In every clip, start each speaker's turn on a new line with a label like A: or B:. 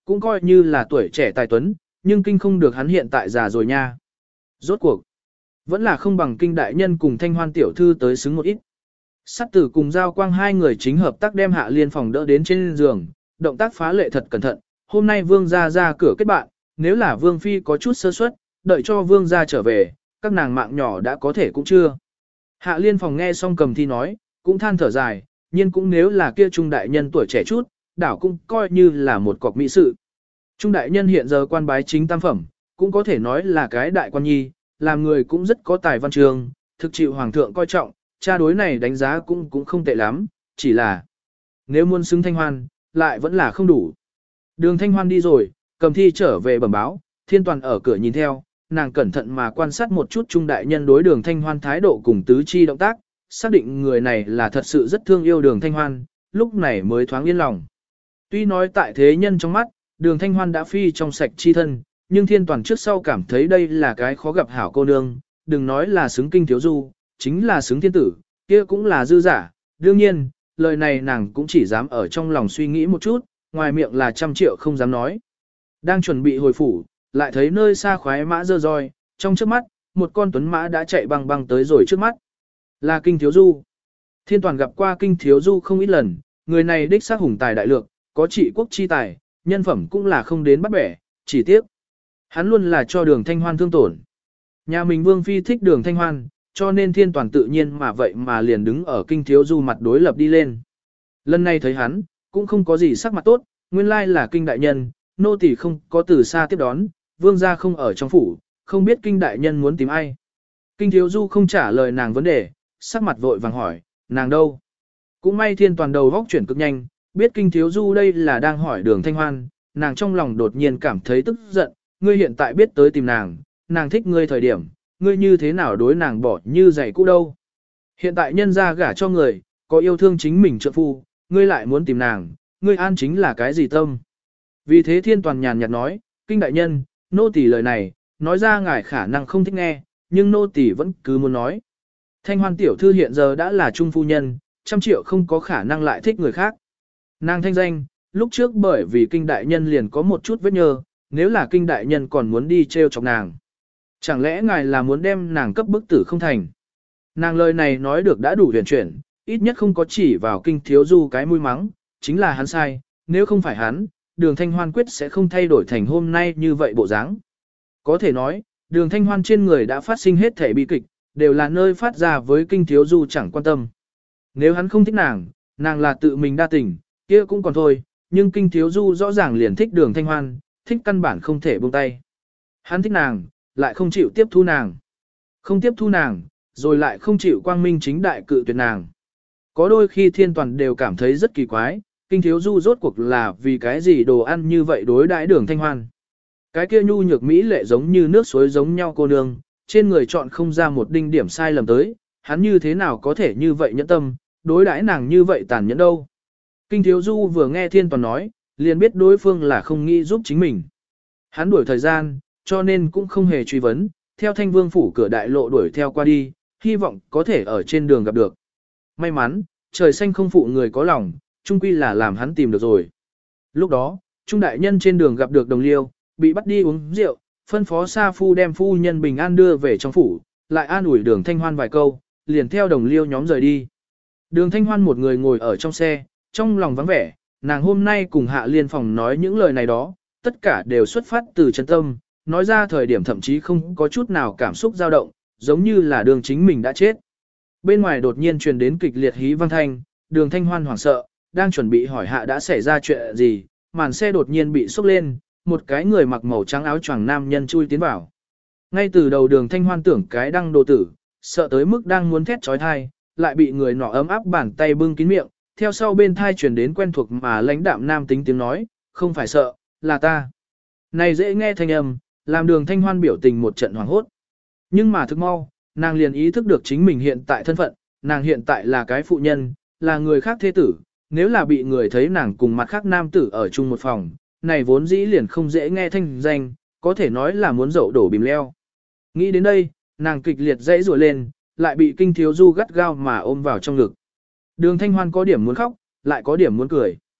A: cũng coi như là tuổi trẻ tài tuấn, nhưng kinh không được hắn hiện tại già rồi nha. Rốt cuộc, vẫn là không bằng kinh đại nhân cùng Thanh Hoan tiểu thư tới xứng một ít. Sát tử cùng Giao Quang hai người chính hợp tác đem Hạ Liên phòng đỡ đến trên giường, động tác phá lệ thật cẩn thận. Hôm nay Vương gia ra cửa kết bạn, nếu là Vương phi có chút sơ suất, đợi cho Vương gia trở về, các nàng mạng nhỏ đã có thể cũng chưa. Hạ Liên phòng nghe xong cầm thi nói, cũng than thở dài, nhưng cũng nếu là kia trung đại nhân tuổi trẻ chút, đảo cũng coi như là một cọc mỹ sự. Trung đại nhân hiện giờ quan bái chính tam phẩm, cũng có thể nói là cái đại quan nhi, làm người cũng rất có tài văn trường, thực chịu hoàng thượng coi trọng, cha đối này đánh giá cũng không tệ lắm, chỉ là nếu muốn xứng Thanh Hoan, lại vẫn là không đủ. Đường Thanh Hoan đi rồi, cầm thi trở về bẩm báo, Thiên Toàn ở cửa nhìn theo, nàng cẩn thận mà quan sát một chút trung đại nhân đối đường Thanh Hoan thái độ cùng tứ chi động tác, xác định người này là thật sự rất thương yêu đường Thanh Hoan, lúc này mới thoáng yên lòng. Tuy nói tại thế nhân trong mắt, đường Thanh Hoan đã phi trong sạch chi thân, nhưng Thiên Toàn trước sau cảm thấy đây là cái khó gặp hảo cô nương, đừng nói là xứng kinh thiếu du, chính là xứng thiên tử, kia cũng là dư giả. Đương nhiên, lời này nàng cũng chỉ dám ở trong lòng suy nghĩ một chút, ngoài miệng là 100 triệu không dám nói. Đang chuẩn bị hồi phủ, lại thấy nơi xa khoái mã dơ roi, trong trước mắt, một con tuấn mã đã chạy băng băng tới rồi trước mắt. Là kinh thiếu du. Thiên Toàn gặp qua kinh thiếu du không ít lần, người này đích xác hùng tài đại lược, có trị quốc chi tài, nhân phẩm cũng là không đến bắt bẻ, chỉ tiếc. Hắn luôn là cho đường Thanh Hoan thương tổn. Nhà mình Vương Phi thích đường Thanh Hoan, cho nên Thiên Toàn tự nhiên mà vậy mà liền đứng ở kinh thiếu du mặt đối lập đi lên. Lần này thấy hắn, cũng không có gì sắc mặt tốt, nguyên lai là kinh đại nhân, nô tỳ không có từ xa tiếp đón, Vương gia không ở trong phủ, không biết kinh đại nhân muốn tìm ai. Kinh thiếu du không trả lời nàng vấn đề, sắc mặt vội vàng hỏi, nàng đâu? Cũng may Thiên Toàn đầu góc chuyển cực nhanh, biết kinh thiếu du đây là đang hỏi đường Thanh Hoan, nàng trong lòng đột nhiên cảm thấy tức giận, ngươi hiện tại biết tới tìm nàng, nàng thích ngươi thời điểm, ngươi như thế nào đối nàng bỏ như giày cũ đâu. Hiện tại nhân ra gả cho người, có yêu thương chính mình trợ phu, ngươi lại muốn tìm nàng, ngươi an chính là cái gì tâm. Vì thế Thiên Toàn nhàn nhạt nói, kinh đại nhân, nô tỳ lời này, nói ra ngài khả năng không thích nghe, nhưng nô tỳ vẫn cứ muốn nói. Thanh Hoan tiểu thư hiện giờ đã là trung phu nhân, 100 triệu không có khả năng lại thích người khác. Nàng thanh danh, lúc trước bởi vì kinh đại nhân liền có một chút vết nhơ, nếu là kinh đại nhân còn muốn đi treo chọc nàng. Chẳng lẽ ngài là muốn đem nàng cấp bức tử không thành? Nàng lời này nói được đã đủ huyền chuyển, ít nhất không có chỉ vào kinh thiếu du cái mũi mắng, chính là hắn sai, nếu không phải hắn, đường Thanh Hoan quyết sẽ không thay đổi thành hôm nay như vậy bộ dáng. Có thể nói, đường Thanh Hoan trên người đã phát sinh hết thể bi kịch, đều là nơi phát ra với kinh thiếu du chẳng quan tâm. Nếu hắn không thích nàng, nàng là tự mình đa tình, kia cũng còn thôi, nhưng kinh thiếu du rõ ràng liền thích đường Thanh Hoan, thích căn bản không thể buông tay. Hắn thích nàng, lại không chịu tiếp thu nàng. Không tiếp thu nàng, rồi lại không chịu quang minh chính đại cự tuyệt nàng. Có đôi khi Thiên Toàn đều cảm thấy rất kỳ quái, kinh thiếu du rốt cuộc là vì cái gì đồ ăn như vậy đối đãi đường Thanh Hoan. Cái kia nhu nhược mỹ lệ giống như nước suối giống nhau cô nương, trên người chọn không ra một đinh điểm sai lầm tới, hắn như thế nào có thể như vậy nhẫn tâm, đối đãi nàng như vậy tàn nhẫn đâu. Kinh thiếu du vừa nghe Thiên Toàn nói, liền biết đối phương là không nghĩ giúp chính mình. Hắn đuổi thời gian, cho nên cũng không hề truy vấn, theo Thanh Vương phủ cửa đại lộ đuổi theo qua đi, hy vọng có thể ở trên đường gặp được. May mắn, trời xanh không phụ người có lòng, chung quy là làm hắn tìm được rồi. Lúc đó, Trung đại nhân trên đường gặp được Đồng Liêu, bị bắt đi uống rượu, phân phó Sa Phu đem phu nhân bình an đưa về trong phủ, lại an ủi đường Thanh Hoan vài câu, liền theo Đồng Liêu nhóm rời đi. Đường Thanh Hoan một người ngồi ở trong xe, trong lòng vắng vẻ, nàng hôm nay cùng Hạ Liên phòng nói những lời này đó, tất cả đều xuất phát từ chân tâm, nói ra thời điểm thậm chí không có chút nào cảm xúc dao động, giống như là đường chính mình đã chết. Bên ngoài đột nhiên truyền đến kịch liệt hí vang thanh, đường Thanh Hoan hoảng sợ, đang chuẩn bị hỏi Hạ đã xảy ra chuyện gì, màn xe đột nhiên bị xốc lên, một cái người mặc màu trắng áo choàng nam nhân chui tiến vào. Ngay từ đầu đường Thanh Hoan tưởng cái đăng đồ tử, sợ tới mức đang muốn thét trói thai, lại bị người nọ ấm áp bàn tay bưng kín miệng, theo sau bên thai truyền đến quen thuộc mà lãnh đạm nam tính tiếng nói, không phải sợ, là ta. Này dễ nghe thanh âm, làm đường Thanh Hoan biểu tình một trận hoảng hốt. Nhưng mà thức mau, nàng liền ý thức được chính mình hiện tại thân phận, nàng hiện tại là cái phụ nhân, là người khác thế tử, nếu là bị người thấy nàng cùng mặt khác nam tử ở chung một phòng, này vốn dĩ liền không dễ nghe thanh danh, có thể nói là muốn dậu đổ bìm leo. Nghĩ đến đây, nàng kịch liệt dãy rủa lên, lại bị kinh thiếu du gắt gao mà ôm vào trong ngực. Đường Thanh Hoan có điểm muốn khóc, lại có điểm muốn cười.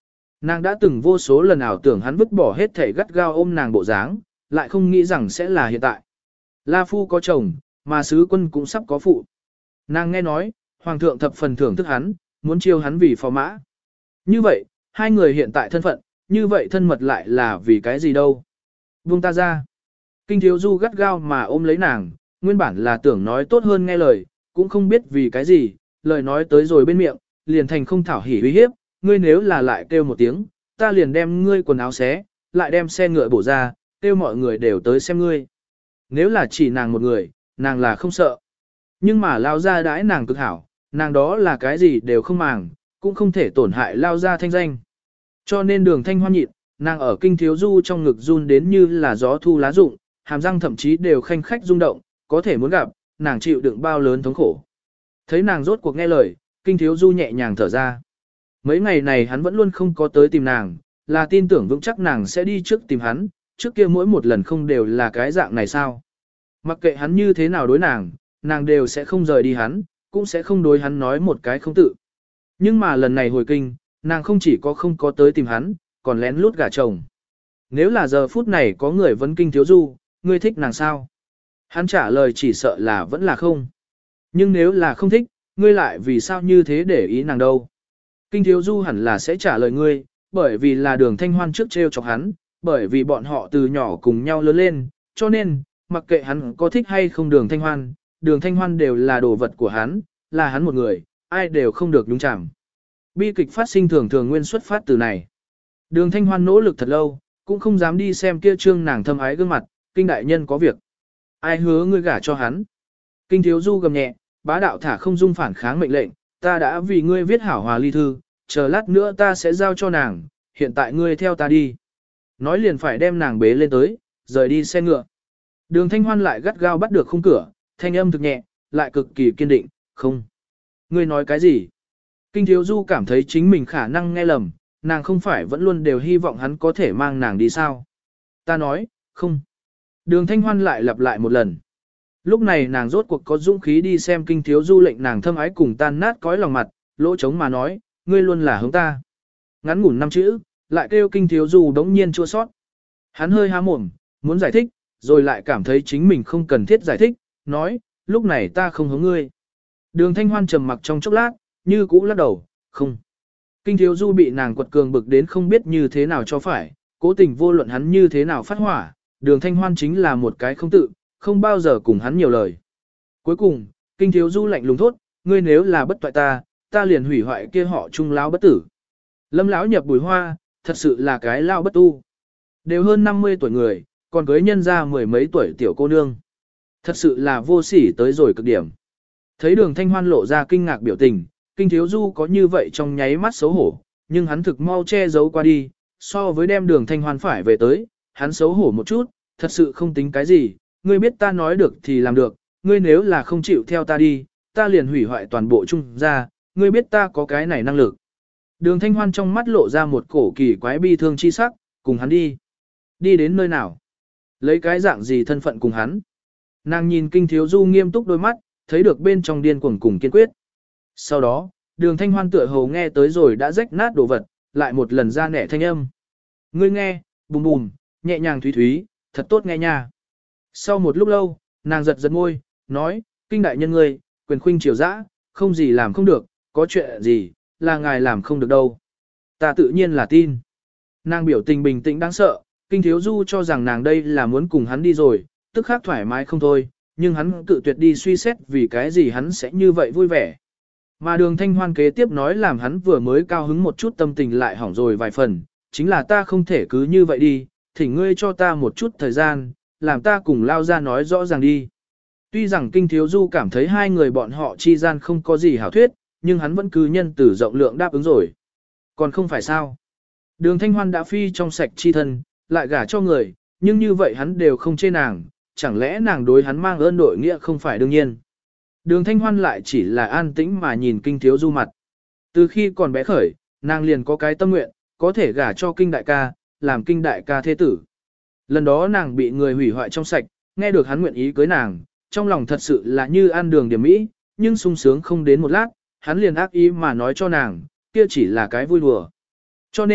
A: Nàng đã từng vô số lần ảo tưởng hắn vứt bỏ hết thể gắt gao ôm nàng bộ dáng, lại không nghĩ rằng sẽ là hiện tại. La Phu có chồng, mà sứ quân cũng sắp có phụ. Nàng nghe nói, Hoàng thượng thập phần thưởng thức hắn, muốn chiêu hắn vì phò mã. Như vậy, hai người hiện tại thân phận, như vậy thân mật lại là vì cái gì đâu. Buông ta ra. Kinh Thiếu Du gắt gao mà ôm lấy nàng, nguyên bản là tưởng nói tốt hơn nghe lời, cũng không biết vì cái gì, lời nói tới rồi bên miệng, liền thành không thảo hỉ uy hiếp, ngươi nếu là lại kêu một tiếng, ta liền đem ngươi quần áo xé, lại đem xe ngựa bổ ra, kêu mọi người đều tới xem ngươi. Nếu là chỉ nàng một người, nàng là không sợ. Nhưng mà lao ra đãi nàng cực hảo, nàng đó là cái gì đều không màng, cũng không thể tổn hại lao ra thanh danh. Cho nên Đường Thanh Hoan nhịn, nàng ở Kinh Thiếu Du trong ngực run đến như là gió thu lá rụng, hàm răng thậm chí đều khanh khách rung động, có thể muốn gặp, nàng chịu đựng bao lớn thống khổ. Thấy nàng rốt cuộc nghe lời, Kinh Thiếu Du nhẹ nhàng thở ra. Mấy ngày này hắn vẫn luôn không có tới tìm nàng, là tin tưởng vững chắc nàng sẽ đi trước tìm hắn, trước kia mỗi một lần không đều là cái dạng này sao. Mặc kệ hắn như thế nào đối nàng, nàng đều sẽ không rời đi hắn, cũng sẽ không đối hắn nói một cái không tự. Nhưng mà lần này hồi kinh, nàng không chỉ có không có tới tìm hắn, còn lén lút gả chồng. Nếu là giờ phút này có người vấn Kinh Thiếu Du, ngươi thích nàng sao? Hắn trả lời chỉ sợ là vẫn là không. Nhưng nếu là không thích, ngươi lại vì sao như thế để ý nàng đâu? Kinh Thiếu Du hẳn là sẽ trả lời ngươi, bởi vì là Đường Thanh Hoan trước trêu chọc hắn, bởi vì bọn họ từ nhỏ cùng nhau lớn lên, cho nên, mặc kệ hắn có thích hay không Đường Thanh Hoan đều là đồ vật của hắn, là hắn một người, ai đều không được nhúng chạm. Bi kịch phát sinh thường thường nguyên xuất phát từ này. Đường Thanh Hoan nỗ lực thật lâu, cũng không dám đi xem kia trương nàng thâm ái gương mặt, Kinh đại nhân có việc. Ai hứa ngươi gả cho hắn? Kinh Thiếu Du gầm nhẹ, bá đạo thả không dung phản kháng mệnh lệnh, ta đã vì ngươi viết hảo hòa ly thư, chờ lát nữa ta sẽ giao cho nàng, hiện tại ngươi theo ta đi. Nói liền phải đem nàng bế lên tới, rời đi xe ngựa. Đường Thanh Hoan lại gắt gao bắt được khung cửa, thanh âm thực nhẹ, lại cực kỳ kiên định, không. Ngươi nói cái gì? Kinh Thiếu Du cảm thấy chính mình khả năng nghe lầm, nàng không phải vẫn luôn đều hy vọng hắn có thể mang nàng đi sao? Ta nói, không. Đường Thanh Hoan lại lặp lại một lần. Lúc này nàng rốt cuộc có dũng khí đi xem Kinh Thiếu Du lệnh nàng thâm ái cùng tan nát cõi lòng mặt, lỗ trống mà nói, ngươi luôn là hướng ta. Ngắn ngủn 5 chữ, lại kêu Kinh Thiếu Du đống nhiên chua sót. Hắn hơi há mồm, muốn giải thích, rồi lại cảm thấy chính mình không cần thiết giải thích, nói, lúc này ta không hướng ngươi. Đường Thanh Hoan trầm mặc trong chốc lát, như cũ lắc đầu, không. Kinh Thiếu Du bị nàng quật cường bực đến không biết như thế nào cho phải, cố tình vô luận hắn như thế nào phát hỏa, Đường Thanh Hoan chính là một cái không tự, không bao giờ cùng hắn nhiều lời. Cuối cùng, Kinh Thiếu Du lạnh lùng thốt, ngươi nếu là bất toại ta, ta liền hủy hoại kia họ Trung lão bất tử. Lâm lão nhập Bùi Hoa, thật sự là cái lao bất tu. Đều hơn 50 tuổi người, còn cưới nhân ra mười mấy tuổi tiểu cô nương. Thật sự là vô sỉ tới rồi cực điểm. Thấy Đường Thanh Hoan lộ ra kinh ngạc biểu tình, Kinh Thiếu Du có như vậy trong nháy mắt xấu hổ, nhưng hắn thực mau che giấu qua đi, so với đem Đường Thanh Hoan phải về tới, hắn xấu hổ một chút, thật sự không tính cái gì, ngươi biết ta nói được thì làm được, ngươi nếu là không chịu theo ta đi, ta liền hủy hoại toàn bộ Trung gia, ngươi biết ta có cái này năng lực. Đường Thanh Hoan trong mắt lộ ra một cổ kỳ quái bi thương chi sắc, cùng hắn đi. Đi đến nơi nào? Lấy cái dạng gì thân phận cùng hắn? Nàng nhìn Kinh Thiếu Du nghiêm túc đôi mắt, thấy được bên trong điên cuồng cùng kiên quyết. Sau đó, Đường Thanh Hoan tựa hồ nghe tới rồi đã rách nát đồ vật, lại một lần ra nẻ thanh âm. Ngươi nghe, bùm bùm, nhẹ nhàng thúy thúy, thật tốt nghe nha. Sau một lúc lâu, nàng giật giật môi, nói, Kinh đại nhân ngươi, quyền khuynh triều dã, không gì làm không được, có chuyện gì, là ngài làm không được đâu. Ta tự nhiên là tin. Nàng biểu tình bình tĩnh đáng sợ, Kinh Thiếu Du cho rằng nàng đây là muốn cùng hắn đi rồi, tức khắc thoải mái không thôi, nhưng hắn cự tuyệt đi suy xét vì cái gì hắn sẽ như vậy vui vẻ. Mà Đường Thanh Hoan kế tiếp nói làm hắn vừa mới cao hứng một chút tâm tình lại hỏng rồi vài phần, chính là ta không thể cứ như vậy đi, thỉnh ngươi cho ta một chút thời gian, làm ta cùng lao ra nói rõ ràng đi. Tuy rằng Kinh Thiếu Du cảm thấy hai người bọn họ chi gian không có gì hảo thuyết, nhưng hắn vẫn cứ nhân từ rộng lượng đáp ứng rồi. Còn không phải sao. Đường Thanh Hoan đã phi trong sạch chi thân, lại gả cho người, nhưng như vậy hắn đều không chê nàng, chẳng lẽ nàng đối hắn mang ơn đội nghĩa không phải đương nhiên. Đường Thanh Hoan lại chỉ là an tĩnh mà nhìn Kinh Thiếu Du mặt. Từ khi còn bé khởi, nàng liền có cái tâm nguyện, có thể gả cho Kinh đại ca, làm Kinh đại ca thế tử. Lần đó nàng bị người hủy hoại trong sạch, nghe được hắn nguyện ý cưới nàng, trong lòng thật sự là như ăn đường điểm mỹ, nhưng sung sướng không đến một lát, hắn liền ác ý mà nói cho nàng, kia chỉ là cái vui đùa. Cho nên,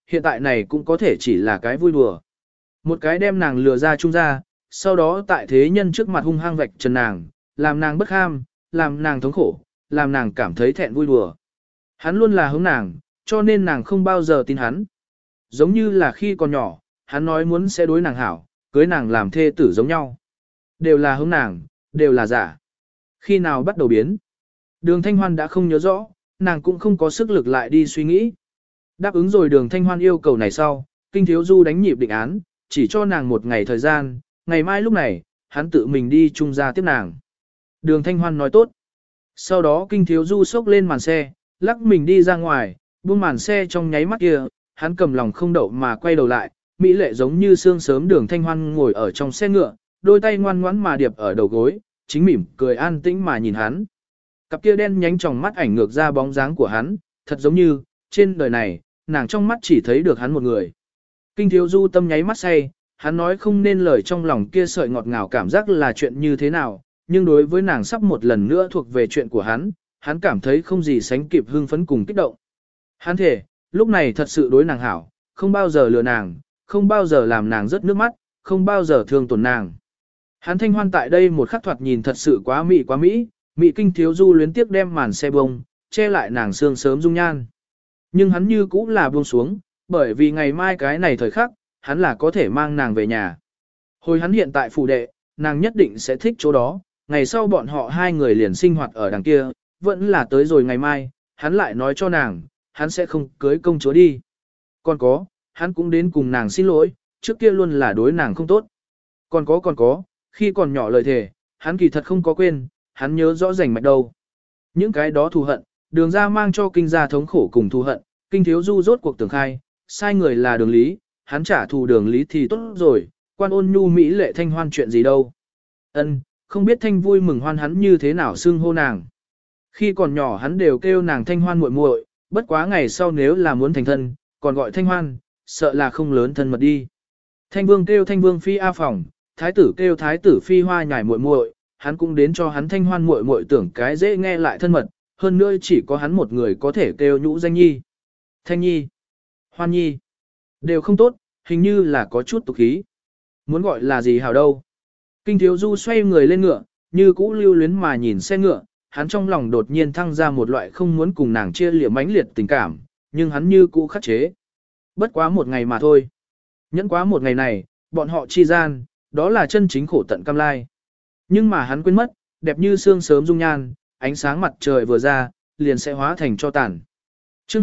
A: hiện tại này cũng có thể chỉ là cái vui đùa. Một cái đem nàng lừa ra trung ra, sau đó tại thế nhân trước mặt hung hăng vạch trần nàng, làm nàng bất ham, làm nàng thống khổ, làm nàng cảm thấy thẹn vui đùa. Hắn luôn là hướng nàng, cho nên nàng không bao giờ tin hắn. Giống như là khi còn nhỏ, hắn nói muốn sẽ đối nàng hảo, cưới nàng làm thê tử giống nhau. Đều là hướng nàng, đều là giả. Khi nào bắt đầu biến? Đường Thanh Hoan đã không nhớ rõ, nàng cũng không có sức lực lại đi suy nghĩ. Đáp ứng rồi Đường Thanh Hoan yêu cầu này sau, Kinh Thiếu Du đánh nhịp định án, chỉ cho nàng một ngày thời gian, ngày mai lúc này, hắn tự mình đi chung ra tiếp nàng. Đường Thanh Hoan nói tốt. Sau đó Kinh Thiếu Du xốc lên màn xe, lắc mình đi ra ngoài, buông màn xe trong nháy mắt kia, hắn cầm lòng không đậu mà quay đầu lại, mỹ lệ giống như sương sớm Đường Thanh Hoan ngồi ở trong xe ngựa, đôi tay ngoan ngoãn mà điệp ở đầu gối, chính mỉm cười an tĩnh mà nhìn hắn. Cặp kia đen nhánh trong mắt ảnh ngược ra bóng dáng của hắn, thật giống như, trên đời này, nàng trong mắt chỉ thấy được hắn một người. Kinh Thiếu Du tâm nháy mắt say, hắn nói không nên lời trong lòng kia sợi ngọt ngào cảm giác là chuyện như thế nào, nhưng đối với nàng sắp một lần nữa thuộc về chuyện của hắn cảm thấy không gì sánh kịp hưng phấn cùng kích động. Hắn thể, lúc này thật sự đối nàng hảo, không bao giờ lừa nàng, không bao giờ làm nàng rớt nước mắt, không bao giờ thương tổn nàng. Hắn Thanh Hoan tại đây một khắc thoạt nhìn thật sự quá mỹ, Mị Kinh Thiếu Du luyến tiếp đem màn xe bông, che lại nàng sương sớm dung nhan. Nhưng hắn như cũ là buông xuống, bởi vì ngày mai cái này thời khắc, hắn là có thể mang nàng về nhà. Hồi hắn hiện tại phủ đệ, nàng nhất định sẽ thích chỗ đó, ngày sau bọn họ hai người liền sinh hoạt ở đằng kia, vẫn là tới rồi ngày mai, hắn lại nói cho nàng, hắn sẽ không cưới công chúa đi. Còn có, hắn cũng đến cùng nàng xin lỗi, trước kia luôn là đối nàng không tốt. Còn có, khi còn nhỏ lời thề, hắn kỳ thật không có quên, hắn nhớ rõ rành mạch đâu. Những cái đó thù hận, Đường ra mang cho Kinh gia thống khổ cùng thù hận, Kinh Thiếu Du rốt cuộc tưởng khai, sai người là Đường Lý, hắn trả thù Đường Lý thì tốt rồi, quan ôn nhu mỹ lệ Thanh Hoan chuyện gì đâu. Ân, không biết Thanh vui mừng hoan hắn như thế nào xưng hô nàng. Khi còn nhỏ hắn đều kêu nàng Thanh Hoan muội muội, bất quá ngày sau nếu là muốn thành thân, còn gọi Thanh Hoan, sợ là không lớn thân mật đi. Thanh Vương kêu Thanh Vương phi A phòng, thái tử kêu thái tử phi hoa nhài muội muội, hắn cũng đến cho hắn Thanh Hoan muội muội tưởng cái dễ nghe lại thân mật, hơn nữa chỉ có hắn một người có thể kêu nhũ danh nhi. Thanh nhi, Hoan nhi, đều không tốt, hình như là có chút tục khí. Muốn gọi là gì hảo đâu. Kinh Thiếu Du xoay người lên ngựa, như cũ lưu luyến mà nhìn xe ngựa, hắn trong lòng đột nhiên thăng ra một loại không muốn cùng nàng chia liệm mãnh liệt tình cảm, nhưng hắn như cũ khắc chế. Bất quá một ngày mà thôi. Nhẫn quá một ngày này, bọn họ chi gian, đó là chân chính khổ tận cam lai. Nhưng mà hắn quên mất, đẹp như sương sớm dung nhan, ánh sáng mặt trời vừa ra, liền sẽ hóa thành cho tàn. Chương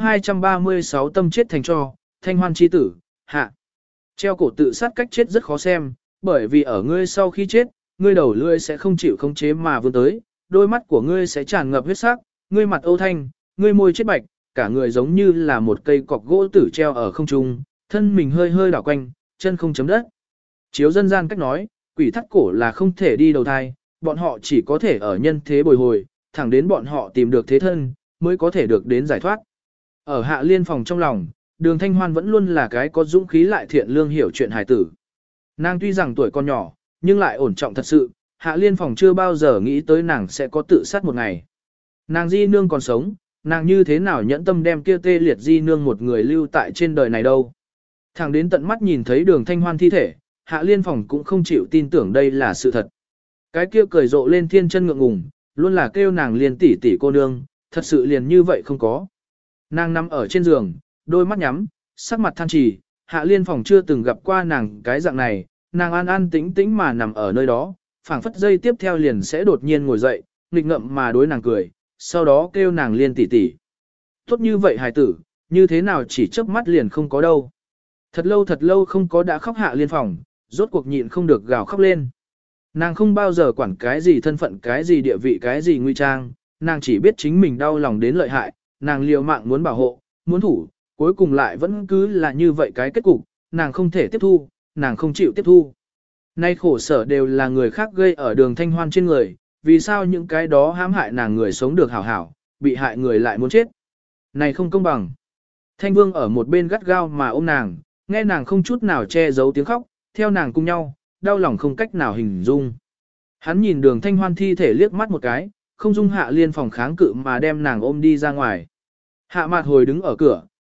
A: 236 tâm chết thành cho, Thanh Hoan chi tử, hạ. Treo cổ tự sát cách chết rất khó xem, bởi vì ở ngươi sau khi chết, ngươi đầu lưỡi sẽ không chịu khống chế mà vươn tới, đôi mắt của ngươi sẽ tràn ngập huyết sắc, ngươi mặt âu thanh, ngươi môi chết bạch, cả người giống như là một cây cọc gỗ tử treo ở không trung, thân mình hơi hơi đảo quanh, chân không chấm đất. Chiếu dân gian cách nói, quỷ thắt cổ là không thể đi đầu thai, bọn họ chỉ có thể ở nhân thế bồi hồi, thẳng đến bọn họ tìm được thế thân, mới có thể được đến giải thoát. Ở Hạ Liên phòng trong lòng, Đường Thanh Hoan vẫn luôn là cái có dũng khí lại thiện lương hiểu chuyện hài tử. Nàng tuy rằng tuổi còn nhỏ, nhưng lại ổn trọng thật sự, Hạ Liên phòng chưa bao giờ nghĩ tới nàng sẽ có tự sát một ngày. Nàng di nương còn sống, nàng như thế nào nhẫn tâm đem kia tê liệt di nương một người lưu tại trên đời này đâu. Thẳng đến tận mắt nhìn thấy Đường Thanh Hoan thi thể, Hạ Liên phòng cũng không chịu tin tưởng đây là sự thật. Cái kia cười rộ lên thiên chân ngượng ngùng, luôn là kêu nàng liền tỷ tỷ cô nương, thật sự liền như vậy không có. Nàng nằm ở trên giường, đôi mắt nhắm, sắc mặt than trì, Hạ Liên phòng chưa từng gặp qua nàng cái dạng này, nàng an an tĩnh tĩnh mà nằm ở nơi đó, phảng phất giây tiếp theo liền sẽ đột nhiên ngồi dậy, nghịch ngậm mà đối nàng cười, sau đó kêu nàng Liên tỷ tỷ. Tốt như vậy hài tử, như thế nào chỉ chớp mắt liền không có đâu. Thật lâu không có đã khóc Hạ Liên phòng, rốt cuộc nhịn không được gào khóc lên. Nàng không bao giờ quản cái gì thân phận, cái gì địa vị, cái gì nguy trang, nàng chỉ biết chính mình đau lòng đến lợi hại, nàng liều mạng muốn bảo hộ, muốn thủ, cuối cùng lại vẫn cứ là như vậy cái kết cục, nàng không thể tiếp thu, nàng không chịu tiếp thu. Nay khổ sở đều là người khác gây ở Đường Thanh Hoan trên người, vì sao những cái đó hãm hại nàng người sống được hảo hảo, bị hại người lại muốn chết. Này không công bằng. Thanh Vương ở một bên gắt gao mà ôm nàng, nghe nàng không chút nào che giấu tiếng khóc, theo nàng cùng nhau, đau lòng không cách nào hình dung. Hắn nhìn Đường Thanh Hoan thi thể liếc mắt một cái, không dung Hạ Liên phòng kháng cự mà đem nàng ôm đi ra ngoài. Hạ Mạt hồi đứng ở cửa,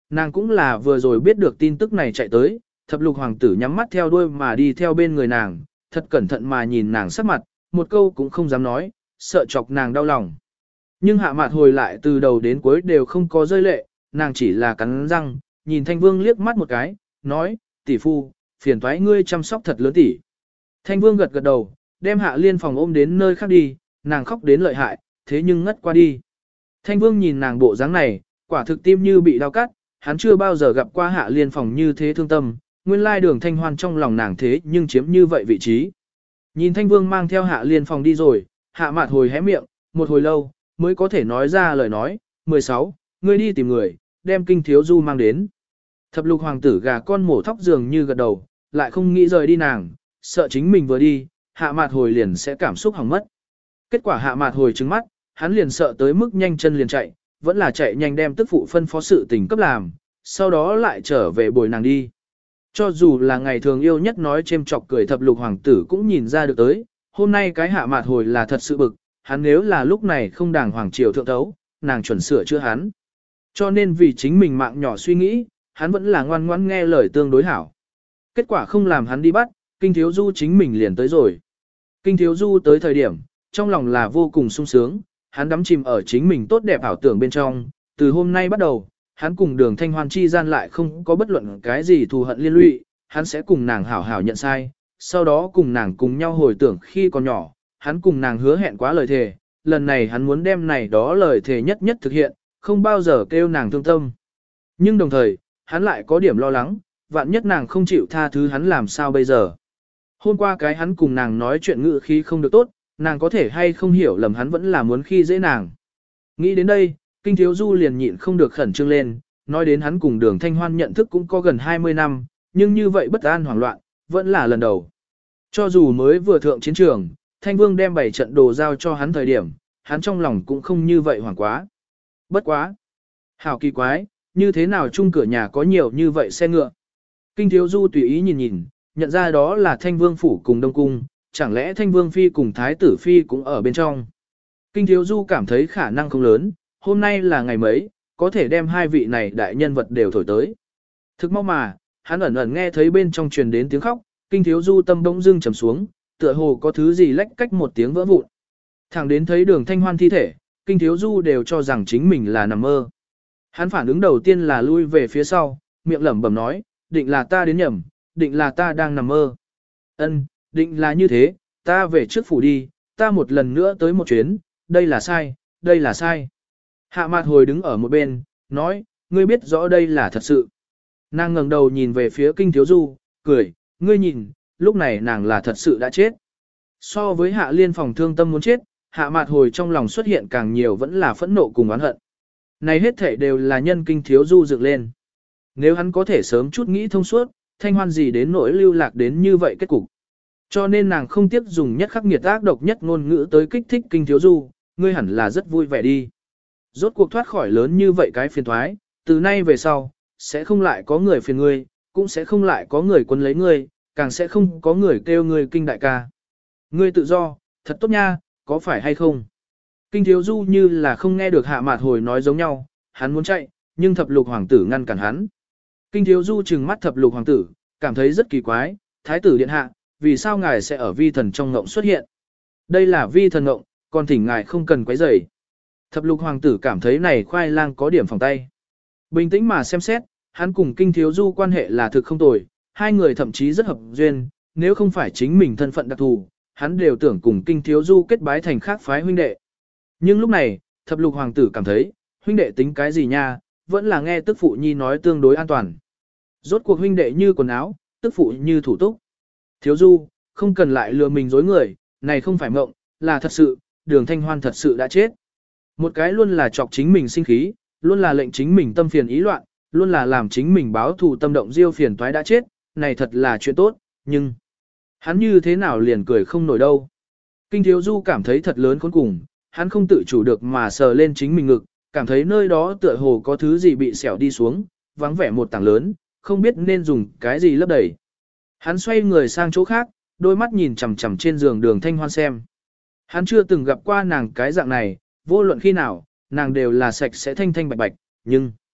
A: Nàng cũng là vừa rồi biết được tin tức này chạy tới, thập lục hoàng tử nhắm mắt theo đuôi mà đi theo bên người nàng, thật cẩn thận mà nhìn nàng sắc mặt, một câu cũng không dám nói, sợ chọc nàng đau lòng. Nhưng Hạ Mạt Hồi lại từ đầu đến cuối đều không có rơi lệ, nàng chỉ là cắn răng, nhìn Thanh Vương liếc mắt một cái, nói, tỷ phu, phiền toái ngươi chăm sóc thật lớn tỷ. Thanh Vương gật gật đầu, đem Hạ Liên phòng ôm đến nơi khác đi, nàng khóc đến lợi hại, thế nhưng ngất qua đi. Thanh Vương nhìn nàng bộ dáng này, quả thực tim như bị đau cắt, hắn chưa bao giờ gặp qua Hạ Liên phòng như thế thương tâm, nguyên lai Đường Thanh Hoan trong lòng nàng thế nhưng chiếm như vậy vị trí. Nhìn Thanh Vương mang theo Hạ Liên phòng đi rồi, Hạ Mạt Hồi hé miệng, một hồi lâu, mới có thể nói ra lời nói, 16, ngươi đi tìm người, đem Kinh Thiếu Du mang đến. Thập lục hoàng tử gà con mổ thóc dường như gật đầu, lại không nghĩ rời đi nàng, sợ chính mình vừa đi, Hạ Mạt Hồi liền sẽ cảm xúc hỏng mất. Kết quả Hạ Mạt Hồi trừng mắt, hắn liền sợ tới mức nhanh chân liền chạy, vẫn là chạy nhanh đem tức phụ phân phó sự tình cấp làm, sau đó lại trở về bồi nàng đi. Cho dù là ngày thường yêu nhất nói chêm chọc cười thập lục hoàng tử cũng nhìn ra được tới, hôm nay cái Hạ Mạt Hồi là thật sự bực, hắn nếu là lúc này không đàng hoàng triều thượng thấu, nàng chuẩn sửa chữa hắn. Cho nên vì chính mình mạng nhỏ suy nghĩ, hắn vẫn là ngoan ngoãn nghe lời tương đối hảo. Kết quả không làm hắn đi bắt, Kinh Thiếu Du chính mình liền tới rồi. Kinh Thiếu Du tới thời điểm, trong lòng là vô cùng sung sướng, hắn đắm chìm ở chính mình tốt đẹp ảo tưởng bên trong, từ hôm nay bắt đầu, hắn cùng Đường Thanh Hoan chi gian lại không có bất luận cái gì thù hận liên lụy, hắn sẽ cùng nàng hảo hảo nhận sai, sau đó cùng nàng cùng nhau hồi tưởng khi còn nhỏ, hắn cùng nàng hứa hẹn quá lời thề, lần này hắn muốn đem này đó lời thề nhất nhất thực hiện, không bao giờ kêu nàng thương tâm. Nhưng đồng thời, hắn lại có điểm lo lắng, vạn nhất nàng không chịu tha thứ hắn làm sao bây giờ. Hôm qua cái hắn cùng nàng nói chuyện ngữ khí không được tốt, nàng có thể hay không hiểu lầm hắn vẫn là muốn khi dễ nàng. Nghĩ đến đây, Kinh Thiếu Du liền nhịn không được khẩn trương lên, nói đến hắn cùng Đường Thanh Hoan nhận thức cũng có gần 20 năm, nhưng như vậy bất an hoảng loạn, vẫn là lần đầu. Cho dù mới vừa thượng chiến trường, Thanh Vương đem 7 trận đồ giao cho hắn thời điểm, hắn trong lòng cũng không như vậy hoảng quá. Bất quá. Hảo kỳ quái, như thế nào chung cửa nhà có nhiều như vậy xe ngựa. Kinh Thiếu Du tùy ý nhìn nhìn, nhận ra đó là Thanh Vương phủ cùng Đông Cung, chẳng lẽ Thanh Vương Phi cùng Thái tử Phi cũng ở bên trong. Kinh Thiếu Du cảm thấy khả năng không lớn, hôm nay là ngày mấy, có thể đem hai vị này đại nhân vật đều thổi tới. Thực mau mà, hắn ẩn ẩn nghe thấy bên trong truyền đến tiếng khóc, Kinh Thiếu Du tâm bỗng dưng trầm xuống, tựa hồ có thứ gì lách cách một tiếng vỡ vụn. Thẳng đến thấy Đường Thanh Hoan thi thể, Kinh Thiếu Du đều cho rằng chính mình là nằm mơ. Hắn phản ứng đầu tiên là lui về phía sau, miệng lẩm bẩm nói, định là ta đến nhầm, định là ta đang nằm mơ. Ân, định là như thế, ta về trước phủ đi, ta một lần nữa tới một chuyến, đây là sai, đây là sai. Hạ Mạt Hồi đứng ở một bên, nói, ngươi biết rõ đây là thật sự. Nàng ngẩng đầu nhìn về phía Kinh Thiếu Du, cười, ngươi nhìn, lúc này nàng là thật sự đã chết. So với Hạ Liên phòng thương tâm muốn chết, Hạ Mạt Hồi trong lòng xuất hiện càng nhiều vẫn là phẫn nộ cùng oán hận. Này hết thể đều là nhân Kinh Thiếu Du dựng lên. Nếu hắn có thể sớm chút nghĩ thông suốt, Thanh Hoan gì đến nỗi lưu lạc đến như vậy kết cục. Cho nên nàng không tiếc dùng nhất khắc nghiệt ác độc nhất ngôn ngữ tới kích thích Kinh Thiếu Du, ngươi hẳn là rất vui vẻ đi. Rốt cuộc thoát khỏi lớn như vậy cái phiền toái, từ nay về sau, sẽ không lại có người phiền ngươi, cũng sẽ không lại có người quấn lấy ngươi, càng sẽ không có người kêu ngươi Kinh đại ca. Ngươi tự do, thật tốt nha, có phải hay không? Kinh Thiếu Du như là không nghe được Hạ Mạt Hồi nói giống nhau, hắn muốn chạy, nhưng thập lục hoàng tử ngăn cản hắn. Kinh Thiếu Du trừng mắt thập lục hoàng tử, cảm thấy rất kỳ quái, thái tử điện hạ, vì sao ngài sẽ ở vi thần trong ngộng xuất hiện? Đây là vi thần ngộng, còn thỉnh ngài không cần quấy rầy. Thập lục hoàng tử cảm thấy này khoai lang có điểm phòng tay. Bình tĩnh mà xem xét, hắn cùng Kinh Thiếu Du quan hệ là thực không tồi, hai người thậm chí rất hợp duyên, nếu không phải chính mình thân phận đặc thù, hắn đều tưởng cùng Kinh Thiếu Du kết bái thành khác phái huynh đệ. Nhưng lúc này, thập lục hoàng tử cảm thấy, huynh đệ tính cái gì nha, vẫn là nghe tức phụ nhi nói tương đối an toàn. Rốt cuộc huynh đệ như quần áo, tức phụ như thủ túc. Thiếu Du, không cần lại lừa mình dối người, này không phải mộng, là thật sự, Đường Thanh Hoan thật sự đã chết. Một cái luôn là chọc chính mình sinh khí, luôn là lệnh chính mình tâm phiền ý loạn, luôn là làm chính mình báo thù tâm động diêu phiền toái đã chết, này thật là chuyện tốt, nhưng hắn như thế nào liền cười không nổi đâu. Kinh Thiếu Du cảm thấy thật lớn khốn cùng, hắn không tự chủ được mà sờ lên chính mình ngực, cảm thấy nơi đó tựa hồ có thứ gì bị xẻo đi xuống, vắng vẻ một tảng lớn, không biết nên dùng cái gì lấp đầy. Hắn xoay người sang chỗ khác, đôi mắt nhìn chằm chằm trên giường Đường Thanh Hoan xem. Hắn chưa từng gặp qua nàng cái dạng này, vô luận khi nào, nàng đều là sạch sẽ thanh thanh bạch bạch, nhưng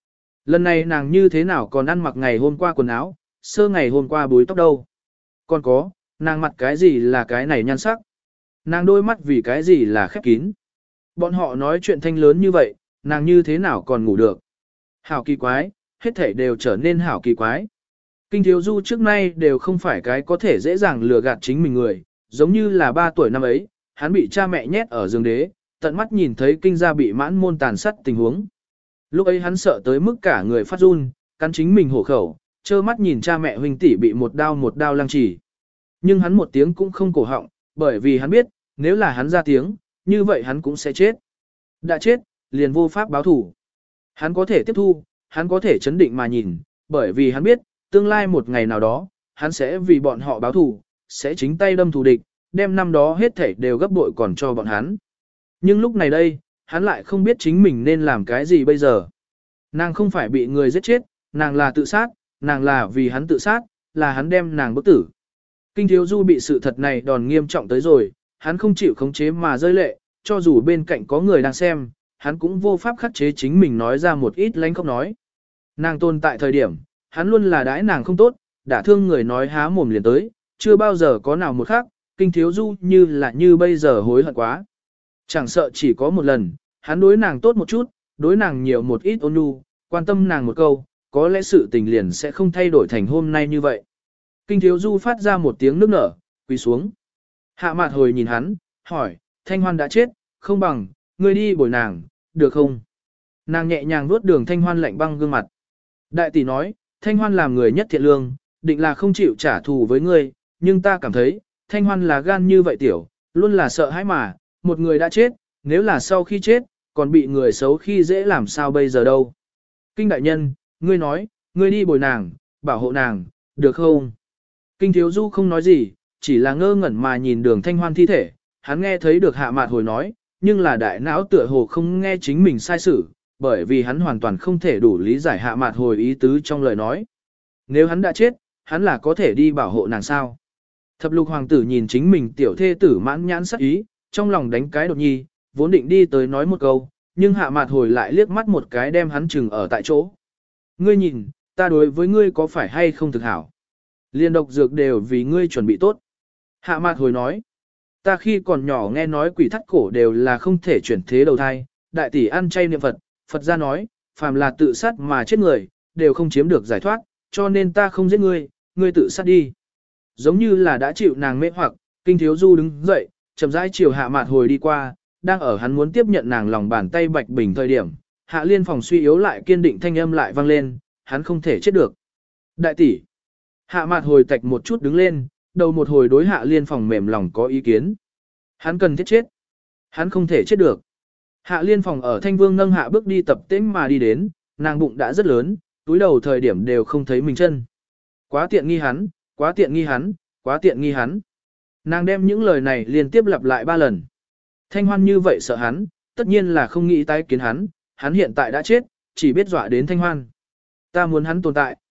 A: Lần này nàng như thế nào còn ăn mặc ngày hôm qua quần áo, sơ ngày hôm qua búi tóc đâu. Còn có, nàng mặt cái gì là cái này nhan sắc. Nàng đôi mắt vì cái gì là khép kín. Bọn họ nói chuyện thanh lớn như vậy, nàng như thế nào còn ngủ được. Hảo kỳ quái, hết thảy đều trở nên hảo kỳ quái. Kinh Thiếu Du trước nay đều không phải cái có thể dễ dàng lừa gạt chính mình người, giống như là 3 tuổi năm ấy, hắn bị cha mẹ nhét ở giường đế, tận mắt nhìn thấy kinh gia bị mãn môn tàn sát tình huống. Lúc ấy hắn sợ tới mức cả người phát run, cắn chính mình hổ khẩu, trơ mắt nhìn cha mẹ huynh tỷ bị một đao lăng trì. Nhưng hắn một tiếng cũng không cổ họng, bởi vì hắn biết, nếu là hắn ra tiếng, như vậy hắn cũng sẽ chết. Đã chết, liền vô pháp báo thủ. Hắn có thể tiếp thu, hắn có thể chấn định mà nhìn, bởi vì hắn biết, tương lai một ngày nào đó, hắn sẽ vì bọn họ báo thủ, sẽ chính tay đâm thù địch, đem năm đó hết thảy đều gấp bội còn cho bọn hắn. Nhưng lúc này đây, hắn lại không biết chính mình nên làm cái gì bây giờ. Nàng không phải bị người giết chết, nàng là tự sát, nàng là vì hắn tự sát, là hắn đem nàng bức tử. Kinh Thiếu Du bị sự thật này đòn nghiêm trọng tới rồi, hắn không chịu khống chế mà rơi lệ, cho dù bên cạnh có người đang xem, hắn cũng vô pháp khắc chế chính mình nói ra một ít lánh không nói. Nàng tồn tại thời điểm, hắn luôn là đãi nàng không tốt, đã thương người nói há mồm liền tới, chưa bao giờ có nào một khác, Kinh Thiếu Du như bây giờ hối hận quá. Chẳng sợ chỉ có một lần, hắn đối nàng tốt một chút, đối nàng nhiều một ít ôn nhu, quan tâm nàng một câu, có lẽ sự tình liền sẽ không thay đổi thành hôm nay như vậy. Kinh Thiếu Du phát ra một tiếng nức nở, quỳ xuống. Hạ Mạt Hồi nhìn hắn, hỏi, Thanh Hoan đã chết, không bằng, ngươi đi bồi nàng, được không? Nàng nhẹ nhàng vuốt Đường Thanh Hoan lạnh băng gương mặt. Đại tỷ nói, Thanh Hoan làm người nhất thiện lương, định là không chịu trả thù với ngươi, nhưng ta cảm thấy, Thanh Hoan là gan như vậy tiểu, luôn là sợ hãi mà, một người đã chết, nếu là sau khi chết, còn bị người xấu khi dễ làm sao bây giờ đâu. Kinh đại nhân, ngươi nói, ngươi đi bồi nàng, bảo hộ nàng, được không? Kinh Thiếu Du không nói gì, chỉ là ngơ ngẩn mà nhìn Đường Thanh Hoan thi thể, hắn nghe thấy được Hạ Mạt Hồi nói, nhưng là đại não tựa hồ không nghe chính mình sai sự, bởi vì hắn hoàn toàn không thể đủ lý giải Hạ Mạt Hồi ý tứ trong lời nói. Nếu hắn đã chết, hắn là có thể đi bảo hộ nàng sao? Thập lục hoàng tử nhìn chính mình tiểu thê tử mãn nhãn sắc ý, trong lòng đánh cái đột nhi, vốn định đi tới nói một câu, nhưng Hạ Mạt Hồi lại liếc mắt một cái đem hắn chừng ở tại chỗ. Ngươi nhìn, ta đối với ngươi có phải hay không thực hảo? Liên độc dược đều vì ngươi chuẩn bị tốt. Hạ Mạt Hồi nói, ta khi còn nhỏ nghe nói quỷ thắt cổ đều là không thể chuyển thế đầu thai, đại tỷ ăn chay niệm Phật, Phật gia nói, phàm là tự sát mà chết người, đều không chiếm được giải thoát, cho nên ta không giết ngươi, ngươi tự sát đi. Giống như là đã chịu nàng mê hoặc, Kinh Thiếu Du đứng dậy, chậm rãi chiều Hạ Mạt Hồi đi qua, đang ở hắn muốn tiếp nhận nàng lòng bàn tay bạch bình thời điểm, Hạ Liên Phòng suy yếu lại kiên định thanh âm lại vang lên, hắn không thể chết được. Đại tỷ. Hạ Mạt Hồi tạch một chút đứng lên, đầu một hồi đối Hạ Liên Phòng mềm lòng có ý kiến. Hắn cần thiết chết. Hắn không thể chết được. Hạ Liên Phòng ở Thanh Vương nâng hạ bước đi tập tễnh mà đi đến, nàng bụng đã rất lớn, túi đầu thời điểm đều không thấy mình chân. Quá tiện nghi hắn, quá tiện nghi hắn, quá tiện nghi hắn. Nàng đem những lời này liên tiếp lặp lại 3 lần. Thanh Hoan như vậy sợ hắn, tất nhiên là không nghĩ tái kiến hắn hiện tại đã chết, chỉ biết dọa đến Thanh Hoan. Ta muốn hắn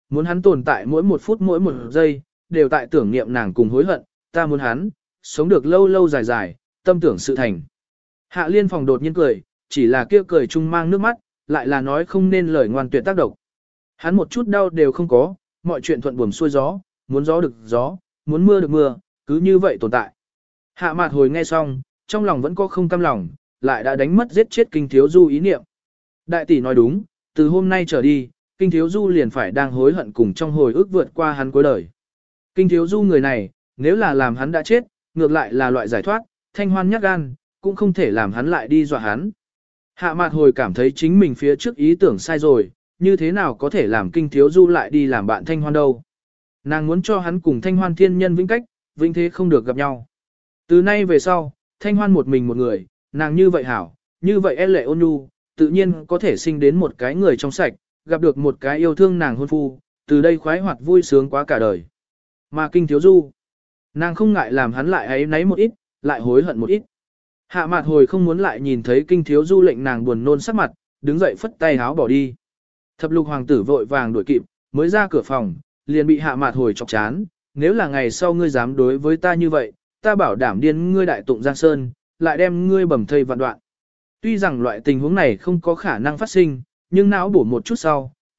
A: tồn tại mỗi một phút mỗi một giây, đều tại tưởng niệm nàng cùng hối hận, ta muốn hắn, sống được lâu lâu dài dài, tâm tưởng sự thành. Hạ Liên Phòng đột nhiên cười, chỉ là kia cười chung mang nước mắt, lại là nói không nên lời ngoan tuyệt tác độc. Hắn một chút đau đều không có, mọi chuyện thuận buồm xuôi gió, muốn gió được gió, muốn mưa được mưa, cứ như vậy tồn tại. Hạ Mạt Hồi nghe xong, trong lòng vẫn có không cam lòng, lại đã đánh mất giết chết Kinh Thiếu Du ý niệm. Đại tỷ nói đúng, từ hôm nay trở đi, Kinh Thiếu Du liền phải đang hối hận cùng trong hồi ức vượt qua hắn cuối đời. Kinh Thiếu Du người này, nếu là làm hắn đã chết, ngược lại là loại giải thoát, Thanh Hoan nhát gan, cũng không thể làm hắn lại đi dọa hắn. Hạ Mạt Hồi cảm thấy chính mình phía trước ý tưởng sai rồi, như thế nào có thể làm Kinh Thiếu Du lại đi làm bạn Thanh Hoan đâu. Nàng muốn cho hắn cùng Thanh Hoan thiên nhân vĩnh cách, vĩnh thế không được gặp nhau. Từ nay về sau, Thanh Hoan một mình một người, nàng như vậy hảo, như vậy e lệ ôn nhu, tự nhiên có thể sinh đến một cái người trong sạch, gặp được một cái yêu thương nàng hôn phu, từ đây khoái hoạt vui sướng quá cả đời. Mà Kinh Thiếu Du, nàng không ngại làm hắn lại ấy náy một ít, lại hối hận một ít. Hạ Mạt Hồi không muốn lại nhìn thấy Kinh Thiếu Du lệnh nàng buồn nôn sắc mặt, đứng dậy phất tay háo bỏ đi. Thập lục hoàng tử vội vàng đuổi kịp, mới ra cửa phòng, liền bị Hạ Mạt Hồi chọc chán, nếu là ngày sau ngươi dám đối với ta như vậy, ta bảo đảm điên ngươi đại tụng Giang Sơn, lại đem ngươi bầm thây vạn đoạn. Tuy rằng loại tình huống này không có khả năng phát sinh, nhưng não bổ một chút sau,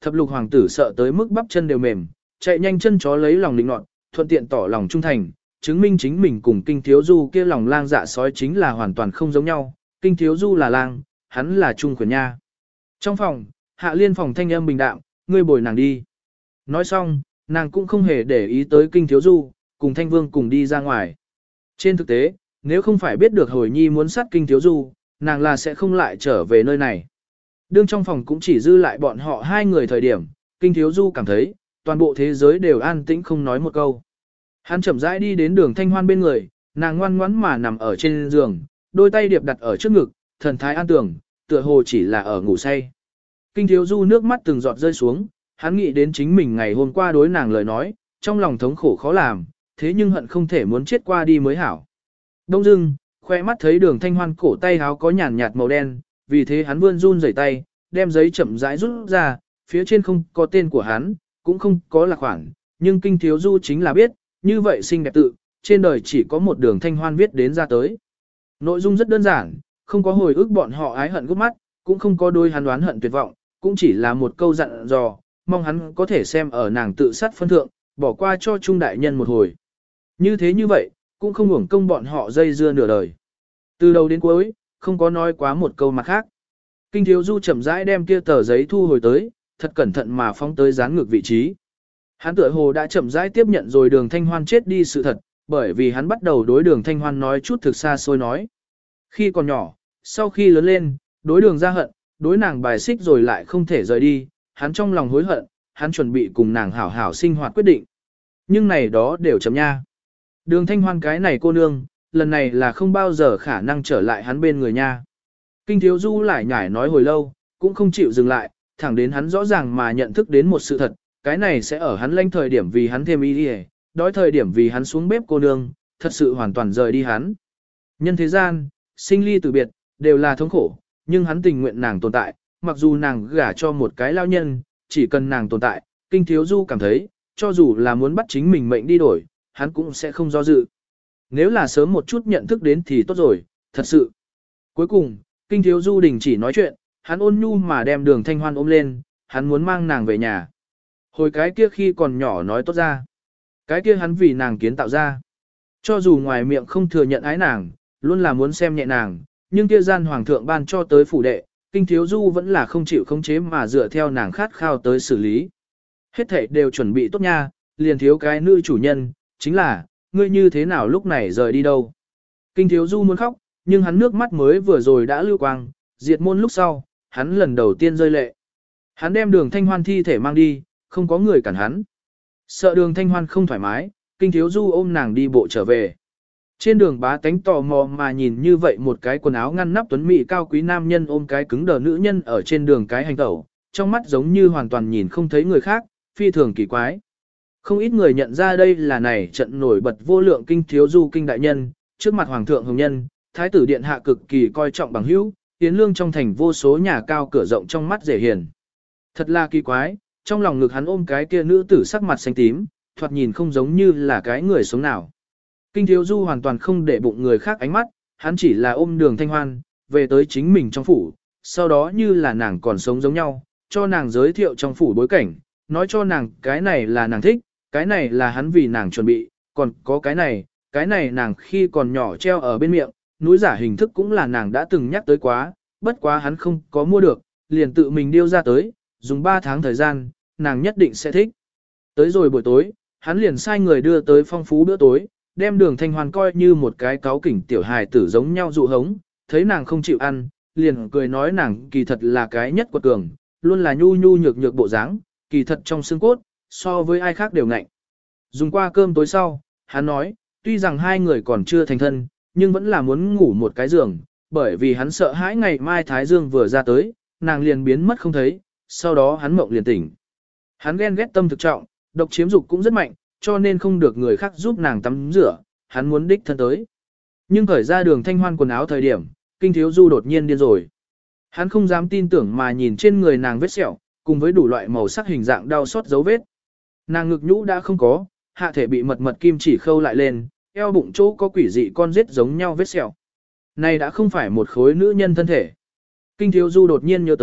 A: thập lục hoàng tử sợ tới mức bắp chân đều mềm, chạy nhanh chân chó lấy lòng định nọt, thuận tiện tỏ lòng trung thành, chứng minh chính mình cùng Kinh Thiếu Du kia lòng lang dạ sói chính là hoàn toàn không giống nhau, Kinh Thiếu Du là lang, hắn là trung khuyển nha. Trong phòng, Hạ Liên phòng thanh âm bình đạm, ngươi bồi nàng đi. Nói xong, nàng cũng không hề để ý tới Kinh Thiếu Du, cùng Thanh Vương cùng đi ra ngoài. Trên thực tế, nếu không phải biết được hồi nhi muốn sát Kinh Thiếu Du, nàng là sẽ không lại trở về nơi này. Đương trong phòng cũng chỉ dư lại bọn họ hai người thời điểm, Kinh Thiếu Du cảm thấy, toàn bộ thế giới đều an tĩnh không nói một câu. Hắn chậm rãi đi đến đường Thanh Hoan bên người, nàng ngoan ngoãn mà nằm ở trên giường, đôi tay điệp đặt ở trước ngực, thần thái an tưởng, tựa hồ chỉ là ở ngủ say. Kinh Thiếu Du nước mắt từng giọt rơi xuống, hắn nghĩ đến chính mình ngày hôm qua đối nàng lời nói, trong lòng thống khổ khó làm, thế nhưng hận không thể muốn chết qua đi mới hảo. Đông dưng, khoe mắt thấy đường Thanh Hoan cổ tay háo có nhàn nhạt màu đen, vì thế hắn vươn run rẩy tay, đem giấy chậm rãi rút ra, phía trên không có tên của hắn, cũng không có là khoản, nhưng Kinh Thiếu Du chính là biết, như vậy xinh đẹp tự, trên đời chỉ có một đường Thanh Hoan viết đến ra tới. Nội dung rất đơn giản, không có hồi ức bọn họ ái hận gút mắt, cũng không có đôi hắn đoán hận tuyệt vọng, cũng chỉ là một câu dặn dò, mong hắn có thể xem ở nàng tự sát phân thượng, bỏ qua cho Trung đại nhân một hồi. Như thế như vậy, cũng không uổng công bọn họ dây dưa nửa đời. Từ đầu đến cuối, không có nói quá một câu mặt khác. Kinh Thiếu Du chậm rãi đem kia tờ giấy thu hồi tới, thật cẩn thận mà phóng tới dán ngược vị trí. Hắn tựa hồ đã chậm rãi tiếp nhận rồi đường Thanh Hoan chết đi sự thật, bởi vì hắn bắt đầu đối đường Thanh Hoan nói chút thực xa xôi nói. Khi còn nhỏ, sau khi lớn lên, đối đường ra hận, đối nàng bài xích rồi lại không thể rời đi, hắn trong lòng hối hận, hắn chuẩn bị cùng nàng hảo hảo sinh hoạt quyết định. Nhưng này đó đều chấm nha. Đường Thanh Hoan cái này cô nương, lần này là không bao giờ khả năng trở lại hắn bên người nha. Kinh Thiếu Du lại nhải nói hồi lâu, cũng không chịu dừng lại, thẳng đến hắn rõ ràng mà nhận thức đến một sự thật, cái này sẽ ở hắn lanh thời điểm vì hắn thêm ý đi, đói thời điểm vì hắn xuống bếp cô nương, thật sự hoàn toàn rời đi hắn. Nhân thế gian, sinh ly từ biệt, đều là thống khổ, nhưng hắn tình nguyện nàng tồn tại, mặc dù nàng gả cho một cái lao nhân, chỉ cần nàng tồn tại, Kinh Thiếu Du cảm thấy, cho dù là muốn bắt chính mình mệnh đi đổi, hắn cũng sẽ không do dự. Nếu là sớm một chút nhận thức đến thì tốt rồi, thật sự. Cuối cùng, Kinh Thiếu Du đình chỉ nói chuyện, hắn ôn nhu mà đem đường Thanh Hoan ôm lên, hắn muốn mang nàng về nhà. Hồi cái kia khi còn nhỏ nói tốt ra. Cái kia hắn vì nàng kiến tạo ra. Cho dù ngoài miệng không thừa nhận ái nàng, luôn là muốn xem nhẹ nàng, nhưng kia gian hoàng thượng ban cho tới phủ đệ, Kinh Thiếu Du vẫn là không chịu khống chế mà dựa theo nàng khát khao tới xử lý. Hết thảy đều chuẩn bị tốt nha, liền thiếu cái nữ chủ nhân, chính là, ngươi như thế nào lúc này rời đi đâu. Kinh Thiếu Du muốn khóc, nhưng hắn nước mắt mới vừa rồi đã lưu quang, diệt môn lúc sau, hắn lần đầu tiên rơi lệ. Hắn đem đường Thanh Hoan thi thể mang đi, không có người cản hắn. Sợ đường Thanh Hoan không thoải mái, Kinh Thiếu Du ôm nàng đi bộ trở về. Trên đường bá tánh tò mò mà nhìn như vậy một cái quần áo ngăn nắp tuấn mỹ cao quý nam nhân ôm cái cứng đờ nữ nhân ở trên đường cái hành tẩu, trong mắt giống như hoàn toàn nhìn không thấy người khác, phi thường kỳ quái. Không ít người nhận ra đây là này trận nổi bật vô lượng Kinh Thiếu Du kinh đại nhân, trước mặt hoàng thượng hồng nhân, thái tử điện hạ cực kỳ coi trọng bằng hữu, tiến lương trong thành vô số nhà cao cửa rộng trong mắt dễ hiền. Thật là kỳ quái, trong lòng ngực hắn ôm cái kia nữ tử sắc mặt xanh tím, thoạt nhìn không giống như là cái người sống nào. Kinh Thiếu Du hoàn toàn không để bụng người khác ánh mắt, hắn chỉ là ôm đường Thanh Hoan, về tới chính mình trong phủ, sau đó như là nàng còn sống giống nhau, cho nàng giới thiệu trong phủ bối cảnh, nói cho nàng cái này là nàng thích, cái này là hắn vì nàng chuẩn bị, còn có cái này nàng khi còn nhỏ treo ở bên miệng, núi giả hình thức cũng là nàng đã từng nhắc tới quá, bất quá hắn không có mua được, liền tự mình điêu ra tới, dùng 3 tháng thời gian, nàng nhất định sẽ thích. Tới rồi buổi tối, hắn liền sai người đưa tới phong phú bữa tối, đem đường Thanh Hoan coi như một cái cáu kỉnh tiểu hài tử giống nhau dụ hống, thấy nàng không chịu ăn, liền cười nói nàng kỳ thật là cái nhất quật cường, luôn là nhu nhu nhược nhược bộ dáng, kỳ thật trong xương cốt, so với ai khác đều ngạnh. Dùng qua cơm tối sau, hắn nói, tuy rằng hai người còn chưa thành thân, nhưng vẫn là muốn ngủ một cái giường, bởi vì hắn sợ hãi ngày mai Thái Dương vừa ra tới, nàng liền biến mất không thấy, sau đó hắn mộng liền tỉnh. Hắn ghen ghét tâm thực trọng, độc chiếm dục cũng rất mạnh, cho nên không được người khác giúp nàng tắm rửa, hắn muốn đích thân tới. Nhưng khởi ra đường Thanh Hoan quần áo thời điểm, Kinh Thiếu Du đột nhiên điên rồi. Hắn không dám tin tưởng mà nhìn trên người nàng vết sẹo, cùng với đủ loại màu sắc hình dạng đau xót dấu vết. Nàng ngực nhũ đã không có, hạ thể bị mật mật kim chỉ khâu lại lên, eo bụng chỗ có quỷ dị con rết giống nhau vết sẹo. Này đã không phải một khối nữ nhân thân thể. Kinh Thiếu Du đột nhiên nhớ tới,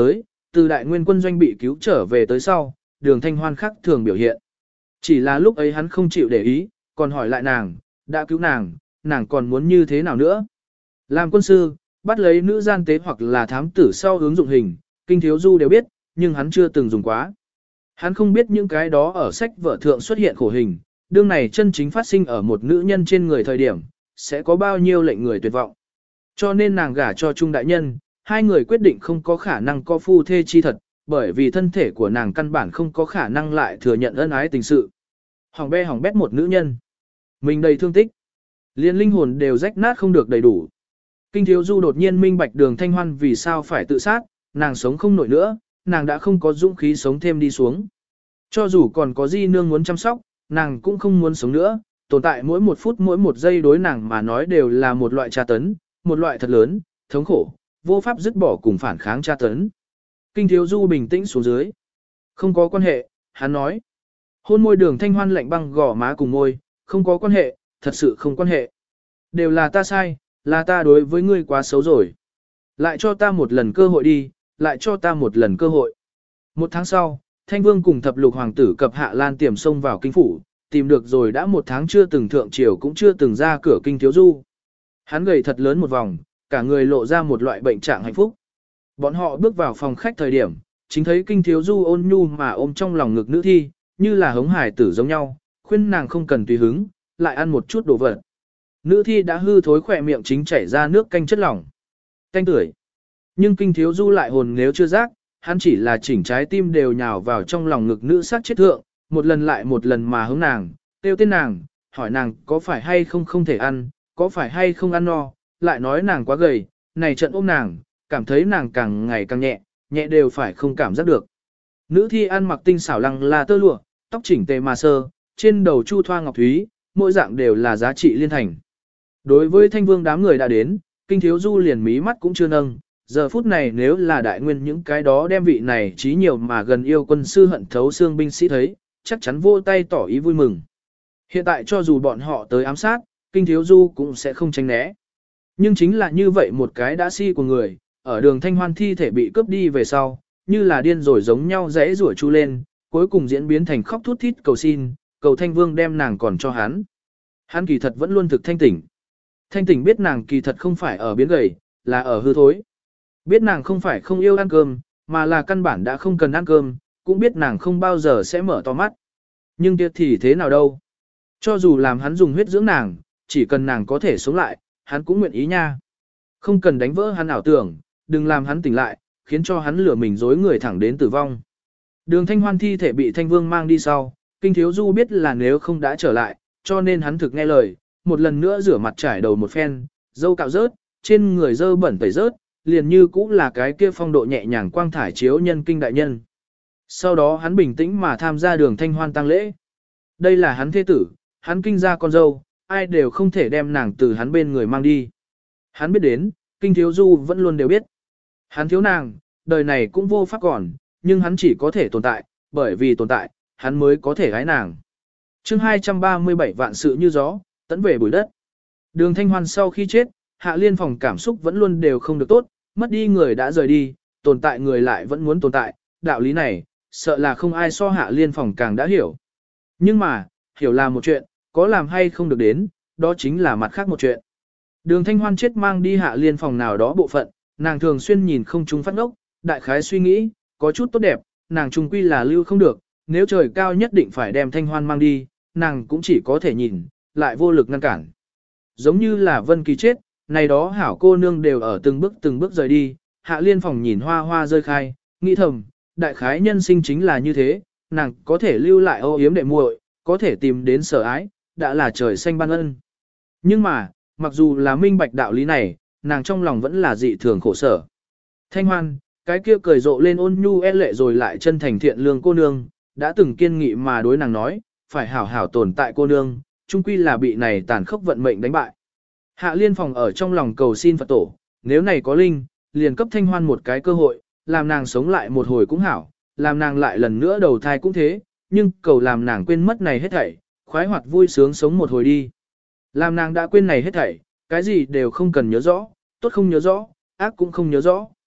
A: từ đại nguyên quân doanh bị cứu trở về tới sau, đường thanh hoan khác thường biểu hiện. Chỉ là lúc ấy hắn không chịu để ý, còn hỏi lại nàng, đã cứu nàng còn muốn như thế nào nữa. Làm quân sư, bắt lấy nữ gian tế hoặc là thám tử sau hướng dụng hình, Kinh Thiếu Du đều biết, nhưng hắn chưa từng dùng quá. Hắn không biết những cái đó ở sách vở thượng xuất hiện khổ hình, đương này chân chính phát sinh ở một nữ nhân trên người thời điểm, sẽ có bao nhiêu lệnh người tuyệt vọng. Cho nên nàng gả cho Trung đại nhân, hai người quyết định không có khả năng có phu thê chi thật, bởi vì thân thể của nàng căn bản không có khả năng lại thừa nhận ân ái tình sự. Hỏng bét một nữ nhân. Mình đầy thương tích. Liên linh hồn đều rách nát không được đầy đủ. Kinh Thiếu Du đột nhiên minh bạch đường thanh hoan vì sao phải tự sát, nàng sống không nổi nữa, nàng đã không có dũng khí sống thêm đi xuống. Cho dù còn có Di nương muốn chăm sóc, nàng cũng không muốn sống nữa, tồn tại mỗi một phút mỗi một giây đối nàng mà nói đều là một loại tra tấn, một loại thật lớn, thống khổ, vô pháp dứt bỏ cùng phản kháng tra tấn. Kinh Thiếu Du bình tĩnh xuống dưới. Không có quan hệ, hắn nói. Hôn môi đường thanh hoan lạnh băng gò má cùng môi, không có quan hệ, thật sự không quan hệ. Đều là ta sai, là ta đối với ngươi quá xấu rồi. Lại cho ta một lần cơ hội đi, lại cho ta một lần cơ hội. Một tháng sau, Thanh Vương cùng thập lục hoàng tử cập Hạ Lan tiềm sông vào kinh phủ, tìm được rồi đã một tháng chưa từng thượng triều cũng chưa từng ra cửa Kinh Thiếu Du. Hắn gầy thật lớn một vòng, cả người lộ ra một loại bệnh trạng hạnh phúc. Bọn họ bước vào phòng khách thời điểm, chính thấy Kinh Thiếu Du ôn nhu mà ôm trong lòng ngực nữ thi, như là hống hải tử giống nhau, khuyên nàng không cần tùy hứng, lại ăn một chút đồ vật. Nữ thi đã hư thối khỏe miệng chính chảy ra nước canh chất lỏng. Canh tưởi. Nhưng Kinh Thiếu Du lại hồn nếu chưa giác, hắn chỉ là chỉnh trái tim đều nhào vào trong lòng ngực nữ sát chết thượng, một lần lại một lần mà hướng nàng, kêu tên nàng, hỏi nàng có phải hay không không thể ăn, có phải hay không ăn no, lại nói nàng quá gầy, này trận ôm nàng, cảm thấy nàng càng ngày càng nhẹ, nhẹ đều phải không cảm giác được. Nữ thi ăn mặc tinh xảo lăng là tơ lụa, tóc chỉnh tề mà sơ, trên đầu chu thoa ngọc thúy, mỗi dạng đều là giá trị liên thành. Đối với Thanh Vương đám người đã đến, Kinh Thiếu Du liền mí mắt cũng chưa nâng, giờ phút này nếu là đại nguyên những cái đó đem vị này trí nhiều mà gần yêu quân sư hận thấu xương binh sĩ thấy, chắc chắn vô tay tỏ ý vui mừng. Hiện tại cho dù bọn họ tới ám sát, Kinh Thiếu Du cũng sẽ không tránh né. Nhưng chính là như vậy một cái đã si của người, ở đường Thanh Hoan thi thể bị cướp đi về sau, như là điên rồi giống nhau rẽ rủa chu lên, cuối cùng diễn biến thành khóc thút thít cầu xin, cầu Thanh Vương đem nàng còn cho hắn. Hắn kỳ thật vẫn luôn thực thanh tỉnh. Thanh tỉnh biết nàng kỳ thật không phải ở biến gầy, là ở hư thối. Biết nàng không phải không yêu ăn cơm, mà là căn bản đã không cần ăn cơm, cũng biết nàng không bao giờ sẽ mở to mắt. Nhưng kia thì thế nào đâu. Cho dù làm hắn dùng huyết dưỡng nàng, chỉ cần nàng có thể sống lại, hắn cũng nguyện ý nha. Không cần đánh vỡ hắn ảo tưởng, đừng làm hắn tỉnh lại, khiến cho hắn lừa mình dối người thẳng đến tử vong. Đường Thanh Hoan thi thể bị Thanh Vương mang đi sau, Kinh Thiếu Du biết là nếu không đã trở lại, cho nên hắn thực nghe lời, một lần nữa rửa mặt trải đầu một phen, dâu cạo rớt, trên người dơ bẩn tẩy rớt, liền như cũng là cái kia phong độ nhẹ nhàng quang thải chiếu nhân kinh đại nhân. Sau đó hắn bình tĩnh mà tham gia đường Thanh Hoan tang lễ. Đây là hắn thế tử, hắn kinh ra con dâu, ai đều không thể đem nàng từ hắn bên người mang đi. Hắn biết đến, Kinh Thiếu Du vẫn luôn đều biết. Hắn thiếu nàng, đời này cũng vô pháp còn, nhưng hắn chỉ có thể tồn tại, bởi vì tồn tại, hắn mới có thể gái nàng. Chương 237 vạn sự như gió, tấn về bụi đất. Đường Thanh Hoan sau khi chết, Hạ Liên Phòng cảm xúc vẫn luôn đều không được tốt, mất đi người đã rời đi, tồn tại người lại vẫn muốn tồn tại, đạo lý này, sợ là không ai so Hạ Liên Phòng càng đã hiểu. Nhưng mà, hiểu là một chuyện, có làm hay không được đến, đó chính là mặt khác một chuyện. Đường Thanh Hoan chết mang đi Hạ Liên Phòng nào đó bộ phận, nàng thường xuyên nhìn không trung phát ngốc, đại khái suy nghĩ, có chút tốt đẹp, nàng trung quy là lưu không được, nếu trời cao nhất định phải đem Thanh Hoan mang đi, nàng cũng chỉ có thể nhìn, lại vô lực ngăn cản. Giống như là Vân Kỳ chết, này đó hảo cô nương đều ở từng bước rời đi, Hạ Liên Phòng nhìn hoa hoa rơi khai, nghĩ thầm, đại khái nhân sinh chính là như thế, nàng có thể lưu lại âu yếm đệ muội, có thể tìm đến sở ái, đã là trời xanh ban ân. Nhưng mà, mặc dù là minh bạch đạo lý này, nàng trong lòng vẫn là dị thường khổ sở. Thanh Hoan, cái kia cười rộ lên ôn nhu e lệ rồi lại chân thành thiện lương cô nương, đã từng kiên nghị mà đối nàng nói, phải hảo hảo tồn tại cô nương, chung quy là bị này tàn khốc vận mệnh đánh bại. Hạ Liên Phòng ở trong lòng cầu xin Phật tổ, nếu này có linh, liền cấp Thanh Hoan một cái cơ hội, làm nàng sống lại một hồi cũng hảo, làm nàng lại lần nữa đầu thai cũng thế, nhưng cầu làm nàng quên mất này hết thảy, khoái hoạt vui sướng sống một hồi đi. Làm nàng đã quên này hết thảy, cái gì đều không cần nhớ rõ, tốt không nhớ rõ, ác cũng không nhớ rõ.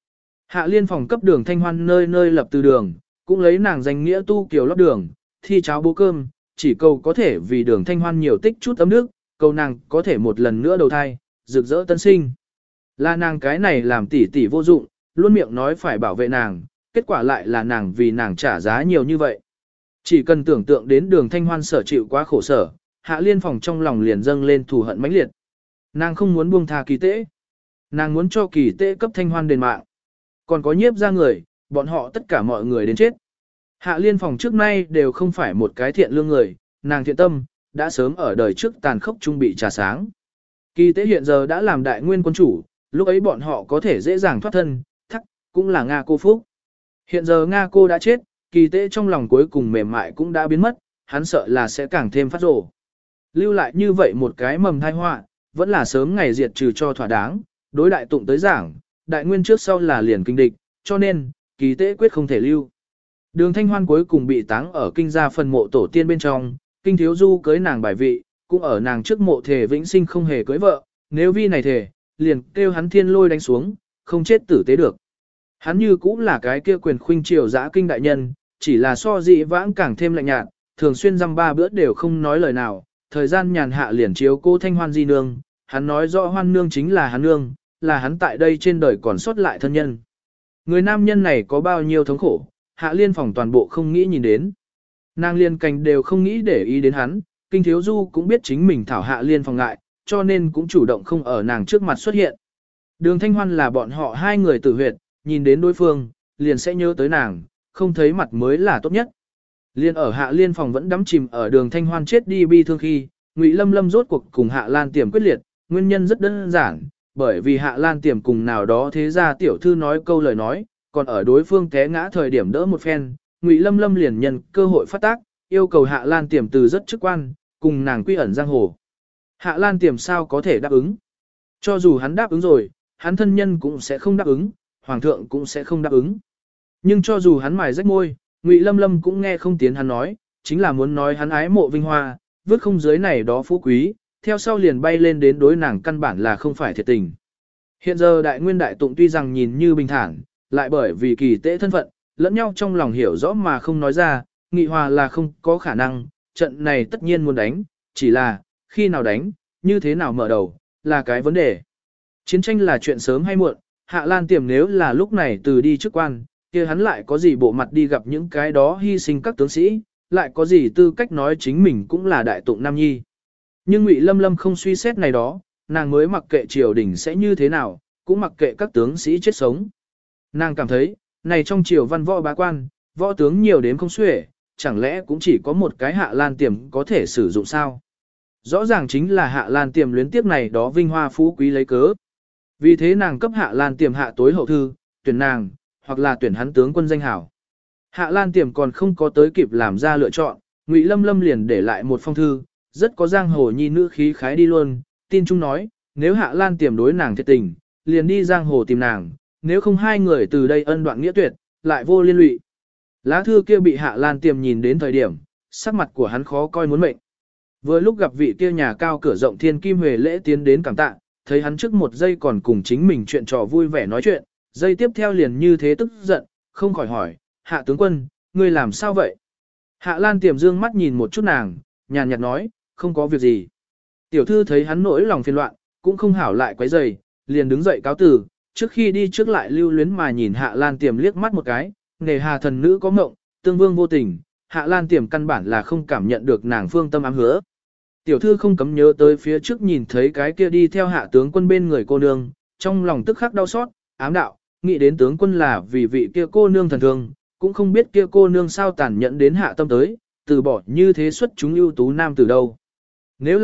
A: Hạ Liên phòng cấp Đường Thanh Hoan nơi nơi lập từ đường, cũng lấy nàng danh nghĩa tu kiều lót đường, thi cháo bố cơm, chỉ cầu có thể vì Đường Thanh Hoan nhiều tích chút ấm nước, cầu nàng có thể một lần nữa đầu thai, rực rỡ tân sinh. Là nàng cái này làm tỷ tỷ vô dụng, luôn miệng nói phải bảo vệ nàng, kết quả lại là nàng vì nàng trả giá nhiều như vậy. Chỉ cần tưởng tượng đến Đường Thanh Hoan sở chịu quá khổ sở, Hạ Liên phòng trong lòng liền dâng lên thù hận mãnh liệt. Nàng không muốn buông tha Kỳ Tế, nàng muốn cho Kỳ Tế cấp Thanh Hoan đền mạng. Còn có nhiếp ra người, bọn họ tất cả mọi người đến chết. Hạ Liên phòng trước nay đều không phải một cái thiện lương người, nàng thiện tâm, đã sớm ở đời trước tàn khốc trung bị trà sáng. Kỳ Tế hiện giờ đã làm đại nguyên quân chủ, lúc ấy bọn họ có thể dễ dàng thoát thân, thắc, cũng là Nga cô phúc. Hiện giờ Nga cô đã chết, Kỳ Tế trong lòng cuối cùng mềm mại cũng đã biến mất, hắn sợ là sẽ càng thêm phát rồ. Lưu lại như vậy một cái mầm thai họa, vẫn là sớm ngày diệt trừ cho thỏa đáng, đối đại tụng tới giảng, đại nguyên trước sau là liền kinh địch, cho nên, Kỳ Tế quyết không thể lưu. Đường Thanh Hoan cuối cùng bị táng ở kinh gia phần mộ tổ tiên bên trong, Kinh Thiếu Du cưới nàng bài vị, cũng ở nàng trước mộ thể vĩnh sinh không hề cưới vợ, nếu vi này thể, liền kêu hắn thiên lôi đánh xuống, không chết tử tế được. Hắn như cũng là cái kia quyền khuynh triều dã kinh đại nhân, chỉ là so dị vãng càng thêm lạnh nhạt, thường xuyên dăm ba bữa đều không nói lời nào, thời gian nhàn hạ liền chiếu cô Thanh Hoan di nương, hắn nói rõ Hoan nương chính là hắn nương, là hắn tại đây trên đời còn sót lại thân nhân. Người nam nhân này có bao nhiêu thống khổ, Hạ Liên phòng toàn bộ không nghĩ nhìn đến. Nàng Liên Cành đều không nghĩ để ý đến hắn, Kinh Thiếu Du cũng biết chính mình thảo Hạ Liên phòng ngại, cho nên cũng chủ động không ở nàng trước mặt xuất hiện. Đường Thanh Hoan là bọn họ hai người tử huyệt, nhìn đến đối phương, liền sẽ nhớ tới nàng, không thấy mặt mới là tốt nhất. Liên ở Hạ Liên phòng vẫn đắm chìm ở Đường Thanh Hoan chết đi bi thương khi, Ngụy Lâm Lâm rốt cuộc cùng Hạ Lan Tiềm quyết liệt, nguyên nhân rất đơn giản, bởi vì Hạ Lan Tiềm cùng nào đó thế ra tiểu thư nói câu lời nói, còn ở đối phương té ngã thời điểm đỡ một phen, Ngụy Lâm Lâm liền nhân cơ hội phát tác, yêu cầu Hạ Lan Tiềm từ rất chức quan, cùng nàng quy ẩn giang hồ. Hạ Lan Tiềm sao có thể đáp ứng? Cho dù hắn đáp ứng rồi, hắn thân nhân cũng sẽ không đáp ứng, hoàng thượng cũng sẽ không đáp ứng. Nhưng cho dù hắn mài rách môi, Ngụy Lâm Lâm cũng nghe không tiến hắn nói, chính là muốn nói hắn ái mộ vinh hoa, vứt không dưới này đó phú quý, theo sau liền bay lên đến đối nàng căn bản là không phải thiệt tình. Hiện giờ đại nguyên đại tụng tuy rằng nhìn như bình thản, lại bởi vì Kỳ Tế thân phận, lẫn nhau trong lòng hiểu rõ mà không nói ra, nghị hòa là không có khả năng, trận này tất nhiên muốn đánh, chỉ là, khi nào đánh, như thế nào mở đầu, là cái vấn đề. Chiến tranh là chuyện sớm hay muộn, Hạ Lan Tiềm nếu là lúc này từ đi chức quan, kia hắn lại có gì bộ mặt đi gặp những cái đó hy sinh các tướng sĩ, lại có gì tư cách nói chính mình cũng là đại tụng nam nhi. Nhưng Ngụy Lâm Lâm không suy xét này đó, nàng mới mặc kệ triều đình sẽ như thế nào, cũng mặc kệ các tướng sĩ chết sống. Nàng cảm thấy, này trong triều văn võ bá quan, võ tướng nhiều đến không xuể, chẳng lẽ cũng chỉ có một cái Hạ Lan Tiềm có thể sử dụng sao? Rõ ràng chính là Hạ Lan Tiềm luyến tiếp này đó vinh hoa phú quý lấy cớ. Vì thế nàng cấp Hạ Lan Tiềm hạ tối hậu thư, tuyển nàng, hoặc là tuyển hắn tướng quân danh hảo. Hạ Lan Tiềm còn không có tới kịp làm ra lựa chọn, Ngụy Lâm Lâm liền để lại một phong thư, rất có giang hồ nhi nữ khí khái đi luôn, tin chung nói, nếu Hạ Lan Tiềm đối nàng thiệt tình, liền đi giang hồ tìm nàng, nếu không hai người từ đây ân đoạn nghĩa tuyệt, lại vô liên lụy. Lá thư kia bị Hạ Lan Tiềm nhìn đến thời điểm, sắc mặt của hắn khó coi muốn mệnh. Vừa lúc gặp vị kia nhà cao cửa rộng thiên kim huệ lễ tiến đến cảm tạ, thấy hắn trước một giây còn cùng chính mình chuyện trò vui vẻ nói chuyện, giây tiếp theo liền như thế tức giận, không khỏi hỏi, Hạ tướng quân, ngươi làm sao vậy? Hạ Lan Tiềm dương mắt nhìn một chút nàng, nhàn nhạt nói, không có việc gì. Tiểu thư thấy hắn nỗi lòng phiền loạn, cũng không hảo lại quấy rầy, liền đứng dậy cáo từ, trước khi đi trước lại lưu luyến mà nhìn Hạ Lan Tiềm liếc mắt một cái, nề hà thần nữ có mộng, tương vương vô tình, Hạ Lan Tiềm căn bản là không cảm nhận được nàng phương tâm ám hứa. Tiểu thư không cấm nhớ tới phía trước nhìn thấy cái kia đi theo Hạ tướng quân bên người cô nương, trong lòng tức khắc đau xót, ám đạo, nghĩ đến tướng quân là vì vị kia cô nương thần thương, cũng không biết kia cô nương sao tàn nhẫn đến Hạ tâm tới, từ bỏ như thế xuất chúng ưu tú nam từ đâu. Nếu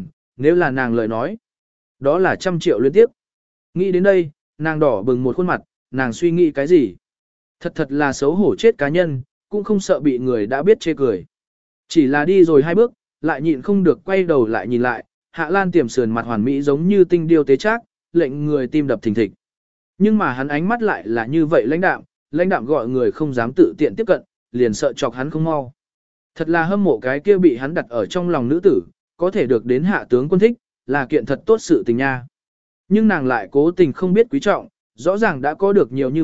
A: là nàng lời nói, đó là 100 triệu liên tiếp. Nghĩ đến đây, nàng đỏ bừng một khuôn mặt, nàng suy nghĩ cái gì? Thật là xấu hổ chết cá nhân, cũng không sợ bị người đã biết chê cười. Chỉ là đi rồi 2 bước, lại nhịn không được quay đầu lại nhìn lại, Hạ Lan Tiềm sườn mặt hoàn mỹ giống như tinh điêu tế trác, lệnh người tim đập thình thịch. Nhưng mà hắn ánh mắt lại là như vậy lãnh đạm gọi người không dám tự tiện tiếp cận, liền sợ chọc hắn không mau. Thật là hâm mộ cái kia bị hắn đặt ở trong lòng nữ tử, có thể được đến Hạ tướng quân thích, là kiện thật tốt sự tình nha. Nhưng nàng lại cố tình không biết quý trọng, rõ ràng đã có được nhiều như vậy,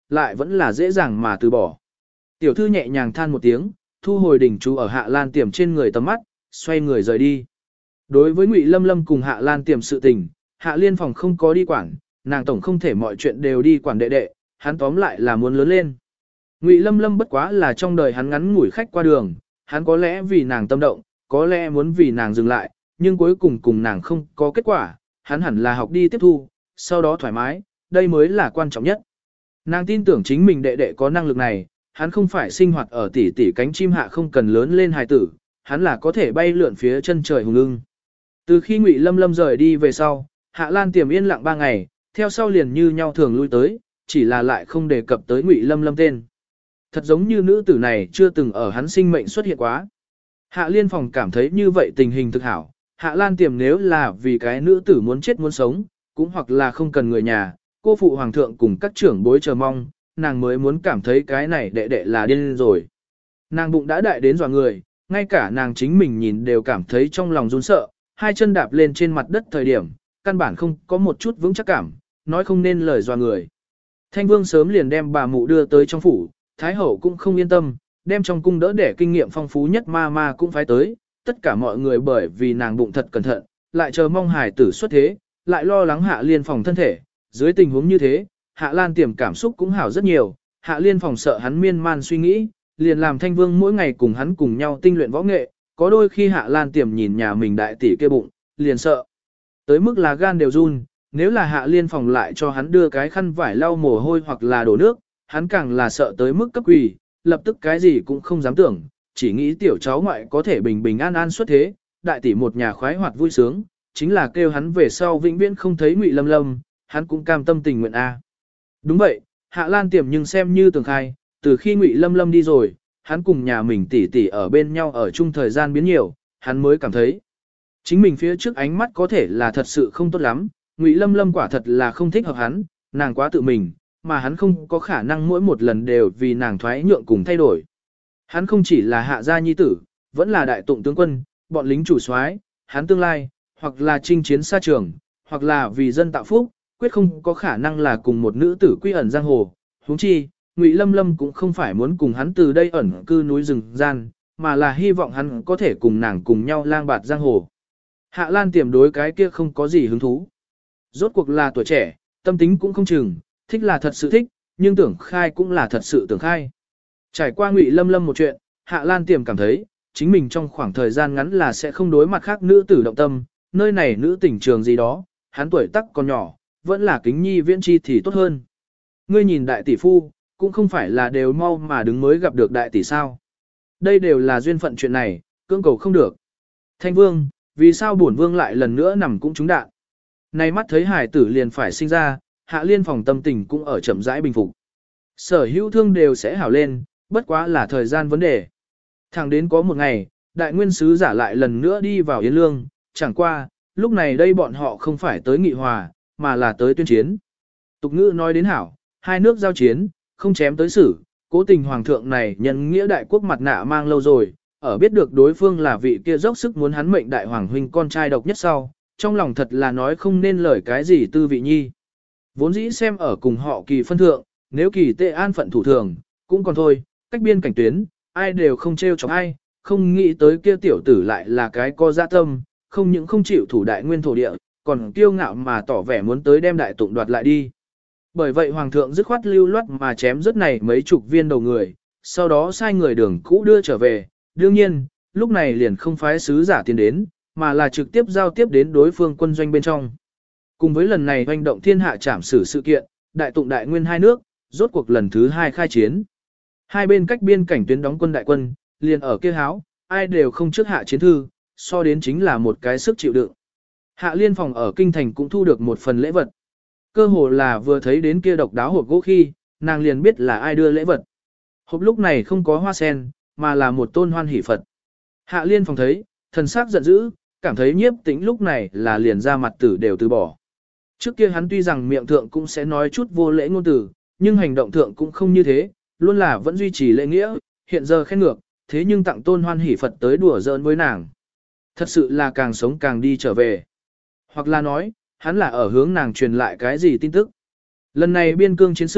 A: lại vẫn là dễ dàng mà từ bỏ. Tiểu thư nhẹ nhàng than một tiếng, thu hồi đỉnh chú ở Hạ Lan Tiềm trên người tầm mắt, xoay người rời đi. Đối với Ngụy Lâm Lâm cùng Hạ Lan Tiềm sự tình, Hạ Liên Phòng không có đi quản, nàng tổng không thể mọi chuyện đều đi quản đệ đệ, hắn tóm lại là muốn lớn lên. Ngụy Lâm Lâm bất quá là trong đời hắn ngắn ngủi khách qua đường, hắn có lẽ vì nàng tâm động, có lẽ muốn vì nàng dừng lại, nhưng cuối cùng cùng nàng không có kết quả, hắn hẳn là học đi tiếp thu, sau đó thoải mái, đây mới là quan trọng nhất. Nàng tin tưởng chính mình đệ đệ có năng lực này, hắn không phải sinh hoạt ở tỉ tỉ cánh chim hạ không cần lớn lên hài tử, hắn là có thể bay lượn phía chân trời hùng ưng. Từ khi Ngụy Lâm Lâm rời đi về sau, Hạ Lan Tiềm yên lặng 3 ngày, theo sau liền như nhau thường lui tới, chỉ là lại không đề cập tới Ngụy Lâm Lâm tên. Thật giống như nữ tử này chưa từng ở hắn sinh mệnh xuất hiện quá. Hạ Liên Phòng cảm thấy như vậy tình hình thực hảo, Hạ Lan Tiềm nếu là vì cái nữ tử muốn chết muốn sống, cũng hoặc là không cần người nhà, cô phụ hoàng thượng cùng các trưởng bối chờ mong, nàng mới muốn cảm thấy cái này đệ đệ là điên rồi. Nàng bụng đã đại đến dọa người, ngay cả nàng chính mình nhìn đều cảm thấy trong lòng run sợ, hai chân đạp lên trên mặt đất thời điểm, căn bản không có một chút vững chắc cảm, nói không nên lời dọa người. Thanh Vương sớm liền đem bà mụ đưa tới trong phủ, Thái Hậu cũng không yên tâm, đem trong cung đỡ để kinh nghiệm phong phú nhất ma cũng phái tới, tất cả mọi người bởi vì nàng bụng thật cẩn thận, lại chờ mong hài tử xuất thế, lại lo lắng Hạ Liên Phòng thân thể, dưới tình huống như thế, Hạ Lan Tiềm cảm xúc cũng hảo rất nhiều, Hạ Liên Phòng sợ hắn miên man suy nghĩ, liền làm Thanh Vương mỗi ngày cùng hắn cùng nhau tinh luyện võ nghệ, có đôi khi Hạ Lan Tiềm nhìn nhà mình đại tỷ kia bụng, liền sợ. Tới mức là gan đều run, nếu là Hạ Liên Phòng lại cho hắn đưa cái khăn vải lau mồ hôi hoặc là đổ nước, hắn càng là sợ tới mức cấp quỳ, lập tức cái gì cũng không dám tưởng, chỉ nghĩ tiểu cháu ngoại có thể bình bình an an xuất thế, đại tỷ một nhà khoái hoạt vui sướng, chính là kêu hắn về sau vĩnh viễn không thấy Ngụy Lâm Lâm, hắn cũng cam tâm tình nguyện a. Đúng vậy, Hạ Lan Tiềm nhưng xem như tường khai, từ khi Ngụy Lâm Lâm đi rồi, hắn cùng nhà mình tỷ tỷ ở bên nhau ở chung thời gian biến nhiều, hắn mới cảm thấy chính mình phía trước ánh mắt có thể là thật sự không tốt lắm, Ngụy Lâm Lâm quả thật là không thích hợp hắn, nàng quá tự mình, mà hắn không có khả năng mỗi một lần đều vì nàng thoái nhượng cùng thay đổi. Hắn không chỉ là Hạ gia nhi tử, vẫn là đại tụng tướng quân, bọn lính chủ soái, hắn tương lai, hoặc là chinh chiến xa trường, hoặc là vì dân tạo phúc, quyết không có khả năng là cùng một nữ tử quy ẩn giang hồ. Huống chi, Ngụy Lâm Lâm cũng không phải muốn cùng hắn từ đây ẩn cư núi rừng gian, mà là hy vọng hắn có thể cùng nàng cùng nhau lang bạt giang hồ. Hạ Lan Tiềm đối cái kia không có gì hứng thú. Rốt cuộc là tuổi trẻ, tâm tính cũng không chừng, thích là thật sự thích, nhưng tưởng khai cũng là thật sự tưởng khai. Trải qua Ngụy Lâm Lâm một chuyện, Hạ Lan Tiềm cảm thấy, chính mình trong khoảng thời gian ngắn là sẽ không đối mặt khác nữ tử động tâm, nơi này nữ tỉnh trường gì đó, hắn tuổi tác còn nhỏ, vẫn là kính nhi viễn chi thì tốt hơn. Ngươi nhìn đại tỷ phu, cũng không phải là đều mau mà đứng mới gặp được đại tỷ sao. Đây đều là duyên phận chuyện này, cưỡng cầu không được. Thanh Vương, vì sao bổn vương lại lần nữa nằm cũng trúng đạn. Nay mắt thấy hải tử liền phải sinh ra, Hạ Liên Phòng tâm tình cũng ở chậm rãi bình phục. Sở hữu thương đều sẽ hảo lên, bất quá là thời gian vấn đề. Thẳng đến có một ngày, đại nguyên sứ giả lại lần nữa đi vào Yến Lương, chẳng qua, lúc này đây bọn họ không phải tới nghị hòa, mà là tới tuyên chiến. Tục ngữ nói đến hảo, hai nước giao chiến, không chém tới xử, cố tình hoàng thượng này nhân nghĩa đại quốc mặt nạ mang lâu rồi, ở biết được đối phương là vị kia dốc sức muốn hắn mệnh đại hoàng huynh con trai độc nhất sau, trong lòng thật là nói không nên lời cái gì tư vị nhi. Vốn dĩ xem ở cùng họ Kỳ phân thượng, nếu Kỳ tệ an phận thủ thường, cũng còn thôi, cách biên cảnh tuyến, ai đều không trêu chọc ai, không nghĩ tới kia tiểu tử lại là cái co dạ tâm, không những không chịu thủ đại nguyên thổ địa, còn kiêu ngạo mà tỏ vẻ muốn tới đem đại tụng đoạt lại đi. Bởi vậy hoàng thượng dứt khoát lưu loát mà chém rất này mấy chục viên đầu người, sau đó sai người đường cũ đưa trở về, đương nhiên, lúc này liền không phái sứ giả tiến đến, mà là trực tiếp giao tiếp đến đối phương quân doanh bên trong. Cùng với lần này hoành động thiên hạ trảm xử sự kiện, đại tụng đại nguyên hai nước, rốt cuộc lần thứ hai khai chiến. Hai bên cách biên cảnh tuyến đóng quân đại quân, liền ở kia háo, ai đều không trước hạ chiến thư, so đến chính là một cái sức chịu đựng. Hạ Liên Phòng ở kinh thành cũng thu được một phần lễ vật. Cơ hồ là vừa thấy đến kia độc đáo hộp gỗ khi, nàng liền biết là ai đưa lễ vật. Hộp lúc này không có hoa sen, mà là một tôn hoan hỷ Phật. Hạ Liên Phòng thấy, thần sắc giận dữ, cảm thấy Nhiếp Tĩnh lúc này là liền ra mặt tử đều từ bỏ. Trước kia hắn tuy rằng miệng thượng cũng sẽ nói chút vô lễ ngôn từ, nhưng hành động thượng cũng không như thế, luôn là vẫn duy trì lễ nghĩa, hiện giờ khen ngược, thế nhưng tặng tôn hoan hỷ Phật tới đùa giỡn với nàng. Thật sự là càng sống càng đi trở về. Hoặc là nói, hắn là ở hướng nàng truyền lại cái gì tin tức. Lần này biên cương chiến sự,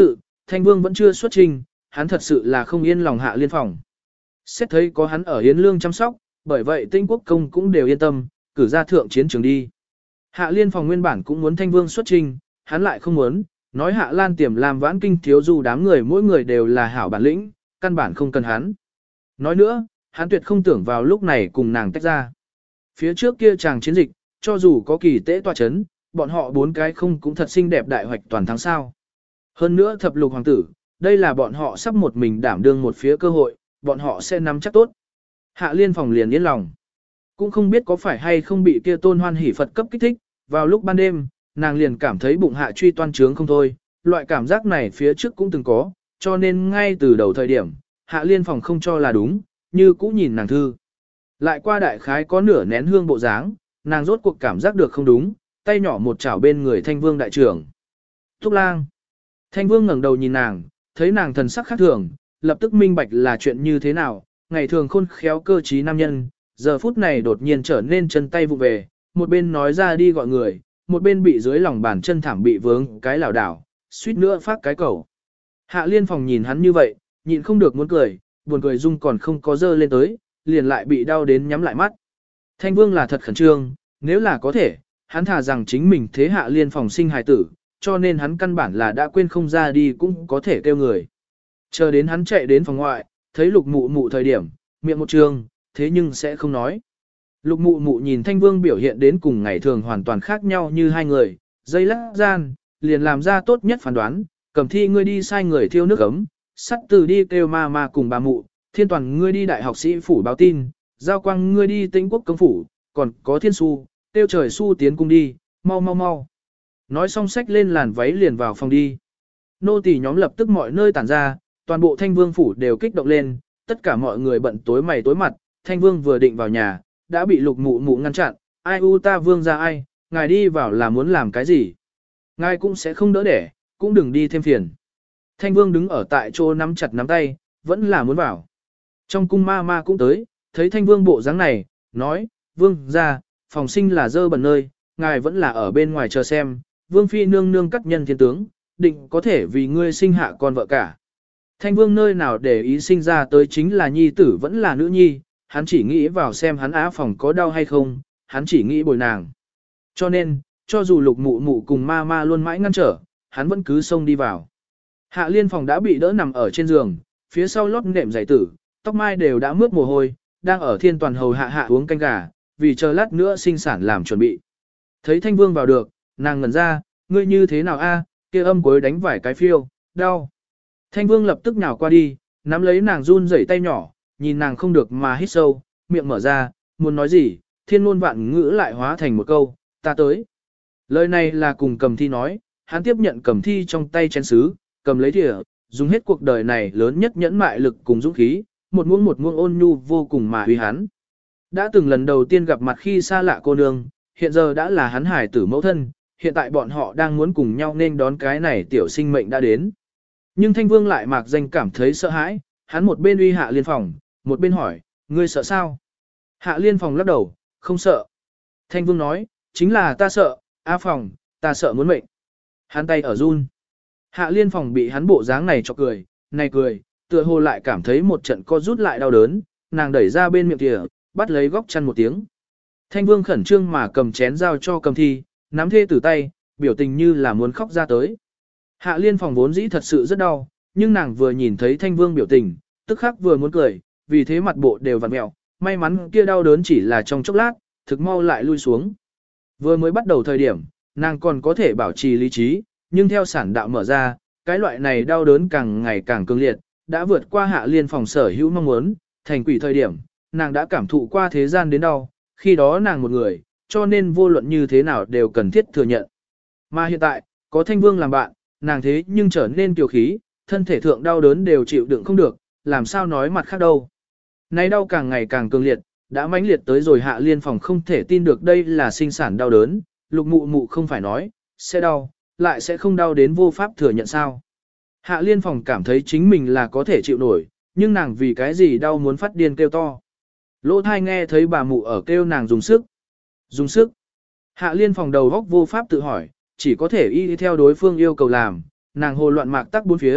A: Thanh Vương vẫn chưa xuất trình, hắn thật sự là không yên lòng Hạ Liên Phòng. Xét thấy có hắn ở Yến Lương chăm sóc, bởi vậy Tinh Quốc công cũng đều yên tâm, cử ra thượng chiến trường đi. Hạ Liên Phòng nguyên bản cũng muốn Thanh Vương xuất trình, hắn lại không muốn, nói Hạ Lan Tiềm làm Vãn Kinh thiếu dù đám người mỗi người đều là hảo bản lĩnh, căn bản không cần hắn. Nói nữa, hắn tuyệt không tưởng vào lúc này cùng nàng tách ra. Phía trước kia chàng chiến dịch, cho dù có kỳ tế tọa chấn, bọn họ bốn cái không cũng thật xinh đẹp đại hoạch toàn thắng sao. Hơn nữa thập lục hoàng tử, đây là bọn họ sắp một mình đảm đương một phía cơ hội, bọn họ sẽ nắm chắc tốt. Hạ Liên Phòng liền yên lòng. Cũng không biết có phải hay không bị kia Tôn Hoan Hỷ Phật cấp kích thích, vào lúc ban đêm, nàng liền cảm thấy bụng hạ truy toan trướng không thôi, loại cảm giác này phía trước cũng từng có, cho nên ngay từ đầu thời điểm, Hạ Liên Phòng không cho là đúng, như cũ nhìn nàng thư. Lại qua đại khái có nửa nén hương bộ dáng, nàng rốt cuộc cảm giác được không đúng, tay nhỏ một chảo bên người Thanh Vương đại trưởng. Thúc lang. Thanh Vương ngẩng đầu nhìn nàng, thấy nàng thần sắc khác thường, lập tức minh bạch là chuyện như thế nào, ngày thường khôn khéo cơ trí nam nhân, giờ phút này đột nhiên trở nên chân tay vụ về, một bên nói ra đi gọi người, một bên bị dưới lòng bàn chân thảm bị vướng cái lảo đảo, suýt nữa phát cái cầu. Hạ Liên Phòng nhìn hắn như vậy, nhịn không được muốn cười, buồn cười dung còn không có dơ lên tới, liền lại bị đau đến nhắm lại mắt. Thanh Vương là thật khẩn trương, nếu là có thể, hắn thà rằng chính mình thế Hạ Liên Phòng sinh hài tử, cho nên hắn căn bản là đã quên không ra đi cũng có thể kêu người. Chờ đến hắn chạy đến phòng ngoại, thấy Lục Mụ Mụ thời điểm, miệng một trường, thế nhưng sẽ không nói. Lục Mụ Mụ nhìn Thanh Vương biểu hiện đến cùng ngày thường hoàn toàn khác nhau như hai người, dây lắc gian, liền làm ra tốt nhất phán đoán, Cẩm Thi ngươi đi sai người thiêu nước ấm, Sắt Từ đi kêu ma cùng bà mụ, Thiên Toàn ngươi đi đại học sĩ phủ báo tin, Giao Quang ngươi đi Tĩnh Quốc công phủ, còn có Thiên Su, tiêu trời Su tiến cung đi, mau. Nói xong xách lên làn váy liền vào phòng đi. Nô tỳ nhóm lập tức mọi nơi tản ra, toàn bộ Thanh Vương phủ đều kích động lên, tất cả mọi người bận tối mày tối mặt, Thanh Vương vừa định vào nhà, đã bị Lục Mụ Mụ ngăn chặn, ai u ta vương ra ai, ngài đi vào là muốn làm cái gì? Ngài cũng sẽ không đỡ đẻ, cũng đừng đi thêm phiền. Thanh Vương đứng ở tại chỗ nắm chặt nắm tay, vẫn là muốn vào. Trong cung ma cũng tới, thấy Thanh Vương bộ dáng này, nói, vương ra, phòng sinh là dơ bẩn nơi, ngài vẫn là ở bên ngoài chờ xem, vương phi nương nương cắt nhân thiên tướng, định có thể vì ngươi sinh hạ con vợ cả. Thanh Vương nơi nào để ý sinh ra tới chính là nhi tử vẫn là nữ nhi, hắn chỉ nghĩ vào xem hắn á phòng có đau hay không, hắn chỉ nghĩ bồi nàng. Cho nên, cho dù Lục Mụ Mụ cùng ma luôn mãi ngăn trở, hắn vẫn cứ xông đi vào. Hạ Liên Phòng đã bị đỡ nằm ở trên giường, phía sau lót nệm giày tử, tóc mai đều đã mướt mồ hôi, đang ở Thiên Toàn hầu hạ uống canh gà, vì chờ lát nữa sinh sản làm chuẩn bị. Thấy Thanh Vương vào được, nàng ngẩn ra, ngươi như thế nào a? Kia âm cuối đánh vải cái phiêu, đau. Thanh Vương lập tức nhào qua đi, nắm lấy nàng run rẩy tay nhỏ, nhìn nàng không được mà hít sâu, miệng mở ra, muốn nói gì, thiên ngôn vạn ngữ lại hóa thành một câu, ta tới. Lời này là cùng Cẩm Thi nói, hắn tiếp nhận Cẩm Thi trong tay chén sứ, cầm lấy thìa, dùng hết cuộc đời này lớn nhất nhẫn mại lực cùng dũng khí, một muỗng ôn nhu vô cùng mà uy hắn. Đã từng lần đầu tiên gặp mặt khi xa lạ cô nương, hiện giờ đã là hắn hải tử mẫu thân, hiện tại bọn họ đang muốn cùng nhau nên đón cái này tiểu sinh mệnh đã đến. Nhưng Thanh Vương lại mạc danh cảm thấy sợ hãi, hắn một bên uy Hạ Liên Phòng, một bên hỏi, ngươi sợ sao? Hạ Liên Phòng lắc đầu, không sợ. Thanh Vương nói, chính là ta sợ, A Phòng, ta sợ muốn mệnh. Hắn tay ở run. Hạ Liên Phòng bị hắn bộ dáng này cho cười, này cười, tựa hồ lại cảm thấy một trận co rút lại đau đớn, nàng đẩy ra bên miệng kìa, bắt lấy góc chăn một tiếng. Thanh Vương khẩn trương mà cầm chén dao cho Cẩm Thi, nắm thê tử tay, biểu tình như là muốn khóc ra tới. Hạ Liên Phòng vốn dĩ thật sự rất đau, nhưng nàng vừa nhìn thấy Thanh Vương biểu tình, tức khắc vừa muốn cười, vì thế mặt bộ đều vặn mẹo, may mắn kia đau đớn chỉ là trong chốc lát, thực mau lại lui xuống. Vừa mới bắt đầu thời điểm, nàng còn có thể bảo trì lý trí, nhưng theo sản đạo mở ra, cái loại này đau đớn càng ngày càng cương liệt, đã vượt qua Hạ Liên Phòng sở hữu mong muốn, thành quỷ thời điểm, nàng đã cảm thụ qua thế gian đến đau, khi đó nàng một người, cho nên vô luận như thế nào đều cần thiết thừa nhận. Mà hiện tại, có Thanh Vương làm bạn, nàng thế nhưng trở nên kiều khí, thân thể thượng đau đớn đều chịu đựng không được, làm sao nói mặt khác đâu. Nay đau càng ngày càng cường liệt, đã mãnh liệt tới rồi Hạ Liên Phòng không thể tin được đây là sinh sản đau đớn, Lục Mụ Mụ không phải nói, sẽ đau, lại sẽ không đau đến vô pháp thừa nhận sao. Hạ Liên Phòng cảm thấy chính mình là có thể chịu nổi, nhưng nàng vì cái gì đau muốn phát điên kêu to. Lỗ thai nghe thấy bà mụ ở kêu nàng dùng sức. Dùng sức. Hạ Liên Phòng đầu góc vô pháp tự hỏi, chỉ có thể y theo đối phương yêu cầu làm, nàng hồ loạn mạc tắc bốn phía,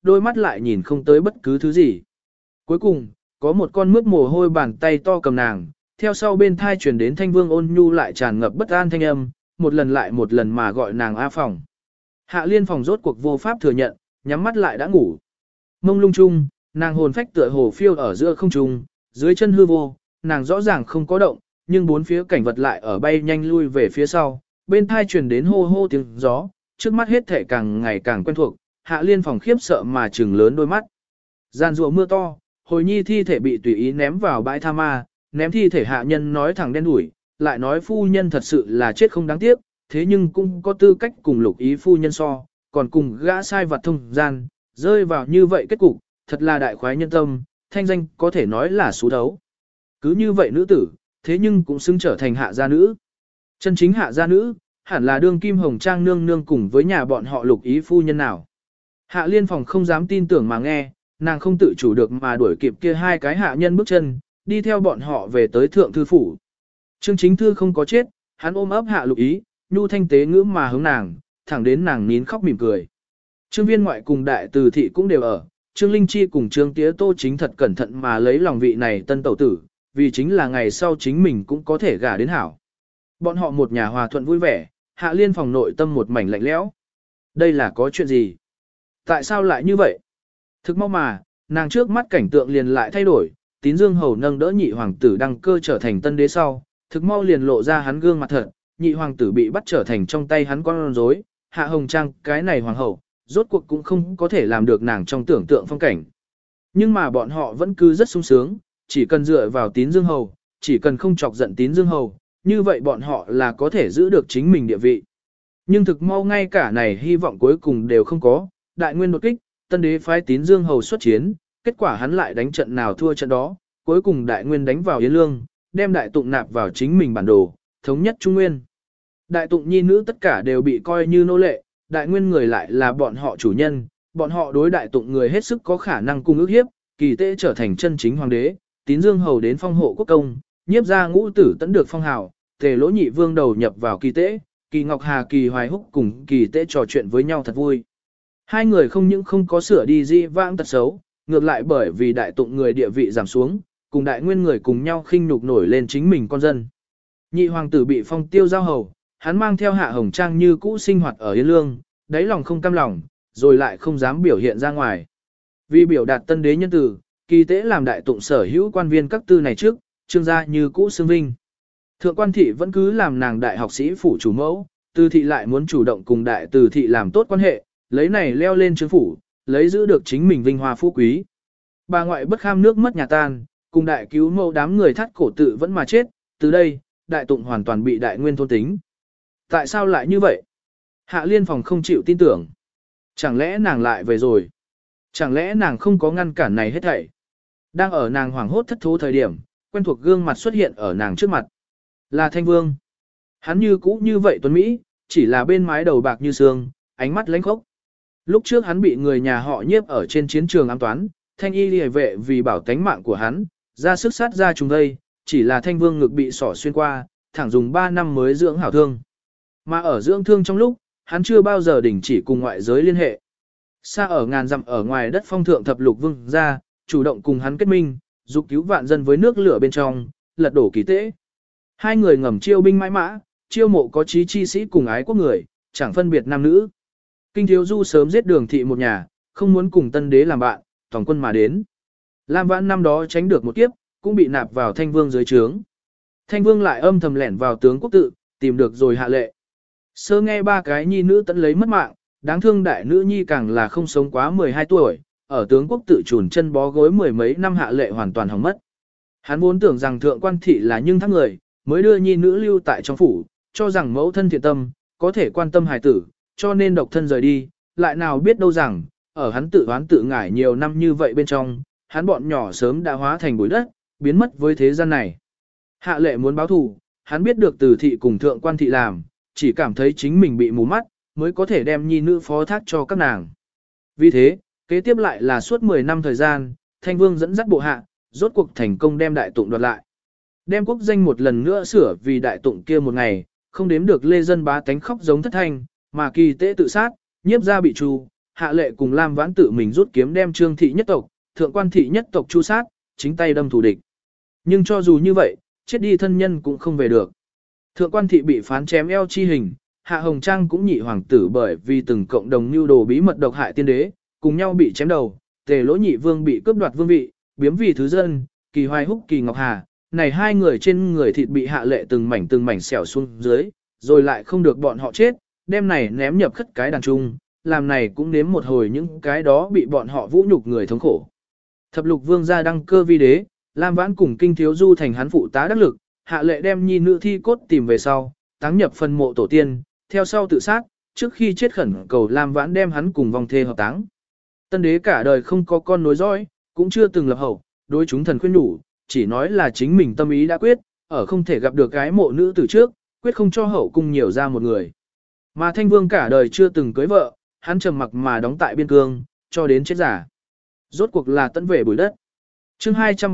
A: đôi mắt lại nhìn không tới bất cứ thứ gì. Cuối cùng, có một con mướt mồ hôi bàn tay to cầm nàng, theo sau bên thai truyền đến Thanh Vương ôn nhu lại tràn ngập bất an thanh âm, một lần lại một lần mà gọi nàng A Phòng. Hạ Liên Phòng rốt cuộc vô pháp thừa nhận, nhắm mắt lại đã ngủ. Mông lung chung, nàng hồn phách tựa hồ phiêu ở giữa không trung, dưới chân hư vô, nàng rõ ràng không có động, nhưng bốn phía cảnh vật lại ở bay nhanh lui về phía sau, bên thai truyền đến hô hô tiếng gió, trước mắt hết thể càng ngày càng quen thuộc, Hạ Liên Phòng khiếp sợ mà trừng lớn đôi mắt. Gian rùa mưa to, hồi nhi thi thể bị tùy ý ném vào bãi tha ma, ném thi thể hạ nhân nói thẳng đen đủi, lại nói phu nhân thật sự là chết không đáng tiếc, thế nhưng cũng có tư cách cùng lục ý phu nhân so, còn cùng gã sai vặt thông gian, rơi vào như vậy kết cục, thật là đại khoái nhân tâm, thanh danh có thể nói là xú thấu. Cứ như vậy nữ tử, thế nhưng cũng xứng trở thành hạ gia nữ. Chân chính hạ gia nữ, hẳn là đương kim hồng trang nương nương cùng với nhà bọn họ lục ý phu nhân nào. Hạ Liên Phòng không dám tin tưởng mà nghe, nàng không tự chủ được mà đuổi kịp kia hai cái hạ nhân bước chân, đi theo bọn họ về tới thượng thư phủ. Trương Chính Thư không có chết, hắn ôm ấp Hạ Lục Ý, nhu thanh tế ngữ mà hướng nàng, thẳng đến nàng nín khóc mỉm cười. Trương Viên ngoại cùng đại từ thị cũng đều ở, Trương Linh Chi cùng Trương Tía Tô chính thật cẩn thận mà lấy lòng vị này tân tẩu tử, vì chính là ngày sau chính mình cũng có thể gả đến hảo. Bọn họ một nhà hòa thuận vui vẻ, Hạ Liên Phòng nội tâm một mảnh lạnh lẽo. Đây là có chuyện gì? Tại sao lại như vậy? Thực mau mà, nàng trước mắt cảnh tượng liền lại thay đổi, Tín Dương Hầu nâng đỡ nhị hoàng tử đăng cơ trở thành tân đế sau, thực mau liền lộ ra hắn gương mặt thật, nhị hoàng tử bị bắt trở thành trong tay hắn con rối, Hạ Hồng Trang cái này hoàng hậu, rốt cuộc cũng không có thể làm được nàng trong tưởng tượng phong cảnh. Nhưng mà bọn họ vẫn cứ rất sung sướng, chỉ cần dựa vào Tín Dương Hầu, chỉ cần không chọc giận Tín Dương Hầu, như vậy bọn họ là có thể giữ được chính mình địa vị. Nhưng thực mau ngay cả này hy vọng cuối cùng đều không có, đại nguyên đột kích, tân đế phái Tín Dương Hầu xuất chiến, kết quả hắn lại đánh trận nào thua trận đó, cuối cùng đại nguyên đánh vào Yến Lương, đem đại tụng nạp vào chính mình bản đồ, thống nhất Trung Nguyên. Đại tụng nhi nữ tất cả đều bị coi như nô lệ, đại nguyên người lại là bọn họ chủ nhân, bọn họ đối đại tụng người hết sức có khả năng cung ước hiếp, Kỳ Tế trở thành chân chính hoàng đế, Tín Dương Hầu đến phong hộ quốc công, nhiếp ra ngũ tử tẫn được phong hào, Tề Lỗ Nhị Vương đầu nhập vào Kỳ Tế, Kỳ Ngọc Hà Kỳ Hoài Húc cùng Kỳ Tế trò chuyện với nhau thật vui. Hai người không những không có sửa đi di vãng tật xấu, ngược lại bởi vì đại tụng người địa vị giảm xuống, cùng đại nguyên người cùng nhau khinh nhục nổi lên chính mình con dân. Nhị hoàng tử bị phong tiêu giao hầu, hắn mang theo Hạ Hồng Trang như cũ sinh hoạt ở Yên Lương, đáy lòng không cam lòng, rồi lại không dám biểu hiện ra ngoài. Vì biểu đạt tân đế nhân tử, Kỳ Tế làm đại tụng sở hữu quan viên các tư này trước, trương gia như cũ xương vinh. Thượng quan thị vẫn cứ làm nàng đại học sĩ phủ chủ mẫu, từ thị lại muốn chủ động cùng đại từ thị làm tốt quan hệ, lấy này leo lên trướng phủ, lấy giữ được chính mình vinh hoa phú quý. Bà ngoại bất kham nước mất nhà tan, cùng đại cứu mẫu đám người thắt cổ tự vẫn mà chết, từ đây, đại tụng hoàn toàn bị đại nguyên thôn tính. Tại sao lại như vậy? Hạ Liên Phòng không chịu tin tưởng. Chẳng lẽ nàng lại về rồi? Chẳng lẽ nàng không có ngăn cản này hết thảy? Đang ở nàng hoảng hốt thất thố thời điểm, quen thuộc gương mặt xuất hiện ở nàng trước mặt. Là Thanh Vương. Hắn như cũ như vậy tuấn Mỹ, chỉ là bên mái đầu bạc như sương, ánh mắt lánh khốc. Lúc trước hắn bị người nhà họ nhiếp ở trên chiến trường ám toán, Thanh y liề vệ vì bảo tánh mạng của hắn, ra sức sát ra trùng đây, chỉ là Thanh Vương ngực bị sỏ xuyên qua, thẳng dùng 3 năm mới dưỡng hảo thương. Mà ở dưỡng thương trong lúc, hắn chưa bao giờ đình chỉ cùng ngoại giới liên hệ. Xa ở ngàn dặm ở ngoài đất phong thượng thập lục vương ra, chủ động cùng hắn kết minh, giúp cứu vạn dân với nước lửa bên trong, lật đổ Kỳ Tế. Hai người ngầm chiêu binh mãi mã, chiêu mộ có chí chi sĩ cùng ái quốc người, chẳng phân biệt nam nữ. Kinh Thiếu Du sớm giết Đường thị một nhà, không muốn cùng tân đế làm bạn, toàn quân mà đến. Lam Vãn năm đó tránh được một kiếp, cũng bị nạp vào Thanh Vương dưới trướng. Thanh Vương lại âm thầm lẻn vào tướng quốc tự, tìm được rồi hạ lệ. Sơ nghe 3 cái nhi nữ tận lấy mất mạng, đáng thương đại nữ nhi càng là không sống quá 12 tuổi, ở tướng quốc tự chùn chân bó gối 10 mấy năm hạ lệ hoàn toàn hỏng mất. Hắn vốn tưởng rằng thượng quan thị là nhưng thắng người, mới đưa nhi nữ lưu tại trong phủ, cho rằng mẫu thân thiện tâm, có thể quan tâm hài tử, cho nên độc thân rời đi, lại nào biết đâu rằng, ở hắn tự oán tự ngải nhiều năm như vậy bên trong, hắn bọn nhỏ sớm đã hóa thành bụi đất, biến mất với thế gian này. Hạ lệ muốn báo thù, hắn biết được từ thị cùng thượng quan thị làm, chỉ cảm thấy chính mình bị mù mắt, mới có thể đem nhi nữ phó thác cho các nàng. Vì thế, kế tiếp lại là suốt 10 năm thời gian, Thanh Vương dẫn dắt bộ hạ, rốt cuộc thành công đem đại tụng đoạt lại. Đem quốc danh một lần nữa sửa vì đại tụng kia một ngày, không đếm được lê dân bá tánh khóc giống thất thanh, mà Kỳ Tế tự sát, nhiếp ra bị trù, Hạ Lệ cùng Lam Vãn tự mình rút kiếm đem Trương thị nhất tộc, Thượng Quan thị nhất tộc chu sát, chính tay đâm thủ địch. Nhưng cho dù như vậy, chết đi thân nhân cũng không về được. Thượng Quan thị bị phán chém eo chi hình, Hạ Hồng Trang cũng nhị hoàng tử bởi vì từng cộng đồng mưu đồ bí mật độc hại tiên đế, cùng nhau bị chém đầu, Tề Lỗ nhị vương bị cướp đoạt vương vị, biếm vì thứ dân, Kỳ Hoài Húc Kỳ Ngọc Hà, này hai người trên người thịt bị Hạ Lệ từng mảnh xẻo xuống dưới, rồi lại không được bọn họ chết, đem này ném nhập khất cái đàn trung, làm này cũng nếm một hồi những cái đó bị bọn họ vũ nhục người thống khổ. Thập lục vương gia đăng cơ vi đế, Lam Vãn cùng Kinh Thiếu Du thành hắn phụ tá đắc lực, Hạ Lệ đem nhi nữ thi cốt tìm về sau, táng nhập phần mộ tổ tiên, theo sau tự sát, trước khi chết khẩn cầu Lam Vãn đem hắn cùng vong thê hợp táng. Tân đế cả đời không có con nối dõi, cũng chưa từng lập hậu, đối chúng thần khuyên nhủ, chỉ nói là chính mình tâm ý đã quyết, ở không thể gặp được cái mộ nữ từ trước, quyết không cho hậu cung nhiều ra một người. Mà Thanh Vương cả đời chưa từng cưới vợ, hắn trầm mặc mà đóng tại biên cương, cho đến chết giả. Rốt cuộc là tận về bụi đất. Chương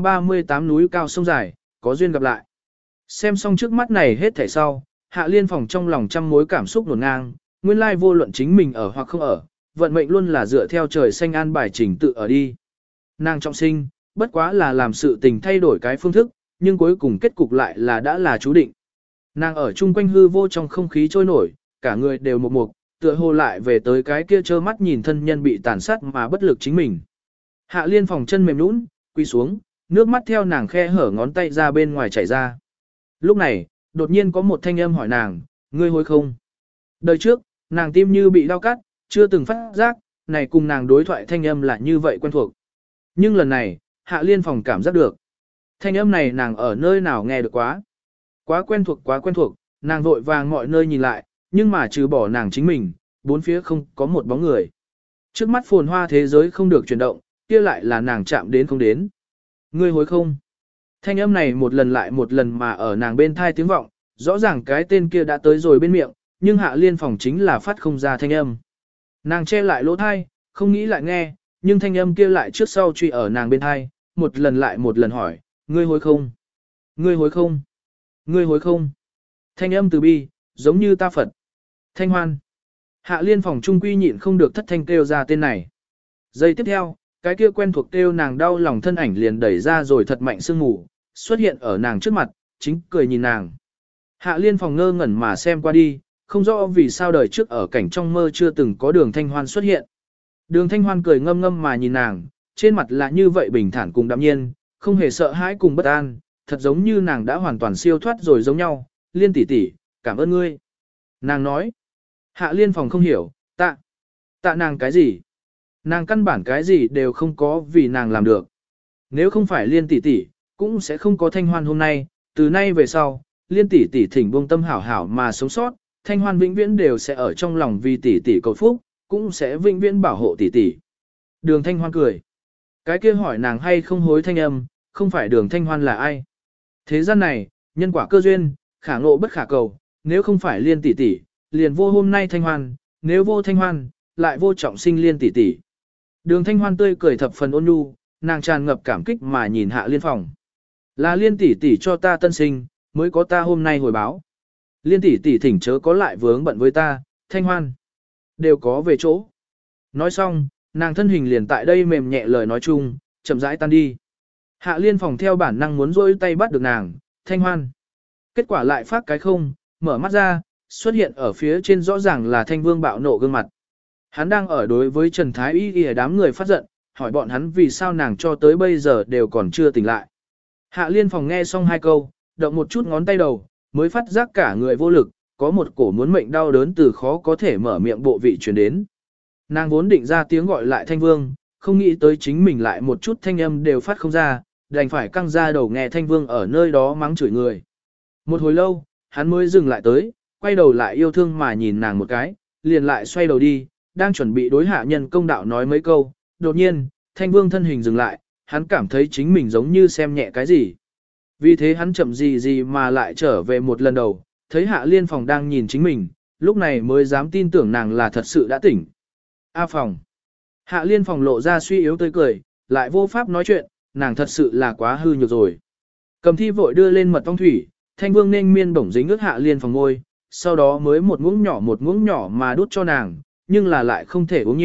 A: 238 núi cao sông dài, có duyên gặp lại. Xem xong trước mắt này hết thảy sau, Hạ Liên Phòng trong lòng trăm mối cảm xúc nổn ngang, nguyên lai vô luận chính mình ở hoặc không ở, vận mệnh luôn là dựa theo trời xanh an bài trình tự ở đi. Nàng trọng sinh, bất quá là làm sự tình thay đổi cái phương thức, nhưng cuối cùng kết cục lại là đã là chú định. Nàng ở chung quanh hư vô trong không khí trôi nổi, cả người đều một mục, tựa hồ lại về tới cái kia trơ mắt nhìn thân nhân bị tàn sát mà bất lực chính mình. Hạ Liên Phòng chân mềm nhũn, quy xuống, nước mắt theo nàng khe hở ngón tay ra bên ngoài chảy ra. Lúc này, đột nhiên có một thanh âm hỏi nàng, ngươi hối không? Đời trước, nàng tim như bị đau cắt, chưa từng phát giác, này cùng nàng đối thoại thanh âm là như vậy quen thuộc. Nhưng lần này, Hạ Liên Phòng cảm giác được. Thanh âm này nàng ở nơi nào nghe được quá. Quá quen thuộc, nàng vội vàng mọi nơi nhìn lại, nhưng mà trừ bỏ nàng chính mình, bốn phía không có một bóng người. Trước mắt phồn hoa thế giới không được chuyển động, kia lại là nàng chạm đến không đến. Ngươi hối không? Thanh âm này một lần lại một lần mà ở nàng bên thai tiếng vọng, rõ ràng cái tên kia đã tới rồi bên miệng, nhưng Hạ Liên Phòng chính là phát không ra thanh âm. Nàng che lại lỗ thai, không nghĩ lại nghe, nhưng thanh âm kia lại trước sau truy ở nàng bên thai, một lần lại một lần hỏi, ngươi hối không? Ngươi hối không? Ngươi hối không? Thanh âm từ bi, giống như ta Phật. Thanh Hoan. Hạ Liên Phòng trung quy nhịn không được thất thanh kêu ra tên này. Giây tiếp theo, cái kia quen thuộc kêu nàng đau lòng thân ảnh liền đẩy ra rồi thật mạnh sương mù, xuất hiện ở nàng trước mặt, chính cười nhìn nàng. Hạ Liên Phòng ngơ ngẩn mà xem qua đi, không rõ vì sao đời trước ở cảnh trong mơ chưa từng có Đường Thanh Hoan xuất hiện. Đường Thanh Hoan cười ngâm ngâm mà nhìn nàng, trên mặt là như vậy bình thản cùng đạm nhiên, không hề sợ hãi cùng bất an, thật giống như nàng đã hoàn toàn siêu thoát rồi giống nhau. Liên tỷ tỷ, cảm ơn ngươi. Nàng nói. Hạ Liên Phòng không hiểu, tạ nàng cái gì? Nàng căn bản cái gì đều không có vì nàng làm được. Nếu không phải Liên tỷ tỷ, cũng sẽ không có Thanh Hoan hôm nay, từ nay về sau, Liên tỷ tỷ thỉnh buông tâm hảo hảo mà sống sót, Thanh Hoan vĩnh viễn đều sẽ ở trong lòng vì tỷ tỷ cầu phúc, cũng sẽ vĩnh viễn bảo hộ tỷ tỷ. Đường Thanh Hoan cười. Cái kia hỏi nàng hay không hối thanh âm, không phải Đường Thanh Hoan là ai. Thế gian này, nhân quả cơ duyên, khả ngộ bất khả cầu, nếu không phải Liên tỷ tỷ, liền vô hôm nay Thanh Hoan, nếu vô Thanh Hoan, lại vô trọng sinh Liên tỷ tỷ. Đường Thanh Hoan tươi cười thập phần ôn nhu, nàng tràn ngập cảm kích mà nhìn Hạ Liên Phòng. Là Liên tỷ tỷ cho ta tân sinh, mới có ta hôm nay hồi báo. Liên tỷ tỷ thỉnh chớ có lại vướng bận với ta, Thanh Hoan. Đều có về chỗ. Nói xong, nàng thân hình liền tại đây mềm nhẹ lời nói chung, chậm rãi tan đi. Hạ Liên Phòng theo bản năng muốn rôi tay bắt được nàng, Thanh Hoan. Kết quả lại phát cái không, mở mắt ra, xuất hiện ở phía trên rõ ràng là Thanh Vương bạo nộ gương mặt. Hắn đang ở đối với Trần Thái Y y đám người phát giận, hỏi bọn hắn vì sao nàng cho tới bây giờ đều còn chưa tỉnh lại. Hạ Liên Phòng nghe xong hai câu, động một chút ngón tay đầu, mới phát giác cả người vô lực, có một cổ muốn mệnh đau đớn từ khó có thể mở miệng bộ vị truyền đến. Nàng vốn định ra tiếng gọi lại Thanh Vương, không nghĩ tới chính mình lại một chút thanh âm đều phát không ra, đành phải căng ra đầu nghe Thanh Vương ở nơi đó mắng chửi người. Một hồi lâu, hắn mới dừng lại tới, quay đầu lại yêu thương mà nhìn nàng một cái, liền lại xoay đầu đi, đang chuẩn bị đối hạ nhân công đạo nói mấy câu, đột nhiên, Thanh Vương thân hình dừng lại, hắn cảm thấy chính mình giống như xem nhẹ cái gì. Vì thế hắn chậm gì mà lại trở về một lần đầu, thấy Hạ Liên Phòng đang nhìn chính mình, lúc này mới dám tin tưởng nàng là thật sự đã tỉnh. A Phòng. Hạ Liên Phòng lộ ra suy yếu tươi cười, lại vô pháp nói chuyện, nàng thật sự là quá hư nhược rồi. Cầm thi vội đưa lên mật ong thủy, Thanh Vương nên miên bổng dính ướt Hạ Liên Phòng ngôi, sau đó mới một muỗng nhỏ mà đút cho nàng, nhưng là lại không thể uống nhiều,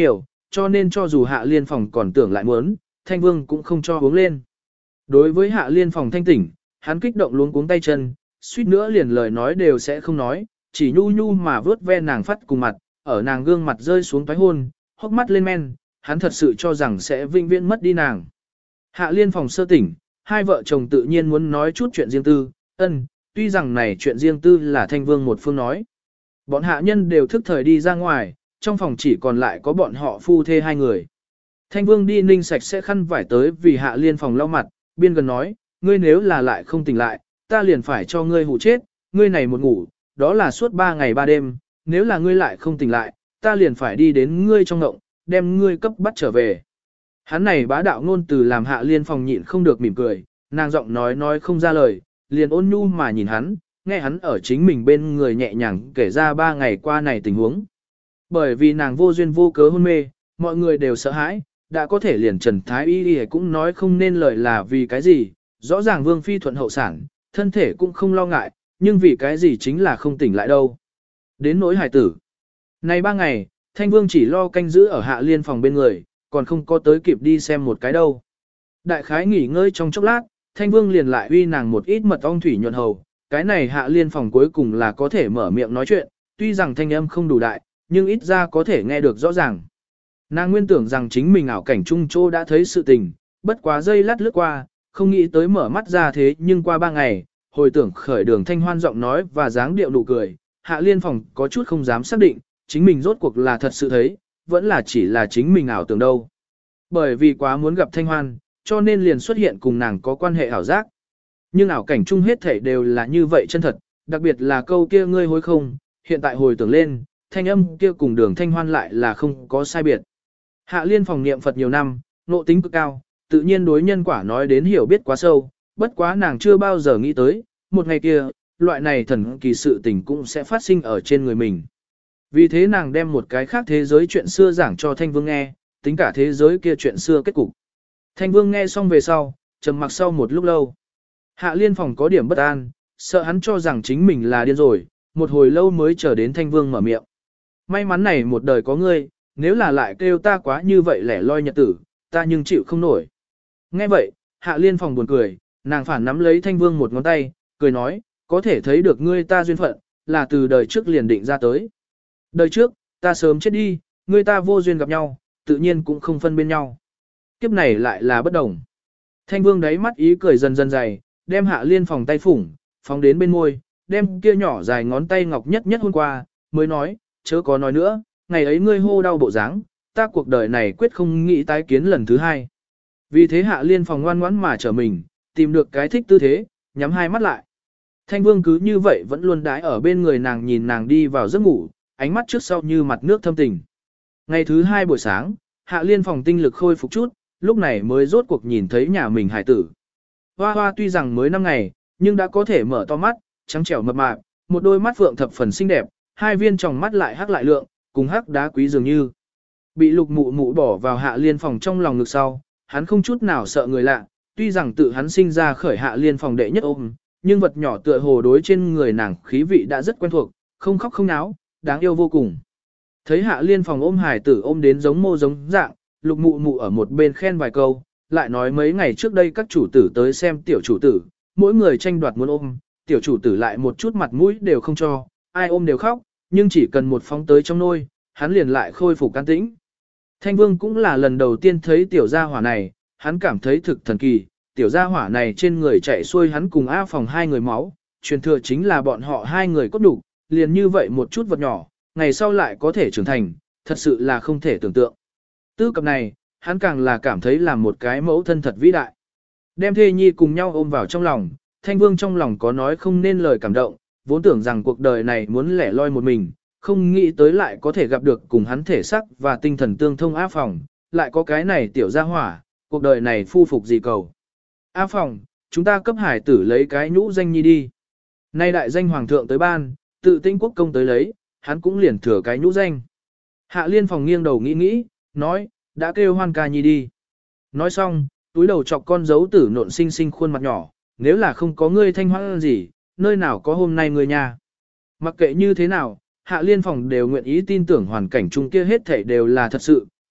A: cho nên cho dù Hạ Liên Phòng còn tưởng lại muốn, Thanh Vương cũng không cho uống lên. Đối với Hạ Liên Phòng thanh tỉnh, hắn kích động luống cuống tay chân, suýt nữa liền lời nói đều sẽ không nói, chỉ nhu nhu mà vớt ve nàng phát cùng mặt, ở nàng gương mặt rơi xuống toái hôn, hốc mắt lên men, hắn thật sự cho rằng sẽ vinh viễn mất đi nàng. Hạ Liên Phòng sơ tỉnh, hai vợ chồng tự nhiên muốn nói chút chuyện riêng tư, tuy rằng này chuyện riêng tư là Thanh Vương một phương nói. Bọn hạ nhân đều thức thời đi ra ngoài, trong phòng chỉ còn lại có bọn họ phu thê hai người. Thanh Vương đi ninh sạch sẽ khăn vải tới vì Hạ Liên Phòng lau mặt, biên gần nói, ngươi nếu là lại không tỉnh lại, ta liền phải cho ngươi hù chết, ngươi này một ngủ, đó là suốt 3 ngày 3 đêm, nếu là ngươi lại không tỉnh lại, ta liền phải đi đến ngươi trong ngộng, đem ngươi cấp bắt trở về. Hắn này bá đạo ngôn từ làm Hạ Liên Phòng nhịn không được mỉm cười, nàng giọng nói không ra lời, liền ôn nhu mà nhìn hắn, nghe hắn ở chính mình bên người nhẹ nhàng kể ra 3 ngày qua này tình huống. Bởi vì nàng vô duyên vô cớ hôn mê, mọi người đều sợ hãi, đã có thể liền Trần Thái Y cũng nói không nên lời là vì cái gì, rõ ràng Vương Phi thuận hậu sản, thân thể cũng không lo ngại, nhưng vì cái gì chính là không tỉnh lại đâu. Đến nỗi hài tử. Này 3 ngày, Thanh Vương chỉ lo canh giữ ở Hạ Liên Phòng bên người, còn không có tới kịp đi xem một cái đâu. Đại khái nghỉ ngơi trong chốc lát, Thanh Vương liền lại uy nàng một ít mật ong thủy nhuận hầu, cái này Hạ Liên Phòng cuối cùng là có thể mở miệng nói chuyện, tuy rằng thanh âm không đủ đại, nhưng ít ra có thể nghe được rõ ràng. Nàng nguyên tưởng rằng chính mình ảo cảnh trung châu đã thấy sự tình, bất quá giây lát lướt qua, không nghĩ tới mở mắt ra thế nhưng qua 3 ngày, hồi tưởng khởi đường thanh hoan giọng nói và dáng điệu nụ cười, Hạ Liên Phòng có chút không dám xác định, chính mình rốt cuộc là thật sự thấy, vẫn là chỉ là chính mình ảo tưởng đâu. Bởi vì quá muốn gặp thanh hoan, cho nên liền xuất hiện cùng nàng có quan hệ ảo giác. Nhưng ảo cảnh chung hết thảy đều là như vậy chân thật, đặc biệt là câu kia ngươi hối không, hiện tại hồi tưởng lên, thanh âm kia cùng đường thanh hoan lại là không có sai biệt. Hạ Liên Phòng niệm Phật nhiều năm, nộ tính cực cao, tự nhiên đối nhân quả nói đến hiểu biết quá sâu, bất quá nàng chưa bao giờ nghĩ tới, một ngày kia, loại này thần kỳ sự tình cũng sẽ phát sinh ở trên người mình. Vì thế nàng đem một cái khác thế giới chuyện xưa giảng cho Thanh Vương nghe, tính cả thế giới kia chuyện xưa kết cục. Thanh Vương nghe xong về sau, trầm mặc sau một lúc lâu. Hạ Liên Phòng có điểm bất an, sợ hắn cho rằng chính mình là điên rồi, một hồi lâu mới chờ đến Thanh Vương mở miệng. May mắn này một đời có ngươi, nếu là lại kêu ta quá như vậy lẻ loi nhật tử, ta nhưng chịu không nổi. Nghe vậy, Hạ Liên Phòng buồn cười, nàng phản nắm lấy Thanh Vương một ngón tay, cười nói, có thể thấy được ngươi ta duyên phận, là từ đời trước liền định ra tới. Đời trước, ta sớm chết đi, ngươi ta vô duyên gặp nhau, tự nhiên cũng không phân bên nhau. Kiếp này lại là bất đồng. Thanh Vương đáy mắt ý cười dần dần dày, đem Hạ Liên Phòng tay phủng, phóng đến bên môi, đem kia nhỏ dài ngón tay ngọc nhất nhất hôn qua, mới nói, chớ có nói nữa, ngày ấy ngươi hô đau bộ dáng, ta cuộc đời này quyết không nghĩ tái kiến lần thứ hai. Vì thế Hạ Liên Phòng ngoan ngoãn mà trở mình, tìm được cái thích tư thế, nhắm hai mắt lại. Thanh Vương cứ như vậy vẫn luôn đái ở bên người nàng nhìn nàng đi vào giấc ngủ, ánh mắt trước sau như mặt nước thâm tình. Ngày thứ 2 buổi sáng, Hạ Liên Phòng tinh lực khôi phục chút, lúc này mới rốt cuộc nhìn thấy nhà mình hải tử. Hoa hoa tuy rằng mới 5 ngày, nhưng đã có thể mở to mắt, trắng trẻo mập mạp, một đôi mắt phượng thập phần xinh đẹp, hai viên tròng mắt lại hắc lại lượng, cùng hắc đá quý dường như. Bị Lục Mụ Mụ bỏ vào Hạ Liên Phòng trong lòng ngực sau, hắn không chút nào sợ người lạ, tuy rằng tự hắn sinh ra khởi Hạ Liên Phòng đệ nhất ôm, nhưng vật nhỏ tựa hồ đối trên người nàng khí vị đã rất quen thuộc, không khóc không náo, đáng yêu vô cùng. Thấy Hạ Liên Phòng ôm hải tử ôm đến giống mô giống dạng, Lục Mụ Mụ ở một bên khen vài câu, lại nói mấy ngày trước đây các chủ tử tới xem tiểu chủ tử, mỗi người tranh đoạt muốn ôm, tiểu chủ tử lại một chút mặt mũi đều không cho, ai ôm đều khóc, nhưng chỉ cần một phóng tới trong nôi, hắn liền lại khôi phục can tĩnh. Thanh Vương cũng là lần đầu tiên thấy tiểu gia hỏa này, hắn cảm thấy thực thần kỳ, tiểu gia hỏa này trên người chạy xuôi hắn cùng A Phòng hai người máu, truyền thừa chính là bọn họ hai người cốt đủ, liền như vậy một chút vật nhỏ, ngày sau lại có thể trưởng thành, thật sự là không thể tưởng tượng. Tư cập này, hắn càng là cảm thấy là một cái mẫu thân thật vĩ đại. Đem thê nhi cùng nhau ôm vào trong lòng, Thanh Vương trong lòng có nói không nên lời cảm động, vốn tưởng rằng cuộc đời này muốn lẻ loi một mình, không nghĩ tới lại có thể gặp được cùng hắn thể sắc và tinh thần tương thông A Phòng, lại có cái này tiểu gia hỏa, cuộc đời này phu phục gì cầu. A Phòng, chúng ta cấp hải tử lấy cái nhũ danh nhi đi. Nay đại danh hoàng thượng tới ban, tự tinh quốc công tới lấy, hắn cũng liền thừa cái nhũ danh. Hạ Liên Phòng nghiêng đầu nghĩ nghĩ, nói, đã kêu Hoan ca nhi đi. Nói xong, túi đầu chọc con dấu tử nộn xinh xinh khuôn mặt nhỏ, nếu là không có ngươi Thanh Hoan gì, nơi nào có hôm nay ngươi nha. Mặc kệ như thế nào, Hạ Liên Phòng đều nguyện ý tin tưởng hoàn cảnh chung kia hết thảy đều là thật sự,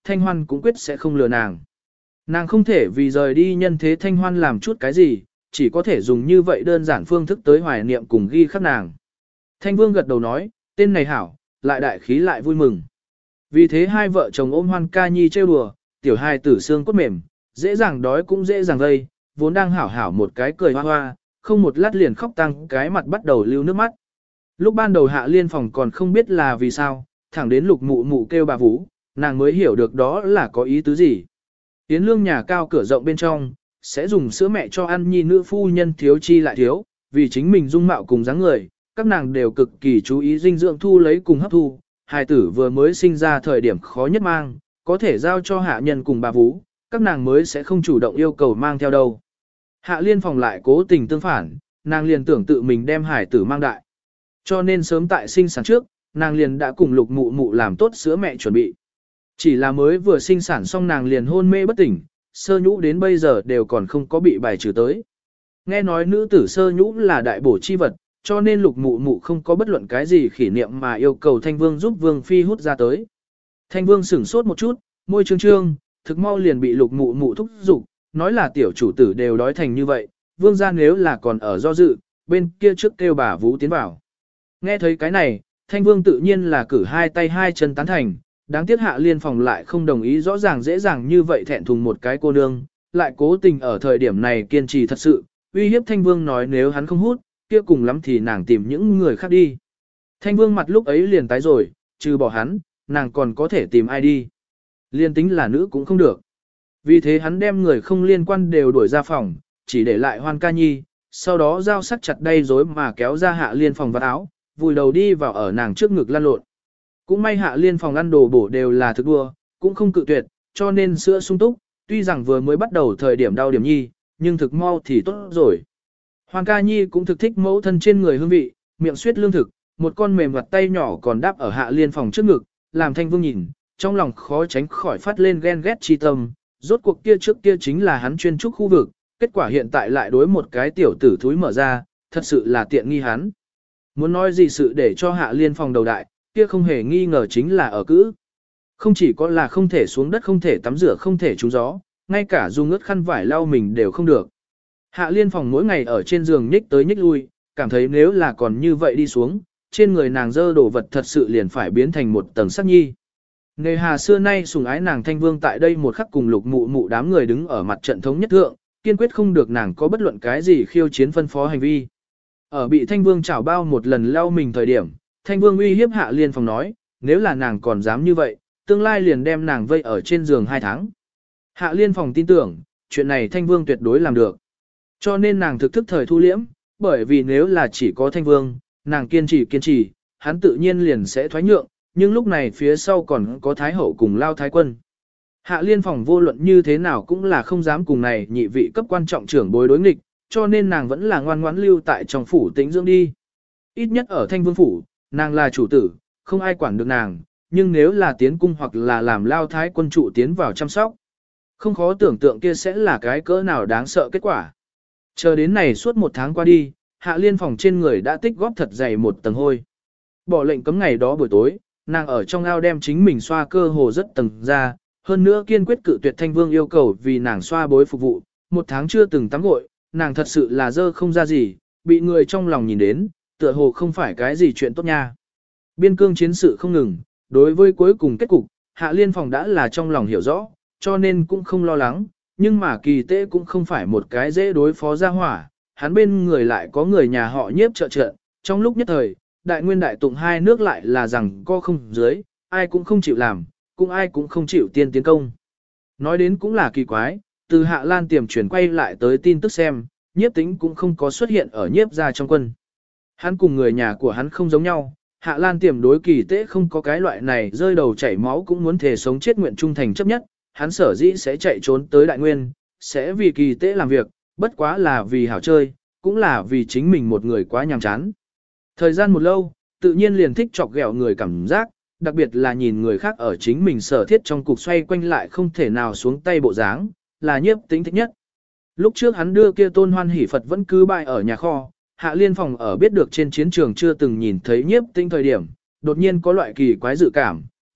A: Thanh Hoan cũng quyết sẽ không lừa nàng. Nàng không thể vì rời đi nhân thế Thanh Hoan làm chút cái gì, chỉ có thể dùng như vậy đơn giản phương thức tới hoài niệm cùng ghi khắc nàng. Thanh Vương gật đầu nói, tên này hảo, lại đại khí lại vui mừng. Vì thế hai vợ chồng ôm Hoan Ca Nhi trêu đùa, tiểu hài tử xương cốt mềm, dễ dàng đói cũng dễ dàng gây, vốn đang hảo hảo một cái cười hoa hoa, không một lát liền khóc tăng cái mặt bắt đầu lưu nước mắt. Lúc ban đầu Hạ Liên phòng còn không biết là vì sao, thẳng đến Lục Mụ Mụ kêu bà Vũ, nàng mới hiểu được đó là có ý tứ gì. Yến Lương nhà cao cửa rộng bên trong, sẽ dùng sữa mẹ cho ăn nhi nữ phu nhân thiếu chi lại thiếu, vì chính mình dung mạo cùng dáng người, các nàng đều cực kỳ chú ý dinh dưỡng thu lấy cùng hấp thu. Hài tử vừa mới sinh ra thời điểm khó nhất mang, có thể giao cho hạ nhân cùng bà Vũ, các nàng mới sẽ không chủ động yêu cầu mang theo đâu. Hạ Liên phòng lại cố tình tương phản, nàng liền tưởng tự mình đem hài tử mang đại. Cho nên sớm tại sinh sản trước, nàng liền đã cùng Lục Mụ Mụ làm tốt sữa mẹ chuẩn bị. Chỉ là mới vừa sinh sản xong nàng liền hôn mê bất tỉnh, sơ nhũ đến bây giờ đều còn không có bị bài trừ tới. Nghe nói nữ tử sơ nhũ là đại bổ chi vật, cho nên Lục Mụ Mụ không có bất luận cái gì khỉ niệm mà yêu cầu Thanh Vương giúp Vương Phi hút ra tới. Thanh Vương sửng sốt một chút, môi trương trương, thực mau liền bị Lục Mụ Mụ thúc giục, nói là tiểu chủ tử đều đói thành như vậy, Vương gia nếu là còn ở do dự, bên kia trước kêu bà Vũ tiến vào. Nghe thấy cái này, Thanh Vương tự nhiên là cử hai tay hai chân tán thành, đáng tiếc Hạ Liên phòng lại không đồng ý, rõ ràng dễ dàng như vậy thẹn thùng một cái cô nương, lại cố tình ở thời điểm này kiên trì thật sự, uy hiếp Thanh Vương nói nếu hắn không hút, kia cùng lắm thì nàng tìm những người khác đi. Thanh Vương mặt lúc ấy liền tái rồi, trừ bỏ hắn, nàng còn có thể tìm ai đi. Liên tính là nữ cũng không được. Vì thế hắn đem người không liên quan đều đuổi ra phòng, chỉ để lại Hoan Ca Nhi, sau đó dao sắc chặt đầy rối mà kéo ra Hạ Liên phòng vạt áo, vùi đầu đi vào ở nàng trước ngực lăn lộn. Cũng may Hạ Liên phòng ăn đồ bổ đều là thức đua, cũng không cự tuyệt, cho nên sữa sung túc, tuy rằng vừa mới bắt đầu thời điểm đau điểm nhi, nhưng thực mau thì tốt rồi. Hoan Ca Nhi cũng thực thích mẫu thân trên người hương vị, miệng suyết lương thực, một con mềm vặt tay nhỏ còn đáp ở Hạ Liên phòng trước ngực, làm Thanh Vương nhìn, trong lòng khó tránh khỏi phát lên ghen ghét chi tâm, rốt cuộc kia trước kia chính là hắn chuyên trúc khu vực, kết quả hiện tại lại đối một cái tiểu tử thúi mở ra, thật sự là tiện nghi hắn. Muốn nói gì sự để cho Hạ Liên phòng đầu đại, kia không hề nghi ngờ chính là ở cữ. Không chỉ có là không thể xuống đất, không thể tắm rửa, không thể trúng gió, ngay cả dùng ướt khăn vải lau mình đều không được. Hạ Liên phòng mỗi ngày ở trên giường nhích tới nhích lui, cảm thấy nếu là còn như vậy đi xuống, trên người nàng dơ đồ vật thật sự liền phải biến thành một tầng sắc nhi. Nề hà xưa nay sùng ái nàng Thanh Vương tại đây một khắc cùng Lục Mụ Mụ đám người đứng ở mặt trận thống nhất thượng, kiên quyết không được nàng có bất luận cái gì khiêu chiến phân phó hành vi. Ở bị Thanh Vương chảo bao một lần lau mình thời điểm, Thanh Vương uy hiếp Hạ Liên phòng nói, nếu là nàng còn dám như vậy, tương lai liền đem nàng vây ở trên giường 2 tháng. Hạ Liên phòng tin tưởng, chuyện này Thanh Vương tuyệt đối làm được. Cho nên nàng thực thức thời thu liễm, bởi vì nếu là chỉ có Thanh Vương, nàng kiên trì, hắn tự nhiên liền sẽ thoái nhượng, nhưng lúc này phía sau còn có Thái Hậu cùng Lao Thái Quân. Hạ Liên phòng vô luận như thế nào cũng là không dám cùng này nhị vị cấp quan trọng trưởng bối đối nghịch, cho nên nàng vẫn là ngoan ngoãn lưu tại trong phủ tĩnh dưỡng đi. Ít nhất ở Thanh Vương phủ, nàng là chủ tử, không ai quản được nàng, nhưng nếu là tiến cung hoặc là làm Lao Thái Quân trụ tiến vào chăm sóc, không khó tưởng tượng kia sẽ là cái cỡ nào đáng sợ kết quả. Chờ đến này suốt 1 tháng qua đi, Hạ Liên phòng trên người đã tích góp thật dày một tầng hôi. Bỏ lệnh cấm ngày đó buổi tối, nàng ở trong ao đem chính mình xoa cơ hồ rất tầng ra, hơn nữa kiên quyết cự tuyệt Thanh Vương yêu cầu vì nàng xoa bối phục vụ, 1 tháng chưa từng tắm gội, nàng thật sự là dơ không ra gì, bị người trong lòng nhìn đến, tựa hồ không phải cái gì chuyện tốt nha. Biên cương chiến sự không ngừng, đối với cuối cùng kết cục, Hạ Liên phòng đã là trong lòng hiểu rõ, cho nên cũng không lo lắng, nhưng mà Kỳ Tế cũng không phải một cái dễ đối phó ra hỏa, hắn bên người lại có người nhà họ Nhiếp trợ trận, trong lúc nhất thời, Đại Nguyên Đại Tụng hai nước lại là rằng co không dưới, ai cũng không chịu làm, cũng ai cũng không chịu tiên tiến công. Nói đến cũng là kỳ quái, từ Hạ Lan Tiềm chuyển quay lại tới tin tức xem, Nhiếp Tĩnh cũng không có xuất hiện ở Nhiếp gia trong quân. Hắn cùng người nhà của hắn không giống nhau, Hạ Lan Tiềm đối Kỳ Tế không có cái loại này rơi đầu chảy máu cũng muốn thề sống chết nguyện trung thành chấp nhất, hắn sở dĩ sẽ chạy trốn tới Đại Nguyên, sẽ vì Kỳ Tế làm việc, bất quá là vì hảo chơi, cũng là vì chính mình một người quá nhàm chán. Thời gian một lâu, tự nhiên liền thích chọc ghẹo người cảm giác, đặc biệt là nhìn người khác ở chính mình sở thiết trong cục xoay quanh lại không thể nào xuống tay bộ dáng, là Nhiếp Tĩnh thích nhất. Lúc trước hắn đưa kia Tôn Hoan Hỷ Phật vẫn cứ bại ở nhà kho, Hạ Liên phòng ở biết được trên chiến trường chưa từng nhìn thấy Nhiếp Tĩnh thời điểm, đột nhiên có loại kỳ quái dự cảm,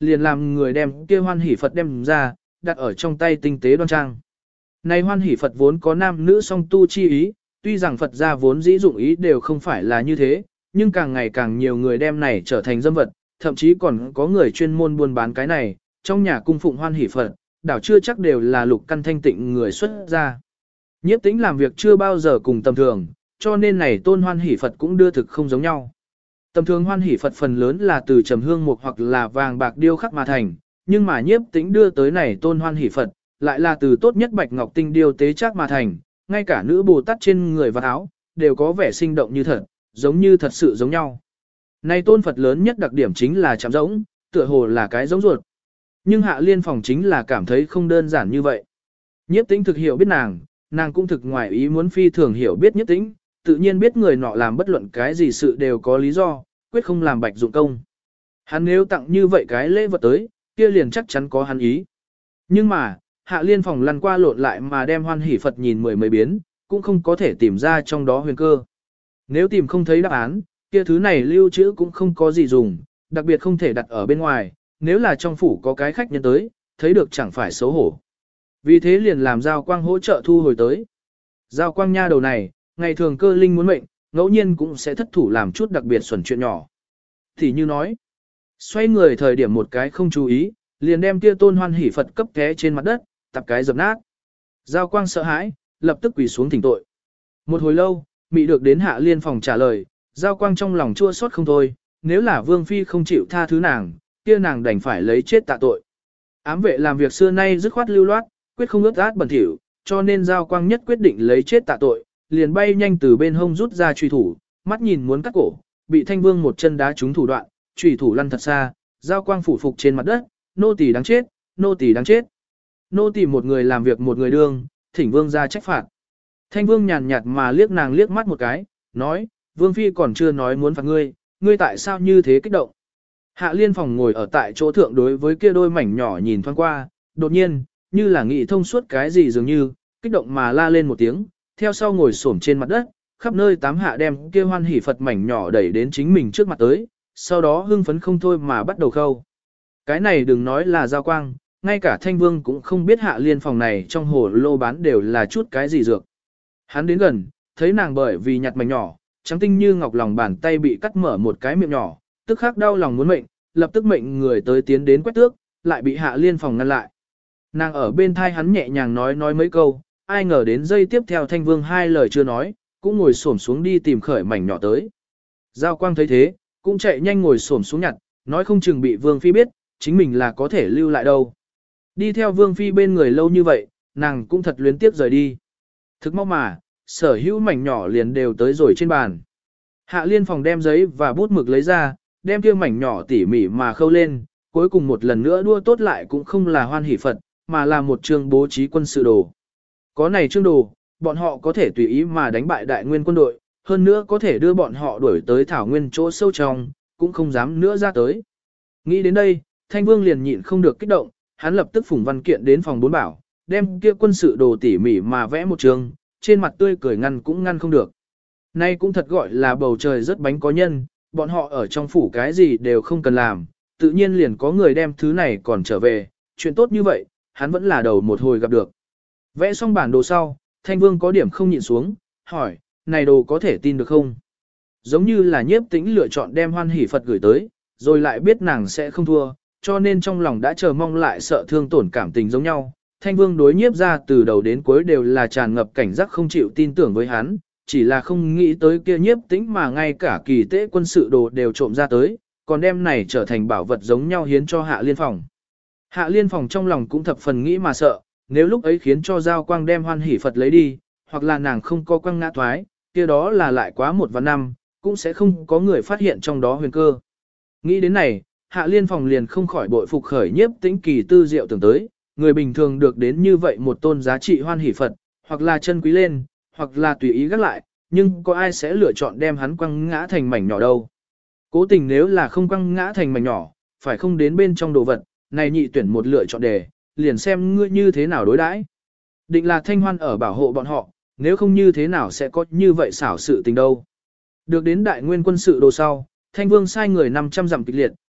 A: liền làm người đem kia hoan hỷ Phật đem ra, đặt ở trong tay tinh tế đoan trang. Này hoan hỷ Phật vốn có nam nữ song tu chi ý, tuy rằng Phật gia vốn dĩ dụng ý đều không phải là như thế, nhưng càng ngày càng nhiều người đem này trở thành dâm vật, thậm chí còn có người chuyên môn buôn bán cái này, trong nhà cung phụng hoan hỷ Phật, đảo chưa chắc đều là lục căn thanh tịnh người xuất gia. Nhiếp Tĩnh làm việc chưa bao giờ cùng tầm thường, cho nên này tôn hoan hỷ Phật cũng đưa thực không giống nhau. Tầm thường hoan hỷ Phật phần lớn là từ trầm hương mục hoặc là vàng bạc điêu khắc mà thành, nhưng mà Nhiếp Tĩnh đưa tới này tôn hoan hỷ Phật, lại là từ tốt nhất bạch ngọc tinh điêu tế chắc mà thành, ngay cả nữ Bồ Tát trên người và áo, đều có vẻ sinh động như thật, giống như thật sự giống nhau. Này tôn Phật lớn nhất đặc điểm chính là chạm giống, tựa hồ là cái giống ruột. Nhưng Hạ Liên Phòng chính là cảm thấy không đơn giản như vậy. Nhiếp Tĩnh thực hiểu biết nàng cũng thực ngoài ý muốn phi thường hiểu biết Nhiếp Tĩnh, tự nhiên biết người nọ làm bất luận cái gì sự đều có lý do, quyết không làm bạch dụng công. Hắn nếu tặng như vậy cái lễ vật tới, kia liền chắc chắn có hắn ý. Nhưng mà, Hạ Liên Phòng lăn qua lộn lại mà đem hoan hỷ Phật nhìn mười mấy biến, cũng không có thể tìm ra trong đó huyền cơ. Nếu tìm không thấy đáp án, kia thứ này lưu trữ cũng không có gì dùng, đặc biệt không thể đặt ở bên ngoài, nếu là trong phủ có cái khách nhân tới, thấy được chẳng phải xấu hổ. Vì thế liền làm Giao Quang hỗ trợ thu hồi tới. Giao Quang nha đầu này, ngày thường cơ linh muốn mệnh, ngẫu nhiên cũng sẽ thất thủ làm chút đặc biệt xuẩn chuyện nhỏ. Thì như nói, xoay người thời điểm một cái không chú ý, liền đem kia tôn hoan hỷ Phật cấp té trên mặt đất, tập cái dập nát. Giao Quang sợ hãi, lập tức quỳ xuống thỉnh tội. Một hồi lâu, Mị được đến Hạ Liên Phòng trả lời, Giao Quang trong lòng chua xót không thôi, nếu là Vương Phi không chịu tha thứ nàng, kia nàng đành phải lấy chết tạ tội. Ám vệ làm việc xưa nay dứt khoát lưu loát, quyết không ướt át bẩn thỉu, cho nên Giao Quang nhất quyết định lấy chết tạ tội, liền bay nhanh từ bên hông rút ra truy thủ, mắt nhìn muốn cắt cổ, bị Thanh Vương một chân đá trúng thủ đoạn, truy thủ lăn thật xa, Giao Quang phủ phục trên mặt đất, nô tỳ đáng chết, nô tỳ đáng chết. Nô tỳ một người làm việc một người đương, thỉnh Vương ra trách phạt. Thanh Vương nhàn nhạt mà liếc nàng liếc mắt một cái, nói, Vương Phi còn chưa nói muốn phạt ngươi, ngươi tại sao như thế kích động. Hạ Liên Phòng ngồi ở tại chỗ thượng đối với kia đôi mảnh nhỏ nhìn thoáng qua, đột nhiên, như là nghĩ thông suốt cái gì dường như, kích động mà la lên một tiếng, theo sau ngồi xổm trên mặt đất, khắp nơi tám hạ đem kia hoan hỷ Phật mảnh nhỏ đẩy đến chính mình trước mặt tới, sau đó hưng phấn không thôi mà bắt đầu khâu. Cái này đừng nói là Giao Quang, ngay cả Thanh Vương cũng không biết Hạ Liên Phòng này trong hồ lô bán đều là chút cái gì dược. Hắn đến gần, thấy nàng bởi vì nhặt mảnh nhỏ, trắng tinh như ngọc lòng bàn tay bị cắt mở một cái miệng nhỏ, tức khắc đau lòng muốn mệnh, lập tức mệnh người tới tiến đến quét tước, lại bị Hạ Liên Phòng ngăn lại. Nàng ở bên thai hắn nhẹ nhàng nói mấy câu, ai ngờ đến giây tiếp theo Thanh Vương hai lời chưa nói, cũng ngồi xổm xuống đi tìm khởi mảnh nhỏ tới. Giao Quang thấy thế, cũng chạy nhanh ngồi xổm xuống nhặt, nói không chừng bị Vương Phi biết, chính mình là có thể lưu lại đâu. Đi theo Vương Phi bên người lâu như vậy, nàng cũng thật luyến tiếc rời đi. Thực mau mà, sở hữu mảnh nhỏ liền đều tới rồi trên bàn. Hạ Liên Phòng đem giấy và bút mực lấy ra, đem kia mảnh nhỏ tỉ mỉ mà khâu lên, cuối cùng một lần nữa đua tốt lại cũng không là hoan hỷ Phật, mà là một chương bố trí quân sự đồ. Có này chương đồ, bọn họ có thể tùy ý mà đánh bại đại nguyên quân đội, hơn nữa có thể đưa bọn họ đuổi tới thảo nguyên chỗ sâu trong, cũng không dám nữa ra tới. Nghĩ đến đây, Thanh Vương liền nhịn không được kích động, hắn lập tức phủng văn kiện đến phòng 4 bảo, đem kia quân sự đồ tỉ mỉ mà vẽ một trường, trên mặt tươi cười ngăn cũng ngăn không được. Nay cũng thật gọi là bầu trời rất bánh có nhân, bọn họ ở trong phủ cái gì đều không cần làm, tự nhiên liền có người đem thứ này còn trở về, chuyện tốt như vậy, hắn vẫn là đầu một hồi gặp được. Vẽ xong bản đồ sau, Thanh Vương có điểm không nhịn xuống, hỏi, này đồ có thể tin được không? Giống như là Nhiếp Tĩnh lựa chọn đem hoan hỷ Phật gửi tới, rồi lại biết nàng sẽ không thua, cho nên trong lòng đã chờ mong lại sợ thương tổn cảm tình giống nhau. Thanh Vương đối Nhiếp ra từ đầu đến cuối đều là tràn ngập cảnh giác không chịu tin tưởng với hắn, chỉ là không nghĩ tới kia Nhiếp Tĩnh mà ngay cả kỳ tế quân sự đồ đều trộm ra tới, còn đem này trở thành bảo vật giống nhau hiến cho Hạ Liên Phòng. Hạ Liên Phòng trong lòng cũng thập phần nghĩ mà sợ, nếu lúc ấy khiến cho Giao Quang đem hoan hỷ Phật lấy đi, hoặc là nàng không có quăng ngã thoái, kia đó là lại quá 1 và 5, cũng sẽ không có người phát hiện trong đó huyền cơ. Nghĩ đến này, Hạ Liên Phòng liền không khỏi bội phục khởi Nhiếp Tĩnh kỳ tư diệu tưởng tới, người bình thường được đến như vậy một tôn giá trị hoan hỷ Phật, hoặc là chân quý lên, hoặc là tùy ý gác lại, nhưng có ai sẽ lựa chọn đem hắn quăng ngã thành mảnh nhỏ đâu. Cố tình nếu là không quăng ngã thành mảnh nhỏ, phải không đến bên trong đồ vật, này nhị tuyển một lựa chọn đề, liền xem ngươi như thế nào đối đãi. Định là Thanh Hoan ở bảo hộ bọn họ, nếu không như thế nào sẽ có như vậy xảo sự tình đâu. Được đến đại nguyên quân sự đồ sau, Thanh Vương sai người 500 dặm kịch liệt,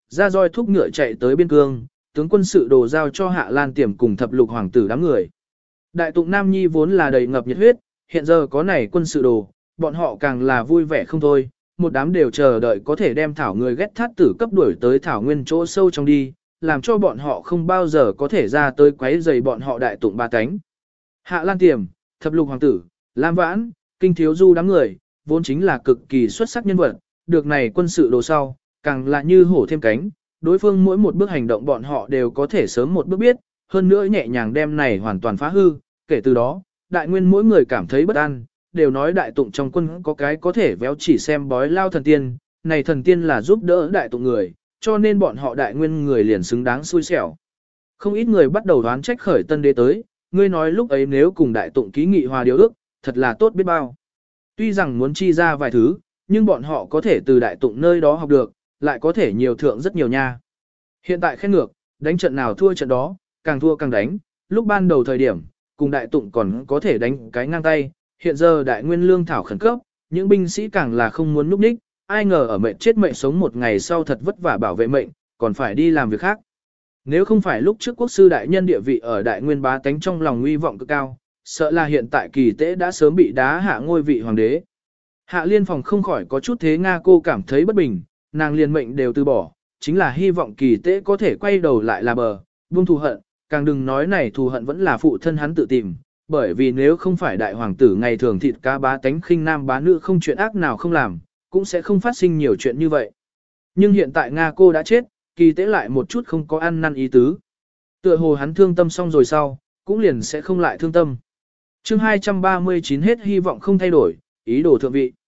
A: ra roi thúc ngựa chạy tới biên cương, tướng quân sự đồ giao cho Hạ Lan Tiềm cùng thập lục hoàng tử đám người. Đại tụng Nam Nhi vốn là đầy ngập nhiệt huyết, hiện giờ có này quân sự đồ, bọn họ càng là vui vẻ không thôi, một đám đều chờ đợi có thể đem thảo người ghét thát tử cấp đuổi tới thảo nguyên chỗ sâu trong đi, làm cho bọn họ không bao giờ có thể ra tới quấy rầy bọn họ đại tụng ba cánh. Hạ Lan Tiềm, thập lục hoàng tử, Lam Vãn, Kinh Thiếu Du đám người, vốn chính là cực kỳ xuất sắc nhân vật, được này quân sự đồ sau, càng là như hổ thêm cánh, đối phương mỗi một bước hành động bọn họ đều có thể sớm một bước biết, hơn nữa nhẹ nhàng đem này hoàn toàn phá hư, kể từ đó, đại nguyên mỗi người cảm thấy bất an, đều nói đại tụng trong quân có cái có thể véo chỉ xem bói lao thần tiên, này thần tiên là giúp đỡ đại tụng người, cho nên bọn họ đại nguyên người liền xứng đáng xui xẻo. Không ít người bắt đầu đoán trách khởi tân đế tới, ngươi nói lúc ấy nếu cùng đại tụng ký nghị hòa điều ước, thật là tốt biết bao. Tuy rằng muốn chi ra vài thứ, nhưng bọn họ có thể từ đại tụng nơi đó học được, lại có thể nhiều thượng rất nhiều nha. Hiện tại khen ngược, đánh trận nào thua trận đó, càng thua càng đánh, lúc ban đầu thời điểm, cùng đại tụng còn có thể đánh cái ngang tay, hiện giờ đại nguyên lương thảo khẩn cấp, những binh sĩ càng là không muốn núp ních, ai ngờ ở mệnh chết mệnh sống một ngày sau thật vất vả bảo vệ mệnh, còn phải đi làm việc khác. Nếu không phải lúc trước quốc sư đại nhân địa vị ở đại nguyên bá tánh trong lòng uy vọng cực cao, sợ là hiện tại Kỳ Tế đã sớm bị đá hạ ngôi vị hoàng đế. Hạ Liên Phòng không khỏi có chút thế Nga cô cảm thấy bất bình, nàng liền mệnh đều từ bỏ, chính là hy vọng Kỳ Tế có thể quay đầu lại là bờ, buông thù hận, càng đừng nói này thù hận vẫn là phụ thân hắn tự tìm, bởi vì nếu không phải đại hoàng tử ngày thường thịt cá bá tánh khinh nam bá nữ không chuyện ác nào không làm, cũng sẽ không phát sinh nhiều chuyện như vậy. Nhưng hiện tại Nga cô đã chết, Kỳ Tế lại một chút không có ăn năn ý tứ. Tựa hồ hắn thương tâm xong rồi sau, cũng liền sẽ không lại thương tâm. Chương 239 hết hy vọng không thay đổi, ý đồ thượng vị.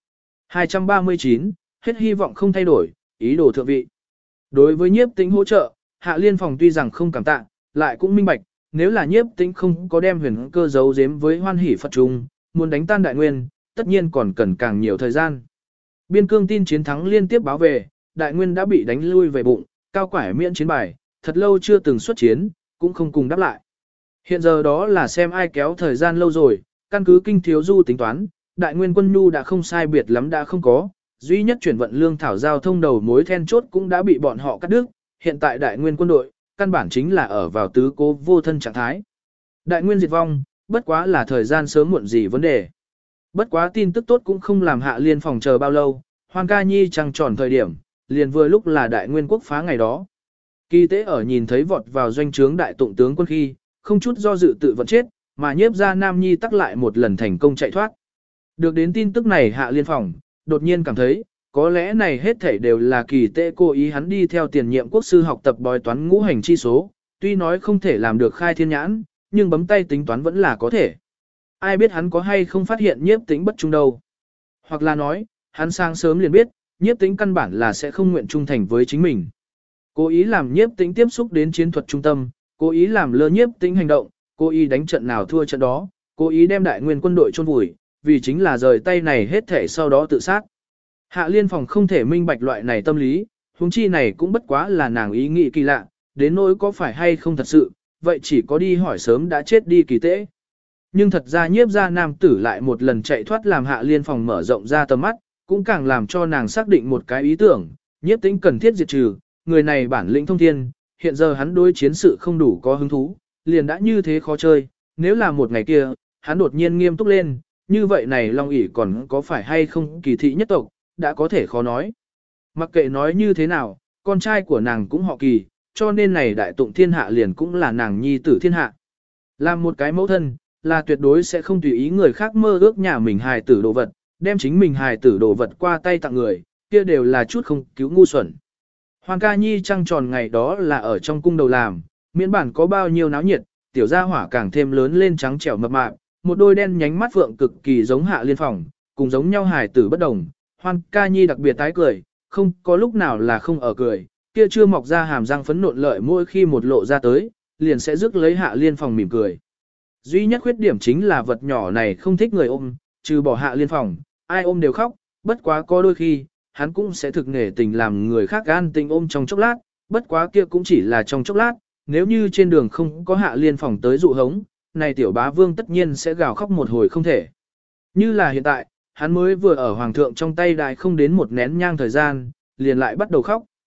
A: 239, hết hy vọng không thay đổi, ý đồ thượng vị. Đối với Nhiếp Tĩnh hỗ trợ, Hạ Liên Phòng tuy rằng không cảm tạ, lại cũng minh bạch, nếu là Nhiếp Tĩnh không có đem huyền cơ giấu giếm với Hoan Hỷ Phật Trung, muốn đánh tan đại nguyên, tất nhiên còn cần càng nhiều thời gian. Biên cương tin chiến thắng liên tiếp báo về, đại nguyên đã bị đánh lui về bụng, cao quải miễn chiến bài, thật lâu chưa từng xuất chiến, cũng không cùng đáp lại. Hiện giờ đó là xem ai kéo thời gian lâu rồi, căn cứ Kinh Thiếu Du tính toán, đại nguyên quân nhu đã không sai biệt lắm đã không có, duy nhất chuyển vận lương thảo giao thông đầu mối then chốt cũng đã bị bọn họ cắt đứt, hiện tại đại nguyên quân đội, căn bản chính là ở vào tứ cố vô thân trạng thái. Đại nguyên diệt vong, bất quá là thời gian sớm muộn gì vấn đề. Bất quá tin tức tốt cũng không làm Hạ Liên Phòng chờ bao lâu, Hoan Ca Nhi trăng tròn thời điểm, liền vừa lúc là đại nguyên quốc phá ngày đó. Kỳ Tế ở nhìn thấy vọt vào doanh trướng đại tụng tướng quân khi, không chút do dự tự vẫn chết, mà Nhiếp gia Nam Nhi tắc lại một lần thành công chạy thoát. Được đến tin tức này Hạ Liên Phòng, đột nhiên cảm thấy, có lẽ này hết thảy đều là Kỳ Tế cố ý hắn đi theo tiền nhiệm quốc sư học tập bói toán ngũ hành chi số, tuy nói không thể làm được khai thiên nhãn, nhưng bấm tay tính toán vẫn là có thể. Ai biết hắn có hay không phát hiện Nhiếp Tĩnh bất trung đâu. Hoặc là nói, hắn sáng sớm liền biết, Nhiếp Tĩnh căn bản là sẽ không nguyện trung thành với chính mình. Cố ý làm Nhiếp Tĩnh tiếp xúc đến chiến thuật trung tâm, cố ý làm lơ Nhiếp Tĩnh hành động, cố ý đánh trận nào thua trận đó, cố ý đem đại nguyên quân đội chôn vùi, vì chính là rời tay này hết thể sau đó tự sát. Hạ Liên Phòng không thể minh bạch loại này tâm lý, huống chi này cũng bất quá là nàng ý nghĩ kỳ lạ, đến nỗi có phải hay không thật sự, vậy chỉ có đi hỏi sớm đã chết đi Kỳ Tế. Nhưng thật ra Nhiếp gia nam tử lại một lần chạy thoát làm Hạ Liên Phòng mở rộng ra tầm mắt, cũng càng làm cho nàng xác định một cái ý tưởng, Nhiếp Tĩnh cần thiết diệt trừ, người này bản lĩnh thông thiên, hiện giờ hắn đối chiến sự không đủ có hứng thú, liền đã như thế khó chơi, nếu là một ngày kia, hắn đột nhiên nghiêm túc lên, như vậy này Long ỷ còn có phải hay không kỳ thị nhất tộc, đã có thể khó nói. Mặc kệ nói như thế nào, con trai của nàng cũng họ Kỳ, cho nên này đại tụng thiên hạ liền cũng là nàng nhi tử thiên hạ. Làm một cái mẫu thân, là tuyệt đối sẽ không tùy ý người khác mơ ước nhà mình hài tử đồ vật, đem chính mình hài tử đồ vật qua tay tặng người, kia đều là chút không cứu ngu xuẩn. Hoàng Ca Nhi trăng tròn ngày đó là ở trong cung đầu làm, miễn bản có bao nhiêu náo nhiệt, tiểu gia hỏa càng thêm lớn lên trắng trẻo mập mạp, một đôi đen nhánh mắt phượng cực kỳ giống Hạ Liên Phòng, cùng giống nhau hài tử bất đồng. Hoàng Ca Nhi đặc biệt tái cười, không có lúc nào là không ở cười, kia chưa mọc ra hàm răng phấn nộn lợi mỗi khi một lộ ra tới, liền sẽ rước lấy Hạ Liên Phòng mỉm cười. Duy nhất khuyết điểm chính là vật nhỏ này không thích người ôm, trừ bỏ Hạ Liên Phòng, ai ôm đều khóc, bất quá có đôi khi, hắn cũng sẽ thực nghề tình làm người khác gan tình ôm trong chốc lát, bất quá kia cũng chỉ là trong chốc lát, nếu như trên đường không có Hạ Liên Phòng tới dụ hống, này tiểu bá vương tất nhiên sẽ gào khóc một hồi không thể. Như là hiện tại, hắn mới vừa ở hoàng thượng trong tay đại không đến một nén nhang thời gian, liền lại bắt đầu khóc.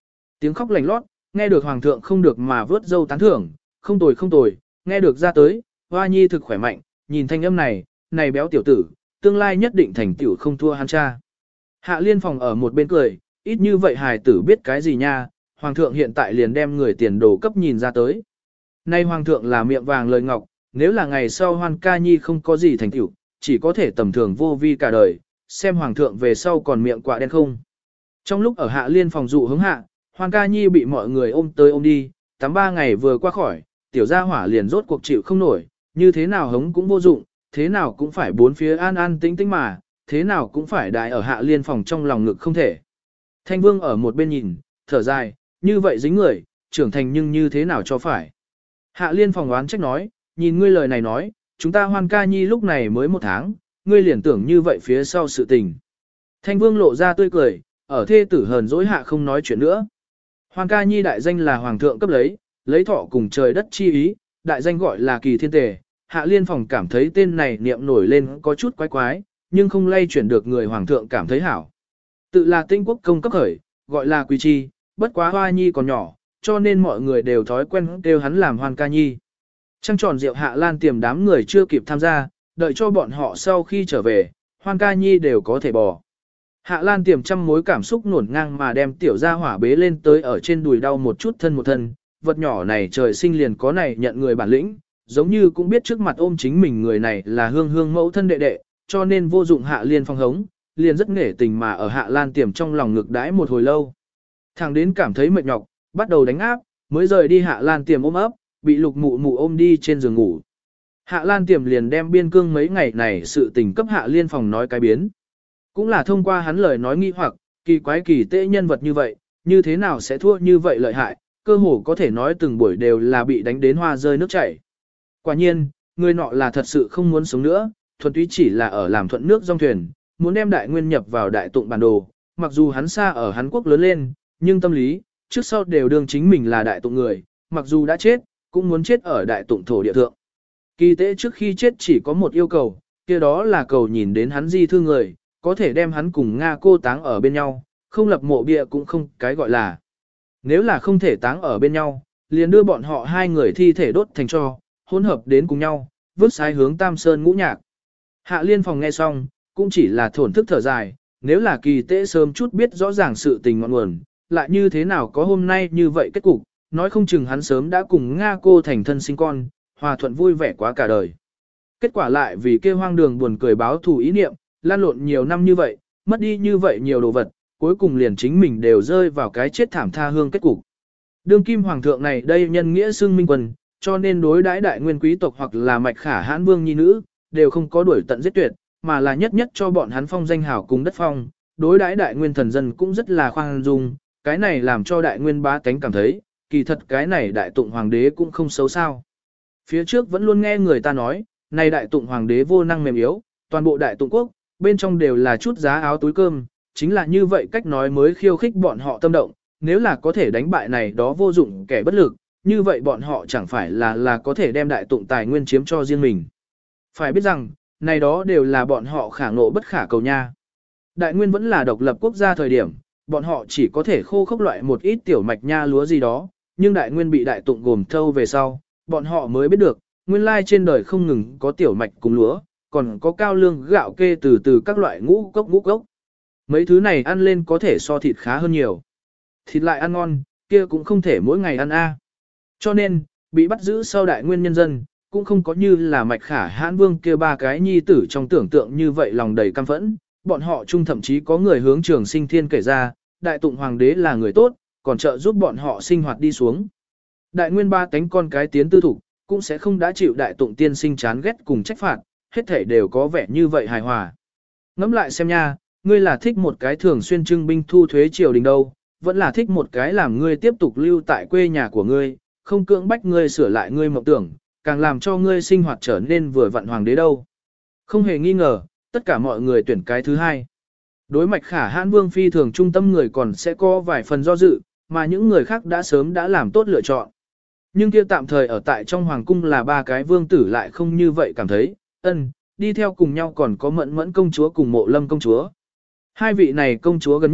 A: Tiếng khóc lành lót, nghe được hoàng thượng không được mà vớt dâu tán thưởng, không tồi không tồi, nghe được ra tới, hoa nhi thực khỏe mạnh, nhìn thanh âm này, này béo tiểu tử, tương lai nhất định thành tiểu không thua hắn cha. Hạ liên phòng ở một bên cười, ít như vậy hài tử biết cái gì nha, hoàng thượng hiện tại liền đem người tiền đồ cấp nhìn ra tới. Nay hoàng thượng là miệng vàng lời ngọc, nếu là ngày sau Hoan Ca Nhi không có gì thành tựu, chỉ có thể tầm thường vô vi cả đời, xem hoàng thượng về sau còn miệng quạ đen không. Trong lúc ở Hạ Liên phòng dụ hướng hạ, Hoan Ca Nhi bị mọi người ôm tới ôm đi, tắm 3 ngày vừa qua khỏi, tiểu gia hỏa liền rốt cuộc chịu không nổi, như thế nào hống cũng vô dụng, thế nào cũng phải bốn phía an an tĩnh tĩnh mà, thế nào cũng phải đại ở Hạ Liên phòng trong lòng ngực không thể. Thanh Vương ở một bên nhìn, thở dài, như vậy dính người, trưởng thành nhưng như thế nào cho phải. Hạ Liên phòng oán trách nói, nhìn ngươi lời này nói, chúng ta Hoan Ca Nhi lúc này mới 1 tháng, ngươi liền tưởng như vậy phía sau sự tình. Thanh Vương lộ ra tươi cười, ở thê tử hờn dỗi hạ không nói chuyện nữa. Hoan Ca Nhi đại danh là hoàng thượng cấp lấy thọ cùng trời đất chi ý, đại danh gọi là Kỳ Thiên Tề. Hạ Liên phòng cảm thấy tên này niệm nổi lên có chút quái quái, nhưng không lay chuyển được người hoàng thượng cảm thấy hảo. Tự là Tinh Quốc công cấp khởi, gọi là Quý Chi, bất quá Hoa Nhi còn nhỏ, cho nên mọi người đều thói quen kêu hắn làm Hoan Ca Nhi. Trăng tròn rượu Hạ Lan tiềm đám người chưa kịp tham gia, đợi cho bọn họ sau khi trở về, Hoan Ca Nhi đều có thể bỏ. Hạ Lan tiềm trăm mối cảm xúc nổn ngang mà đem tiểu gia hỏa bế lên tới ở trên đùi đau một chút thân một thân, vật nhỏ này trời sinh liền có này nhận người bản lĩnh, giống như cũng biết trước mặt ôm chính mình người này là hương hương mẫu thân đệ đệ, cho nên vô dụng Hạ Liên phong hống, liền rất nghệ tình mà ở Hạ Lan tiềm trong lòng ngực đãi một hồi lâu. Thằng đến cảm thấy mệt nhọc, bắt đầu đánh áp, mới rời đi Hạ Lan tiềm ôm ấp, bị lục mụ mụ ôm đi trên giường ngủ. Hạ Lan tiềm liền đem biên cương mấy ngày này sự tình cấp Hạ Liên phòng nói cái biến. Cũng là thông qua hắn lời nói nghi hoặc, kỳ quái kỳ tệ nhân vật như vậy, như thế nào sẽ thua như vậy lợi hại, cơ hồ có thể nói từng buổi đều là bị đánh đến hoa rơi nước chảy. Quả nhiên, người nọ là thật sự không muốn sống nữa, thuần túy chỉ là ở làm thuận nước dòng thuyền, muốn đem đại nguyên nhập vào đại tụng bản đồ, mặc dù hắn xa ở Hán Quốc lớn lên, nhưng tâm lý, trước sau đều đương chính mình là đại tụng người, mặc dù đã chết, cũng muốn chết ở đại tụng thổ địa thượng. Kỳ tế trước khi chết chỉ có một yêu cầu, kia đó là cầu nhìn đến hắn di thư người, có thể đem hắn cùng Nga cô táng ở bên nhau, không lập mộ bia cũng không cái gọi là. Nếu là không thể táng ở bên nhau, liền đưa bọn họ hai người thi thể đốt thành tro, hỗn hợp đến cùng nhau, vứt sai hướng Tam Sơn Ngũ Nhạc. Hạ Liên phòng nghe xong, cũng chỉ là thổn thức thở dài, nếu là kỳ tế sớm chút biết rõ ràng sự tình ngọn nguồn, lại như thế nào có hôm nay như vậy kết cục, nói không chừng hắn sớm đã cùng Nga cô thành thân sinh con, hòa thuận vui vẻ quá cả đời. Kết quả lại vì kêu hoang đường buồn cười báo thù ý niệm, lan lộn nhiều năm như vậy, mất đi như vậy nhiều đồ vật, cuối cùng liền chính mình đều rơi vào cái chết thảm tha hương kết cục. Đương kim hoàng thượng này đây nhân nghĩa xưng minh quân, cho nên đối đãi đại nguyên quý tộc hoặc là mạch khả hãn vương nhi nữ, đều không có đuổi tận giết tuyệt, mà là nhất nhất cho bọn hắn phong danh hảo cùng đất phong, đối đãi đại nguyên thần dân cũng rất là khoan dung, cái này làm cho đại nguyên bá tánh cảm thấy, kỳ thật cái này đại tụng hoàng đế cũng không xấu sao. Phía trước vẫn luôn nghe người ta nói, này đại tụng hoàng đế vô năng mềm yếu, toàn bộ đại tụng quốc, bên trong đều là chút giá áo túi cơm, chính là như vậy cách nói mới khiêu khích bọn họ tâm động, nếu là có thể đánh bại này đó vô dụng kẻ bất lực, như vậy bọn họ chẳng phải là có thể đem đại tụng tài nguyên chiếm cho riêng mình. Phải biết rằng, này đó đều là bọn họ khả ngộ bất khả cầu nha. Đại nguyên vẫn là độc lập quốc gia thời điểm, bọn họ chỉ có thể khô khốc loại một ít tiểu mạch nha lúa gì đó, nhưng đại nguyên bị đại tụng gồm thâu về sau, bọn họ mới biết được, nguyên lai trên đời không ngừng có tiểu mạch cùng lúa, còn có cao lương gạo kê từ các loại ngũ cốc. Mấy thứ này ăn lên có thể so thịt khá hơn nhiều. Thịt lại ăn ngon, kia cũng không thể mỗi ngày ăn a. Cho nên, bị bắt giữ sau đại nguyên nhân dân, cũng không có như là mạch khả hãn vương kia 3 cái nhi tử trong tưởng tượng như vậy lòng đầy căm phẫn. Bọn họ chung thậm chí có người hướng Trường Sinh Thiên kể ra, đại tụng hoàng đế là người tốt, còn trợ giúp bọn họ sinh hoạt đi xuống. Đại nguyên 3 tánh con cái tiến tư thục, cũng sẽ không đã chịu đại tụng tiên sinh chán ghét cùng trách phạt, hết thể đều có vẻ như vậy hài hòa. Ngẫm lại xem nha, ngươi là thích một cái thường xuyên trưng binh thu thuế triều đình đâu, vẫn là thích một cái làm ngươi tiếp tục lưu tại quê nhà của ngươi, không cưỡng bách ngươi sửa lại ngươi mộng tưởng, càng làm cho ngươi sinh hoạt trở nên vừa vặn hoàng đế đâu. Không hề nghi ngờ, tất cả mọi người tuyển cái thứ hai. Đối mạch khả hãn vương phi thường trung tâm người còn sẽ có vài phần do dự, mà những người khác đã sớm đã làm tốt lựa chọn. Nhưng kia tạm thời ở tại trong hoàng cung là 3 cái vương tử lại không như vậy cảm thấy, đi theo cùng nhau còn có mẫn mẫn công chúa cùng mộ lâm công chúa. Hai vị này công chúa gần nhất,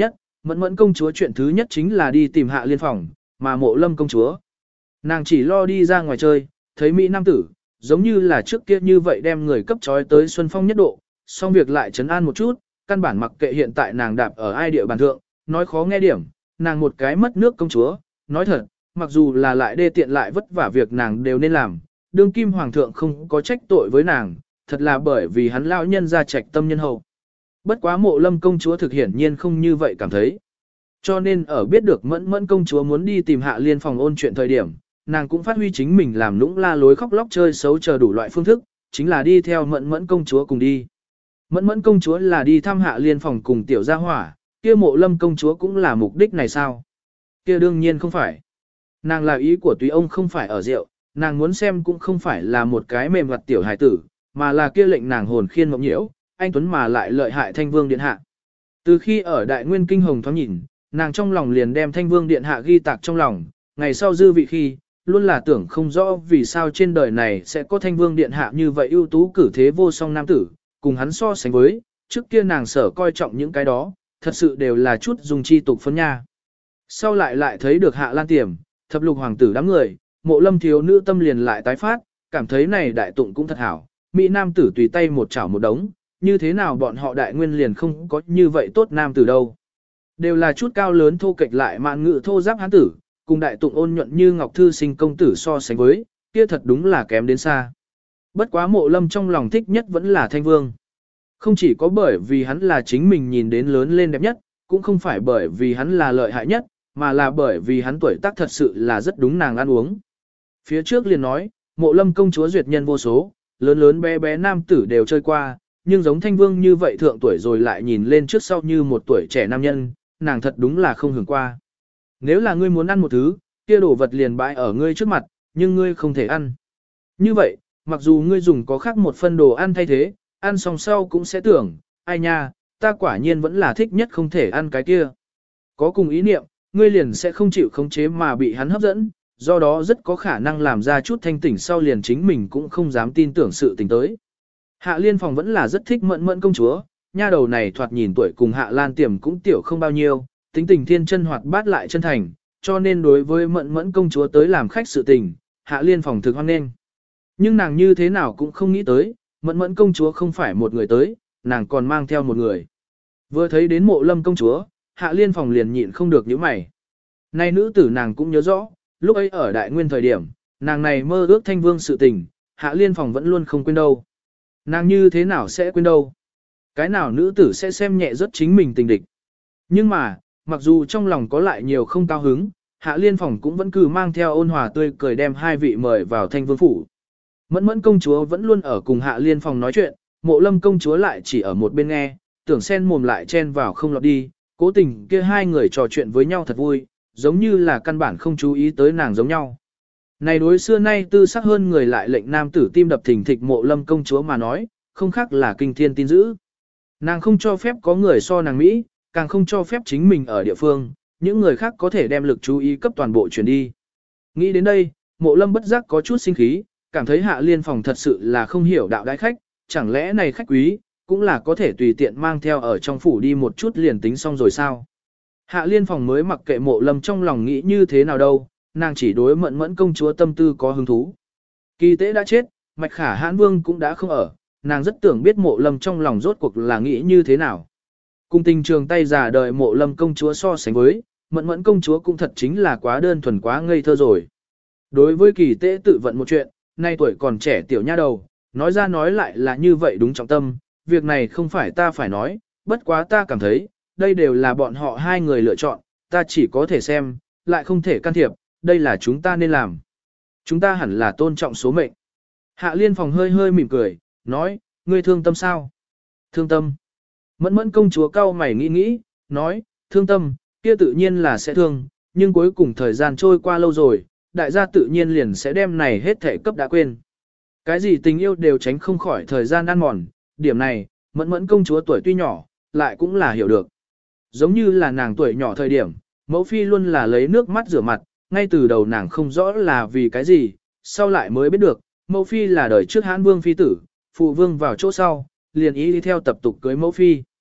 A: Mẫn mẫn công chúa chuyện thứ nhất chính là đi tìm Hạ Liên phòng, mà Mộ Lâm công chúa. Nàng chỉ lo đi ra ngoài chơi, thấy Mỹ nam tử, giống như là trước kia như vậy đem người cấp trói tới Xuân Phong nhất độ, xong việc lại trấn an một chút, căn bản mặc kệ hiện tại nàng đạp ở ai địa bàn thượng, nói khó nghe điểm, nàng một cái mất nước công chúa, nói thật, mặc dù là lại đê tiện lại vất vả việc nàng đều nên làm, đương kim hoàng thượng không có trách tội với nàng, thật là bởi vì hắn lão nhân ra trạch tâm nhân hậu. Bất quá Mộ Lâm công chúa thực hiển nhiên không như vậy cảm thấy. Cho nên ở biết được Mẫn Mẫn công chúa muốn đi tìm Hạ Liên phòng ôn chuyện thời điểm, nàng cũng phát huy chính mình làm lũng la lối khóc lóc chơi xấu chờ đủ loại phương thức, chính là đi theo Mẫn Mẫn công chúa cùng đi. Mẫn Mẫn công chúa là đi thăm Hạ Liên phòng cùng tiểu gia hỏa, kia Mộ Lâm công chúa cũng là mục đích này sao? Kia đương nhiên không phải. Nàng là ý của tùy ông không phải ở rượu, nàng muốn xem cũng không phải là một cái mềm mặt tiểu hài tử, mà là kia lệnh nàng hồn khiên mộng nhiễu, anh Tuấn mà lại lợi hại Thanh Vương Điện Hạ. Từ khi ở Đại Nguyên Kinh Hồng thoáng nhìn, nàng trong lòng liền đem Thanh Vương Điện Hạ ghi tạc trong lòng, ngày sau dư vị khi, luôn là tưởng không rõ vì sao trên đời này sẽ có Thanh Vương Điện Hạ như vậy ưu tú cử thế vô song nam tử, cùng hắn so sánh với, trước kia nàng sở coi trọng những cái đó, thật sự đều là chút dùng chi tục phấn nha. Sau lại thấy được Hạ Lan Tiềm, thập lục hoàng tử đám người, Mộ Lâm thiếu nữ tâm liền lại tái phát, cảm thấy này đại tụng cũng thật hảo, mỹ nam tử tùy tay một chảo một đống, như thế nào bọn họ Đại Nguyên liền không có như vậy tốt nam tử đâu. Đều là chút cao lớn thô kệch lại mạn ngự thô giáp hán tử, cùng đại tụng ôn nhuận như ngọc thư sinh công tử so sánh với, kia thật đúng là kém đến xa. Bất quá Mộ Lâm trong lòng thích nhất vẫn là Thanh Vương. Không chỉ có bởi vì hắn là chính mình nhìn đến lớn lên đẹp nhất, cũng không phải bởi vì hắn là lợi hại nhất, mà là bởi vì hắn tuổi tác thật sự là rất đúng nàng ăn uống. Phía trước liền nói, Mộ Lâm công chúa duyệt nhân vô số, lớn lớn bé bé nam tử đều chơi qua, nhưng giống Thanh Vương như vậy thượng tuổi rồi lại nhìn lên trước sau như một tuổi trẻ nam nhân, nàng thật đúng là không hưởng qua. Nếu là ngươi muốn ăn một thứ, kia đồ vật liền bãi ở ngươi trước mặt, nhưng ngươi không thể ăn. Như vậy, mặc dù ngươi dùng có khác một phân đồ ăn thay thế, ăn xong sau cũng sẽ tưởng, ai nha, ta quả nhiên vẫn là thích nhất không thể ăn cái kia. Có cùng ý niệm, ngươi liền sẽ không chịu khống chế mà bị hắn hấp dẫn, do đó rất có khả năng làm ra chút thanh tỉnh sau liền chính mình cũng không dám tin tưởng sự tình tới. Hạ Liên phòng vẫn là rất thích Mẫn Mẫn công chúa, nha đầu này thoạt nhìn tuổi cùng Hạ Lan Tiềm cũng tiểu không bao nhiêu, tính tình thiên chân hoạt bát lại chân thành, cho nên đối với Mẫn Mẫn công chúa tới làm khách sự tình, Hạ Liên phòng thực hoan nghênh. Nhưng nàng như thế nào cũng không nghĩ tới, Mẫn Mẫn công chúa không phải một người tới, nàng còn mang theo một người. Vừa thấy đến Mộ Lâm công chúa, Hạ Liên phòng liền nhịn không được nhíu mày. Nay nữ tử nàng cũng nhớ rõ, lúc ấy ở Đại Nguyên thời điểm, nàng này mơ ước Thanh Vương sự tình, Hạ Liên phòng vẫn luôn không quên đâu. Nàng như thế nào sẽ quên đâu? Cái nào nữ tử sẽ xem nhẹ rất chính mình tình địch? Nhưng mà, mặc dù trong lòng có lại nhiều không cao hứng, Hạ Liên phòng cũng vẫn cứ mang theo ôn hòa tươi cười đem hai vị mời vào Thanh Vương phủ. Mẫn Mẫn công chúa vẫn luôn ở cùng Hạ Liên phòng nói chuyện, Mộ Lâm công chúa lại chỉ ở một bên nghe, tưởng sen mồm lại chen vào không lọt đi, cố tình kia hai người trò chuyện với nhau thật vui, giống như là căn bản không chú ý tới nàng giống nhau. Này đối xưa nay tư sắc hơn người lại lệnh nam tử tim đập thình thịch Mộ Lâm công chúa mà nói, không khác là kinh thiên tin dữ. Nàng không cho phép có người so nàng Mỹ, càng không cho phép chính mình ở địa phương, những người khác có thể đem lực chú ý cấp toàn bộ chuyển đi. Nghĩ đến đây, Mộ Lâm bất giác có chút sinh khí, cảm thấy Hạ Liên phòng thật sự là không hiểu đạo đái khách, chẳng lẽ này khách quý, cũng là có thể tùy tiện mang theo ở trong phủ đi một chút liền tính xong rồi sao. Hạ Liên phòng mới mặc kệ Mộ Lâm trong lòng nghĩ như thế nào đâu, nàng chỉ đối Mẫn Mẫn công chúa tâm tư có hứng thú. Kỳ Tế đã chết, Mạch Khả Hãn Vương cũng đã không ở, nàng rất tưởng biết Mộ Lâm trong lòng rốt cuộc là nghĩ như thế nào. Cùng tình trường tay già đời Mộ Lâm công chúa so sánh với, Mẫn Mẫn công chúa cũng thật chính là quá đơn thuần quá ngây thơ rồi. Đối với Kỳ Tế tự vận một chuyện, nay tuổi còn trẻ tiểu nha đầu, nói ra nói lại là như vậy đúng trọng tâm, việc này không phải ta phải nói, bất quá ta cảm thấy, đây đều là bọn họ hai người lựa chọn, ta chỉ có thể xem, lại không thể can thiệp, đây là chúng ta nên làm. Chúng ta hẳn là tôn trọng số mệnh. Hạ Liên phòng hơi hơi mỉm cười, nói, ngươi thương tâm sao? Thương tâm. Mẫn Mẫn công chúa cau mày nghĩ nghĩ, nói, thương tâm, kia tự nhiên là sẽ thương, nhưng cuối cùng thời gian trôi qua lâu rồi, đại gia tự nhiên liền sẽ đem này hết thể cấp đã quên. Cái gì tình yêu đều tránh không khỏi thời gian ăn mòn, điểm này, Mẫn Mẫn công chúa tuổi tuy nhỏ, lại cũng là hiểu được. Giống như là nàng tuổi nhỏ thời điểm, mẫu phi luôn là lấy nước mắt rửa mặt, ngay từ đầu nàng không rõ là vì cái gì, sau lại mới biết được, mẫu phi là đời trước Hán Vương phi tử, phụ vương vào chỗ sau, liền ý đi theo tập tục cưới mẫu phi.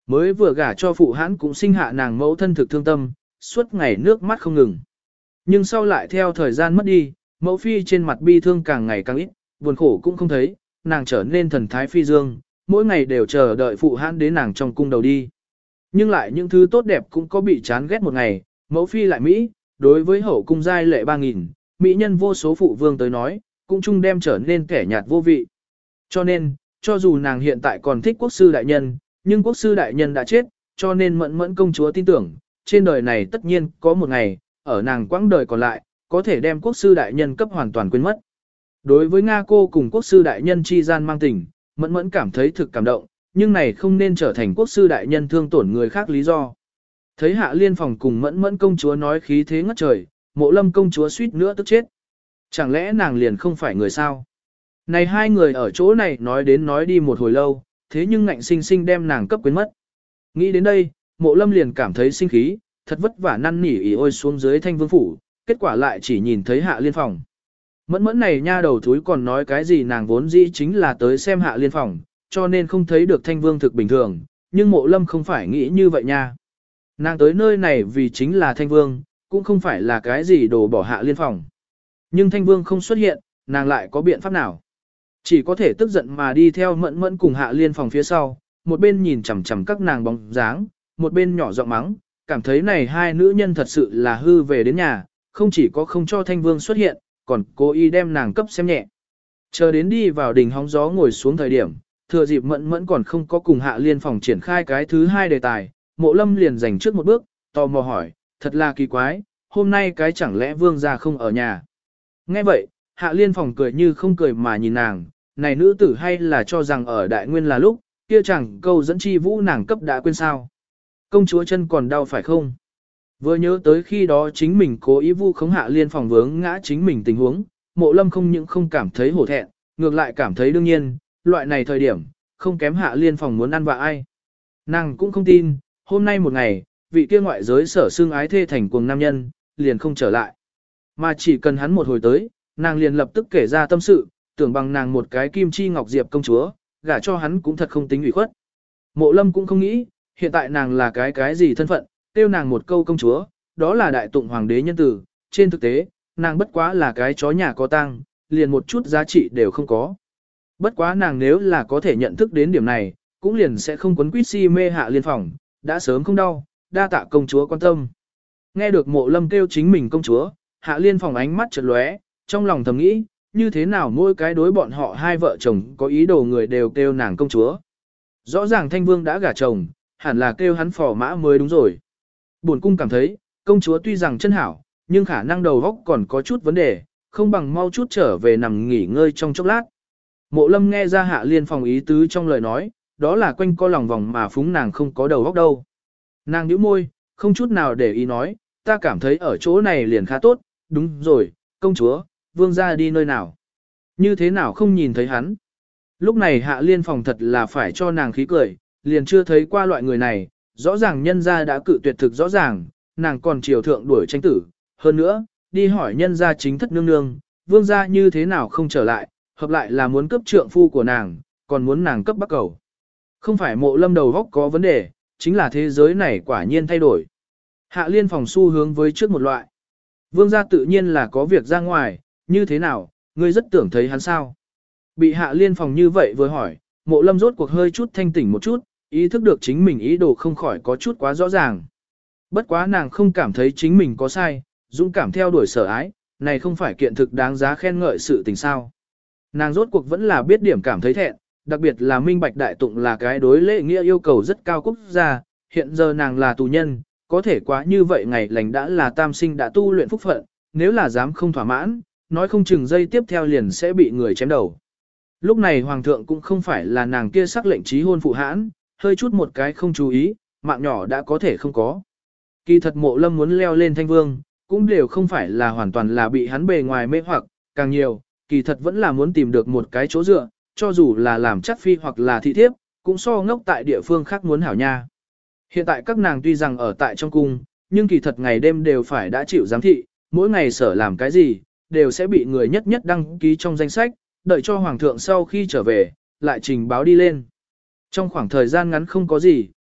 A: Mới vừa gả cho phụ hãn cũng sinh hạ nàng mẫu thân thực thương tâm, suốt ngày nước mắt không ngừng. Nhưng sau lại theo thời gian mất đi, mẫu phi trên mặt bi thương càng ngày càng ít, buồn khổ cũng không thấy, nàng trở nên thần thái phi dương, mỗi ngày đều chờ đợi phụ hãn đến nàng trong cung đầu đi. Nhưng lại những thứ tốt đẹp cũng có bị chán ghét một ngày, mẫu phi lại Mỹ, đối với hậu cung giai lệ 3.000, Mỹ nhân vô số phụ vương tới nói, cũng chung đem trở nên kẻ nhạt vô vị. Cho nên, cho dù nàng hiện tại còn thích quốc sư đại nhân, nhưng quốc sư đại nhân đã chết, cho nên mẫn mẫn công chúa tin tưởng, trên đời này tất nhiên có một ngày, ở nàng quãng đời còn lại, có thể đem quốc sư đại nhân cấp hoàn toàn quên mất. Đối với Nga cô cùng quốc sư đại nhân chi gian mang tình, mẫn mẫn cảm thấy thực cảm động, nhưng này không nên trở thành quốc sư đại nhân thương tổn người khác lý do. Thấy Hạ Liên Phòng cùng mẫn mẫn công chúa nói khí thế ngất trời, Mộ Lâm công chúa suýt nữa tức chết. Chẳng lẽ nàng liền không phải người sao? Này hai người ở chỗ này nói đến nói đi một hồi lâu, thế nhưng ngạnh sinh sinh đem nàng cấp quên mất. Nghĩ đến đây, Mộ Lâm liền cảm thấy sinh khí, thật vất vả năn nỉ ỉ ôi xuống dưới Thanh Vương phủ, kết quả lại chỉ nhìn thấy Hạ Liên Phòng. Mẫn mẫn này nha đầu thúi còn nói cái gì nàng vốn dĩ chính là tới xem Hạ Liên Phòng, cho nên không thấy được Thanh Vương thực bình thường, nhưng Mộ Lâm không phải nghĩ như vậy nha. Nàng tới nơi này vì chính là Thanh Vương, cũng không phải là cái gì đồ bỏ Hạ Liên Phòng. Nhưng Thanh Vương không xuất hiện, nàng lại có biện pháp nào? Chỉ có thể tức giận mà đi theo mẫn mẫn cùng Hạ Liên Phòng phía sau, một bên nhìn chằm chằm các nàng bóng dáng, một bên nhỏ giọng mắng, cảm thấy này hai nữ nhân thật sự là hư về đến nhà, không chỉ có không cho Thanh Vương xuất hiện, còn cố ý đem nàng cấp xem nhẹ. Chờ đến đi vào đỉnh hóng gió ngồi xuống thời điểm, thừa dịp mẫn mẫn còn không có cùng Hạ Liên Phòng triển khai cái thứ hai đề tài, Mộ Lâm liền giành trước một bước, tò mò hỏi, thật là kỳ quái, hôm nay cái chẳng lẽ Vương gia không ở nhà. Nghe vậy, Hạ Liên Phòng cười như không cười mà nhìn nàng, này nữ tử hay là cho rằng ở đại nguyên là lúc, kia chẳng câu dẫn chi vũ nàng cấp đã quên sao. Công chúa chân còn đau phải không? Vừa nhớ tới khi đó chính mình cố ý vu khống Hạ Liên Phòng vướng ngã chính mình tình huống, Mộ Lâm không những không cảm thấy hổ thẹn, ngược lại cảm thấy đương nhiên, loại này thời điểm, không kém Hạ Liên Phòng muốn ăn vạ ai. Nàng cũng không tin, hôm nay một ngày, vị kia ngoại giới sở xương ái thê thành cuồng nam nhân, liền không trở lại. Mà chỉ cần hắn một hồi tới, nàng liền lập tức kể ra tâm sự, tưởng bằng nàng một cái kim chi ngọc diệp công chúa, gả cho hắn cũng thật không tính ủy khuất. Mộ Lâm cũng không nghĩ, hiện tại nàng là cái gì thân phận, tiêu nàng một câu công chúa, đó là đại tụng hoàng đế nhân tử, trên thực tế, nàng bất quá là cái chó nhà có tang, liền một chút giá trị đều không có. Bất quá nàng nếu là có thể nhận thức đến điểm này, cũng liền sẽ không quấn quýt si mê Hạ Liên Phòng, đã sớm không đau, đa tạ công chúa quan tâm. Nghe được Mộ Lâm kêu chính mình công chúa, Hạ Liên Phòng ánh mắt chợt lóe, trong lòng thầm nghĩ, như thế nào mỗi cái đối bọn họ hai vợ chồng có ý đồ người đều kêu nàng công chúa. Rõ ràng Thanh Vương đã gả chồng, hẳn là kêu hắn phò mã mới đúng rồi. Bổn cung cảm thấy, công chúa tuy rằng chân hảo, nhưng khả năng đầu óc còn có chút vấn đề, không bằng mau chút trở về nằm nghỉ ngơi trong chốc lát. Mộ Lâm nghe ra Hạ Liên Phòng ý tứ trong lời nói, đó là quanh co lòng vòng mà phúng nàng không có đầu óc đâu. Nàng nhíu môi, không chút nào để ý nói, ta cảm thấy ở chỗ này liền khá tốt, đúng rồi, công chúa, Vương gia đi nơi nào? Như thế nào không nhìn thấy hắn? Lúc này Hạ Liên Phòng thật là phải cho nàng khí cười, liền chưa thấy qua loại người này, rõ ràng nhân gia đã cự tuyệt thực rõ ràng, nàng còn chiều thượng đuổi tranh tử, hơn nữa, đi hỏi nhân gia chính thất nương nương, Vương gia như thế nào không trở lại, hợp lại là muốn cấp trượng phu của nàng, còn muốn nàng cấp bắc cầu. Không phải Mộ Lâm đầu góc có vấn đề, chính là thế giới này quả nhiên thay đổi. Hạ Liên Phòng xu hướng với trước một loại. Vương gia tự nhiên là có việc ra ngoài, như thế nào, ngươi rất tưởng thấy hắn sao? Bị Hạ Liên Phòng như vậy vừa hỏi, Mộ Lâm rốt cuộc hơi chút thanh tỉnh một chút, ý thức được chính mình ý đồ không khỏi có chút quá rõ ràng. Bất quá nàng không cảm thấy chính mình có sai, dũng cảm theo đuổi sở ái, này không phải kiện thực đáng giá khen ngợi sự tình sao. Nàng rốt cuộc vẫn là biết điểm cảm thấy thẹn, đặc biệt là minh bạch đại tụng là cái đối lễ nghĩa yêu cầu rất cao quốc gia, hiện giờ nàng là tù nhân, có thể quá như vậy ngày lành đã là tam sinh đã tu luyện phúc phận, nếu là dám không thỏa mãn, nói không chừng giây tiếp theo liền sẽ bị người chém đầu. Lúc này hoàng thượng cũng không phải là nàng kia sắc lệnh trí hôn phụ hãn, hơi chút một cái không chú ý, mạng nhỏ đã có thể không có. Kỳ thật Mộ Lâm muốn leo lên Thanh Vương, cũng đều không phải là hoàn toàn là bị hắn bề ngoài mê hoặc, càng nhiều, kỳ thật vẫn là muốn tìm được một cái chỗ dựa, cho dù là làm chắc phi hoặc là thị thiếp, cũng so ngốc tại địa phương khác muốn hảo nha. Hiện tại các nàng tuy rằng ở tại trong cung, nhưng kỳ thật ngày đêm đều phải đã chịu giám thị, mỗi ngày sở làm cái gì, đều sẽ bị người nhất nhất đăng ký trong danh sách, đợi cho hoàng thượng sau khi trở về, lại trình báo đi lên. Trong khoảng thời gian ngắn không có gì,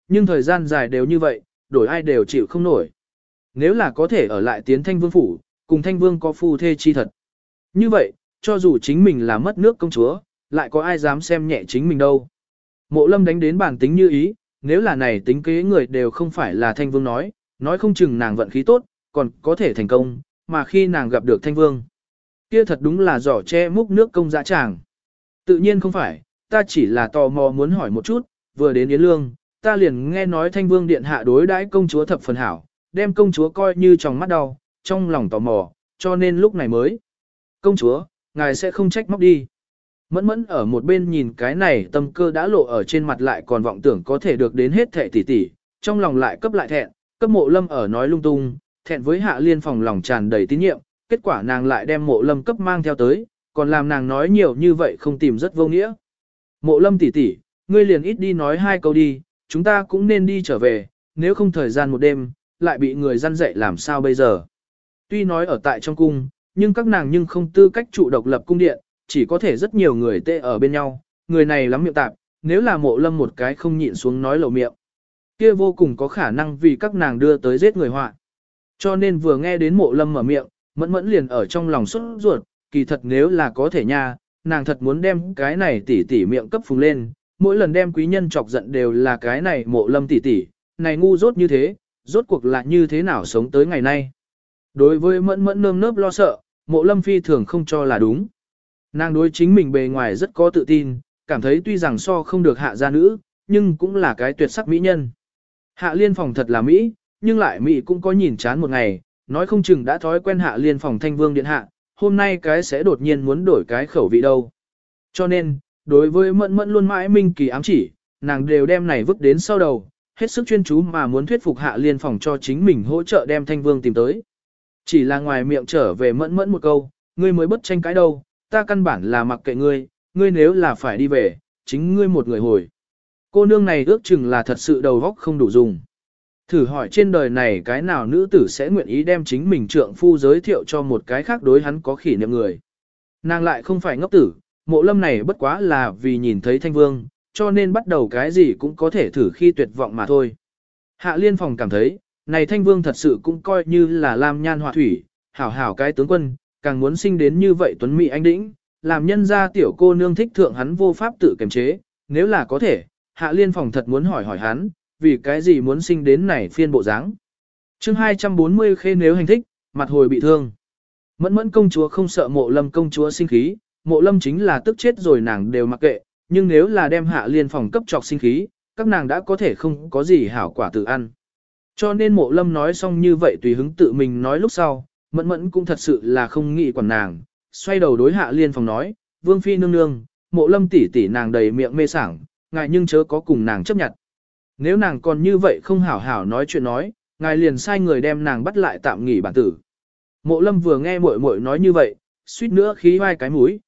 A: Nhưng thời gian dài đều như vậy, đổi ai đều chịu không nổi. Nếu là có thể ở lại tiến Thanh Vương phủ, cùng Thanh Vương có phu thê chi thật. Như vậy, cho dù chính mình là mất nước công chúa, lại có ai dám xem nhẹ chính mình đâu. Mộ Lâm đánh đến bản tính như ý, nếu là này tính kế người đều không phải là Thanh Vương nói không chừng nàng vận khí tốt, còn có thể thành công, mà khi nàng gặp được Thanh Vương, kia thật đúng là giỏ che múc nước công dã tràng. Tự nhiên không phải, ta chỉ là tò mò muốn hỏi một chút, vừa đến Yến Lương, ta liền nghe nói Thanh Vương điện hạ đối đãi công chúa thập phần hảo, đem công chúa coi như trong mắt đau, trong lòng tò mò, cho nên lúc này mới. Công chúa, ngài sẽ không trách móc đi. Mẫn mẫn ở một bên nhìn cái này tâm cơ đã lộ ở trên mặt lại còn vọng tưởng có thể được đến hết thệ tỷ tỷ, trong lòng lại cấp thẹn, cấp Mộ Lâm ở nói lung tung, thẹn với Hạ Liên phòng lòng tràn đầy tín nhiệm, kết quả nàng lại đem Mộ Lâm cấp mang theo tới, còn làm nàng nói nhiều như vậy không tìm rất vô nghĩa. Mộ Lâm tỷ tỷ, ngươi liền ít đi nói hai câu đi, chúng ta cũng nên đi trở về, nếu không thời gian một đêm, lại bị người răn dạy làm sao bây giờ. Tuy nói ở tại trong cung, nhưng các nàng nhưng không tư cách trụ độc lập cung điện, chỉ có thể rất nhiều người tê ở bên nhau, người này lắm miệng tạp, nếu là Mộ Lâm một cái không nhịn xuống nói lầu miệng, kia vô cùng có khả năng vì các nàng đưa tới giết người họa. Cho nên vừa nghe đến Mộ Lâm mở miệng, mẫn mẫn liền ở trong lòng sốt ruột, kỳ thật nếu là có thể nha, nàng thật muốn đem cái này tỉ tỉ miệng cấp phùng lên, mỗi lần đem quý nhân chọc giận đều là cái này Mộ Lâm tỉ tỉ, này ngu dốt như thế, rốt cuộc là như thế nào sống tới ngày nay. Đối với mẫn mẫn nơm nớp lo sợ, Mộ Lâm phi thường không cho là đúng. Nàng đối chính mình bề ngoài rất có tự tin, cảm thấy tuy rằng so không được hạ gia nữ, nhưng cũng là cái tuyệt sắc mỹ nhân. Hạ Liên phòng thật là Mỹ, nhưng lại Mỹ cũng có nhìn chán một ngày, nói không chừng đã thói quen Hạ Liên phòng Thanh Vương điện hạ, hôm nay cái sẽ đột nhiên muốn đổi cái khẩu vị đâu. Cho nên, đối với mẫn mẫn luôn mãi minh kỳ ám chỉ, nàng đều đem này vứt đến sau đầu, hết sức chuyên chú mà muốn thuyết phục Hạ Liên phòng cho chính mình hỗ trợ đem Thanh Vương tìm tới. Chỉ là ngoài miệng trở về mẫn mẫn một câu, ngươi mới bất tranh cãi đâu, ta căn bản là mặc kệ ngươi, ngươi nếu là phải đi về, chính ngươi một người hồi. Cô nương này ước chừng là thật sự đầu óc không đủ dùng. Thử hỏi trên đời này cái nào nữ tử sẽ nguyện ý đem chính mình trượng phu giới thiệu cho một cái khác đối hắn có khỉ niệm người. Nàng lại không phải ngốc tử, Mộ Lâm này bất quá là vì nhìn thấy Thanh Vương, cho nên bắt đầu cái gì cũng có thể thử khi tuyệt vọng mà thôi. Hạ Liên phòng cảm thấy, này Thanh Vương thật sự cũng coi như là lam nhan họa thủy, hảo hảo cái tướng quân, càng muốn sinh đến như vậy tuấn mỹ anh đĩnh, làm nhân gia tiểu cô nương thích thượng hắn vô pháp tự kiềm chế, nếu là có thể, Hạ Liên phòng thật muốn hỏi hắn, vì cái gì muốn sinh đến này phiên bộ dáng. Chương 240 khê nếu hành thích, mặt hồi bị thương. Mẫn mẫn công chúa không sợ Mộ Lâm công chúa sinh khí, Mộ Lâm chính là tức chết rồi nàng đều mặc kệ, nhưng nếu là đem Hạ Liên phòng cấp trọc sinh khí, các nàng đã có thể không có gì hảo quả tự ăn. Cho nên Mộ Lâm nói xong như vậy tùy hứng tự mình nói lúc sau, mẫn mẫn cũng thật sự là không nghĩ quản nàng, xoay đầu đối Hạ Liên phòng nói, Vương phi nương nương, Mộ Lâm tỷ tỷ nàng đầy miệng mê sảng, ngài nhưng chớ có cùng nàng chấp nhận. Nếu nàng còn như vậy không hảo hảo nói chuyện nói, ngài liền sai người đem nàng bắt lại tạm nghỉ bản tử. Mộ Lâm vừa nghe muội muội nói như vậy, suýt nữa khí vai cái mũi,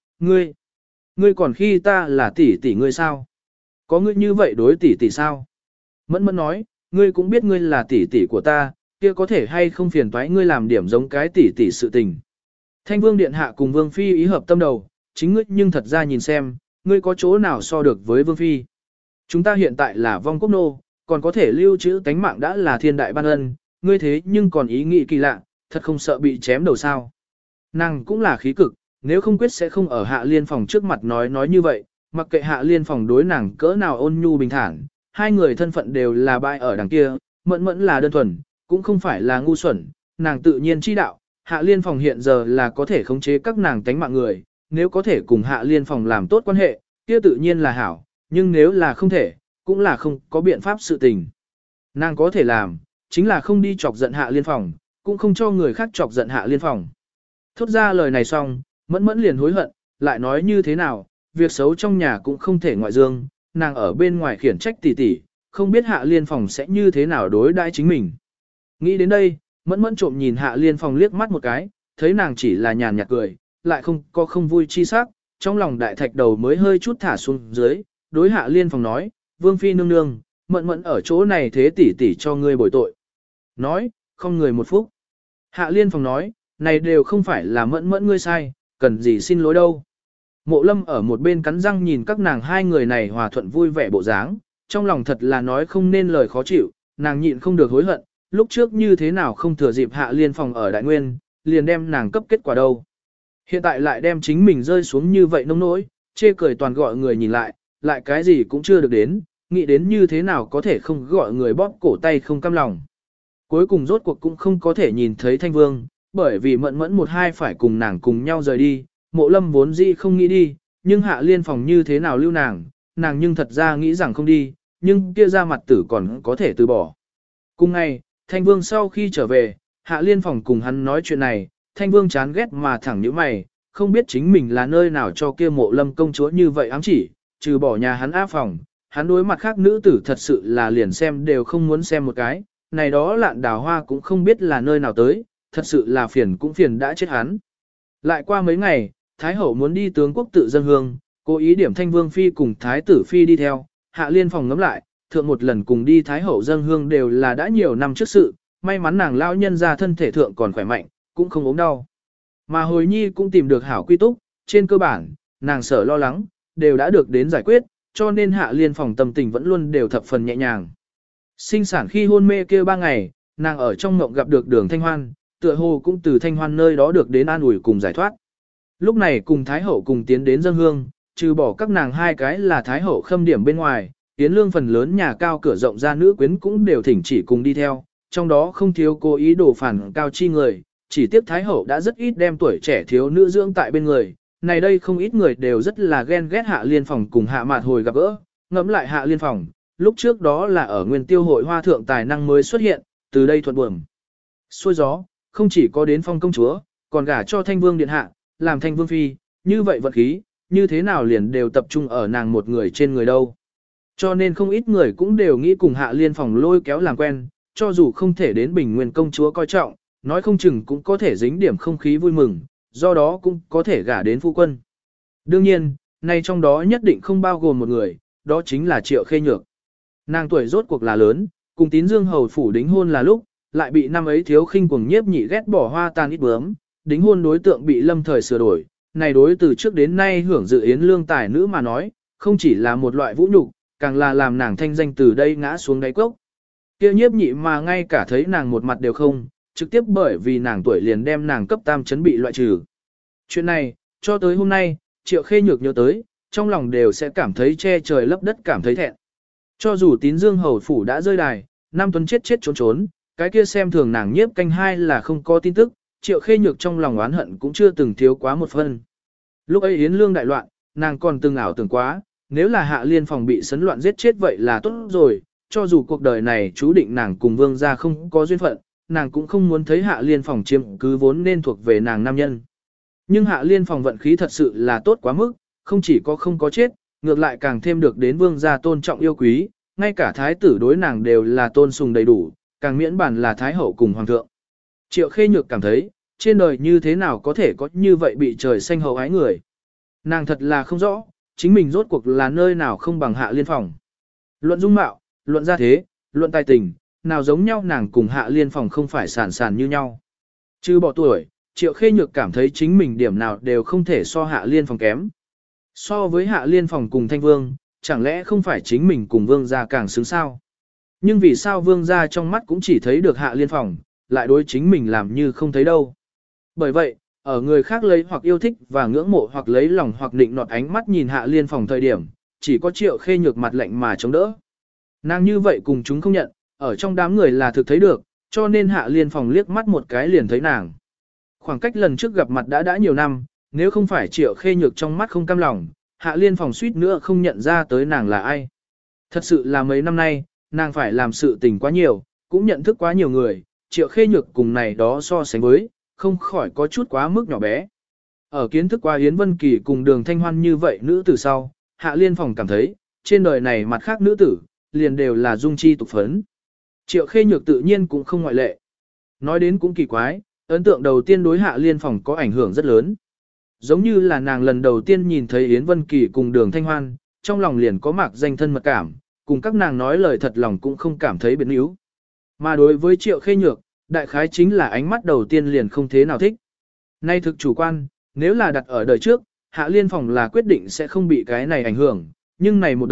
A: ngươi còn khi ta là tỷ tỷ ngươi sao? Có ngươi như vậy đối tỷ tỷ sao? Mẫn mẫn nói, ngươi cũng biết ngươi là tỷ tỷ của ta, kia có thể hay không phiền toái ngươi làm điểm giống cái tỷ tỷ sự tình. Thanh Vương điện hạ cùng Vương phi ý hợp tâm đầu, chính ngươi nhưng thật ra nhìn xem, ngươi có chỗ nào so được với Vương phi? Chúng ta hiện tại là vong quốc nô, còn có thể lưu trữ tánh mạng đã là thiên đại ban ân, ngươi thế nhưng còn ý nghĩ kỳ lạ, thật không sợ bị chém đầu sao. Nàng cũng là khí cực, nếu không quyết sẽ không ở Hạ Liên phòng trước mặt nói như vậy, mặc kệ Hạ Liên phòng đối nàng cỡ nào ôn nhu bình thản, hai người thân phận đều là bại ở đằng kia, mẫn mẫn là đơn thuần, cũng không phải là ngu xuẩn, nàng tự nhiên chi đạo, Hạ Liên phòng hiện giờ là có thể khống chế các nàng tánh mạng người, nếu có thể cùng Hạ Liên phòng làm tốt quan hệ, kia tự nhiên là hảo, nhưng nếu là không thể, cũng là không có biện pháp sự tình. Nàng có thể làm, chính là không đi chọc giận Hạ Liên phòng, cũng không cho người khác chọc giận Hạ Liên phòng. Thốt ra lời này xong, mẫn mẫn liền hối hận, lại nói như thế nào, việc xấu trong nhà cũng không thể ngoại dương, nàng ở bên ngoài khiển trách tỉ tỉ, không biết Hạ Liên phòng sẽ như thế nào đối đãi chính mình. Nghĩ đến đây, mẫn mẫn trộm nhìn Hạ Liên phòng liếc mắt một cái, thấy nàng chỉ là nhàn nhạt cười, lại không có không vui chi sắc, trong lòng đại thạch đầu mới hơi chút thả xuống dưới, đối Hạ Liên phòng nói, Vương phi nương nương, mẫn mẫn ở chỗ này thế tỷ tỷ cho ngươi bồi tội. Nói, không người một phút. Hạ Liên phòng nói, này đều không phải là mẫn mẫn ngươi sai, cần gì xin lỗi đâu. Mộ Lâm ở một bên cắn răng nhìn các nàng hai người này hòa thuận vui vẻ bộ dáng, trong lòng thật là nói không nên lời khó chịu, nàng nhịn không được hối hận, lúc trước như thế nào không thừa dịp Hạ Liên Phòng ở Đại Nguyên, liền đem nàng cấp kết quả đâu. Hiện tại lại đem chính mình rơi xuống như vậy nông nỗi, chê cười toàn gọi người nhìn lại cái gì cũng chưa được đến, nghĩ đến như thế nào có thể không gọi người bóp cổ tay không cam lòng. Cuối cùng rốt cuộc cũng không có thể nhìn thấy Thanh Vương, bởi vì mẫn mẫn một hai phải cùng nàng cùng nhau rời đi, Mộ Lâm vốn dĩ không nghĩ đi, nhưng Hạ Liên Phòng như thế nào lưu nàng nhưng thật ra nghĩ rằng không đi, nhưng kia ra mặt tử còn có thể từ bỏ. Cùng ngày, Thanh Vương sau khi trở về, Hạ Liên Phòng cùng hắn nói chuyện này, Thanh Vương chán ghét mà thẳng nhíu mày, không biết chính mình là nơi nào cho kia Mộ Lâm công chúa như vậy ám chỉ, trừ bỏ nhà hắn áp phòng, hắn đối mặt khác nữ tử thật sự là liền xem đều không muốn xem một cái, này đó Lạn Đào Hoa cũng không biết là nơi nào tới, thật sự là phiền cũng phiền đã chết hắn. Lại qua mấy ngày, Thái Hậu muốn đi tướng quốc tự dân hương, cố ý điểm Thanh Vương Phi cùng Thái tử Phi đi theo, Hạ Liên Phòng ngắm lại, thượng một lần cùng đi Thái Hậu dân hương đều là đã nhiều năm trước sự, may mắn nàng lão nhân ra thân thể thượng còn khỏe mạnh, cũng không ốm đau. Mà hồi nhi cũng tìm được hảo quy túc, trên cơ bản, nàng sợ lo lắng, đều đã được đến giải quyết, cho nên Hạ Liên Phòng tâm tình vẫn luôn đều thập phần nhẹ nhàng. Sinh sản khi hôn mê kia 3 ngày, nàng ở trong mộng gặp được Đường Thanh Hoan, tựa hồ cũng từ Thanh Hoan nơi đó được đến an ủi cùng giải thoát. Lúc này cùng Thái Hậu cùng tiến đến dân hương, trừ bỏ các nàng hai cái là Thái Hậu khâm điểm bên ngoài, Yến Lương phần lớn nhà cao cửa rộng ra nữ quyến cũng đều thỉnh chỉ cùng đi theo, trong đó không thiếu cố ý đổ phản cao chi người, chỉ tiếp Thái Hậu đã rất ít đem tuổi trẻ thiếu nữ dưỡng tại bên người, này đây không ít người đều rất là ghen ghét Hạ Liên Phòng cùng Hạ Mạt hồi gặp gỡ, ngẫm lại Hạ Liên Phòng, lúc trước đó là ở Nguyên Tiêu hội hoa thượng tài năng mới xuất hiện, từ đây thuận buồm xuôi gió, không chỉ có đến phong công chúa, còn gả cho Thanh Vương điện hạ, làm Thanh Vương phi, như vậy vật khí, như thế nào liền đều tập trung ở nàng một người trên người đâu. Cho nên không ít người cũng đều nghĩ cùng Hạ Liên Phòng lôi kéo làm quen, cho dù không thể đến Bình Nguyên công chúa coi trọng, nói không chừng cũng có thể dính điểm không khí vui mừng, do đó cũng có thể gả đến phu quân. Đương nhiên, nay trong đó nhất định không bao gồm một người, đó chính là Triệu Khê Nhược. Nàng tuổi rốt cuộc là lớn, cùng Tín Dương hầu phủ đính hôn là lúc, lại bị năm ấy thiếu khinh cuồng nhiếp nhị ghét bỏ hoa tan ít bướm, đính hôn đối tượng bị lâm thời sửa đổi, này đối từ trước đến nay hưởng dự Yến Lương tài nữ mà nói, không chỉ là một loại vũ nhục, càng là làm nàng thanh danh từ đây ngã xuống đáy cốc. Kia nhiếp nhị mà ngay cả thấy nàng một mặt đều không, trực tiếp bởi vì nàng tuổi liền đem nàng cấp tam chấn bị loại trừ. Chuyện này, cho tới hôm nay, Triệu Khê Nhược nhớ tới, trong lòng đều sẽ cảm thấy che trời lấp đất cảm thấy thẹn. Cho dù Tín Dương hầu phủ đã rơi đài, Nam Tuấn chết chết trốn trốn, cái kia xem thường nàng nhiếp canh hai là không có tin tức, Triệu Khê Nhược trong lòng oán hận cũng chưa từng thiếu quá một phân. Lúc ấy Yến Lương đại loạn, nàng còn từng ảo tưởng quá, nếu là Hạ Liên Phòng bị sấn loạn giết chết vậy là tốt rồi, cho dù cuộc đời này chú định nàng cùng vương gia không có duyên phận, nàng cũng không muốn thấy Hạ Liên Phòng chiếm cứ vốn nên thuộc về nàng nam nhân. Nhưng Hạ Liên Phòng vận khí thật sự là tốt quá mức, không chỉ có không có chết, ngược lại càng thêm được đến vương gia tôn trọng yêu quý, ngay cả thái tử đối nàng đều là tôn sùng đầy đủ, càng miễn bản là thái hậu cùng hoàng thượng. Triệu Khê Nhược cảm thấy, trên đời như thế nào có thể có như vậy bị trời xanh hậu ái người. Nàng thật là không rõ, chính mình rốt cuộc là nơi nào không bằng Hạ Liên Phòng. Luận dung mạo, luận gia thế, luận tài tình, nào giống nhau nàng cùng Hạ Liên Phòng không phải sản sản như nhau. Chứ bỏ tuổi, Triệu Khê Nhược cảm thấy chính mình điểm nào đều không thể so Hạ Liên Phòng kém. So với Hạ Liên Phòng cùng Thanh Vương, chẳng lẽ không phải chính mình cùng Vương gia càng xứng sao? Nhưng vì sao Vương gia trong mắt cũng chỉ thấy được Hạ Liên Phòng, lại đối chính mình làm như không thấy đâu. Bởi vậy, ở người khác lấy hoặc yêu thích và ngưỡng mộ hoặc lấy lòng hoặc định nọt ánh mắt nhìn Hạ Liên Phòng thời điểm, chỉ có Triệu Khê Nhược mặt lạnh mà chống đỡ. Nàng như vậy cùng chúng không nhận, ở trong đám người là thực thấy được, cho nên Hạ Liên Phòng liếc mắt một cái liền thấy nàng. Khoảng cách lần trước gặp mặt đã nhiều năm, nếu không phải Triệu Khê Nhược trong mắt không cam lòng, Hạ Liên Phòng suýt nữa không nhận ra tới nàng là ai. Thật sự là mấy năm nay, nàng phải làm sự tình quá nhiều, cũng nhận thức quá nhiều người, Triệu Khê Nhược cùng này đó so sánh với, không khỏi có chút quá mức nhỏ bé. Ở kiến thức qua Yến Vân Kỳ cùng Đường Thanh Hoan như vậy nữ tử sau, Hạ Liên Phòng cảm thấy, trên đời này mặt khác nữ tử, liền đều là dung chi tục phấn. Triệu Khê Nhược tự nhiên cũng không ngoại lệ. Nói đến cũng kỳ quái, ấn tượng đầu tiên đối Hạ Liên Phòng có ảnh hưởng rất lớn. Giống như là nàng lần đầu tiên nhìn thấy Yến Vân Kỳ cùng Đường Thanh Hoan, trong lòng liền có mạc danh thân mật cảm, cùng các nàng nói lời thật lòng cũng không cảm thấy biến yếu. Mà đối với Triệu Khê Nhược, đại khái chính là ánh mắt đầu tiên liền không thế nào thích. Nay thực chủ quan, nếu là đặt ở đời trước, Hạ Liên Phòng là quyết định sẽ không bị cái này ảnh hưởng, nhưng này một đời,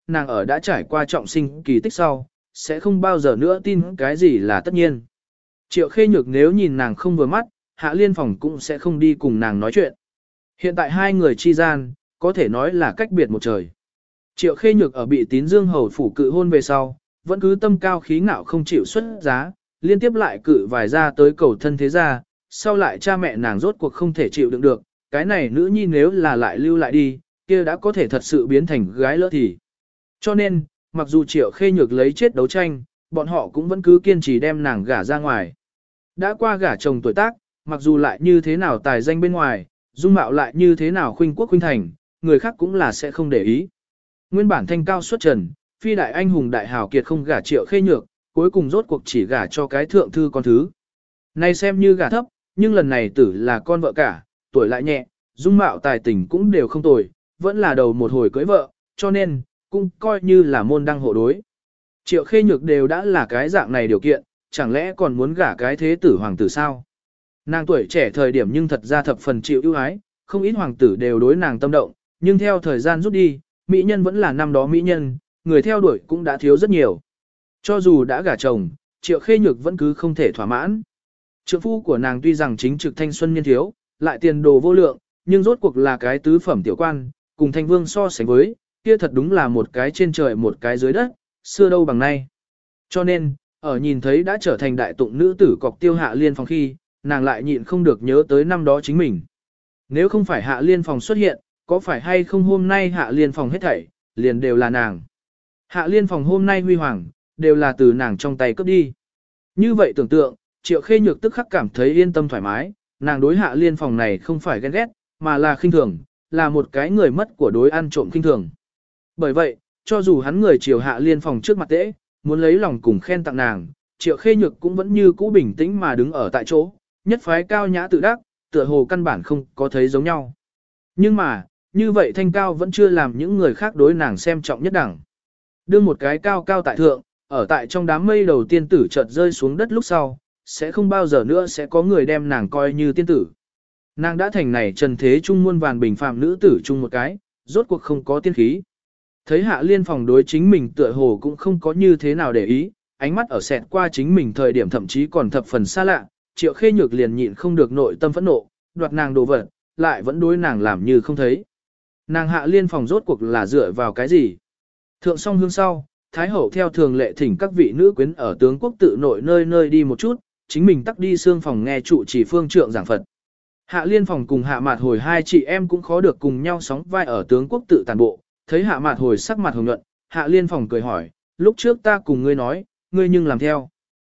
A: nàng ở đã trải qua trọng sinh kỳ tích sau, sẽ không bao giờ nữa tin cái gì là tất nhiên. Triệu Khê Nhược nếu nhìn nàng không vừa mắt, Hạ Liên Phòng cũng sẽ không đi cùng nàng nói chuyện. Hiện tại hai người chi gian, có thể nói là cách biệt một trời. Triệu Khê Nhược ở bị Tín Dương hầu phủ cự hôn về sau, vẫn cứ tâm cao khí ngạo không chịu xuất giá, liên tiếp lại cự vài ra tới cầu thân thế gia, sau lại cha mẹ nàng rốt cuộc không thể chịu đựng được, cái này nữ nhi nếu là lại lưu lại đi, kia đã có thể thật sự biến thành gái lỡ thì. Cho nên, mặc dù Triệu Khê Nhược lấy chết đấu tranh, bọn họ cũng vẫn cứ kiên trì đem nàng gả ra ngoài. Đã qua gả chồng tuổi tác, mặc dù lại như thế nào tài danh bên ngoài, dung mạo lại như thế nào khuynh quốc khuynh thành, người khác cũng là sẽ không để ý. Nguyên bản thanh cao xuất trần, phi đại anh hùng đại hào kiệt không gả Triệu Khê Nhược, cuối cùng rốt cuộc chỉ gả cho cái thượng thư con thứ. Này xem như gả thấp, nhưng lần này tử là con vợ cả, tuổi lại nhẹ, dung mạo tài tình cũng đều không tồi, vẫn là đầu một hồi cưới vợ, cho nên, cũng coi như là môn đăng hộ đối. Triệu Khê Nhược đều đã là cái dạng này điều kiện, chẳng lẽ còn muốn gả cái thế tử hoàng tử sao? Nàng tuổi trẻ thời điểm nhưng thật ra thập phần chịu ưu ái, không ít hoàng tử đều đối nàng tâm động, nhưng theo thời gian rút đi, mỹ nhân vẫn là năm đó mỹ nhân, người theo đuổi cũng đã thiếu rất nhiều. Cho dù đã gả chồng, Triệu Khê Nhược vẫn cứ không thể thỏa mãn. Trượng phu của nàng tuy rằng chính trực thanh xuân niên thiếu, lại tiền đồ vô lượng, nhưng rốt cuộc là cái tứ phẩm tiểu quan, cùng Thanh Vương so sánh với, kia thật đúng là một cái trên trời một cái dưới đất, xưa đâu bằng nay. Cho nên, ở nhìn thấy đã trở thành đại tụng nữ tử Cọc Tiêu Hạ Liên Phòng khi, nàng lại nhịn không được nhớ tới năm đó chính mình. Nếu không phải Hạ Liên Phòng xuất hiện, có phải hay không hôm nay Hạ Liên Phòng hết thảy, liền đều là nàng. Hạ Liên Phòng hôm nay huy hoàng, đều là từ nàng trong tay cướp đi. Như vậy tưởng tượng, Triệu Khê Nhược tức khắc cảm thấy yên tâm thoải mái, nàng đối Hạ Liên Phòng này không phải ghen ghét, mà là khinh thường, là một cái người mất của đối ăn trộm khinh thường. Bởi vậy, cho dù hắn người chiều Hạ Liên Phòng trước mặt tễ, muốn lấy lòng cùng khen tặng nàng, Triệu Khê Nhược cũng vẫn như cũ bình tĩnh mà đứng ở tại chỗ, nhất phái cao nhã tự đắc, tựa hồ căn bản không có thấy giống nhau. Nhưng mà, như vậy thanh cao vẫn chưa làm những người khác đối nàng xem trọng nhất đẳng. Đưa một cái cao cao tại thượng, ở tại trong đám mây đầu tiên tử chợt rơi xuống đất lúc sau, sẽ không bao giờ nữa sẽ có người đem nàng coi như tiên tử. Nàng đã thành này trần thế trung muôn vàn bình phàm nữ tử chung một cái, rốt cuộc không có tiên khí. Thấy Hạ Liên Phòng đối chính mình tựa hồ cũng không có như thế nào để ý, ánh mắt ở xẹt qua chính mình thời điểm thậm chí còn thập phần xa lạ, Triệu Khê Nhược liền nhịn không được nội tâm phẫn nộ, đoạt nàng đồ vật, lại vẫn đối nàng làm như không thấy. Nàng Hạ Liên Phòng rốt cuộc là dựa vào cái gì? Thượng song hương sau, Thái Hậu theo thường lệ thỉnh các vị nữ quyến ở tướng quốc tự nội nơi nơi đi một chút, chính mình tắc đi xương phòng nghe trụ chỉ phương trượng giảng Phật. Hạ Liên Phòng cùng Hạ Mạt Hồi hai chị em cũng khó được cùng nhau sóng vai ở tướng quốc tự tàn bộ, thấy Hạ Mạt Hồi sắc mặt hồng nhuận, Hạ Liên Phòng cười hỏi, lúc trước ta cùng ngươi nói, ngươi nhưng làm theo.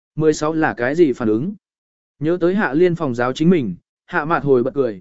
A: 16 là cái gì phản ứng? Nhớ tới Hạ Liên Phòng giáo chính mình, Hạ Mạt Hồi bật cười,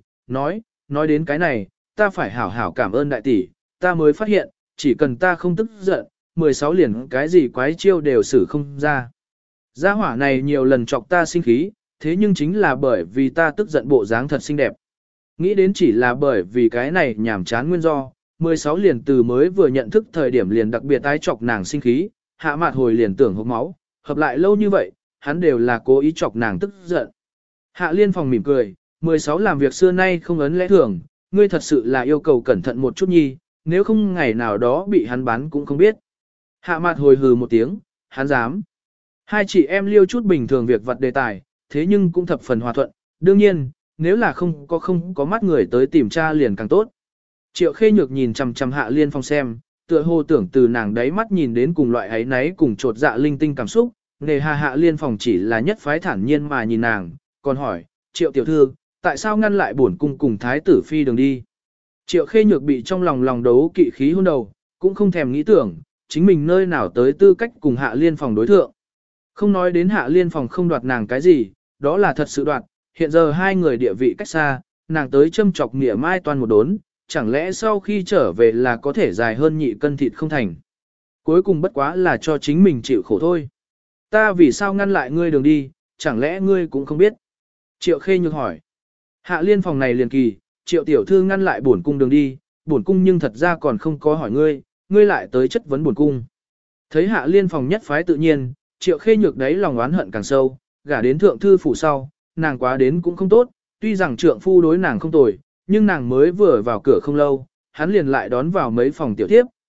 A: nói đến cái này, ta phải hảo hảo cảm ơn đại tỷ, ta mới phát hiện, chỉ cần ta không tức giận, 16 liền cái gì quái chiêu đều xử không ra. Gia hỏa này nhiều lần chọc ta sinh khí, thế nhưng chính là bởi vì ta tức giận bộ dáng thật xinh đẹp. Nghĩ đến chỉ là bởi vì cái này nhảm chán nguyên do, 16 liền từ mới vừa nhận thức thời điểm liền đặc biệt tái chọc nàng sinh khí, Hạ Mạt Hồi liền tưởng hốc máu, hợp lại lâu như vậy, hắn đều là cố ý chọc nàng tức giận. Hạ Liên Phòng mỉm cười, 16 làm việc xưa nay không ấn lẽ thường, ngươi thật sự là yêu cầu cẩn thận một chút nhi, nếu không ngày nào đó bị hắn bán cũng không biết. Hạ Mạt Hồi hừ một tiếng, hắn dám. Hai chị em liêu chút bình thường việc vật đề tài, thế nhưng cũng thập phần hòa thuận, đương nhiên, nếu là không có mắt người tới tìm tra liền càng tốt. Triệu Khê Nhược nhìn chằm chằm Hạ Liên Phong xem, tựa hồ tưởng từ nàng đáy mắt nhìn đến cùng loại ấy náy cùng trột dạ linh tinh cảm xúc, nề hà Hạ Liên Phong chỉ là nhất phái thản nhiên mà nhìn nàng, còn hỏi, Triệu tiểu thư, tại sao ngăn lại bổn cung cùng thái tử phi đường đi? Triệu Khê Nhược bị trong lòng đấu kỵ khí hôn đầu, cũng không thèm nghĩ tưởng, chính mình nơi nào tới tư cách cùng Hạ Liên Phong đối thượng. Không nói đến Hạ Liên Phong không đoạt nàng cái gì, đó là thật sự đoạt, hiện giờ hai người địa vị cách xa, nàng tới châm chọc mỉa mai toàn một đốn, chẳng lẽ sau khi trở về là có thể dài hơn nhị cân thịt không thành. Cuối cùng bất quá là cho chính mình chịu khổ thôi. Ta vì sao ngăn lại ngươi đường đi, chẳng lẽ ngươi cũng không biết? Triệu Khê Nhược hỏi. Hạ Liên Phong này liền kỳ, Triệu tiểu thư ngăn lại bổn cung đường đi, bổn cung nhưng thật ra còn không có hỏi ngươi, ngươi lại tới chất vấn bổn cung. Thấy Hạ Liên Phong nhất phái tự nhiên, Triệu Khê Nhược đấy lòng oán hận càng sâu, gả đến thượng thư phủ sau, nàng quá đến cũng không tốt, tuy rằng trượng phu đối nàng không tồi, nhưng nàng mới vừa vào cửa không lâu, hắn liền lại đón vào mấy phòng tiểu thiếp,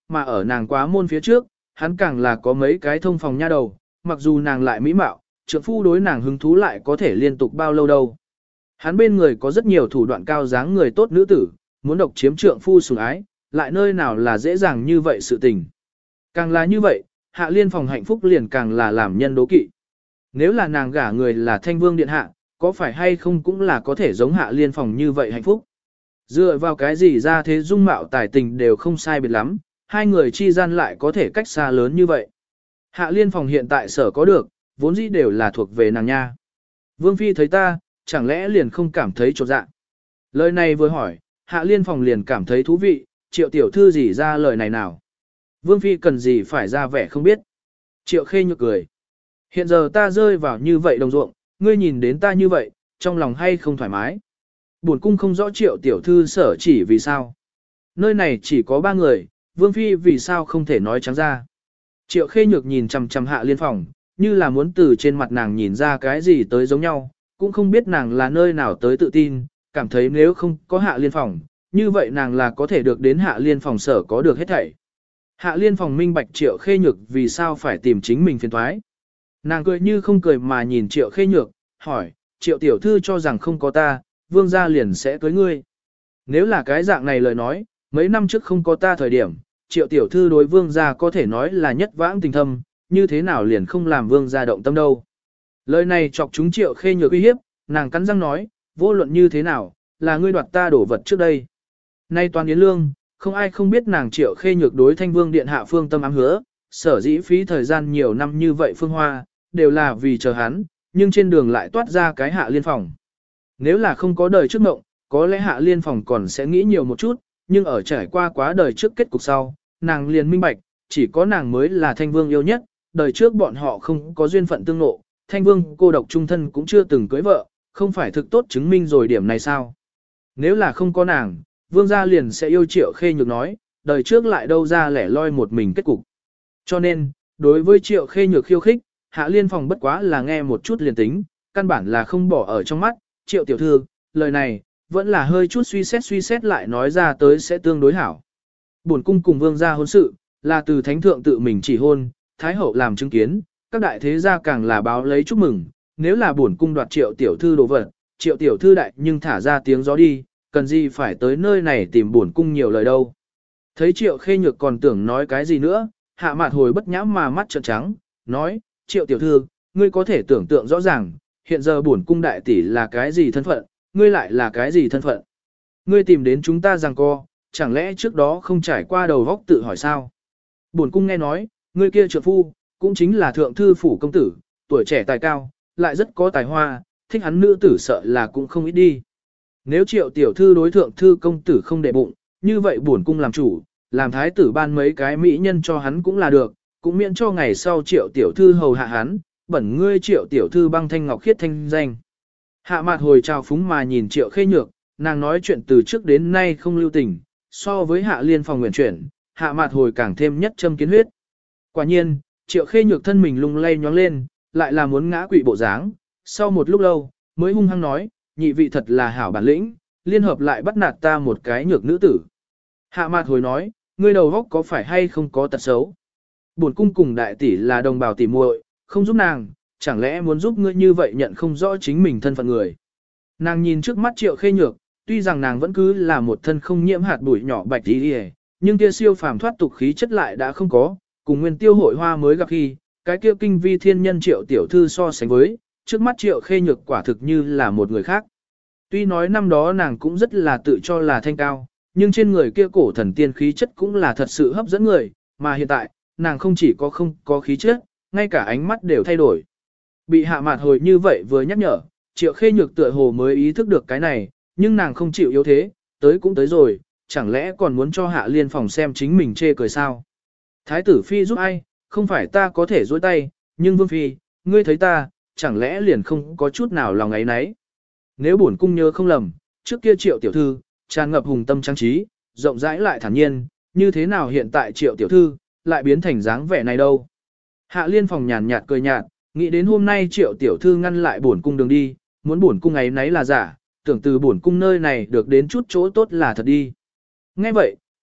A: mà ở nàng quá môn phía trước, hắn càng là có mấy cái thông phòng nha đầu, mặc dù nàng lại mỹ mạo, trượng phu đối nàng hứng thú lại có thể liên tục bao lâu đâu. Hắn bên người có rất nhiều thủ đoạn cao dáng người tốt nữ tử, muốn độc chiếm trượng phu sủng ái, lại nơi nào là dễ dàng như vậy sự tình. Càng là như vậy, Hạ Liên phòng hạnh phúc liền càng là làm nhân đố kỵ. Nếu là nàng gả người là Thanh Vương điện hạ, có phải hay không cũng là có thể giống Hạ Liên phòng như vậy hạnh phúc. Dựa vào cái gì ra thế dung mạo tài tình đều không sai biệt lắm, hai người chi gian lại có thể cách xa lớn như vậy. Hạ Liên phòng hiện tại sở có được, vốn dĩ đều là thuộc về nàng nha. Vương Phi thấy ta, chẳng lẽ liền không cảm thấy chột dạ. Lời này vừa hỏi, Hạ Liên phòng liền cảm thấy thú vị, Triệu tiểu thư gì ra lời này nào. Vương Phi cần gì phải ra vẻ không biết. Triệu Khê Nhược cười. Hiện giờ ta rơi vào như vậy đồng ruộng, ngươi nhìn đến ta như vậy, trong lòng hay không thoải mái. Buồn cung không rõ Triệu tiểu thư sở chỉ vì sao. Nơi này chỉ có 3 người, Vương Phi vì sao không thể nói trắng ra. Triệu Khê Nhược nhìn chằm chằm Hạ Liên phòng, như là muốn từ trên mặt nàng nhìn ra cái gì tới giống nhau, cũng không biết nàng là nơi nào tới tự tin, cảm thấy nếu không có Hạ Liên phòng, như vậy nàng là có thể được đến Hạ Liên phòng sở có được hết thảy. Hạ Liên phòng minh bạch Triệu Khê Nhược vì sao phải tìm chính mình phiền toái. Nàng cười như không cười mà nhìn Triệu Khê Nhược, hỏi, Triệu tiểu thư cho rằng không có ta, vương gia liền sẽ cưới ngươi. Nếu là cái dạng này lời nói, mấy năm trước không có ta thời điểm, Triệu tiểu thư đối vương gia có thể nói là nhất vãng tình thâm, như thế nào liền không làm vương gia động tâm đâu. Lời này chọc chúng Triệu Khê Nhược uy hiếp, nàng cắn răng nói, vô luận như thế nào, là ngươi đoạt ta đổ vật trước đây. Nay toàn yến lương, không ai không biết nàng Triệu Khê Nhược đối Thanh Vương điện hạ phương tâm ám hứa, sở dĩ phí thời gian nhiều năm như vậy phương hoa, đều là vì chờ hắn, nhưng trên đường lại toát ra cái Hạ Liên phòng. Nếu là không có đời trước mộng, có lẽ Hạ Liên phòng còn sẽ nghĩ nhiều một chút, nhưng ở trải qua quá đời trước kết cục sau, nàng liền minh bạch, chỉ có nàng mới là Thanh Vương yêu nhất, đời trước bọn họ không có duyên phận tương ngộ, Thanh Vương cô độc trung thân cũng chưa từng cưới vợ, không phải thực tốt chứng minh rồi điểm này sao. Nếu là không có nàng, Vương gia liền sẽ yêu Triệu Khê Nhược nói, đời trước lại đâu ra lẻ loi một mình kết cục. Cho nên, đối với Triệu Khê Nhược khiêu khích, Hạ Liên phòng bất quá là nghe một chút liền tính, căn bản là không bỏ ở trong mắt, Triệu tiểu thư, lời này, vẫn là hơi chút suy xét lại nói ra tới sẽ tương đối hảo. Bổn cung cùng Vương gia hôn sự, là từ thánh thượng tự mình chỉ hôn, thái hậu làm chứng kiến, các đại thế gia càng là báo lấy chúc mừng, nếu là bổn cung đoạt Triệu tiểu thư đồ vật, Triệu tiểu thư đại nhưng thả ra tiếng gió đi, cần gì phải tới nơi này tìm bổn cung nhiều lời đâu. Thấy Triệu Khê Nhược còn tưởng nói cái gì nữa, Hạ Mạt Hồi bất nhãm mà mắt trợn trắng, nói, Triệu tiểu thư, ngươi có thể tưởng tượng rõ ràng, hiện giờ bổn cung đại tỷ là cái gì thân phận, ngươi lại là cái gì thân phận. Ngươi tìm đến chúng ta rằng co, chẳng lẽ trước đó không trải qua đầu góc tự hỏi sao. Bổn cung nghe nói, ngươi kia trượng phu, cũng chính là thượng thư phủ công tử, tuổi trẻ tài cao, lại rất có tài hoa, thích hắn nữ tử sợ là cũng không ít đi. Nếu Triệu tiểu thư đối thượng thư công tử không để bụng, như vậy bổn cung làm chủ, làm thái tử ban mấy cái mỹ nhân cho hắn cũng là được, cũng miễn cho ngày sau Triệu tiểu thư hầu hạ hắn, bẩn ngươi Triệu tiểu thư băng thanh ngọc khiết thanh danh. Hạ Mạt Hồi trào phúng mà nhìn Triệu Khê Nhược, nàng nói chuyện từ trước đến nay không lưu tình, so với Hạ Liên phòng nguyện chuyển, Hạ Mạt Hồi càng thêm nhất châm kiến huyết. Quả nhiên, Triệu Khê Nhược thân mình lung lay nhoáng lên, lại là muốn ngã quỵ bộ dáng, sau một lúc lâu, mới hung hăng nói, nhị vị thật là hảo bản lĩnh, liên hợp lại bắt nạt ta một cái nhược nữ tử. Hạ Mạt Hồi nói, ngươi đầu óc có phải hay không có tật xấu? Bổn cung cùng đại tỷ là đồng bào tỷ muội, không giúp nàng, chẳng lẽ muốn giúp ngươi như vậy nhận không rõ chính mình thân phận người. Nàng nhìn trước mắt Triệu Khê Nhược, tuy rằng nàng vẫn cứ là một thân không nhiễm hạt bụi nhỏ bạch tí đi, nhưng kia siêu phàm thoát tục khí chất lại đã không có, cùng nguyên tiêu hội hoa mới gặp khi, cái kia kinh vi thiên nhân Triệu tiểu thư so sánh với, trước mắt Triệu Khê Nhược quả thực như là một người khác. Tuy nói năm đó nàng cũng rất là tự cho là thanh cao, nhưng trên người kia cổ thần tiên khí chất cũng là thật sự hấp dẫn người, mà hiện tại, nàng không chỉ có không có khí chất, ngay cả ánh mắt đều thay đổi. Bị Hạ Mạt Hồi như vậy vừa nhắc nhở, Triệu Khê Nhược tựa hồ mới ý thức được cái này, nhưng nàng không chịu yếu thế, tới cũng tới rồi, chẳng lẽ còn muốn cho Hạ Liên phòng xem chính mình chê cười sao. Thái tử Phi giúp ai, không phải ta có thể dối tay, nhưng Vương Phi, ngươi thấy ta, chẳng lẽ liền không có chút nào lòng ấy nấy. Nếu bổn cung nhớ không lầm, trước kia Triệu tiểu thư, tràn ngập hùng tâm trang trí, rộng rãi lại thản nhiên, như thế nào hiện tại Triệu tiểu thư, lại biến thành dáng vẻ này đâu. Hạ Liên phòng nhàn nhạt cười nhạt, nghĩ đến hôm nay Triệu tiểu thư ngăn lại bổn cung đường đi, muốn bổn cung ấy nấy là giả, tưởng từ bổn cung nơi này được đến chút chỗ tốt là thật đi. Nghe vậy,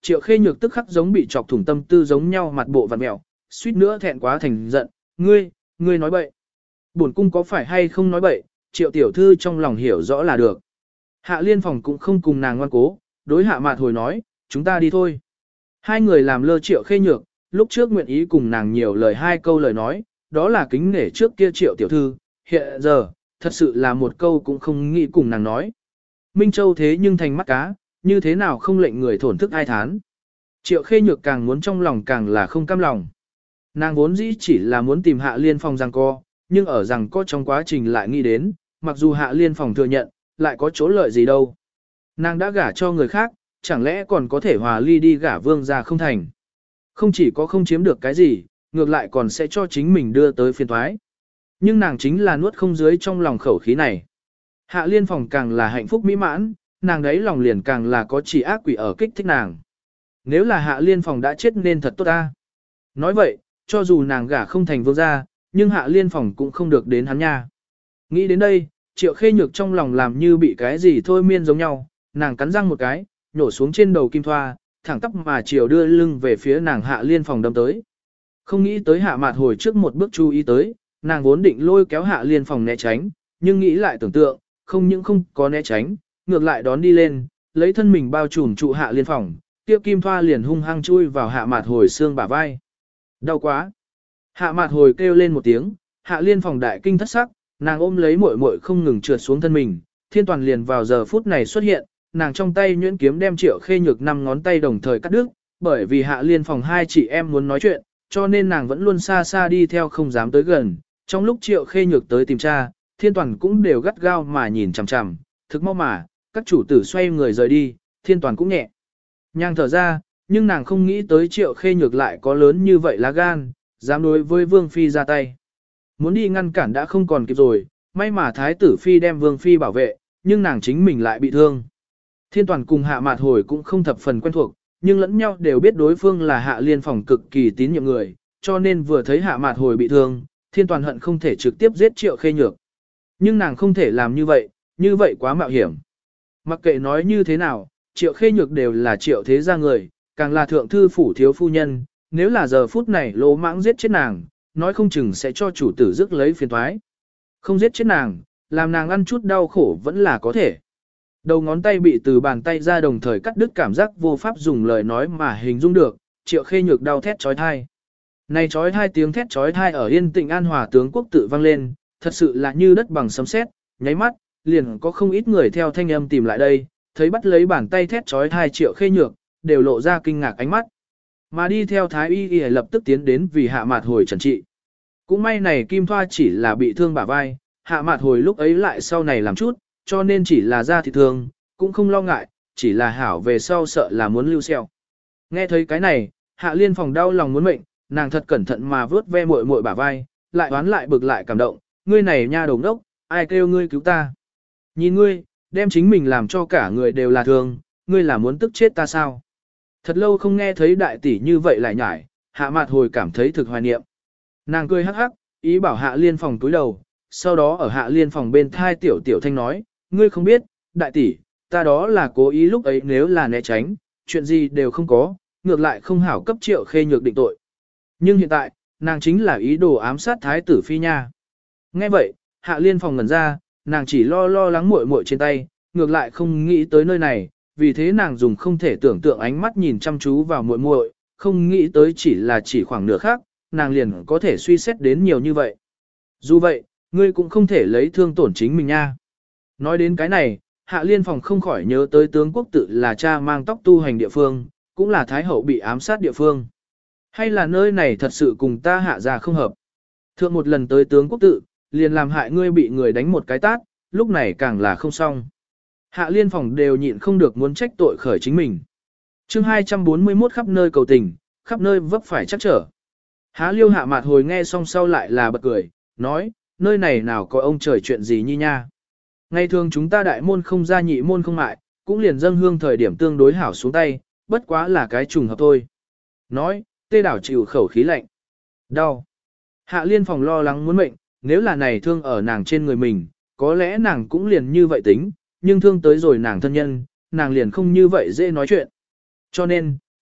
A: Triệu Khê Nhược tức khắc giống bị chọc thủng tâm tư giống nhau mặt bộ vặn mèo, suýt nữa thẹn quá thành giận, ngươi nói bậy. Bổn cung có phải hay không nói bậy, Triệu tiểu thư trong lòng hiểu rõ là được. Hạ Liên Phòng cũng không cùng nàng ngoan cố, đối Hạ Mạt Hồi nói, chúng ta đi thôi. Hai người làm lơ Triệu Khê Nhược, lúc trước nguyện ý cùng nàng nhiều lời hai câu lời nói, đó là kính nể trước kia Triệu tiểu thư, hiện giờ, thật sự là một câu cũng không nghĩ cùng nàng nói. Minh Châu thế nhưng thành mắt cá, như thế nào không lệnh người thổn thức ai thán. Triệu Khê Nhược càng muốn trong lòng càng là không cam lòng. Nàng vốn dĩ chỉ là muốn tìm Hạ Liên Phòng giằng co, nhưng ở giằng co trong quá trình lại nghĩ đến, mặc dù Hạ Liên Phòng thừa nhận, lại có chỗ lợi gì đâu. Nàng đã gả cho người khác, chẳng lẽ còn có thể hòa ly đi gả vương ra không thành. Không chỉ có không chiếm được cái gì, ngược lại còn sẽ cho chính mình đưa tới phiền thoái. Nhưng nàng chính là nuốt không dưới trong lòng khẩu khí này. Hạ Liên Phòng càng là hạnh phúc mỹ mãn, nàng đấy lòng liền càng là có chỉ ác quỷ ở kích thích nàng. Nếu là Hạ Liên Phòng đã chết nên thật tốt ta. Nói vậy, cho dù nàng gả không thành vương gia, nhưng Hạ Liên Phòng cũng không được đến hắn nha. Nghĩ đến đây, Triệu Khê Nhược trong lòng làm như bị cái gì thôi miên giống nhau, nàng cắn răng một cái, nhổ xuống trên đầu kim thoa, thẳng tắp mà chiều đưa lưng về phía nàng Hạ Liên Phòng đâm tới. Không nghĩ tới Hạ Mạt Hồi trước một bước chú ý tới, nàng vốn định lôi kéo Hạ Liên Phòng né tránh, nhưng nghĩ lại tưởng tượng, không những không có né tránh, ngược lại đón đi lên, lấy thân mình bao trùm trụ Hạ Liên Phòng, tiêu kim thoa liền hung hăng chui vào Hạ Mạt Hồi xương bả vai. Đau quá! Hạ Mạt Hồi kêu lên một tiếng, Hạ Liên Phòng đại kinh thất sắc, nàng ôm lấy muội muội không ngừng trượt xuống thân mình, Thiên Toàn liền vào giờ phút này xuất hiện, nàng trong tay nhuyễn kiếm đem Triệu Khê Nhược 5 ngón tay đồng thời cắt đứt, bởi vì Hạ Liên Phòng hai chị em muốn nói chuyện, cho nên nàng vẫn luôn xa xa đi theo không dám tới gần. Trong lúc Triệu Khê Nhược tới tìm cha, Thiên Toàn cũng đều gắt gao mà nhìn chằm chằm, thực mau mà, các chủ tử xoay người rời đi, Thiên Toàn cũng nhẹ nhàng thở ra, nhưng nàng không nghĩ tới Triệu Khê Nhược lại có lớn như vậy lá gan, dám đối với Vương Phi ra tay. Muốn đi ngăn cản đã không còn kịp rồi, may mà Thái tử Phi đem Vương Phi bảo vệ, nhưng nàng chính mình lại bị thương. Thiên Toàn cùng Hạ Mạt Hồi cũng không thập phần quen thuộc, nhưng lẫn nhau đều biết đối phương là Hạ Liên Phòng cực kỳ tín nhiệm người, cho nên vừa thấy Hạ Mạt Hồi bị thương, Thiên Toàn hận không thể trực tiếp giết Triệu Khê Nhược. Nhưng nàng không thể làm như vậy quá mạo hiểm. Mặc kệ nói như thế nào, Triệu Khê Nhược đều là Triệu thế gia người, càng là thượng thư phủ thiếu phu nhân, nếu là giờ phút này lỗ mãng giết chết nàng, nói không chừng sẽ cho chủ tử rước lấy phiền toái. Không giết chết nàng, làm nàng ăn chút đau khổ vẫn là có thể. Đầu ngón tay bị từ bàn tay ra đồng thời cắt đứt, cảm giác vô pháp dùng lời nói mà hình dung được, Triệu Khê Nhược đau thét chói tai. Này chói tai tiếng thét chói tai ở Yên Tĩnh An Hòa tướng quốc tự vang lên, thật sự là như đất bằng sấm sét, nháy mắt, liền có không ít người theo thanh âm tìm lại đây, thấy bắt lấy bàn tay thét chói tai Triệu Khê Nhược, đều lộ ra kinh ngạc ánh mắt. Mà đi theo Thái y lập tức tiến đến vì Hạ Mạt Hồi trần trị. Cũng may này Kim Thoa chỉ là bị thương bả vai, Hạ Mạt Hồi lúc ấy lại sau này làm chút, cho nên chỉ là da thịt thương, cũng không lo ngại, chỉ là hảo về sau sợ là muốn lưu xeo. Nghe thấy cái này, Hạ Liên Phòng đau lòng muốn mệnh, nàng thật cẩn thận mà vớt ve muội muội bả vai, lại oán lại bực lại cảm động, ngươi này nha đồng đốc, ai kêu ngươi cứu ta. Nhìn ngươi, đem chính mình làm cho cả người đều là thương, ngươi là muốn tức chết ta sao? Thật lâu không nghe thấy đại tỷ như vậy lại nhải, Hạ Mạt Hồi cảm thấy thực hoài niệm. Nàng cười hắc hắc, ý bảo Hạ Liên Phòng túi đầu, sau đó ở Hạ Liên Phòng bên thai tiểu tiểu thanh nói, ngươi không biết, đại tỷ, ta đó là cố ý lúc ấy nếu là né tránh, chuyện gì đều không có, ngược lại không hảo cấp Triệu Khê Nhược định tội. Nhưng hiện tại, nàng chính là ý đồ ám sát Thái tử Phi nha. Nghe vậy, Hạ Liên Phòng ngẩn ra, nàng chỉ lo lắng muội muội trên tay, ngược lại không nghĩ tới nơi này, vì thế nàng dùng không thể tưởng tượng ánh mắt nhìn chăm chú vào muội muội, không nghĩ tới chỉ khoảng nửa khác, nàng liền có thể suy xét đến nhiều như vậy. Dù vậy, ngươi cũng không thể lấy thương tổn chính mình nha. Nói đến cái này, Hạ Liên Phòng không khỏi nhớ tới tướng quốc tự là cha mang tóc tu hành địa phương, cũng là Thái hậu bị ám sát địa phương. Hay là nơi này thật sự cùng ta Hạ ra không hợp. Thượng một lần tới tướng quốc tự, liền làm hại ngươi bị người đánh một cái tát, lúc này càng là không xong. Hạ Liên Phòng đều nhịn không được muốn trách tội khởi chính mình. Chương 241 khắp nơi cầu tình, khắp nơi vấp phải chắc trở. Há Liêu Hạ Mạt Hồi nghe xong sau lại là bật cười, nói, nơi này nào có ông trời chuyện gì nhi nha. Ngày thường chúng ta đại môn không ra nhị môn không mại, cũng liền dâng hương thời điểm tương đối hảo xuống tay, bất quá là cái trùng hợp thôi. Nói, tê đảo chịu khẩu khí lạnh. Đau. Hạ Liên Phòng lo lắng muốn mệnh, nếu là này thương ở nàng trên người mình, có lẽ nàng cũng liền như vậy tính, nhưng thương tới rồi nàng thân nhân, nàng liền không như vậy dễ nói chuyện. Cho nên,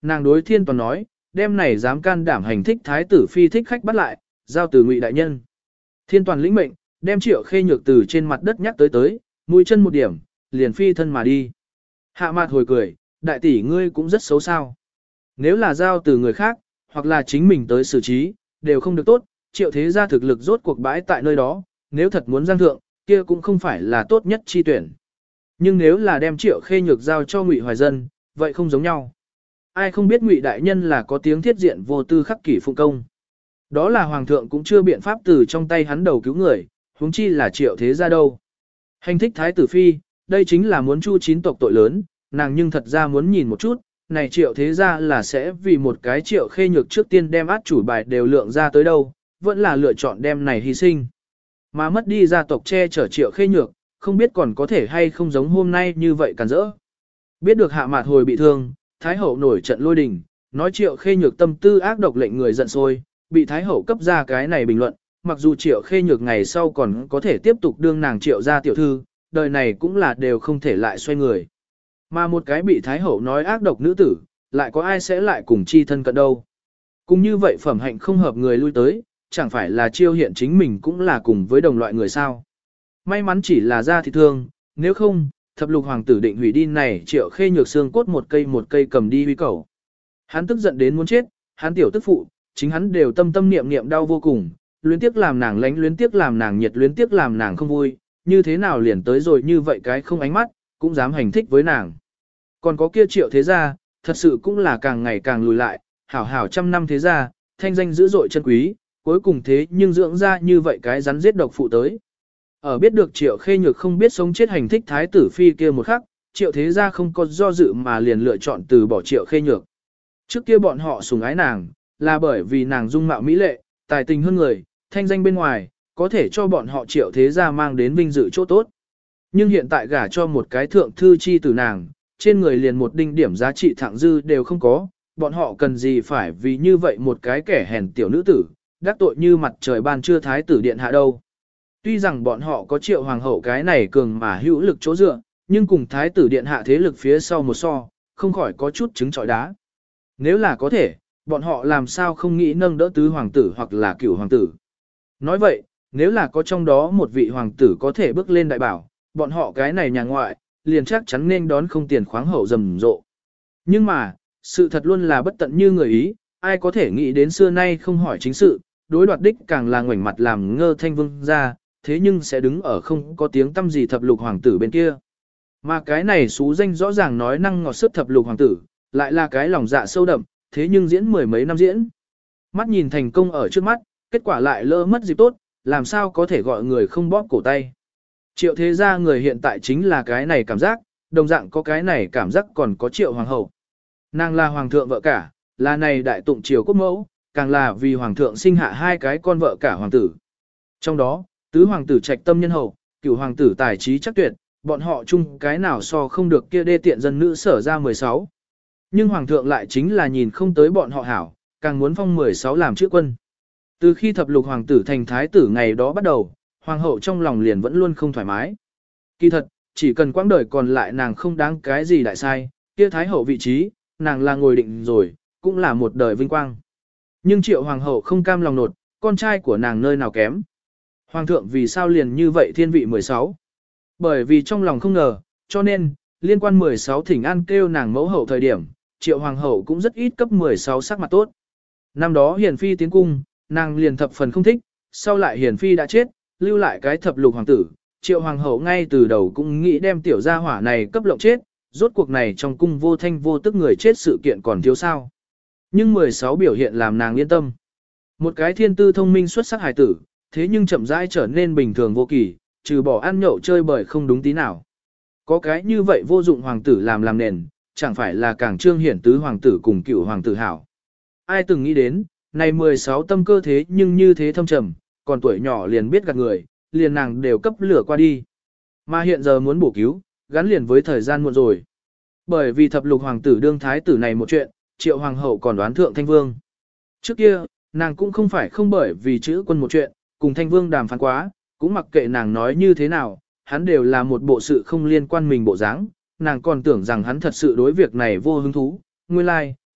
A: Nàng đối Thiên Toàn nói, đêm này dám can đảm hành thích thái tử phi thích khách bắt lại, giao từ Ngụy đại nhân. Thiên Toàn lĩnh mệnh, đem Triệu Khê Nhược từ trên mặt đất nhắc tới, mũi chân một điểm, liền phi thân mà đi. Hạ Mạt hồi cười, đại tỷ ngươi cũng rất xấu sao. Nếu là giao từ người khác, hoặc là chính mình tới xử trí, đều không được tốt, Triệu thế gia thực lực rốt cuộc bãi tại nơi đó, nếu thật muốn giang thượng, kia cũng không phải là tốt nhất chi tuyển. Nhưng nếu là đem Triệu Khê Nhược giao cho Ngụy Hoài Dân, vậy không giống nhau. Ai không biết Ngụy đại nhân là có tiếng thiết diện vô tư khắc kỷ phụng công. Đó là hoàng thượng cũng chưa biện pháp từ trong tay hắn đầu cứu người, huống chi là Triệu thế gia đâu. Hành thích thái tử phi, đây chính là muốn chu chín tộc tội lớn, nàng nhưng thật ra muốn nhìn một chút, này Triệu thế gia là sẽ vì một cái Triệu Khê Nhược trước tiên đem át chủ bài đều lượng ra tới đâu, vẫn là lựa chọn đem này hy sinh. Mà mất đi gia tộc che chở Triệu Khê Nhược, không biết còn có thể hay không giống hôm nay như vậy càn rỡ. Biết được Hạ Mạt hồi bị thương, Thái hậu nổi trận lôi đình, nói Triệu Khê Nhược tâm tư ác độc lệnh người giận sôi, bị Thái hậu cấp ra cái này bình luận, mặc dù Triệu Khê Nhược ngày sau còn có thể tiếp tục đương nàng Triệu gia tiểu thư, đời này cũng là đều không thể lại xoay người. Mà một cái bị Thái hậu nói ác độc nữ tử, lại có ai sẽ lại cùng chi thân cận đâu. Cũng như vậy phẩm hạnh không hợp người lui tới, chẳng phải là Chiêu hiện chính mình cũng là cùng với đồng loại người sao. May mắn chỉ là da thịt thương, nếu không, thập lục hoàng tử định hủy đi này Triệu Khê Nhược xương cốt một cây cầm đi huy cầu. Hắn tức giận đến muốn chết, hắn tiểu tức phụ, chính hắn đều tâm tâm niệm niệm đau vô cùng, luyến tiếc làm nàng lánh, luyến tiếc làm nàng nhiệt, luyến tiếc làm nàng không vui, như thế nào liền tới rồi như vậy cái không ánh mắt, cũng dám hành thích với nàng. Còn có kia Triệu thế gia, thật sự cũng là càng ngày càng lùi lại, hảo hảo trăm năm thế gia, thanh danh dữ dội chân quý, cuối cùng thế nhưng dưỡng ra như vậy cái rắn giết độc phụ tới. Ở biết được Triệu Khê Nhược không biết sống chết hành thích thái tử phi kia một khắc, Triệu thế gia không có do dự mà liền lựa chọn từ bỏ Triệu Khê Nhược. Trước kia bọn họ sủng ái nàng, là bởi vì nàng dung mạo mỹ lệ, tài tình hơn người, thanh danh bên ngoài, có thể cho bọn họ Triệu thế gia mang đến vinh dự chỗ tốt. Nhưng hiện tại gả cho một cái thượng thư chi tử nàng, trên người liền một đinh điểm giá trị thẳng dư đều không có, bọn họ cần gì phải vì như vậy một cái kẻ hèn tiểu nữ tử, đắc tội như mặt trời ban trưa thái tử điện hạ đâu. Tuy rằng bọn họ có Triệu hoàng hậu cái này cường mà hữu lực chỗ dựa, nhưng cùng thái tử điện hạ thế lực phía sau một so, không khỏi có chút trứng trọi đá. Nếu là có thể, bọn họ làm sao không nghĩ nâng đỡ tứ hoàng tử hoặc là cửu hoàng tử. Nói vậy, nếu là có trong đó một vị hoàng tử có thể bước lên đại bảo, bọn họ cái này nhà ngoại, liền chắc chắn nên đón không tiền khoáng hậu rầm rộ. Nhưng mà, sự thật luôn là bất tận như người ý, ai có thể nghĩ đến xưa nay không hỏi chính sự, đối đoạt đích càng là ngoảnh mặt làm ngơ thanh vương ra, thế nhưng sẽ đứng ở không có tiếng tâm gì thập lục hoàng tử bên kia. Mà cái này xú danh rõ ràng nói năng ngọt sức thập lục hoàng tử, lại là cái lòng dạ sâu đậm, thế nhưng diễn mười mấy năm diễn. Mắt nhìn thành công ở trước mắt, kết quả lại lỡ mất dịp tốt, làm sao có thể gọi người không bóp cổ tay. Triệu thế gia người hiện tại chính là cái này cảm giác, đồng dạng có cái này cảm giác còn có Triệu hoàng hậu. Nàng là hoàng thượng vợ cả, là này đại tụng triều quốc mẫu, càng là vì hoàng thượng sinh hạ hai cái con vợ cả hoàng tử. Trong đó, tứ hoàng tử trạch tâm nhân hậu, cửu hoàng tử tài trí chắc tuyệt, bọn họ chung cái nào so không được kia đê tiện dân nữ Sở ra 16. Nhưng hoàng thượng lại chính là nhìn không tới bọn họ hảo, càng muốn phong 16 làm chữ quân. Từ khi thập lục hoàng tử thành thái tử ngày đó bắt đầu, hoàng hậu trong lòng liền vẫn luôn không thoải mái. Kỳ thật, chỉ cần quãng đời còn lại nàng không đáng cái gì đại sai, kia thái hậu vị trí, nàng là ngồi định rồi, cũng là một đời vinh quang. Nhưng Triệu hoàng hậu không cam lòng nột, con trai của nàng nơi nào kém. Hoàng thượng vì sao liền như vậy thiên vị 16? Bởi vì trong lòng không ngờ, cho nên, liên quan 16 thỉnh an kêu nàng mẫu hậu thời điểm, Triệu hoàng hậu cũng rất ít cấp 16 sắc mặt tốt. Năm đó Hiền Phi tiến cung, nàng liền thập phần không thích, sau lại Hiền Phi đã chết, lưu lại cái thập lục hoàng tử, Triệu hoàng hậu ngay từ đầu cũng nghĩ đem tiểu gia hỏa này cấp lộng chết, rốt cuộc này trong cung vô thanh vô tức người chết sự kiện còn thiếu sao. Nhưng 16 biểu hiện làm nàng yên tâm. Một cái thiên tư thông minh xuất sắc hài tử, thế nhưng chậm rãi trở nên bình thường vô kỳ, trừ bỏ ăn nhậu chơi bời không đúng tí nào. Có cái như vậy vô dụng hoàng tử làm nền, chẳng phải là càng trương hiển tứ hoàng tử cùng cựu hoàng tử hảo. Ai từng nghĩ đến, này 16 tâm cơ thế nhưng như thế thâm trầm, còn tuổi nhỏ liền biết gạt người, liền nàng đều cấp lửa qua đi. Mà hiện giờ muốn bổ cứu, gắn liền với thời gian muộn rồi. Bởi vì thập lục hoàng tử đương thái tử này một chuyện, Triệu hoàng hậu còn đoán thượng Thanh Vương. Trước kia, nàng cũng không phải không bởi vì chữ quân một chuyện, cùng Thanh Vương đàm phán quá, cũng mặc kệ nàng nói như thế nào, hắn đều là một bộ sự không liên quan mình bộ dáng, nàng còn tưởng rằng hắn thật sự đối việc này vô hứng thú, nguyên lai,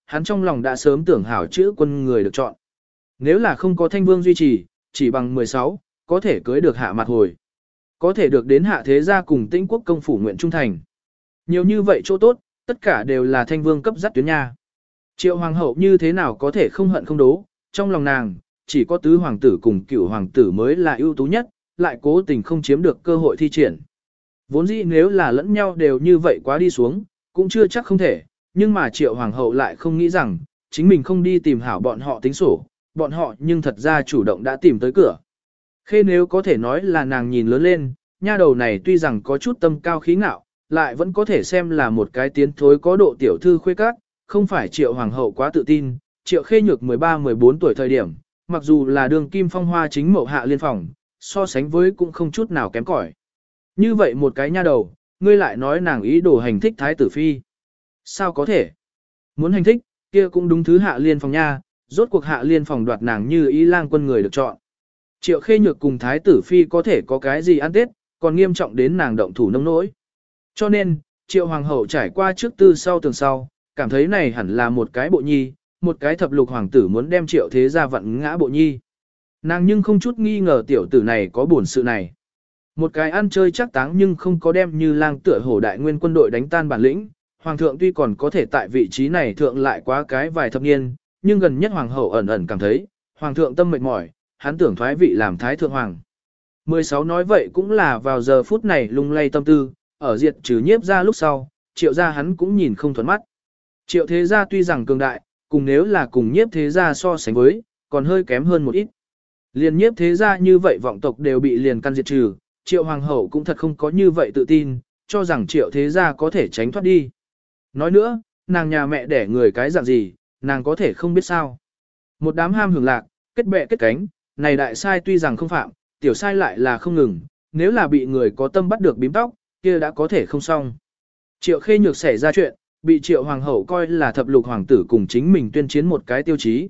A: hắn trong lòng đã sớm tưởng hảo chữ quân người được chọn. Nếu là không có Thanh Vương duy trì, chỉ bằng 16, có thể cưới được Hạ Mạt Hồi. Có thể được đến Hạ Thế Gia cùng Tĩnh Quốc công phủ nguyện trung thành. Nhiều như vậy chỗ tốt, tất cả đều là Thanh Vương cấp dắt tuyến nha. Triệu Hoàng hậu như thế nào có thể không hận không đố, trong lòng nàng, chỉ có tứ hoàng tử cùng cửu hoàng tử mới là ưu tú nhất, lại cố tình không chiếm được cơ hội thi triển. Vốn dĩ nếu là lẫn nhau đều như vậy quá đi xuống, cũng chưa chắc không thể, nhưng mà Triệu Hoàng hậu lại không nghĩ rằng, chính mình không đi tìm hảo bọn họ tính sổ, bọn họ nhưng thật ra chủ động đã tìm tới cửa. Khê nếu có thể nói là nàng nhìn lớn lên, nha đầu này tuy rằng có chút tâm cao khí ngạo, lại vẫn có thể xem là một cái tiến thối có độ tiểu thư khuê các, không phải Triệu Hoàng hậu quá tự tin. Triệu Khê Nhược 13-14 tuổi thời điểm, mặc dù là đường kim phong hoa chính mẫu Hạ Liên phòng, so sánh với cũng không chút nào kém cỏi. Như vậy một cái nha đầu, ngươi lại nói nàng ý đồ hành thích thái tử phi. Sao có thể? Muốn hành thích, kia cũng đúng thứ Hạ Liên phòng nha, rốt cuộc Hạ Liên phòng đoạt nàng như ý lang quân người được chọn. Triệu Khê Nhược cùng thái tử phi có thể có cái gì ăn tết, còn nghiêm trọng đến nàng động thủ nông nỗi. Cho nên, Triệu Hoàng hậu trải qua trước tư sau tường sau, cảm thấy này hẳn là một cái bộ nhi, một cái thập lục hoàng tử muốn đem Triệu Thế Gia vặn ngã bộ nhi. Nàng nhưng không chút nghi ngờ tiểu tử này có buồn sự này. Một cái ăn chơi chắc táng nhưng không có đem như lang tựa hổ đại nguyên quân đội đánh tan bản lĩnh. Hoàng thượng tuy còn có thể tại vị trí này thượng lại quá cái vài thập niên, nhưng gần nhất hoàng hậu ẩn ẩn cảm thấy, hoàng thượng tâm mệt mỏi, hắn tưởng thoái vị làm thái thượng hoàng. 16 nói vậy cũng là vào giờ phút này lung lay tâm tư, ở diệt trừ Nhiếp gia lúc sau, Triệu gia hắn cũng nhìn không thuận mắt. Triệu Thế Gia tuy rằng cường đại, cùng nếu là cùng Nhiếp Thế Gia so sánh với, còn hơi kém hơn một ít. Liền Nhiếp Thế Gia như vậy vọng tộc đều bị liền căn diệt trừ, Triệu Hoàng hậu cũng thật không có như vậy tự tin, cho rằng Triệu Thế Gia có thể tránh thoát đi. Nói nữa, nàng nhà mẹ đẻ người cái dạng gì, nàng có thể không biết sao. Một đám ham hưởng lạc, kết bè kết cánh, này đại sai tuy rằng không phạm, tiểu sai lại là không ngừng, nếu là bị người có tâm bắt được bím tóc, kia đã có thể không xong. Triệu Khê Nhược xảy ra chuyện, bị Triệu Hoàng hậu coi là thập lục hoàng tử cùng chính mình tuyên chiến một cái tiêu chí.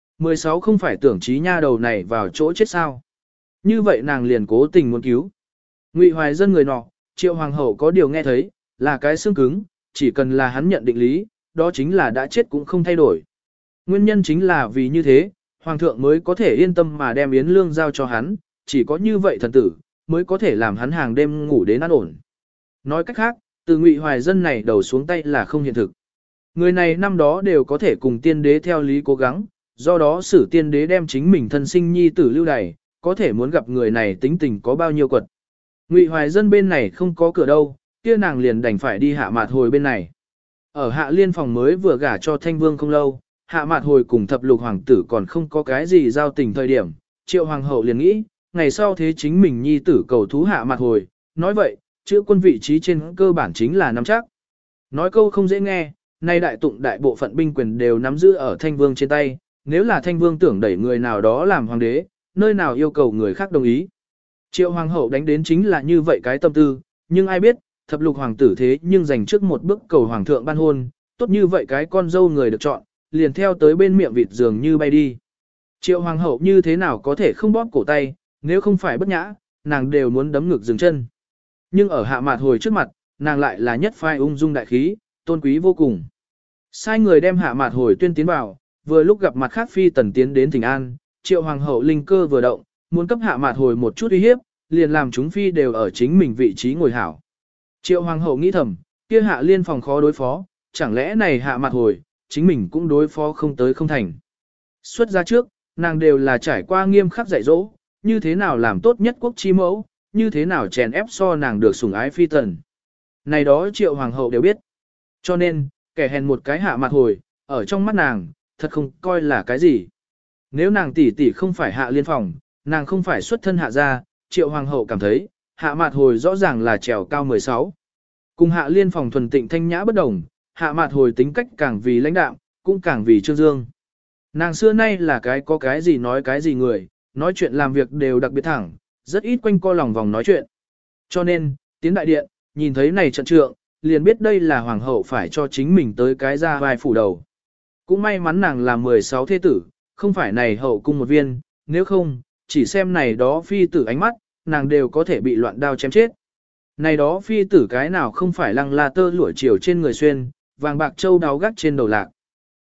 A: 16 không phải tưởng trí nha đầu này vào chỗ chết sao. Như vậy nàng liền cố tình muốn cứu. Ngụy Hoài Dân người nọ, Triệu Hoàng hậu có điều nghe thấy, là cái xương cứng, chỉ cần là hắn nhận định lý, đó chính là đã chết cũng không thay đổi. Nguyên nhân chính là vì như thế, Hoàng thượng mới có thể yên tâm mà đem Yến Lương giao cho hắn, chỉ có như vậy thần tử, mới có thể làm hắn hàng đêm ngủ đến an ổn. Nói cách khác, từ Ngụy Hoài Dân này đầu xuống tay là không hiện thực. Người này năm đó đều có thể cùng tiên đế theo lý cố gắng, do đó sử tiên đế đem chính mình thân sinh nhi tử lưu đày, có thể muốn gặp người này tính tình có bao nhiêu quật. Ngụy Hoài Dân bên này không có cửa đâu, kia nàng liền đành phải đi Hạ Mạt Hồi bên này. Ở Hạ Liên phòng mới vừa gả cho Thanh Vương không lâu, Hạ Mạt Hồi cùng thập lục hoàng tử còn không có cái gì giao tình thời điểm, Triệu Hoàng hậu liền nghĩ, ngày sau thế chính mình nhi tử cầu thú Hạ Mạt Hồi, nói vậy, chữ quân vị trí trên cơ bản chính là nắm chắc. Nói câu không dễ nghe, nay đại tụng đại bộ phận binh quyền đều nắm giữ ở Thanh Vương trên tay, nếu là Thanh Vương tưởng đẩy người nào đó làm hoàng đế, nơi nào yêu cầu người khác đồng ý. Triệu Hoàng hậu đánh đến chính là như vậy cái tâm tư, nhưng ai biết, thập lục hoàng tử thế nhưng dành trước một bước cầu hoàng thượng ban hôn, tốt như vậy cái con dâu người được chọn, liền theo tới bên miệng vịt dường như bay đi. Triệu Hoàng hậu như thế nào có thể không bóp cổ tay, nếu không phải bất nhã, nàng đều muốn đấm ngực dừng chân. Nhưng ở Hạ Mạt Hồi trước mặt, nàng lại là nhất phái ung dung đại khí, tôn quý vô cùng. Sai người đem Hạ Mạt Hồi tuyên tiến vào, vừa lúc gặp mặt khác phi tần tiến đến thỉnh an, Triệu Hoàng hậu linh cơ vừa động, muốn cấp Hạ Mạt Hồi một chút uy hiếp, liền làm chúng phi đều ở chính mình vị trí ngồi hảo. Triệu Hoàng hậu nghĩ thầm, kia Hạ Liên phòng khó đối phó, chẳng lẽ này Hạ Mạt Hồi, chính mình cũng đối phó không tới không thành. Xuất ra trước, nàng đều là trải qua nghiêm khắc dạy dỗ, như thế nào làm tốt nhất quốc chi mẫu, như thế nào chèn ép so nàng được sủng ái phi tần. Này đó Triệu Hoàng hậu đều biết. Cho nên, kẻ hèn một cái Hạ Mạt Hồi, ở trong mắt nàng, thật không coi là cái gì. Nếu nàng tỷ tỷ không phải Hạ Liên phòng, nàng không phải xuất thân Hạ gia, Triệu Hoàng hậu cảm thấy, Hạ Mạt Hồi rõ ràng là trèo cao 16. Cùng Hạ Liên phòng thuần tịnh thanh nhã bất đồng, Hạ Mạt Hồi tính cách càng vì lãnh đạm, cũng càng vì trương dương. Nàng xưa nay là cái có cái gì nói cái gì người, nói chuyện làm việc đều đặc biệt thẳng, rất ít quanh co lòng vòng nói chuyện. Cho nên, tiến đại điện, nhìn thấy này trận trượng, liền biết đây là hoàng hậu phải cho chính mình tới cái ra vai phủ đầu. Cũng may mắn nàng là 16 thế tử, không phải này hậu cung một viên, nếu không, chỉ xem này đó phi tử ánh mắt, nàng đều có thể bị loạn đao chém chết. Này đó phi tử cái nào không phải lăng la tơ lụa chiều trên người xuyên, vàng bạc châu đáo gắt trên đầu lạc.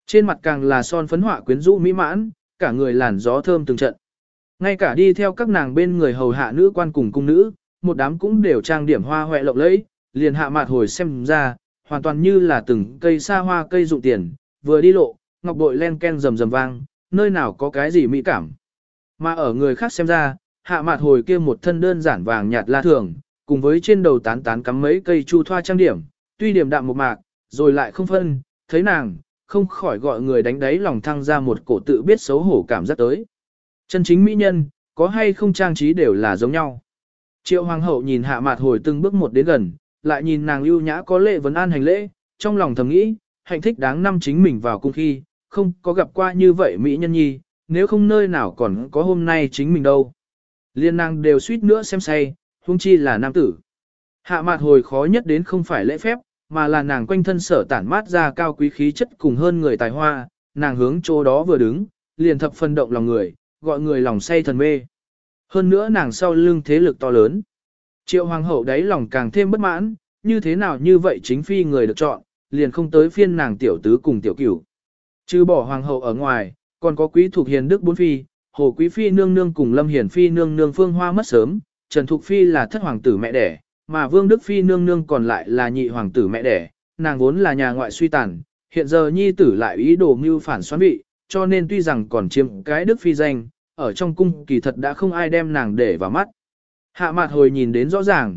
A: Trên mặt càng là son phấn họa quyến rũ mỹ mãn, cả người làn gió thơm từng trận. Ngay cả đi theo các nàng bên người hầu hạ nữ quan cùng cung nữ, một đám cũng đều trang điểm hoa hoẹ lộng lẫy, liền Hạ Mạt Hồi xem ra, hoàn toàn như là từng cây xa hoa cây dụng tiền, vừa đi lộ, ngọc bội len ken rầm rầm vang, nơi nào có cái gì mỹ cảm. Mà ở người khác xem ra, Hạ Mạt Hồi kia một thân đơn giản vàng nhạt la thường, cùng với trên đầu tán tán cắm mấy cây chu thoa trang điểm, tuy điểm đạm một mạc, rồi lại không phân, thấy nàng, không khỏi gọi người đánh đáy lòng thăng ra một cổ tự biết xấu hổ cảm giác tới. Chân chính mỹ nhân, có hay không trang trí đều là giống nhau. Triệu Hoàng hậu nhìn Hạ Mạt Hồi từng bước một đến gần, lại nhìn nàng ưu nhã có lệ vấn an hành lễ, trong lòng thầm nghĩ, hạnh thích đáng năm chính mình vào cung khi, không có gặp qua như vậy mỹ nhân nhi, nếu không nơi nào còn có hôm nay chính mình đâu. Liên nàng đều suýt nữa xem say, huống chi là nam tử. Hạ Mạt Hồi khó nhất đến không phải lễ phép, mà là nàng quanh thân sở tản mát ra cao quý khí chất cùng hơn người tài hoa, nàng hướng chỗ đó vừa đứng, liền thập phân động lòng người, gọi người lòng say thần mê. Hơn nữa nàng sau lưng thế lực to lớn. Triệu Hoàng hậu đáy lòng càng thêm bất mãn, như thế nào như vậy chính phi người được chọn, liền không tới phiên nàng tiểu tứ cùng tiểu cửu. Trừ bỏ Hoàng hậu ở ngoài, còn có quý thuộc hiền đức bốn phi, Hồ Quý phi nương nương cùng Lâm Hiển phi nương nương Phương Hoa mất sớm, Trần Thục phi là thất hoàng tử mẹ đẻ, mà Vương Đức phi nương nương còn lại là nhị hoàng tử mẹ đẻ, nàng vốn là nhà ngoại suy tàn, hiện giờ nhi tử lại ý đồ mưu phản xoán vị, cho nên tuy rằng còn chiếm cái Đức phi danh, ở trong cung kỳ thật đã không ai đem nàng để vào mắt. Hạ Mạt Hồi nhìn đến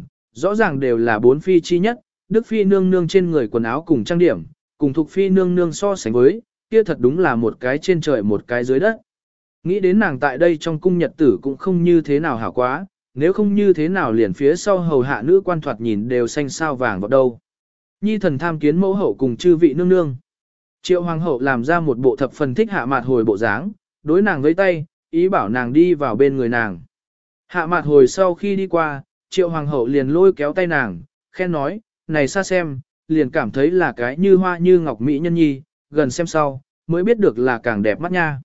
A: rõ ràng đều là bốn phi chi nhất, Đức phi nương nương trên người quần áo cùng trang điểm, cùng Thục phi nương nương so sánh với, kia thật đúng là một cái trên trời một cái dưới đất. Nghĩ đến nàng tại đây trong cung nhật tử cũng không như thế nào hảo quá, nếu không như thế nào liền phía sau hầu hạ nữ quan thoạt nhìn đều xanh sao vàng vào đâu. Nhi thần tham kiến mẫu hậu cùng chư vị nương nương. Triệu Hoàng hậu làm ra một bộ thập phần thích Hạ Mạt Hồi bộ dáng, đối nàng với tay, ý bảo nàng đi vào bên người nàng. Hạ Mạt Hồi sau khi đi qua, Triệu Hoàng hậu liền lôi kéo tay nàng, khen nói, này xa xem, liền cảm thấy là cái như hoa như ngọc mỹ nhân nhi, gần xem sau, mới biết được là càng đẹp mắt nha.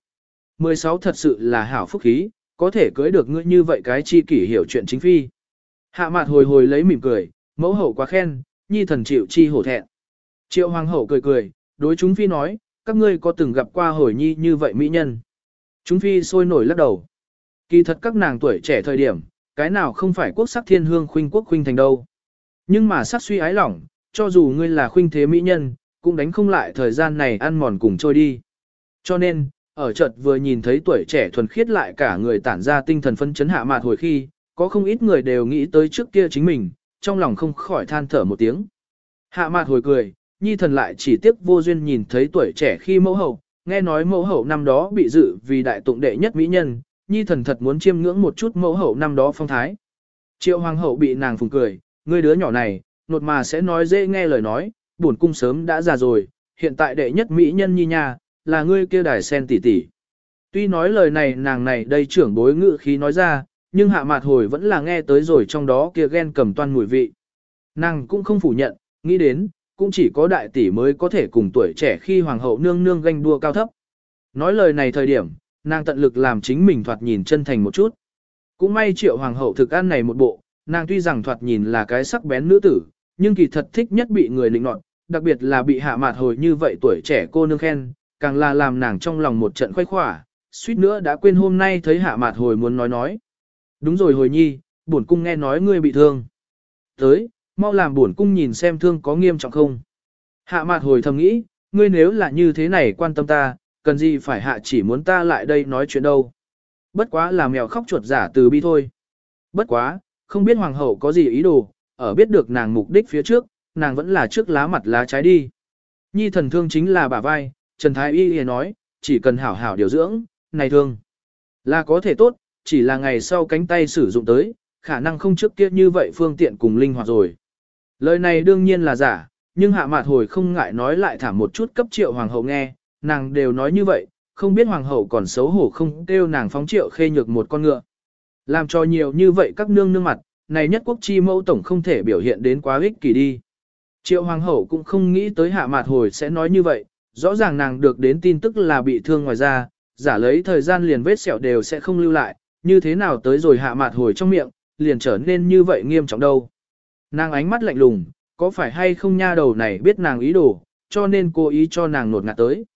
A: 16 thật sự là hảo phúc khí, có thể cưới được ngươi như vậy cái chi kỷ hiểu chuyện chính phi. Hạ Mạt Hồi lấy mỉm cười, mẫu hậu quá khen, nhi thần chịu chi hổ thẹn. Triệu Hoàng hậu cười, đối chúng phi nói, các ngươi có từng gặp qua Hồi nhi như vậy mỹ nhân. Chúng phi sôi nổi lắc đầu. Kỳ thật các nàng tuổi trẻ thời điểm, cái nào không phải quốc sắc thiên hương khuynh quốc khuynh thành đâu. Nhưng mà sắc suy ái lỏng, cho dù ngươi là khuynh thế mỹ nhân, cũng đánh không lại thời gian này ăn mòn cùng trôi đi. Cho nên, ở chợt vừa nhìn thấy tuổi trẻ thuần khiết lại cả người tản ra tinh thần phấn chấn Hạ Mạt Hồi khi, có không ít người đều nghĩ tới trước kia chính mình, trong lòng không khỏi than thở một tiếng. Hạ Mạt Hồi cười, nhi thần lại chỉ tiếc vô duyên nhìn thấy tuổi trẻ khi mẫu hậu, nghe nói mẫu hậu năm đó bị dự vì đại tụng đệ nhất mỹ nhân, nhi thần thật muốn chiêm ngưỡng một chút mẫu hậu năm đó phong thái. Triệu Hoàng hậu bị nàng phùng cười, ngươi đứa nhỏ này, nột mà sẽ nói dễ nghe lời nói, bổn cung sớm đã già rồi, hiện tại đệ nhất mỹ nhân nhi nha, là ngươi kia đài sen tỷ tỷ. Tuy nói lời này nàng này đây trưởng bối ngự khí nói ra, nhưng Hạ Mạt Hồi vẫn là nghe tới rồi trong đó kia ghen cầm toan mùi vị. Nàng cũng không phủ nhận, nghĩ đến, cũng chỉ có đại tỷ mới có thể cùng tuổi trẻ khi hoàng hậu nương nương ganh đua cao thấp. Nói lời này thời điểm, nàng tận lực làm chính mình thoạt nhìn chân thành một chút. Cũng may Triệu Hoàng hậu thực ăn này một bộ, nàng tuy rằng thoạt nhìn là cái sắc bén nữ tử, nhưng kỳ thật thích nhất bị người lịnh nọt, đặc biệt là bị Hạ Mạt Hồi như vậy tuổi trẻ cô nương khen, càng là làm nàng trong lòng một trận khoái khỏa, suýt nữa đã quên hôm nay thấy Hạ Mạt Hồi muốn nói. Đúng rồi Hồi nhi, bổn cung nghe nói ngươi bị thương. Tới, mau làm bổn cung nhìn xem thương có nghiêm trọng không. Hạ Mạt Hồi thầm nghĩ, ngươi nếu là như thế này quan tâm ta, cần gì phải hạ chỉ muốn ta lại đây nói chuyện đâu. Bất quá là mèo khóc chuột giả từ bi thôi. Bất quá, không biết hoàng hậu có gì ý đồ, ở biết được nàng mục đích phía trước, nàng vẫn là trước lá mặt lá trái đi. Nhi thần thương chính là bả vai, Trần Thái Y nói, chỉ cần hảo hảo điều dưỡng, này thương là có thể tốt, chỉ là ngày sau cánh tay sử dụng tới, khả năng không trước kia như vậy phương tiện cùng linh hoạt rồi. Lời này đương nhiên là giả, nhưng Hạ Mạt Hồi không ngại nói lại thảm một chút cấp Triệu Hoàng hậu nghe, nàng đều nói như vậy, không biết Hoàng hậu còn xấu hổ không kêu nàng phóng Triệu Khê Nhược một con ngựa. Làm cho nhiều như vậy các nương nương mặt, này nhất quốc chi mẫu tổng không thể biểu hiện đến quá ích kỷ đi. Triệu Hoàng hậu cũng không nghĩ tới Hạ Mạt Hồi sẽ nói như vậy, rõ ràng nàng được đến tin tức là bị thương ngoài da, giả lấy thời gian liền vết sẹo đều sẽ không lưu lại, như thế nào tới rồi Hạ Mạt Hồi trong miệng, liền trở nên như vậy nghiêm trọng đâu. Nàng ánh mắt lạnh lùng, có phải hay không nha đầu này biết nàng ý đồ, cho nên cố ý cho nàng nột ngạt tới.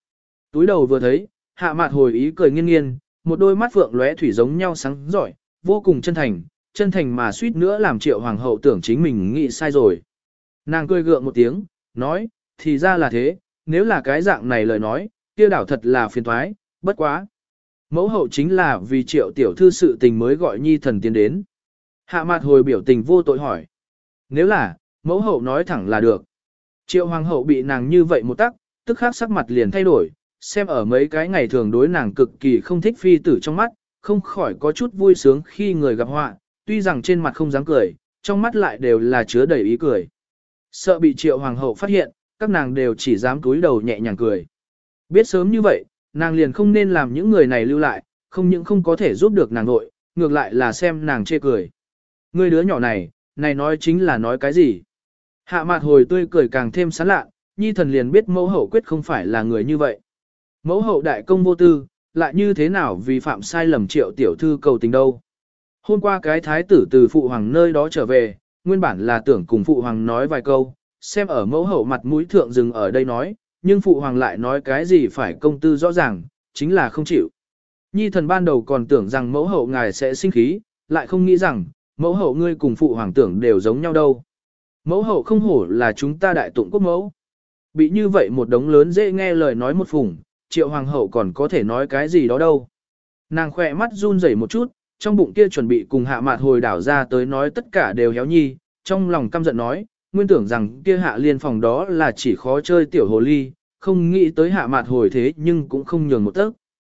A: Túi đầu vừa thấy, Hạ Mạt Hồi ý cười nghiêng nghiêng, một đôi mắt phượng lóe thủy giống nhau sáng giỏi, vô cùng chân thành mà suýt nữa làm Triệu Hoàng hậu tưởng chính mình nghĩ sai rồi. Nàng cười gượng một tiếng, nói, thì ra là thế, nếu là cái dạng này lời nói, kia đảo thật là phiền toái, bất quá. Mẫu hậu chính là vì Triệu tiểu thư sự tình mới gọi nhi thần tiến đến. Hạ Mạt Hồi biểu tình vô tội hỏi. Nếu là, mẫu hậu nói thẳng là được. Triệu Hoàng hậu bị nàng như vậy một tắc, tức khắc sắc mặt liền thay đổi, xem ở mấy cái ngày thường đối nàng cực kỳ không thích phi tử trong mắt, không khỏi có chút vui sướng khi người gặp họa, tuy rằng trên mặt không dám cười, trong mắt lại đều là chứa đầy ý cười. Sợ bị Triệu Hoàng hậu phát hiện, các nàng đều chỉ dám cúi đầu nhẹ nhàng cười. Biết sớm như vậy, nàng liền không nên làm những người này lưu lại, không những không có thể giúp được nàng nội, ngược lại là xem nàng chê cười. Người đứa nhỏ này nói chính là nói cái gì? Hạ Mạt Hồi tươi cười càng thêm sán lạ, nhi thần liền biết mẫu hậu quyết không phải là người như vậy. Mẫu hậu đại công vô tư, lại như thế nào vì phạm sai lầm Triệu tiểu thư cầu tình đâu. Hôm qua cái thái tử từ phụ hoàng nơi đó trở về, nguyên bản là tưởng cùng phụ hoàng nói vài câu, xem ở mẫu hậu mặt mũi thượng dừng ở đây nói, nhưng phụ hoàng lại nói cái gì phải công tư rõ ràng, chính là không chịu. Nhi thần ban đầu còn tưởng rằng mẫu hậu ngài sẽ sinh khí, lại không nghĩ rằng, mẫu hậu ngươi cùng phụ hoàng tưởng đều giống nhau đâu. Mẫu hậu không hổ là chúng ta đại tụng quốc mẫu. Bị như vậy một đống lớn dễ nghe lời nói một phùng, Triệu Hoàng hậu còn có thể nói cái gì đó đâu. Nàng khỏe mắt run rẩy một chút, trong bụng kia chuẩn bị cùng Hạ Mạt Hồi đảo ra tới nói tất cả đều héo nhi, trong lòng căm giận nói, nguyên tưởng rằng kia Hạ Liên phòng đó là chỉ khó chơi tiểu hồ ly, không nghĩ tới Hạ Mạt Hồi thế nhưng cũng không nhường một tấc.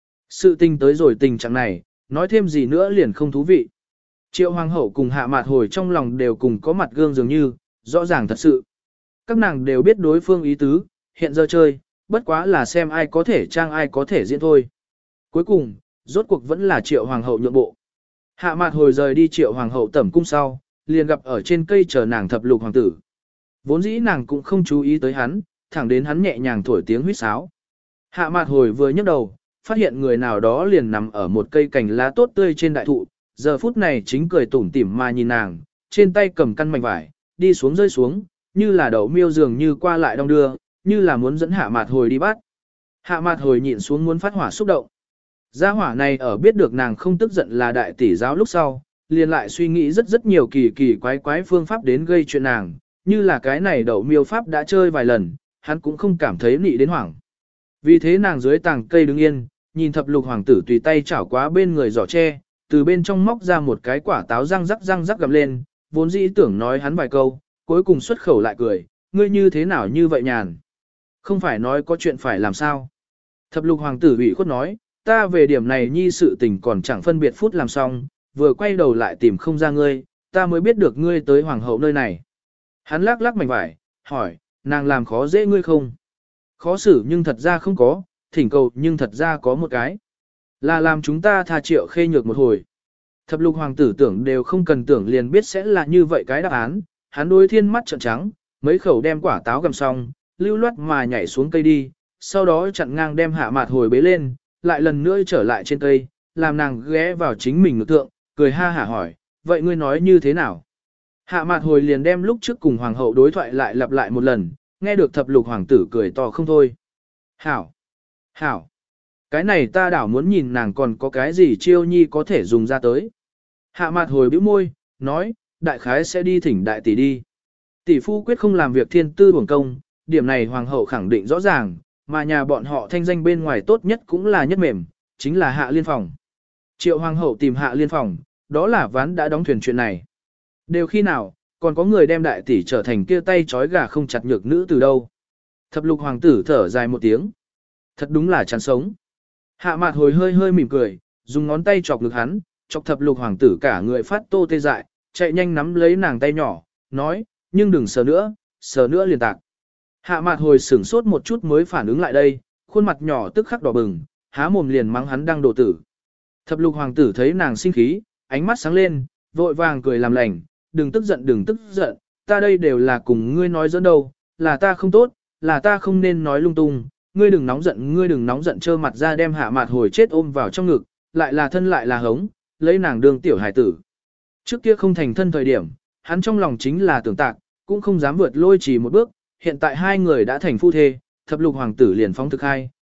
A: Sự tình tới rồi tình trạng này, nói thêm gì nữa liền không thú vị. Triệu Hoàng hậu cùng Hạ Mạt Hồi trong lòng đều cùng có mặt gương dường như, rõ ràng thật sự. Các nàng đều biết đối phương ý tứ, hiện giờ chơi, bất quá là xem ai có thể trang ai có thể diễn thôi. Cuối cùng, rốt cuộc vẫn là Triệu Hoàng hậu nhượng bộ. Hạ Mạt Hồi rời đi Triệu Hoàng hậu tẩm cung sau, liền gặp ở trên cây chờ nàng thập lục hoàng tử. Vốn dĩ nàng cũng không chú ý tới hắn, thẳng đến hắn nhẹ nhàng thổi tiếng huýt sáo. Hạ Mạt Hồi vừa nhấc đầu, phát hiện người nào đó liền nằm ở một cây cành lá tốt tươi trên đại thụ, giờ phút này chính cười tủm tỉm mà nhìn nàng, trên tay cầm căn mảnh vải, đi xuống rơi xuống, như là đậu miêu dường như qua lại đong đưa, như là muốn dẫn Hạ Mạt Hồi đi bắt. Hạ Mạt Hồi nhịn xuống muốn phát hỏa xúc động. Gia hỏa này ở biết được nàng không tức giận là đại tỷ giáo lúc sau, liền lại suy nghĩ rất nhiều kỳ quái phương pháp đến gây chuyện nàng, như là cái này đậu miêu pháp đã chơi vài lần, hắn cũng không cảm thấy nị đến hoảng. Vì thế nàng dưới tàng cây đứng yên, nhìn thập lục hoàng tử tùy tay chảo quá bên người giỏ tre, từ bên trong móc ra một cái quả táo răng rắc gặm lên, vốn dĩ tưởng nói hắn vài câu, cuối cùng xuất khẩu lại cười, ngươi như thế nào như vậy nhàn. Không phải nói có chuyện phải làm sao. Thập lục hoàng tử ủy khuất nói, ta về điểm này nhi sự tình còn chẳng phân biệt phút làm xong, vừa quay đầu lại tìm không ra ngươi, ta mới biết được ngươi tới hoàng hậu nơi này. Hắn lắc lắc mảnh vải, hỏi, nàng làm khó dễ ngươi không? Khó xử nhưng thật ra không có, thỉnh cầu nhưng thật ra có một cái. Là làm chúng ta tha Triệu Khê Nhược một hồi. Thập lục hoàng tử tưởng đều không cần tưởng liền biết sẽ là như vậy cái đáp án, hắn đối thiên mắt trợn trắng, mấy khẩu đem quả táo gầm xong, lưu loát mà nhảy xuống cây đi, sau đó chặn ngang đem Hạ Mạt Hồi bế lên, lại lần nữa trở lại trên cây, làm nàng ghé vào chính mình ngực thượng, cười ha hả hỏi, vậy ngươi nói như thế nào? Hạ Mạt Hồi liền đem lúc trước cùng hoàng hậu đối thoại lại lặp lại một lần, nghe được thập lục hoàng tử cười to không thôi. Hảo! Hảo! Cái này ta đảo muốn nhìn nàng còn có cái gì chiêu nhi có thể dùng ra tới. Hạ Mạt Hồi bĩu môi, nói, đại khái sẽ đi thỉnh đại tỷ đi. Tỷ phu quyết không làm việc thiên tư uổng công, điểm này hoàng hậu khẳng định rõ ràng, mà nhà bọn họ thanh danh bên ngoài tốt nhất cũng là nhất mềm, chính là Hạ Liên phòng. Triệu hoàng hậu tìm Hạ Liên phòng, đó là ván đã đóng thuyền chuyện này. Đều khi nào, còn có người đem đại tỷ trở thành kia tay trói gà không chặt nhược nữ từ đâu. Thập lục hoàng tử thở dài một tiếng. Thật đúng là chán sống. Hạ Mạt Hồi hơi mỉm cười, dùng ngón tay chọc ngực hắn, chọc thập lục hoàng tử cả người phát tô tê dại, chạy nhanh nắm lấy nàng tay nhỏ, nói, nhưng đừng sờ nữa liền tạc. Hạ Mạt Hồi sửng sốt một chút mới phản ứng lại đây, khuôn mặt nhỏ tức khắc đỏ bừng, há mồm liền mắng hắn đang đồ tử. Thập lục hoàng tử thấy nàng sinh khí, ánh mắt sáng lên, vội vàng cười làm lành, đừng tức giận, ta đây đều là cùng ngươi nói dẫn đâu, là ta không tốt, là ta không nên nói lung tung, ngươi đừng nóng giận trơ mặt ra đem Hạ Mạt Hồi chết ôm vào trong ngực, lại là thân lại là hống, lấy nàng đương tiểu hải tử. Trước kia không thành thân thời điểm, hắn trong lòng chính là tưởng tạc, cũng không dám vượt lôi chỉ một bước, hiện tại hai người đã thành phu thê, thập lục hoàng tử liền phóng thực hai,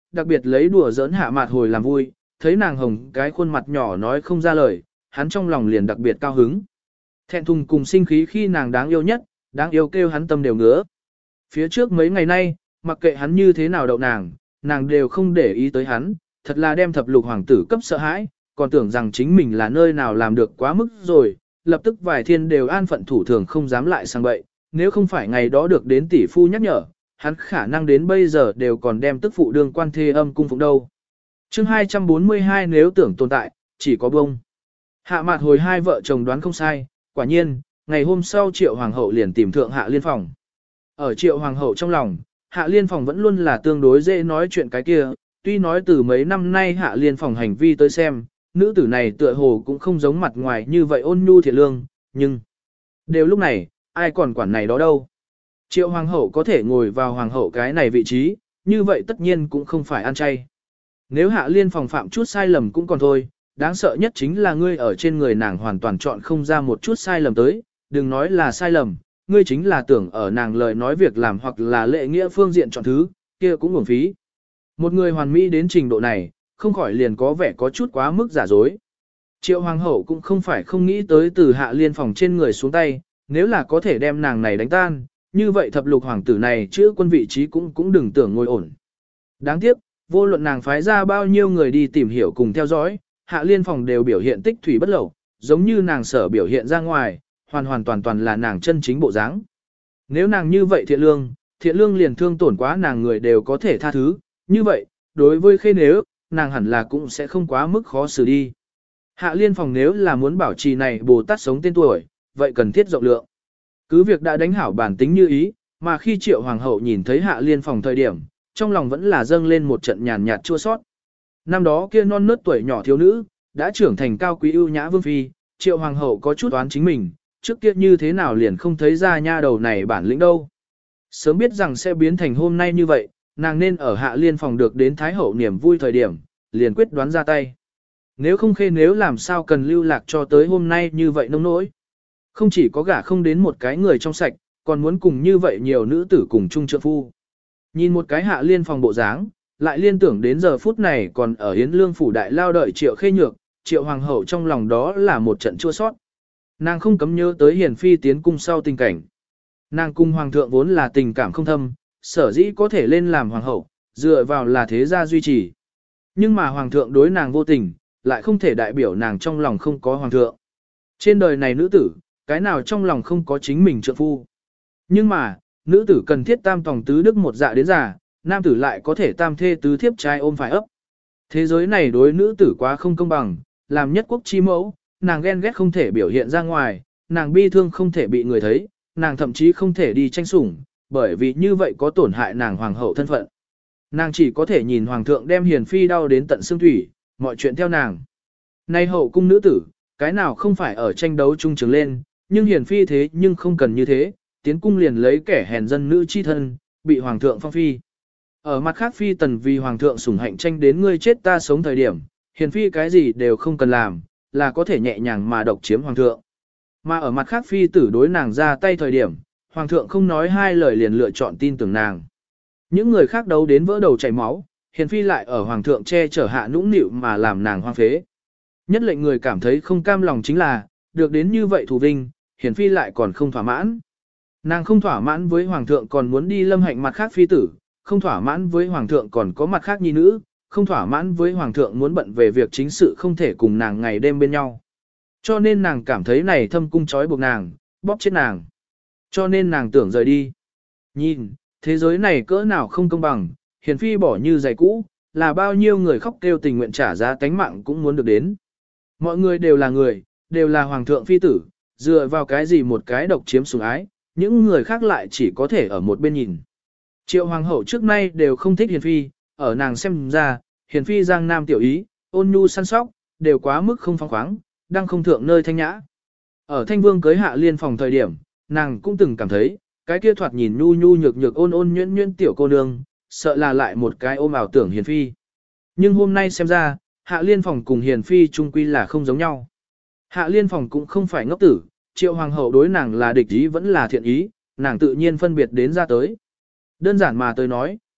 A: đặc biệt lấy đùa giỡn Hạ Mạt Hồi làm vui, thấy nàng hồng cái khuôn mặt nhỏ nói không ra lời, hắn trong lòng liền đặc biệt cao hứng. Thẹn thùng cùng sinh khí khi nàng đáng yêu nhất, đáng yêu kêu hắn tâm đều ngứa. Phía trước mấy ngày nay, mặc kệ hắn như thế nào đậu nàng đều không để ý tới hắn, thật là đem thập lục hoàng tử cấp sợ hãi, còn tưởng rằng chính mình là nơi nào làm được quá mức rồi, lập tức vài thiên đều an phận thủ thường không dám lại sang bậy, nếu không phải ngày đó được đến tỷ phu nhắc nhở, hắn khả năng đến bây giờ đều còn đem tức phụ đương quan thê âm cung phụng đâu. Chương 242 nếu tưởng tồn tại, chỉ có bông. Hạ Mạt Hồi hai vợ chồng đoán không sai, quả nhiên, ngày hôm sau Triệu Hoàng hậu liền tìm thượng Hạ Liên Phòng. Ở Triệu Hoàng hậu trong lòng, Hạ Liên Phòng vẫn luôn là tương đối dễ nói chuyện cái kia, tuy nói từ mấy năm nay Hạ Liên Phòng hành vi tới xem, nữ tử này tựa hồ cũng không giống mặt ngoài như vậy ôn nhu thiện lương, nhưng đều lúc này, ai còn quản này đó đâu. Triệu Hoàng hậu có thể ngồi vào Hoàng hậu cái này vị trí, như vậy tất nhiên cũng không phải ăn chay. Nếu Hạ Liên Phòng phạm chút sai lầm cũng còn thôi, đáng sợ nhất chính là ngươi ở trên người nàng hoàn toàn chọn không ra một chút sai lầm tới, đừng nói là sai lầm, ngươi chính là tưởng ở nàng lời nói việc làm hoặc là lệ nghĩa phương diện chọn thứ, kia cũng uổng phí. Một người hoàn mỹ đến trình độ này, không khỏi liền có vẻ có chút quá mức giả dối. Triệu Hoàng hậu cũng không phải không nghĩ tới từ Hạ Liên Phòng trên người xuống tay, nếu là có thể đem nàng này đánh tan, như vậy thập lục hoàng tử này chữa quân vị trí cũng đừng tưởng ngồi ổn. Đáng tiếc, vô luận nàng phái ra bao nhiêu người đi tìm hiểu cùng theo dõi, Hạ Liên Phòng đều biểu hiện tích thủy bất lậu, giống như nàng sở biểu hiện ra ngoài, hoàn toàn là nàng chân chính bộ dáng. Nếu nàng như vậy thiện lương liền thương tổn quá nàng người đều có thể tha thứ, như vậy, đối với Khê Nếu, nàng hẳn là cũng sẽ không quá mức khó xử đi. Hạ Liên Phòng nếu là muốn bảo trì này Bồ Tát sống tên tuổi, vậy cần thiết rộng lượng. Cứ việc đã đánh hảo bản tính như ý, mà khi Triệu Hoàng hậu nhìn thấy Hạ Liên Phòng thời điểm, trong lòng vẫn là dâng lên một trận nhàn nhạt chua sót. Năm đó kia non nớt tuổi nhỏ thiếu nữ, đã trưởng thành cao quý ưu nhã vương phi, Triệu Hoàng hậu có chút oán chính mình, trước kia như thế nào liền không thấy ra nha đầu này bản lĩnh đâu. Sớm biết rằng sẽ biến thành hôm nay như vậy, nàng nên ở Hạ Liên Phòng được đến Thái hậu niềm vui thời điểm, liền quyết đoán ra tay. Nếu không Khê Nếu làm sao cần lưu lạc cho tới hôm nay như vậy nông nỗi. Không chỉ có gả không đến một cái người trong sạch, còn muốn cùng như vậy nhiều nữ tử cùng chung trượng phu. Nhìn một cái Hạ Liên Phòng bộ dáng, lại liên tưởng đến giờ phút này còn ở Yến Lương phủ đại lao đợi Triệu Khê Nhược, Triệu Hoàng hậu trong lòng đó là một trận chua sót. Nàng không cấm nhớ tới Hiền phi tiến cung sau tình cảnh. Nàng cung hoàng thượng vốn là tình cảm không thâm, sở dĩ có thể lên làm hoàng hậu, dựa vào là thế gia duy trì. Nhưng mà hoàng thượng đối nàng vô tình, lại không thể đại biểu nàng trong lòng không có hoàng thượng. Trên đời này nữ tử, cái nào trong lòng không có chính mình trượng phu. Nhưng mà, nữ tử cần thiết tam tòng tứ đức một dạ đến già, nam tử lại có thể tam thê tứ thiếp trai ôm phải ấp. Thế giới này đối nữ tử quá không công bằng, làm nhất quốc chi mẫu, nàng ghen ghét không thể biểu hiện ra ngoài, nàng bi thương không thể bị người thấy, nàng thậm chí không thể đi tranh sủng, bởi vì như vậy có tổn hại nàng hoàng hậu thân phận. Nàng chỉ có thể nhìn hoàng thượng đem Hiền phi đau đến tận xương thủy, mọi chuyện theo nàng. Nay hậu cung nữ tử, cái nào không phải ở tranh đấu trung trường lên, nhưng Hiền phi thế nhưng không cần như thế, tiến cung liền lấy kẻ hèn dân nữ chi thân, bị hoàng thượng phong phi. Ở mặt khác phi tần vì hoàng thượng sủng hạnh tranh đến ngươi chết ta sống thời điểm, Hiền phi cái gì đều không cần làm, là có thể nhẹ nhàng mà độc chiếm hoàng thượng. Mà ở mặt khác phi tử đối nàng ra tay thời điểm, hoàng thượng không nói hai lời liền lựa chọn tin tưởng nàng. Những người khác đấu đến vỡ đầu chảy máu, Hiền phi lại ở hoàng thượng che chở hạ nũng nịu mà làm nàng hoang phế. Nhất lệnh người cảm thấy không cam lòng chính là, được đến như vậy thù vinh, Hiền phi lại còn không thỏa mãn. Nàng không thỏa mãn với hoàng thượng còn muốn đi lâm hạnh mặt khác phi tử, không thỏa mãn với hoàng thượng còn có mặt khác nhi nữ, không thỏa mãn với hoàng thượng muốn bận về việc chính sự không thể cùng nàng ngày đêm bên nhau. Cho nên nàng cảm thấy này thâm cung trói buộc nàng, bóp chết nàng. Cho nên nàng tưởng rời đi. Nhìn, thế giới này cỡ nào không công bằng, Hiền phi bỏ như giày cũ, là bao nhiêu người khóc kêu tình nguyện trả giá tánh mạng cũng muốn được đến. Mọi người đều là người, đều là hoàng thượng phi tử, dựa vào cái gì một cái độc chiếm sủng ái, những người khác lại chỉ có thể ở một bên nhìn. Triệu hoàng hậu trước nay đều không thích Hiền phi, ở nàng xem ra, Hiền phi giang nam tiểu ý, ôn nhu săn sóc, đều quá mức không phóng khoáng, đang không thượng nơi thanh nhã. Ở Thanh Vương cưới Hạ Liên Phòng thời điểm, nàng cũng từng cảm thấy, cái kia thoạt nhìn nhu nhu nhược nhược ôn ôn nhuyễn nhuyễn tiểu cô nương, sợ là lại một cái ôm ảo tưởng Hiền phi. Nhưng hôm nay xem ra, Hạ Liên Phòng cùng Hiền phi chung quy là không giống nhau. Hạ Liên Phòng cũng không phải ngốc tử, Triệu hoàng hậu đối nàng là địch ý vẫn là thiện ý, nàng tự nhiên phân biệt đến ra tới. Đơn giản mà tôi nói,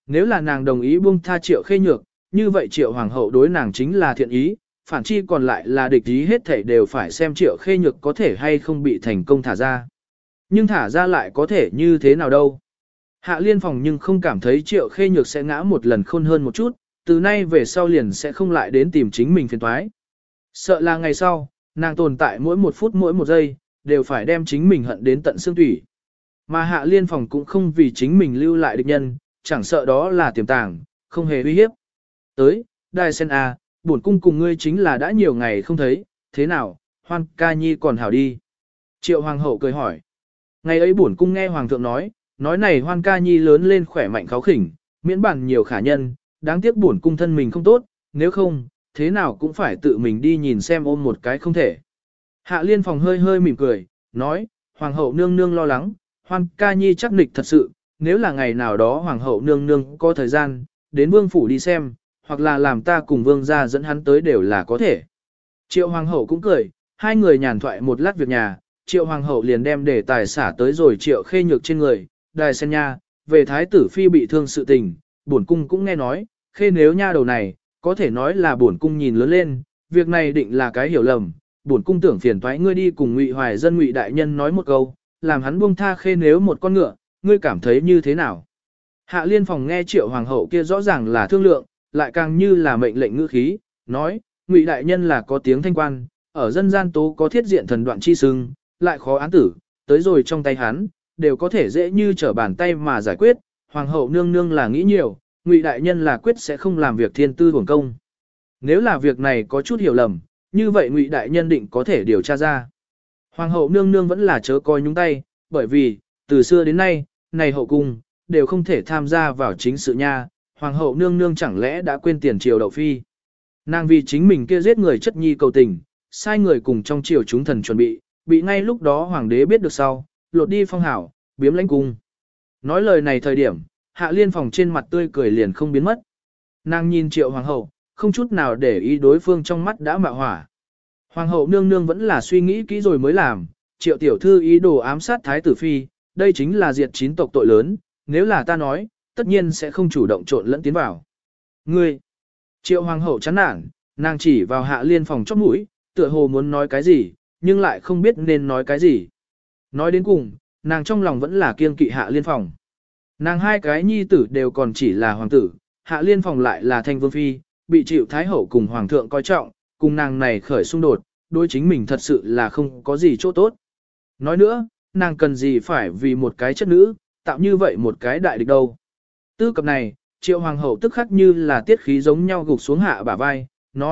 A: nếu là nàng đồng ý buông tha Triệu Khê Nhược, như vậy Triệu Hoàng hậu đối nàng chính là thiện ý, phản chi còn lại là địch ý, hết thảy đều phải xem Triệu Khê Nhược có thể hay không bị thành công thả ra. Nhưng thả ra lại có thể như thế nào đâu. Hạ Liên Phòng nhưng không cảm thấy Triệu Khê Nhược sẽ ngã một lần khôn hơn một chút, từ nay về sau liền sẽ không lại đến tìm chính mình phiền toái. Sợ là ngày sau, nàng tồn tại mỗi một phút mỗi một giây, đều phải đem chính mình hận đến tận xương thủy. Mà Hạ Liên Phòng cũng không vì chính mình lưu lại địch nhân, chẳng sợ đó là tiềm tàng, không hề uy hiếp. Tới, Đài Sen A, bổn cung cùng ngươi chính là đã nhiều ngày không thấy, thế nào, Hoan ca nhi còn hảo đi. Triệu Hoàng hậu cười hỏi. Ngày ấy bổn cung nghe Hoàng thượng nói này Hoan ca nhi lớn lên khỏe mạnh kháo khỉnh, miễn bản nhiều khả nhân, đáng tiếc bổn cung thân mình không tốt, nếu không, thế nào cũng phải tự mình đi nhìn xem ôm một cái không thể. Hạ Liên Phòng hơi hơi mỉm cười, nói, Hoàng hậu nương nương lo lắng, Hoan ca nhi chắc nịch thật sự, nếu là ngày nào đó Hoàng hậu nương nương có thời gian, đến vương phủ đi xem, hoặc là làm ta cùng vương gia dẫn hắn tới đều là có thể. Triệu Hoàng hậu cũng cười, hai người nhàn thoại một lát việc nhà, Triệu Hoàng hậu liền đem đề tài xả tới rồi Triệu Khê Nhược trên người, Đài Sen nha, về thái tử phi bị thương sự tình, bổn cung cũng nghe nói, Khê nếu nha đầu này, có thể nói là bổn cung nhìn lớn lên, việc này định là cái hiểu lầm, bổn cung tưởng phiền toái ngươi đi cùng Ngụy Hoài Dân Ngụy đại nhân nói một câu, làm hắn buông tha Khê nếu một con ngựa, ngươi cảm thấy như thế nào? Hạ Liên Phòng nghe Triệu Hoàng hậu kia rõ ràng là thương lượng, lại càng như là mệnh lệnh ngữ khí, nói, Ngụy đại nhân là có tiếng thanh quan, ở dân gian tố có thiết diện thần đoạn chi sưng, lại khó án tử, tới rồi trong tay hắn, đều có thể dễ như trở bàn tay mà giải quyết, Hoàng hậu nương nương là nghĩ nhiều, Ngụy đại nhân là quyết sẽ không làm việc thiên tư hưởng công. Nếu là việc này có chút hiểu lầm, như vậy Ngụy đại nhân định có thể điều tra ra. Hoàng hậu nương nương vẫn là chớ coi nhúng tay, bởi vì, từ xưa đến nay, này hậu cung, đều không thể tham gia vào chính sự nha, Hoàng hậu nương nương chẳng lẽ đã quên tiền triều đậu phi. Nàng vì chính mình kia giết người chất nhi cầu tình, sai người cùng trong triều chúng thần chuẩn bị ngay lúc đó hoàng đế biết được sau, lột đi phong hảo, biếm lãnh cung. Nói lời này thời điểm, Hạ Liên Phòng trên mặt tươi cười liền không biến mất. Nàng nhìn Triệu Hoàng hậu, không chút nào để ý đối phương trong mắt đã mạo hỏa. Hoàng hậu nương nương vẫn là suy nghĩ kỹ rồi mới làm, Triệu tiểu thư ý đồ ám sát thái tử phi, đây chính là diệt chín tộc tội lớn, nếu là ta nói, tất nhiên sẽ không chủ động trộn lẫn tiến vào. Ngươi! Triệu Hoàng hậu chán nản, nàng chỉ vào Hạ Liên Phòng chóp mũi, tựa hồ muốn nói cái gì, nhưng lại không biết nên nói cái gì. Nói đến cùng, nàng trong lòng vẫn là kiêng kỵ Hạ Liên Phòng. Nàng hai cái nhi tử đều còn chỉ là hoàng tử, Hạ Liên Phòng lại là thanh vương phi, bị chịu thái hậu cùng hoàng thượng coi trọng, cùng nàng này khởi xung đột, đối chính mình thật sự là không có gì chỗ tốt. Nói nữa, nàng cần gì phải vì một cái chất nữ, tạo như vậy một cái đại địch đâu. Tư cập này, Triệu Hoàng hậu tức khắc như là tiết khí giống nhau gục xuống hạ bả vai,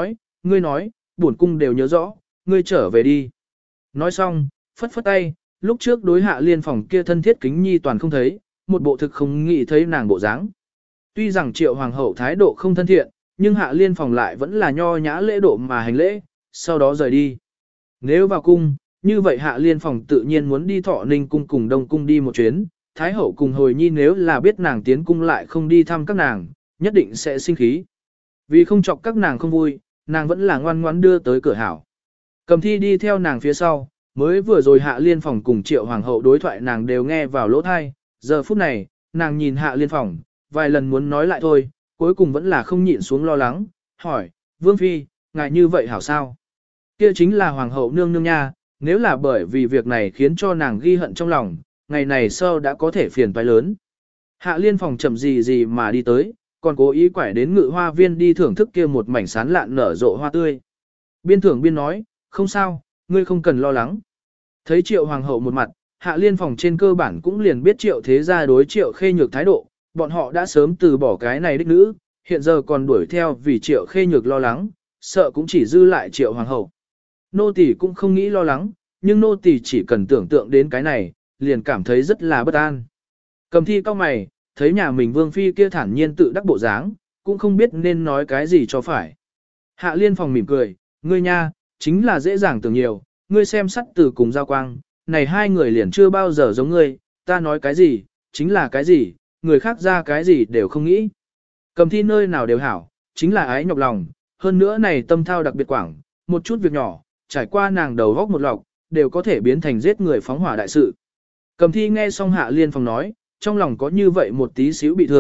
A: nói, bổn cung đều nhớ rõ, ngươi trở về đi. Nói xong, phất phất tay, lúc trước đối Hạ Liên Phòng kia thân thiết kính nhi toàn không thấy, một bộ thực không nghĩ thấy nàng bộ dáng. Tuy rằng Triệu Hoàng hậu thái độ không thân thiện, nhưng Hạ Liên Phòng lại vẫn là nho nhã lễ độ mà hành lễ, sau đó rời đi. Nếu vào cung, như vậy Hạ Liên Phòng tự nhiên muốn đi Thọ Ninh cung cùng Đông cung đi một chuyến, thái hậu cùng hồi nhi nếu là biết nàng tiến cung lại không đi thăm các nàng, nhất định sẽ sinh khí. Vì không chọc các nàng không vui, nàng vẫn là ngoan ngoãn đưa tới cửa hảo. Cầm Thi đi theo nàng phía sau, mới vừa rồi Hạ Liên Phòng cùng Triệu Hoàng hậu đối thoại nàng đều nghe vào lỗ thai, giờ phút này, nàng nhìn Hạ Liên Phòng, vài lần muốn nói lại thôi, cuối cùng vẫn là không nhịn xuống lo lắng, hỏi, Vương Phi, ngài như vậy hảo sao? Kia chính là Hoàng hậu nương nương nha, nếu là bởi vì việc này khiến cho nàng ghi hận trong lòng, ngày này sau đã có thể phiền toái lớn. Hạ Liên Phòng chậm gì mà đi tới, còn cố ý quải đến Ngự Hoa Viên đi thưởng thức kia một mảnh sán lạn nở rộ hoa tươi. Biên thưởng biên nói, không sao, ngươi không cần lo lắng. Thấy Triệu Hoàng hậu một mặt, Hạ Liên Phòng trên cơ bản cũng liền biết Triệu thế gia đối Triệu Khê Nhược thái độ, bọn họ đã sớm từ bỏ cái này đích nữ, hiện giờ còn đuổi theo vì Triệu Khê Nhược lo lắng, sợ cũng chỉ dư lại Triệu Hoàng hậu. Nô tỳ cũng không nghĩ lo lắng, nhưng nô tỳ chỉ cần tưởng tượng đến cái này, liền cảm thấy rất là bất an. Cầm Thi cao mày, thấy nhà mình Vương Phi kia thản nhiên tự đắc bộ dáng, cũng không biết nên nói cái gì cho phải. Hạ Liên Phòng mỉm cười, ngươi nha, chính là dễ dàng tưởng nhiều, ngươi xem Sắt Tử cùng Giao Quang, này hai người liền chưa bao giờ giống ngươi, ta nói cái gì, chính là cái gì, người khác ra cái gì đều không nghĩ. Cầm Thi nơi nào đều hảo, chính là ái nhọc lòng, hơn nữa này tâm thao đặc biệt quảng, một chút việc nhỏ, trải qua nàng đầu góc một lọc, đều có thể biến thành giết người phóng hỏa đại sự. Cầm Thi nghe xong Hạ Liên Phòng nói, trong lòng có như vậy một tí xíu bị thương,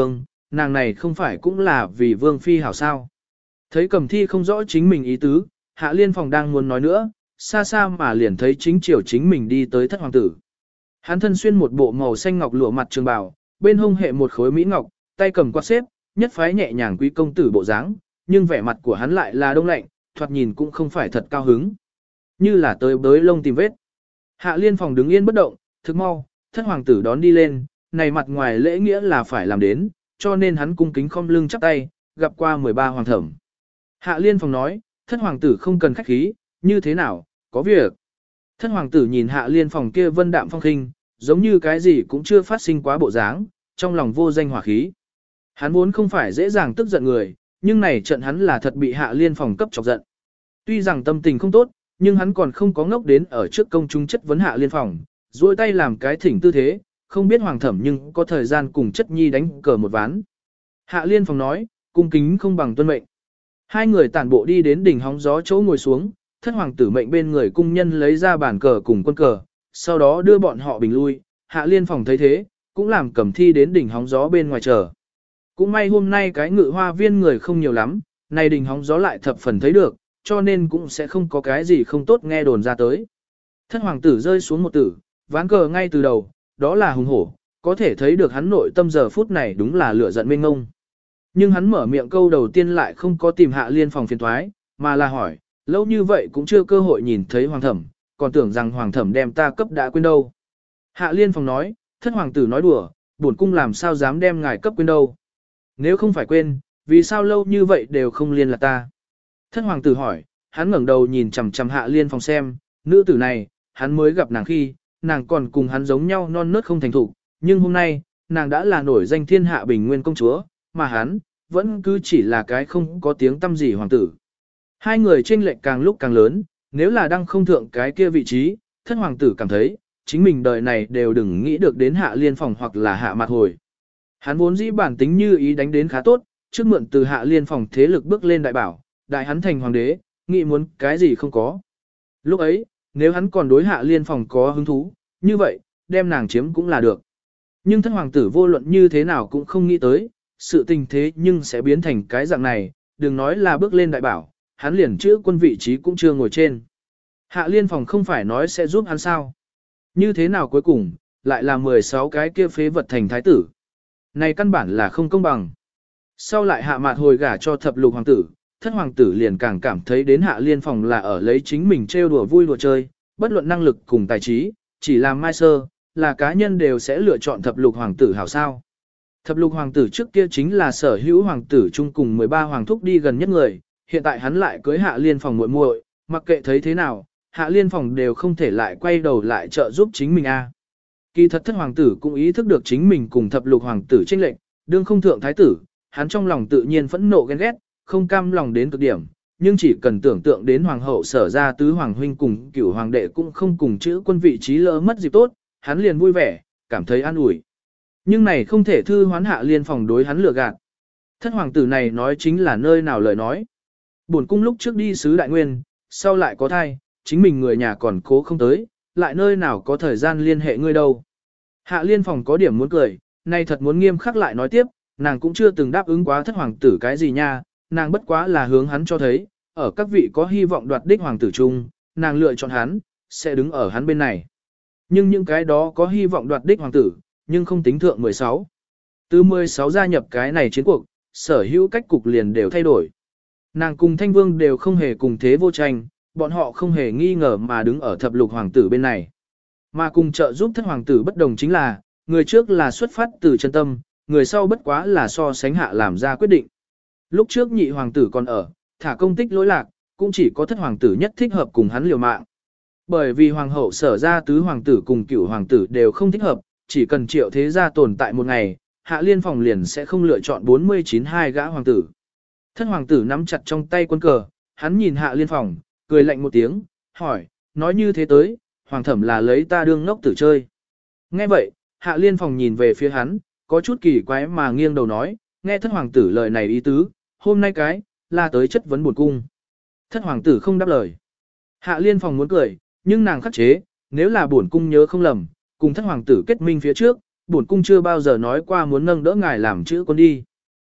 A: nàng này không phải cũng là vì vương phi hảo sao. Thấy Cẩm Thi không rõ chính mình ý tứ, Hạ Liên Phòng đang muốn nói nữa, xa xa mà liền thấy chính triều chính mình đi tới thất hoàng tử. Hắn thân xuyên một bộ màu xanh ngọc lụa mặt trường bào, bên hông hệ một khối mỹ ngọc, tay cầm quạt xếp, nhất phái nhẹ nhàng quý công tử bộ dáng, nhưng vẻ mặt của hắn lại là đông lạnh, thoạt nhìn cũng không phải thật cao hứng, như là tới bới lông tìm vết. Hạ Liên Phòng đứng yên bất động, thực mau, thất hoàng tử đón đi lên, này mặt ngoài lễ nghĩa là phải làm đến, cho nên hắn cung kính khom lưng chắp tay, gặp qua 13 hoàng thẩm. Hạ Liên Phòng nói, thất hoàng tử không cần khách khí, như thế nào, có việc. Thất hoàng tử nhìn Hạ Liên Phòng kia vân đạm phong khinh, giống như cái gì cũng chưa phát sinh quá bộ dáng, trong lòng vô danh hỏa khí. Hắn vốn không phải dễ dàng tức giận người, nhưng này trận hắn là thật bị Hạ Liên Phòng cấp chọc giận. Tuy rằng tâm tình không tốt, nhưng hắn còn không có ngốc đến ở trước công chúng chất vấn Hạ Liên Phòng, duỗi tay làm cái thỉnh tư thế, không biết hoàng thẩm nhưng có thời gian cùng chất nhi đánh cờ một ván. Hạ Liên Phòng nói, cung kính không bằng tuân mệnh. Hai người tản bộ đi đến đỉnh hóng gió chỗ ngồi xuống, thất hoàng tử mệnh bên người cung nhân lấy ra bàn cờ cùng quân cờ, sau đó đưa bọn họ bình lui. Hạ Liên Phòng thấy thế, cũng làm Cẩm Thi đến đỉnh hóng gió bên ngoài chờ. Cũng may hôm nay cái ngự hoa viên người không nhiều lắm, này đỉnh hóng gió lại thập phần thấy được, cho nên cũng sẽ không có cái gì không tốt nghe đồn ra tới. Thất hoàng tử rơi xuống một tử, ván cờ ngay từ đầu, đó là hùng hổ, có thể thấy được hắn nội tâm giờ phút này đúng là lửa giận mênh ngông. Nhưng hắn mở miệng câu đầu tiên lại không có tìm Hạ Liên Phòng phiền thoái, mà là hỏi, lâu như vậy cũng chưa cơ hội nhìn thấy hoàng thẩm, còn tưởng rằng hoàng thẩm đem ta cấp đã quên đâu. Hạ Liên Phòng nói, thất hoàng tử nói đùa, bổn cung làm sao dám đem ngài cấp quên đâu. Nếu không phải quên, vì sao lâu như vậy đều không liên lạc ta. Thất hoàng tử hỏi, hắn ngẩng đầu nhìn chằm chằm Hạ Liên Phòng xem, nữ tử này, hắn mới gặp nàng khi, nàng còn cùng hắn giống nhau non nớt không thành thục, nhưng hôm nay, nàng đã là nổi danh thiên hạ bình nguyên công chúa, mà hắn, vẫn cứ chỉ là cái không có tiếng tâm gì hoàng tử. Hai người chênh lệch càng lúc càng lớn, nếu là đang không thượng cái kia vị trí, thất hoàng tử cảm thấy, chính mình đời này đều đừng nghĩ được đến Hạ Liên Phòng hoặc là Hạ Mạt Hồi. Hắn vốn dĩ bản tính như ý đánh đến khá tốt, trước mượn từ Hạ Liên Phòng thế lực bước lên đại bảo, đại hắn thành hoàng đế, nghĩ muốn cái gì không có. Lúc ấy, nếu hắn còn đối Hạ Liên Phòng có hứng thú, như vậy, đem nàng chiếm cũng là được. Nhưng thất hoàng tử vô luận như thế nào cũng không nghĩ tới, sự tình thế nhưng sẽ biến thành cái dạng này, đừng nói là bước lên đại bảo, hắn liền chữ quân vị trí cũng chưa ngồi trên. Hạ Liên Phòng không phải nói sẽ giúp hắn sao. Như thế nào cuối cùng, lại là 16 cái kia phế vật thành thái tử. Này căn bản là không công bằng. Sau lại Hạ Mạt Hồi gả cho thập lục hoàng tử, thất hoàng tử liền càng cảm thấy đến Hạ Liên Phòng là ở lấy chính mình trêu đùa vui đùa chơi, bất luận năng lực cùng tài trí, chỉ làm mai sơ, là cá nhân đều sẽ lựa chọn thập lục hoàng tử hảo sao. Thập lục hoàng tử trước kia chính là sở hữu hoàng tử chung cùng 13 hoàng thúc đi gần nhất người, hiện tại hắn lại cưới Hạ Liên Phòng muội muội, mặc kệ thấy thế nào, Hạ Liên Phòng đều không thể lại quay đầu lại trợ giúp chính mình a. Kỳ thật thất hoàng tử cũng ý thức được chính mình cùng thập lục hoàng tử chênh lệch, đương không thượng thái tử, hắn trong lòng tự nhiên phẫn nộ ghen ghét, không cam lòng đến cực điểm, nhưng chỉ cần tưởng tượng đến hoàng hậu sở ra tứ hoàng huynh cùng cửu hoàng đệ cũng không cùng chữ quân vị trí lỡ mất dịp tốt, hắn liền vui vẻ, cảm thấy an ủi. Nhưng này không thể thư hoán Hạ Liên Phòng đối hắn lừa gạt. Thất hoàng tử này nói chính là nơi nào lời nói. Bổn cung lúc trước đi sứ đại nguyên, sau lại có thai, chính mình người nhà còn cố không tới, lại nơi nào có thời gian liên hệ ngươi đâu. Hạ Liên Phòng có điểm muốn cười, nay thật muốn nghiêm khắc lại nói tiếp, nàng cũng chưa từng đáp ứng quá thất hoàng tử cái gì nha, nàng bất quá là hướng hắn cho thấy, ở các vị có hy vọng đoạt đích hoàng tử chung, nàng lựa chọn hắn, sẽ đứng ở hắn bên này. Nhưng những cái đó có hy vọng đoạt đích hoàng tử, nhưng không tính thượng 16. Từ 16 gia nhập cái này chiến cuộc, sở hữu cách cục liền đều thay đổi. Nàng cùng Thanh Vương đều không hề cùng thế vô tranh, bọn họ không hề nghi ngờ mà đứng ở thập lục hoàng tử bên này. Mà cùng trợ giúp thất hoàng tử bất đồng chính là, người trước là xuất phát từ chân tâm, người sau bất quá là so sánh hạ làm ra quyết định. Lúc trước nhị hoàng tử còn ở, thả công tích lỗi lạc, cũng chỉ có thất hoàng tử nhất thích hợp cùng hắn liều mạng. Bởi vì hoàng hậu sở ra tứ hoàng tử cùng cửu hoàng tử đều không thích hợp, chỉ cần Triệu thế gia tồn tại một ngày, Hạ Liên Phòng liền sẽ không lựa chọn 49 hai gã hoàng tử. Thất hoàng tử nắm chặt trong tay quân cờ, hắn nhìn Hạ Liên Phòng, cười lạnh một tiếng, hỏi, nói như thế tới, hoàng thẩm là lấy ta đương ngốc tử chơi. Nghe vậy, Hạ Liên Phòng nhìn về phía hắn, có chút kỳ quái mà nghiêng đầu nói, nghe thất hoàng tử lời này ý tứ, hôm nay cái, là tới chất vấn bổn cung. Thất hoàng tử không đáp lời. Hạ Liên Phòng muốn cười, nhưng nàng khắc chế, nếu là bổn cung nhớ không lầm, cùng thất hoàng tử kết minh phía trước, bổn cung chưa bao giờ nói qua muốn nâng đỡ ngài làm chữ con đi.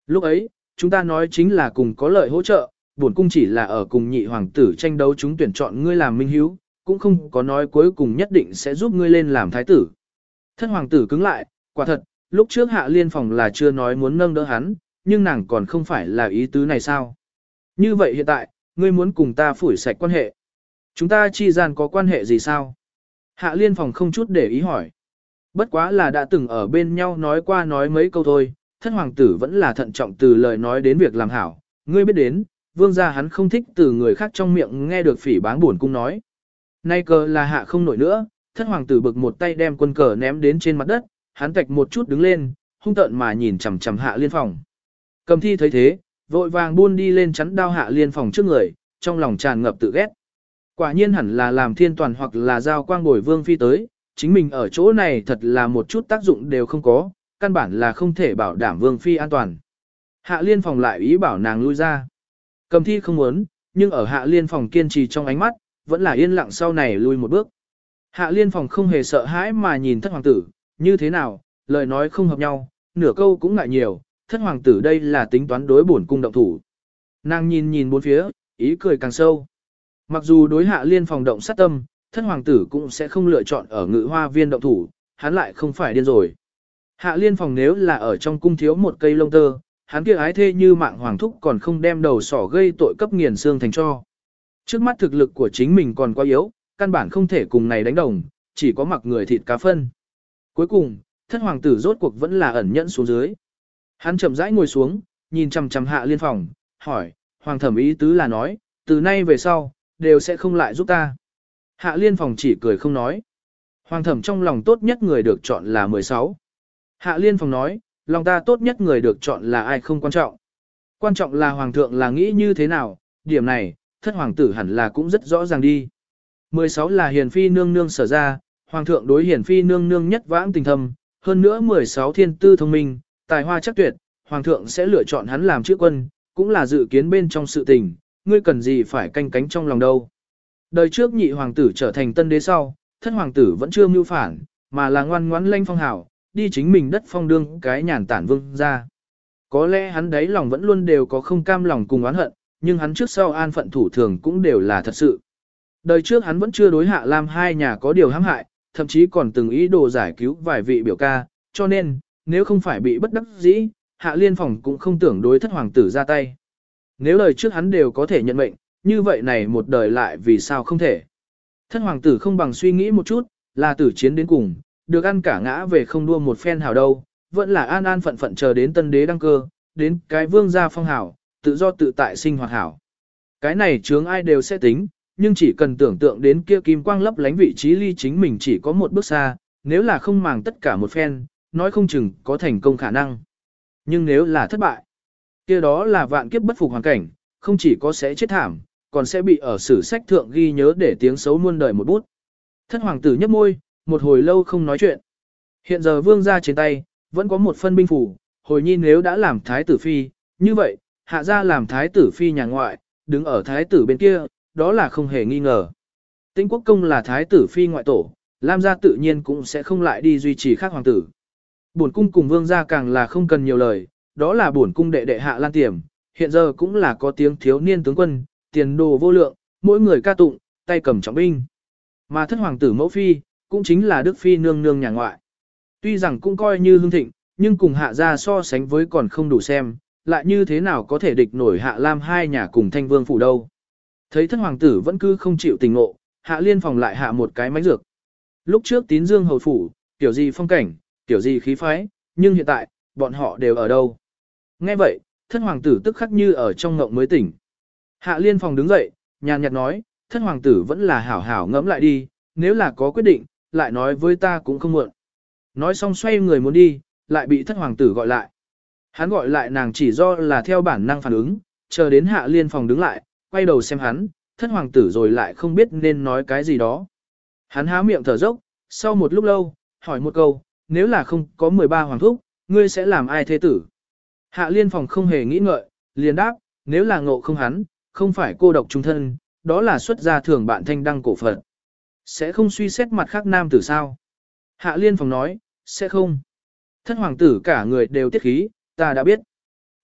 A: Lúc ấy, chúng ta nói chính là cùng có lợi hỗ trợ, bổn cung chỉ là ở cùng nhị hoàng tử tranh đấu chúng tuyển chọn ngươi làm minh hiếu, cũng không có nói cuối cùng nhất định sẽ giúp ngươi lên làm thái tử. Thất hoàng tử cứng lại, quả thật, lúc trước Hạ Liên Phòng là chưa nói muốn nâng đỡ hắn, nhưng nàng còn không phải là ý tứ này sao? Như vậy hiện tại, ngươi muốn cùng ta phủi sạch quan hệ. Chúng ta chi gian có quan hệ gì sao? Hạ Liên Phòng không chút để ý hỏi. Bất quá là đã từng ở bên nhau nói qua nói mấy câu thôi, thất hoàng tử vẫn là thận trọng từ lời nói đến việc làm hảo. Ngươi biết đến, vương gia hắn không thích từ người khác trong miệng nghe được phỉ báng buồn cung nói. Nay cờ là hạ không nổi nữa, thất hoàng tử bực một tay đem quân cờ ném đến trên mặt đất, hắn tạch một chút đứng lên, hung tợn mà nhìn chằm chằm Hạ Liên Phòng. Cầm Thi thấy thế, vội vàng buôn đi lên chắn đao Hạ Liên Phòng trước người, trong lòng tràn ngập tự ghét. Quả nhiên hẳn là làm Thiên Toàn hoặc là giao quang bồi vương phi tới, chính mình ở chỗ này thật là một chút tác dụng đều không có, căn bản là không thể bảo đảm vương phi an toàn. Hạ Liên Phòng lại ý bảo nàng lui ra. Cầm Thi không muốn, nhưng ở Hạ Liên Phòng kiên trì trong ánh mắt, vẫn là yên lặng sau này lui một bước. Hạ Liên Phòng không hề sợ hãi mà nhìn thất hoàng tử, như thế nào, lời nói không hợp nhau, nửa câu cũng ngại nhiều, thất hoàng tử đây là tính toán đối bổn cung động thủ. Nàng nhìn nhìn bốn phía, ý cười càng sâu. Mặc dù đối Hạ Liên Phòng động sát tâm, thất hoàng tử cũng sẽ không lựa chọn ở Ngự Hoa Viên động thủ, hắn lại không phải điên rồi. Hạ Liên Phòng nếu là ở trong cung thiếu một cây lông tơ, hắn kia ái thê như mạng hoàng thúc còn không đem đầu sỏ gây tội cấp nghiền xương thành cho. Trước mắt thực lực của chính mình còn quá yếu, căn bản không thể cùng này đánh đồng, chỉ có mặc người thịt cá phân. Cuối cùng, thất hoàng tử rốt cuộc vẫn là ẩn nhẫn xuống dưới. Hắn chậm rãi ngồi xuống, nhìn chằm chằm Hạ Liên Phòng, hỏi, hoàng thẩm ý tứ là nói, từ nay về sau, đều sẽ không lại giúp ta. Hạ Liên Phòng chỉ cười không nói. Hoàng thẩm trong lòng tốt nhất người được chọn là 16. Hạ Liên Phòng nói, lòng ta tốt nhất người được chọn là ai không quan trọng. Quan trọng là hoàng thượng là nghĩ như thế nào, điểm này, thất hoàng tử hẳn là cũng rất rõ ràng đi. 16 là hiền phi nương nương sở ra, hoàng thượng đối hiền phi nương nương nhất vãng tình thâm, hơn nữa 16 thiên tư thông minh, tài hoa chắc tuyệt, hoàng thượng sẽ lựa chọn hắn làm chữ quân, cũng là dự kiến bên trong sự tình, ngươi cần gì phải canh cánh trong lòng đâu. Đời trước nhị hoàng tử trở thành tân đế sau, thất hoàng tử vẫn chưa mưu phản, mà là ngoan ngoãn lanh phong hảo, đi chính mình đất phong đương cái nhàn tản vương ra. Có lẽ hắn đấy lòng vẫn luôn đều có không cam lòng cùng oán hận, nhưng hắn trước sau an phận thủ thường cũng đều là thật sự. Đời trước hắn vẫn chưa đối Hạ Lam hai nhà có điều hãm hại, thậm chí còn từng ý đồ giải cứu vài vị biểu ca, cho nên, nếu không phải bị bất đắc dĩ, Hạ Liên Phòng cũng không tưởng đối thất hoàng tử ra tay. Nếu đời trước hắn đều có thể nhận mệnh, như vậy này một đời lại vì sao không thể. Thất hoàng tử không bằng suy nghĩ một chút, là tử chiến đến cùng, được ăn cả ngã về không đua một phen hào đâu, vẫn là an an phận phận chờ đến tân đế đăng cơ, đến cái vương gia phong hảo, tự do tự tại sinh hoạt hảo. Cái này chướng ai đều sẽ tính, nhưng chỉ cần tưởng tượng đến kia kim quang lấp lánh vị trí ly chính mình chỉ có một bước xa, nếu là không màng tất cả một phen, nói không chừng có thành công khả năng. Nhưng nếu là thất bại, kia đó là vạn kiếp bất phục hoàn cảnh, không chỉ có sẽ chết thảm, còn sẽ bị ở sử sách thượng ghi nhớ để tiếng xấu muôn đời một bút. Thất hoàng tử nhấp môi, một hồi lâu không nói chuyện. Hiện giờ vương gia trên tay, vẫn có một phân binh phủ, hồi nhi nếu đã làm thái tử phi, như vậy, hạ gia làm thái tử phi nhà ngoại, đứng ở thái tử bên kia, đó là không hề nghi ngờ. Tĩnh quốc công là thái tử phi ngoại tổ, Lam gia tự nhiên cũng sẽ không lại đi duy trì khác hoàng tử. Bổn cung cùng vương gia càng là không cần nhiều lời, đó là bổn cung đệ đệ Hạ Lan Tiềm, hiện giờ cũng là có tiếng thiếu niên tướng quân, tiền đồ vô lượng, mỗi người ca tụng, tay cầm trọng binh. Mà thất hoàng tử mẫu phi, cũng chính là Đức phi nương nương nhà ngoại. Tuy rằng cũng coi như hưng thịnh, nhưng cùng Hạ gia so sánh với còn không đủ xem, lại như thế nào có thể địch nổi Hạ Lam hai nhà cùng Thanh Vương phủ đâu. Thấy thất hoàng tử vẫn cứ không chịu tình ngộ, Hạ Liên Phòng lại hạ một cái mánh dược. Lúc trước Tín Dương hầu phủ, kiểu gì phong cảnh, kiểu gì khí phái, nhưng hiện tại, bọn họ đều ở đâu. Nghe vậy, thất hoàng tử tức khắc như ở trong ngộng mới tỉnh. Hạ Liên Phòng đứng dậy, nhàn nhạt nói, thất hoàng tử vẫn là hảo hảo ngẫm lại đi, nếu là có quyết định, lại nói với ta cũng không muộn. Nói xong xoay người muốn đi, lại bị thất hoàng tử gọi lại. Hắn gọi lại nàng chỉ do là theo bản năng phản ứng, chờ đến Hạ Liên Phòng đứng lại, quay đầu xem hắn, thất hoàng tử rồi lại không biết nên nói cái gì đó. Hắn há miệng thở dốc, sau một lúc lâu, hỏi một câu, nếu là không có 13 hoàng thúc, ngươi sẽ làm ai thế tử? Hạ Liên Phòng không hề nghĩ ngợi, liền đáp, nếu là ngộ không hắn, không phải cô độc trung thân, đó là xuất gia thường bạn thanh đăng cổ phận. Sẽ không suy xét mặt khác nam tử sao? Hạ Liên Phòng nói, sẽ không. Thất hoàng tử cả người đều tiết khí, ta đã biết.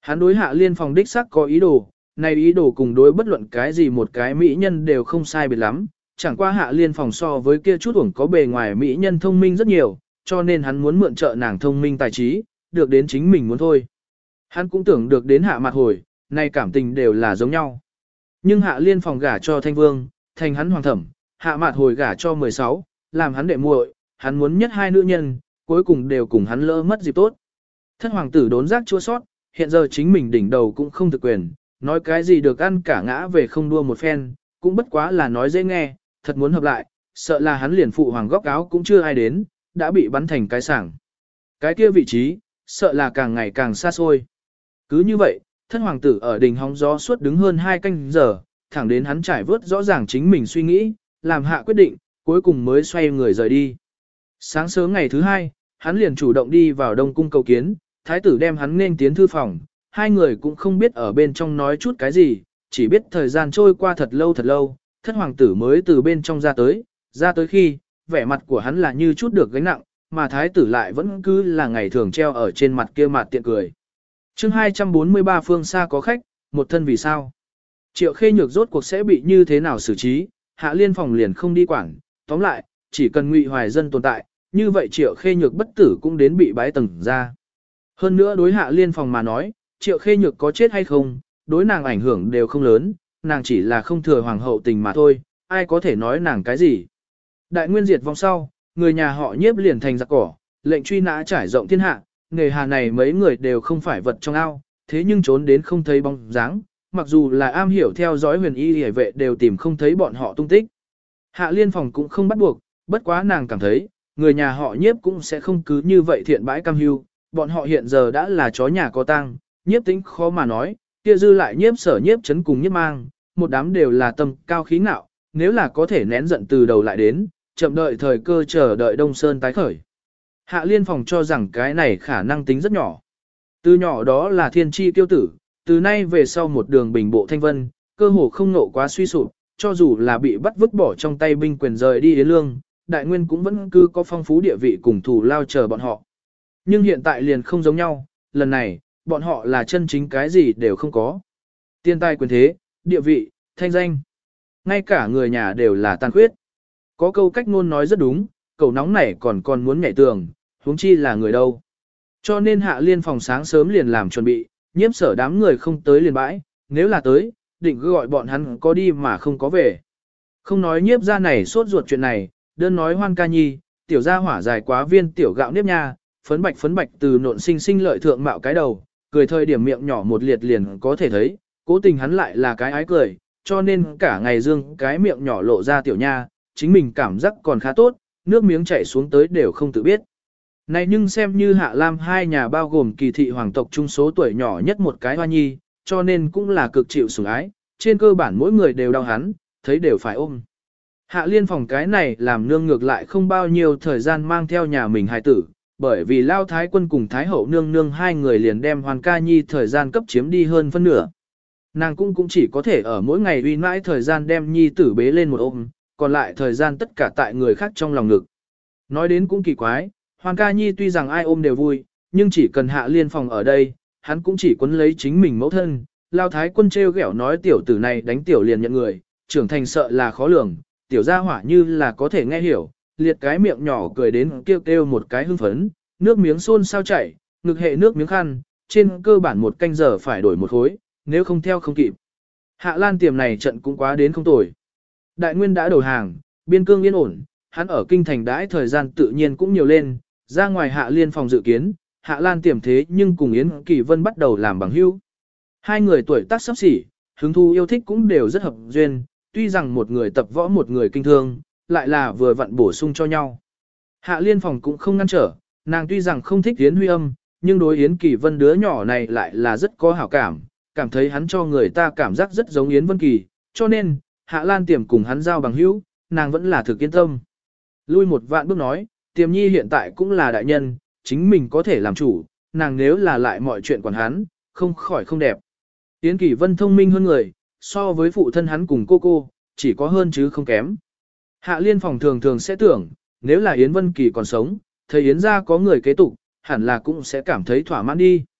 A: Hắn đối Hạ Liên Phòng đích xác có ý đồ, này ý đồ cùng đối bất luận cái gì một cái mỹ nhân đều không sai biệt lắm, chẳng qua Hạ Liên Phòng so với kia chút uổng có bề ngoài mỹ nhân thông minh rất nhiều, cho nên hắn muốn mượn trợ nàng thông minh tài trí, được đến chính mình muốn thôi. Hắn cũng tưởng được đến Hạ Mạt Hồi, này cảm tình đều là giống nhau. Nhưng Hạ Liên Phòng gả cho Thanh Vương, thành hắn hoàng thẩm, Hạ Mạt Hồi gả cho 16, làm hắn đệ muội, hắn muốn nhất hai nữ nhân, cuối cùng đều cùng hắn lỡ mất dịp tốt. Thất hoàng tử đốn giác chua sót, hiện giờ chính mình đỉnh đầu cũng không thực quyền, nói cái gì được ăn cả ngã về không đua một phen, cũng bất quá là nói dễ nghe, thật muốn hợp lại, sợ là hắn liền phụ hoàng góc áo cũng chưa ai đến, đã bị bắn thành cái sảng. Cái kia vị trí, sợ là càng ngày càng xa xôi. Cứ như vậy, thất hoàng tử ở đỉnh hóng gió suốt đứng hơn 2 canh giờ, thẳng đến hắn trải vớt rõ ràng chính mình suy nghĩ, làm hạ quyết định, cuối cùng mới xoay người rời đi. Sáng sớm ngày thứ 2, hắn liền chủ động đi vào Đông Cung cầu kiến, thái tử đem hắn nên tiến thư phòng, hai người cũng không biết ở bên trong nói chút cái gì, chỉ biết thời gian trôi qua thật lâu, thất hoàng tử mới từ bên trong ra tới khi, vẻ mặt của hắn là như chút được gánh nặng, mà thái tử lại vẫn cứ là ngày thường treo ở trên mặt kia mặt tiện cười. Chương 243 phương xa có khách, một thân vì sao? Triệu Khê Nhược rốt cuộc sẽ bị như thế nào xử trí, Hạ Liên Phòng liền không đi quản, tóm lại, chỉ cần Ngụy Hoài Dân tồn tại, như vậy Triệu Khê Nhược bất tử cũng đến bị bái tầng ra. Hơn nữa đối Hạ Liên Phòng mà nói, Triệu Khê Nhược có chết hay không, đối nàng ảnh hưởng đều không lớn, nàng chỉ là không thừa hoàng hậu tình mà thôi, ai có thể nói nàng cái gì. Đại nguyên diệt vong sau, người nhà họ Nhiếp liền thành giặc cỏ, lệnh truy nã trải rộng thiên hạ, nghề hà này mấy người đều không phải vật trong ao, thế nhưng trốn đến không thấy bóng dáng, mặc dù là am hiểu theo dõi huyền y hề vệ đều tìm không thấy bọn họ tung tích. Hạ Liên Phòng cũng không bắt buộc, bất quá nàng cảm thấy, người nhà họ Nhiếp cũng sẽ không cứ như vậy thiện bãi cam hưu, bọn họ hiện giờ đã là chó nhà có tang, Nhiếp tính khó mà nói, kia dư lại Nhiếp Sở Nhiếp Chấn cùng Nhiếp Mang, một đám đều là tâm cao khí ngạo, nếu là có thể nén giận từ đầu lại đến, chậm đợi thời cơ chờ đợi Đông Sơn tái khởi. Hạ Liên Phòng cho rằng cái này khả năng tính rất nhỏ. Từ nhỏ đó là thiên tri tiêu tử, từ nay về sau một đường bình bộ thanh vân, cơ hồ không nộ quá suy sụp, cho dù là bị bắt vứt bỏ trong tay binh quyền rời đi Yến Lương, đại nguyên cũng vẫn cứ có phong phú địa vị cùng thủ lao chờ bọn họ. Nhưng hiện tại liền không giống nhau, lần này, bọn họ là chân chính cái gì đều không có. Tiên tài quyền thế, địa vị, thanh danh. Ngay cả người nhà đều là tàn khuyết. Có câu cách ngôn nói rất đúng, cậu nóng này còn muốn nhảy tường, huống chi là người đâu. Cho nên Hạ Liên Phòng sáng sớm liền làm chuẩn bị, Nhiếp Sở đám người không tới liền bãi, nếu là tới, định cứ gọi bọn hắn có đi mà không có về. Không nói Nhiếp gia này sốt ruột chuyện này, đơn nói Hoan Ca Nhi, tiểu gia hỏa dài quá viên tiểu gạo nếp nha, phấn bạch từ nộn sinh lợi thượng mạo cái đầu, cười thời điểm miệng nhỏ một liệt liền có thể thấy, cố tình hắn lại là cái ái cười, cho nên cả ngày dương cái miệng nhỏ lộ ra tiểu nha, chính mình cảm giác còn khá tốt, nước miếng chảy xuống tới đều không tự biết. Này nhưng xem như Hạ Lam hai nhà bao gồm Kỳ thị hoàng tộc trung số tuổi nhỏ nhất một cái hoa nhi, cho nên cũng là cực chịu sủng ái, trên cơ bản mỗi người đều đau hắn, thấy đều phải ôm. Hạ Liên Phòng cái này làm nương ngược lại không bao nhiêu thời gian mang theo nhà mình hài tử, bởi vì Lao Thái Quân cùng Thái Hậu nương nương hai người liền đem Hoàn Ca Nhi thời gian cấp chiếm đi hơn phân nửa. Nàng cũng chỉ có thể ở mỗi ngày uy mãi thời gian đem Nhi tử bế lên một ôm, còn lại thời gian tất cả tại người khác trong lòng ngực. Nói đến cũng kỳ quái, Hoàn Ca Nhi tuy rằng ai ôm đều vui, nhưng chỉ cần Hạ Liên Phòng ở đây, hắn cũng chỉ quấn lấy chính mình mẫu thân. Lao Thái Quân trêu ghẹo nói tiểu tử này đánh tiểu liền nhận người, trưởng thành sợ là khó lường, tiểu gia hỏa như là có thể nghe hiểu, liệt cái miệng nhỏ cười đến kêu kêu một cái hưng phấn, nước miếng xôn sao chảy, ngực hệ nước miếng khăn, trên cơ bản một canh giờ phải đổi một khối, nếu không theo không kịp. Hạ Lan Tiềm này trận cũng quá đến không tồi. Đại Nguyên đã đầu hàng, biên cương yên ổn, hắn ở kinh thành đãi thời gian tự nhiên cũng nhiều lên, ra ngoài Hạ Liên Phòng dự kiến, Hạ Lan Tiềm thế nhưng cùng Yến Kỳ Vân bắt đầu làm bằng hữu. Hai người tuổi tác sắp xỉ, hứng thú yêu thích cũng đều rất hợp duyên, tuy rằng một người tập võ một người kinh thương, lại là vừa vặn bổ sung cho nhau. Hạ Liên Phòng cũng không ngăn trở, nàng tuy rằng không thích Yến Huy Âm, nhưng đối Yến Kỳ Vân đứa nhỏ này lại là rất có hảo cảm, cảm thấy hắn cho người ta cảm giác rất giống Yến Vân Kỳ, cho nên, Hạ Lan Tiềm cùng hắn giao bằng hữu, nàng vẫn là thực yên tâm. Lui một vạn bước nói, Tiềm Nhi hiện tại cũng là đại nhân, chính mình có thể làm chủ, nàng nếu là lại mọi chuyện quản hắn, không khỏi không đẹp. Yến Kỳ Vân thông minh hơn người, so với phụ thân hắn cùng cô, chỉ có hơn chứ không kém. Hạ Liên Phòng thường thường sẽ tưởng, nếu là Yến Vân Kỳ còn sống, thấy Yến gia có người kế tục, hẳn là cũng sẽ cảm thấy thỏa mãn đi.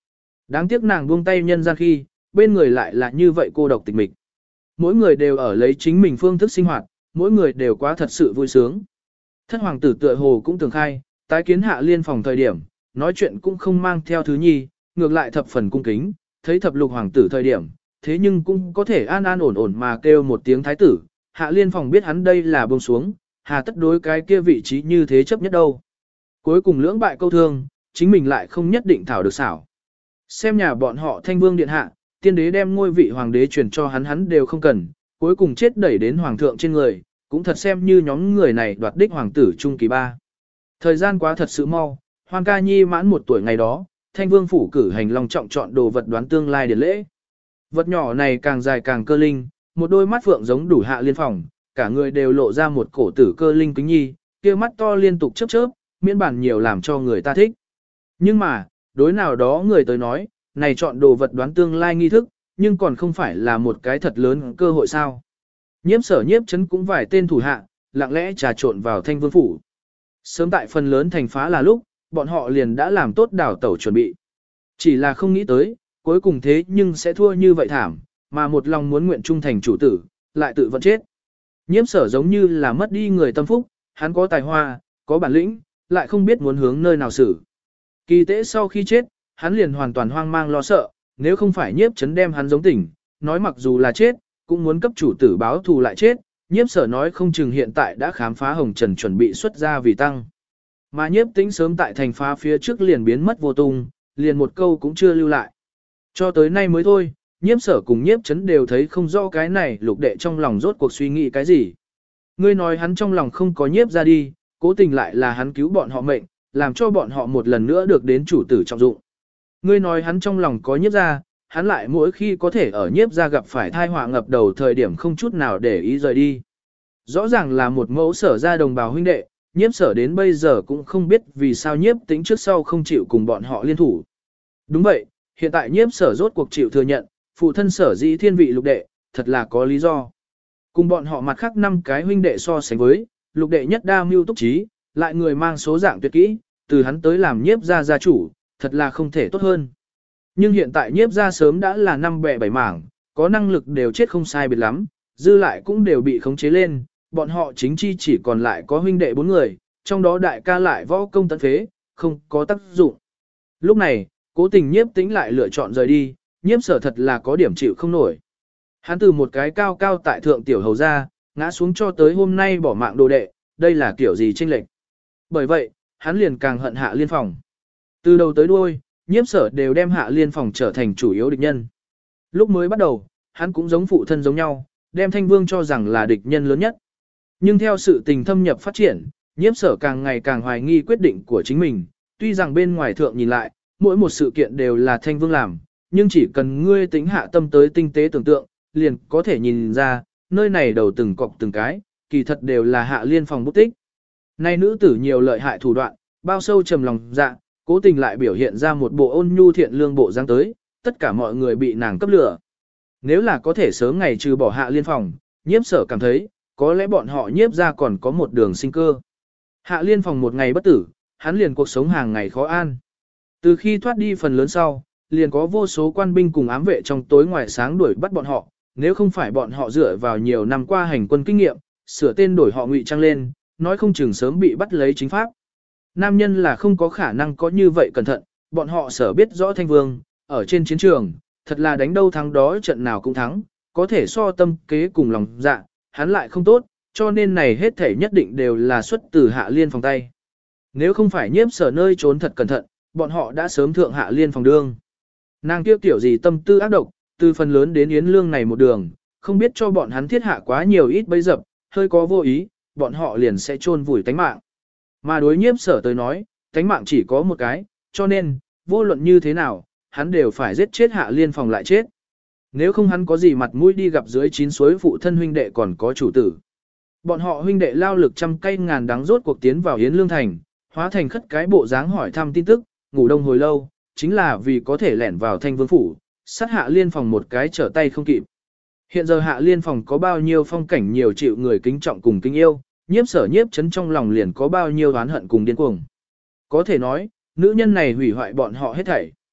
A: Đáng tiếc nàng buông tay nhân gian khi, bên người lại là như vậy cô độc tịch mịch. Mỗi người đều ở lấy chính mình phương thức sinh hoạt, mỗi người đều quá thật sự vui sướng. Thất hoàng tử tựa hồ cũng tưởng khai, tái kiến Hạ Liên phòng thời điểm, nói chuyện cũng không mang theo thứ nhi, ngược lại thập phần cung kính, thấy thập lục hoàng tử thời điểm, thế nhưng cũng có thể an an ổn ổn mà kêu một tiếng thái tử. Hạ Liên phòng biết hắn đây là buông xuống, hà tất đối cái kia vị trí như thế chấp nhất đâu. Cuối cùng lưỡng bại câu thương, chính mình lại không nhất định thảo được xảo. Xem nhà bọn họ Thanh Vương điện hạ, tiên đế đem ngôi vị hoàng đế truyền cho hắn đều không cần, cuối cùng chết đẩy đến hoàng thượng trên người, cũng thật xem như nhóm người này đoạt đích hoàng tử trung kỳ ba. Thời gian quá thật sự mau, Hoan Ca Nhi mãn 1 tuổi ngày đó, Thanh Vương phủ cử hành long trọng chọn đồ vật đoán tương lai điển lễ. Vật nhỏ này càng dài càng cơ linh, một đôi mắt phượng giống đủ Hạ Liên phòng, cả người đều lộ ra một cổ tử cơ linh kính nhi, kia mắt to liên tục chớp chớp, miễn bản nhiều làm cho người ta thích. Nhưng mà, đối nào đó người tới nói, này chọn đồ vật đoán tương lai nghi thức, nhưng còn không phải là một cái thật lớn cơ hội sao. Nhiếp Sở Nhiếp Chấn cũng vài tên thủ hạ, lặng lẽ trà trộn vào Thanh Vương phủ. Sớm tại phần lớn thành phá là lúc, bọn họ liền đã làm tốt đảo tẩu chuẩn bị. Chỉ là không nghĩ tới, cuối cùng thế nhưng sẽ thua như vậy thảm, mà một lòng muốn nguyện trung thành chủ tử, lại tự vẫn chết. Nhiếp Sở giống như là mất đi người tâm phúc, hắn có tài hoa, có bản lĩnh, lại không biết muốn hướng nơi nào xử. Kỳ tế sau khi chết, hắn liền hoàn toàn hoang mang lo sợ, nếu không phải Nhiếp Chấn đem hắn giống tỉnh, nói mặc dù là chết, cũng muốn cấp chủ tử báo thù lại chết, Nhiếp Sở nói không chừng hiện tại đã khám phá hồng trần chuẩn bị xuất ra vì tăng. Mà Nhiếp Tĩnh sớm tại thành phá phía trước liền biến mất vô tung, liền một câu cũng chưa lưu lại. Cho tới nay mới thôi, Nhiếp Sở cùng Nhiếp Chấn đều thấy không rõ cái này Lục đệ trong lòng rốt cuộc suy nghĩ cái gì. Ngươi nói hắn trong lòng không có Nhiếp ra đi, cố tình lại là hắn cứu bọn họ mệnh, làm cho bọn họ một lần nữa được đến chủ tử trọng dụng. Ngươi nói hắn trong lòng có Nhiếp ra, hắn lại mỗi khi có thể ở Nhiếp ra gặp phải thai họa ngập đầu thời điểm không chút nào để ý rời đi. Rõ ràng là một mẫu Sở ra đồng bào huynh đệ, Nhiếp Sở đến bây giờ cũng không biết vì sao Nhiếp Tĩnh trước sau không chịu cùng bọn họ liên thủ. Đúng vậy, hiện tại Nhiếp Sở rốt cuộc chịu thừa nhận, phụ thân Sở dĩ thiên vị Lục đệ, thật là có lý do. Cùng bọn họ mặt khác 5 cái huynh đệ so sánh với, Lục đệ nhất đa mưu túc trí, lại người mang số dạng tuyệt kỹ, từ hắn tới làm Nhiếp gia gia chủ, thật là không thể tốt hơn. Nhưng hiện tại Nhiếp gia sớm đã là 5 bè 7 mảng, có năng lực đều chết không sai biệt lắm, dư lại cũng đều bị khống chế lên, bọn họ chính chi chỉ còn lại có huynh đệ 4 người, trong đó đại ca lại võ công tận phế, không có tác dụng. Lúc này, cố tình Nhiếp Tĩnh lại lựa chọn rời đi, Nhiếp Sở thật là có điểm chịu không nổi. Hắn từ một cái cao cao tại thượng tiểu hầu ra, ngã xuống cho tới hôm nay bỏ mạng đồ đệ, đây là kiểu gì chênh lệch. Bởi vậy, hắn liền càng hận Hạ Liên phòng. Từ đầu tới đuôi, Nhiếp Sở đều đem Hạ Liên phòng trở thành chủ yếu địch nhân. Lúc mới bắt đầu, hắn cũng giống phụ thân giống nhau, đem Thanh Vương cho rằng là địch nhân lớn nhất. Nhưng theo sự tình thâm nhập phát triển, Nhiếp Sở càng ngày càng hoài nghi quyết định của chính mình, tuy rằng bên ngoài thượng nhìn lại, mỗi một sự kiện đều là Thanh Vương làm, nhưng chỉ cần ngươi tính hạ tâm tới tinh tế tưởng tượng, liền có thể nhìn ra, nơi này đầu từng cọc từng cái, kỳ thật đều là Hạ Liên phòng bút tích. Nay nữ tử nhiều lợi hại thủ đoạn, bao sâu trầm lòng dạ, cố tình lại biểu hiện ra một bộ ôn nhu thiện lương bộ dáng tới, tất cả mọi người bị nàng cấp lửa. Nếu là có thể sớm ngày trừ bỏ Hạ Liên phòng, Nhiếp Sở cảm thấy, có lẽ bọn họ Nhiếp ra còn có một đường sinh cơ. Hạ Liên phòng một ngày bất tử, hắn liền cuộc sống hàng ngày khó an. Từ khi thoát đi phần lớn sau, liền có vô số quan binh cùng ám vệ trong tối ngoài sáng đuổi bắt bọn họ, nếu không phải bọn họ dựa vào nhiều năm qua hành quân kinh nghiệm, sửa tên đổi họ ngụy trang lên, nói không chừng sớm bị bắt lấy chính pháp. Nam nhân là không có khả năng có như vậy cẩn thận, bọn họ sở biết rõ Thanh Vương, ở trên chiến trường, thật là đánh đâu thắng đó trận nào cũng thắng, có thể so tâm kế cùng lòng dạ, hắn lại không tốt, cho nên này hết thể nhất định đều là xuất từ Hạ Liên phòng tay. Nếu không phải Nhiếp Sở nơi trốn thật cẩn thận, bọn họ đã sớm thượng Hạ Liên phòng đương. Nàng kia kiểu gì tâm tư ác độc, từ phần lớn đến Yến Lương này một đường, không biết cho bọn hắn thiết hạ quá nhiều ít bấy dập, hơi có vô ý, bọn họ liền sẽ chôn vùi tánh mạng. Mà đối Nhiếp Sở tới nói, tánh mạng chỉ có một cái, cho nên, vô luận như thế nào, hắn đều phải giết chết Hạ Liên phòng lại chết. Nếu không hắn có gì mặt mũi đi gặp dưới 9 suối phụ thân huynh đệ còn có chủ tử. Bọn họ huynh đệ lao lực trăm cây ngàn đắng rốt cuộc tiến vào Yến Lương Thành, hóa thành khất cái bộ dáng hỏi thăm tin tức, ngủ đông hồi lâu, chính là vì có thể lẻn vào Thanh Vương phủ, sát Hạ Liên phòng một cái trở tay không kịp. Hiện giờ Hạ Liên phòng có bao nhiêu phong cảnh nhiều chịu người kính trọng cùng kính yêu, Nhiếp Sở Nhiếp Chấn trong lòng liền có bao nhiêu oán hận cùng điên cuồng. Có thể nói, nữ nhân này hủy hoại bọn họ hết thảy.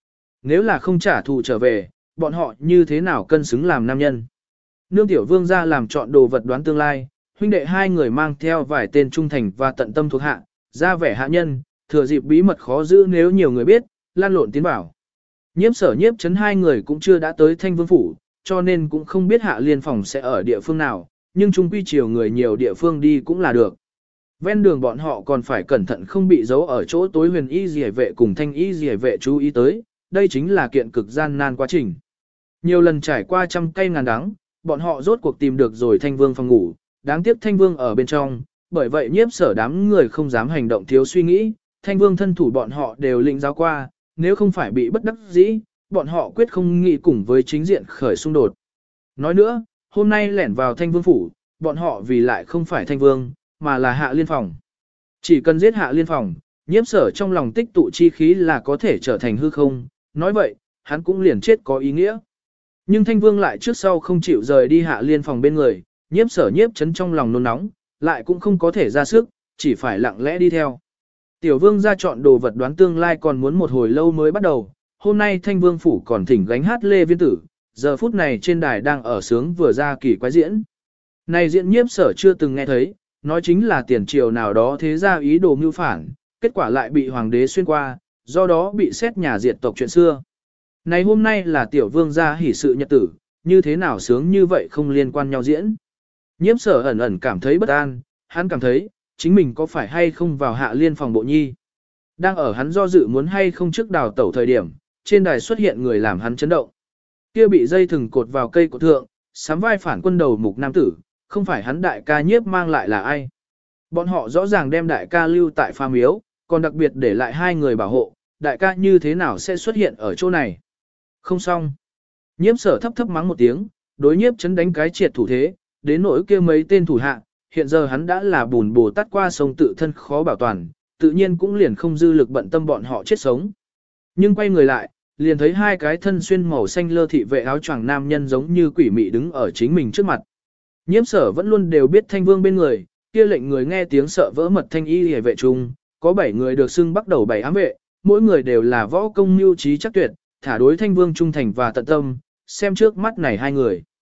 A: nếu là không trả thù trở về, bọn họ như thế nào cân xứng làm nam nhân. Nương tiểu vương ra làm chọn đồ vật đoán tương lai, huynh đệ hai người mang theo vài tên trung thành và tận tâm thuộc hạ, ra vẻ hạ nhân, thừa dịp bí mật khó giữ nếu nhiều người biết, lan lộn tiến bảo. Nhiếp Sở Nhiếp Chấn hai người cũng chưa đã tới Thanh Vương phủ, cho nên cũng không biết Hạ Liên phòng sẽ ở địa phương nào, nhưng chung quy chiều người nhiều địa phương đi cũng là được. Ven đường bọn họ còn phải cẩn thận không bị giấu ở chỗ tối Huyền Y Liễu vệ cùng Thanh Y Liễu vệ chú ý tới, đây chính là kiện cực gian nan quá trình. Nhiều lần trải qua trăm cây ngàn đắng, bọn họ rốt cuộc tìm được rồi Thanh Vương phòng ngủ, đáng tiếc Thanh Vương ở bên trong, bởi vậy Nhiếp Sở đám người không dám hành động thiếu suy nghĩ, Thanh Vương thân thủ bọn họ đều lĩnh giáo qua, nếu không phải bị bất đắc dĩ, bọn họ quyết không nghĩ cùng với chính diện khởi xung đột. Nói nữa, hôm nay lẻn vào Thanh Vương phủ, bọn họ vì lại không phải Thanh Vương, mà là Hạ Liên phòng. Chỉ cần giết Hạ Liên phòng, Nhiếp Sở trong lòng tích tụ chi khí là có thể trở thành hư không, nói vậy, hắn cũng liền chết có ý nghĩa. Nhưng Thanh Vương lại trước sau không chịu rời đi Hạ Liên phòng bên người, Nhiếp Sở Nhiếp Chấn trong lòng nôn nóng, lại cũng không có thể ra sức, chỉ phải lặng lẽ đi theo. Tiểu Vương ra chọn đồ vật đoán tương lai còn muốn một hồi lâu mới bắt đầu, hôm nay Thanh Vương phủ còn thỉnh gánh hát Lê Viên Tử, giờ phút này trên đài đang ở sướng vừa ra kỳ quái diễn. Này diễn Nhiếp Sở chưa từng nghe thấy, nói chính là tiền triều nào đó thế ra ý đồ mưu phản, kết quả lại bị hoàng đế xuyên qua, do đó bị xét nhà diệt tộc chuyện xưa. Này hôm nay là Tiểu Vương gia hỷ sự nhật tử, như thế nào sướng như vậy không liên quan nhau diễn. Nhiếp Sở ẩn ẩn cảm thấy bất an, hắn cảm thấy, chính mình có phải hay không vào Hạ Liên phòng bộ nhi. Đang ở hắn do dự muốn hay không trước đào tẩu thời điểm, trên đài xuất hiện người làm hắn chấn động. Kia bị dây thừng cột vào cây cổ thượng, sắm vai phản quân đầu mục nam tử, không phải hắn đại ca Nhiếp mang lại là ai. Bọn họ rõ ràng đem đại ca lưu tại pha miếu, còn đặc biệt để lại hai người bảo hộ, đại ca như thế nào sẽ xuất hiện ở chỗ này. Không xong. Nhiếp Sở thấp thấp mắng một tiếng, đối Nhiếp Chấn đánh cái triệt thủ thế, đến nỗi kia mấy tên thủ hạ, hiện giờ hắn đã là bùn bồ tát qua sông tự thân khó bảo toàn, tự nhiên cũng liền không dư lực bận tâm bọn họ chết sống. Nhưng quay người lại, liền thấy hai cái thân xuyên màu xanh lơ thị vệ áo choàng nam nhân giống như quỷ mị đứng ở chính mình trước mặt. Nhiếp Sở vẫn luôn đều biết Thanh Vương bên người, kia lệnh người nghe tiếng sợ vỡ mật Thanh Y Liễu vệ chung, có 7 người được xưng bắt đầu 7 ám vệ, mỗi người đều là võ công mưu trí chắc tuyệt, thả đối Thanh Vương trung thành và tận tâm, xem trước mắt này hai người.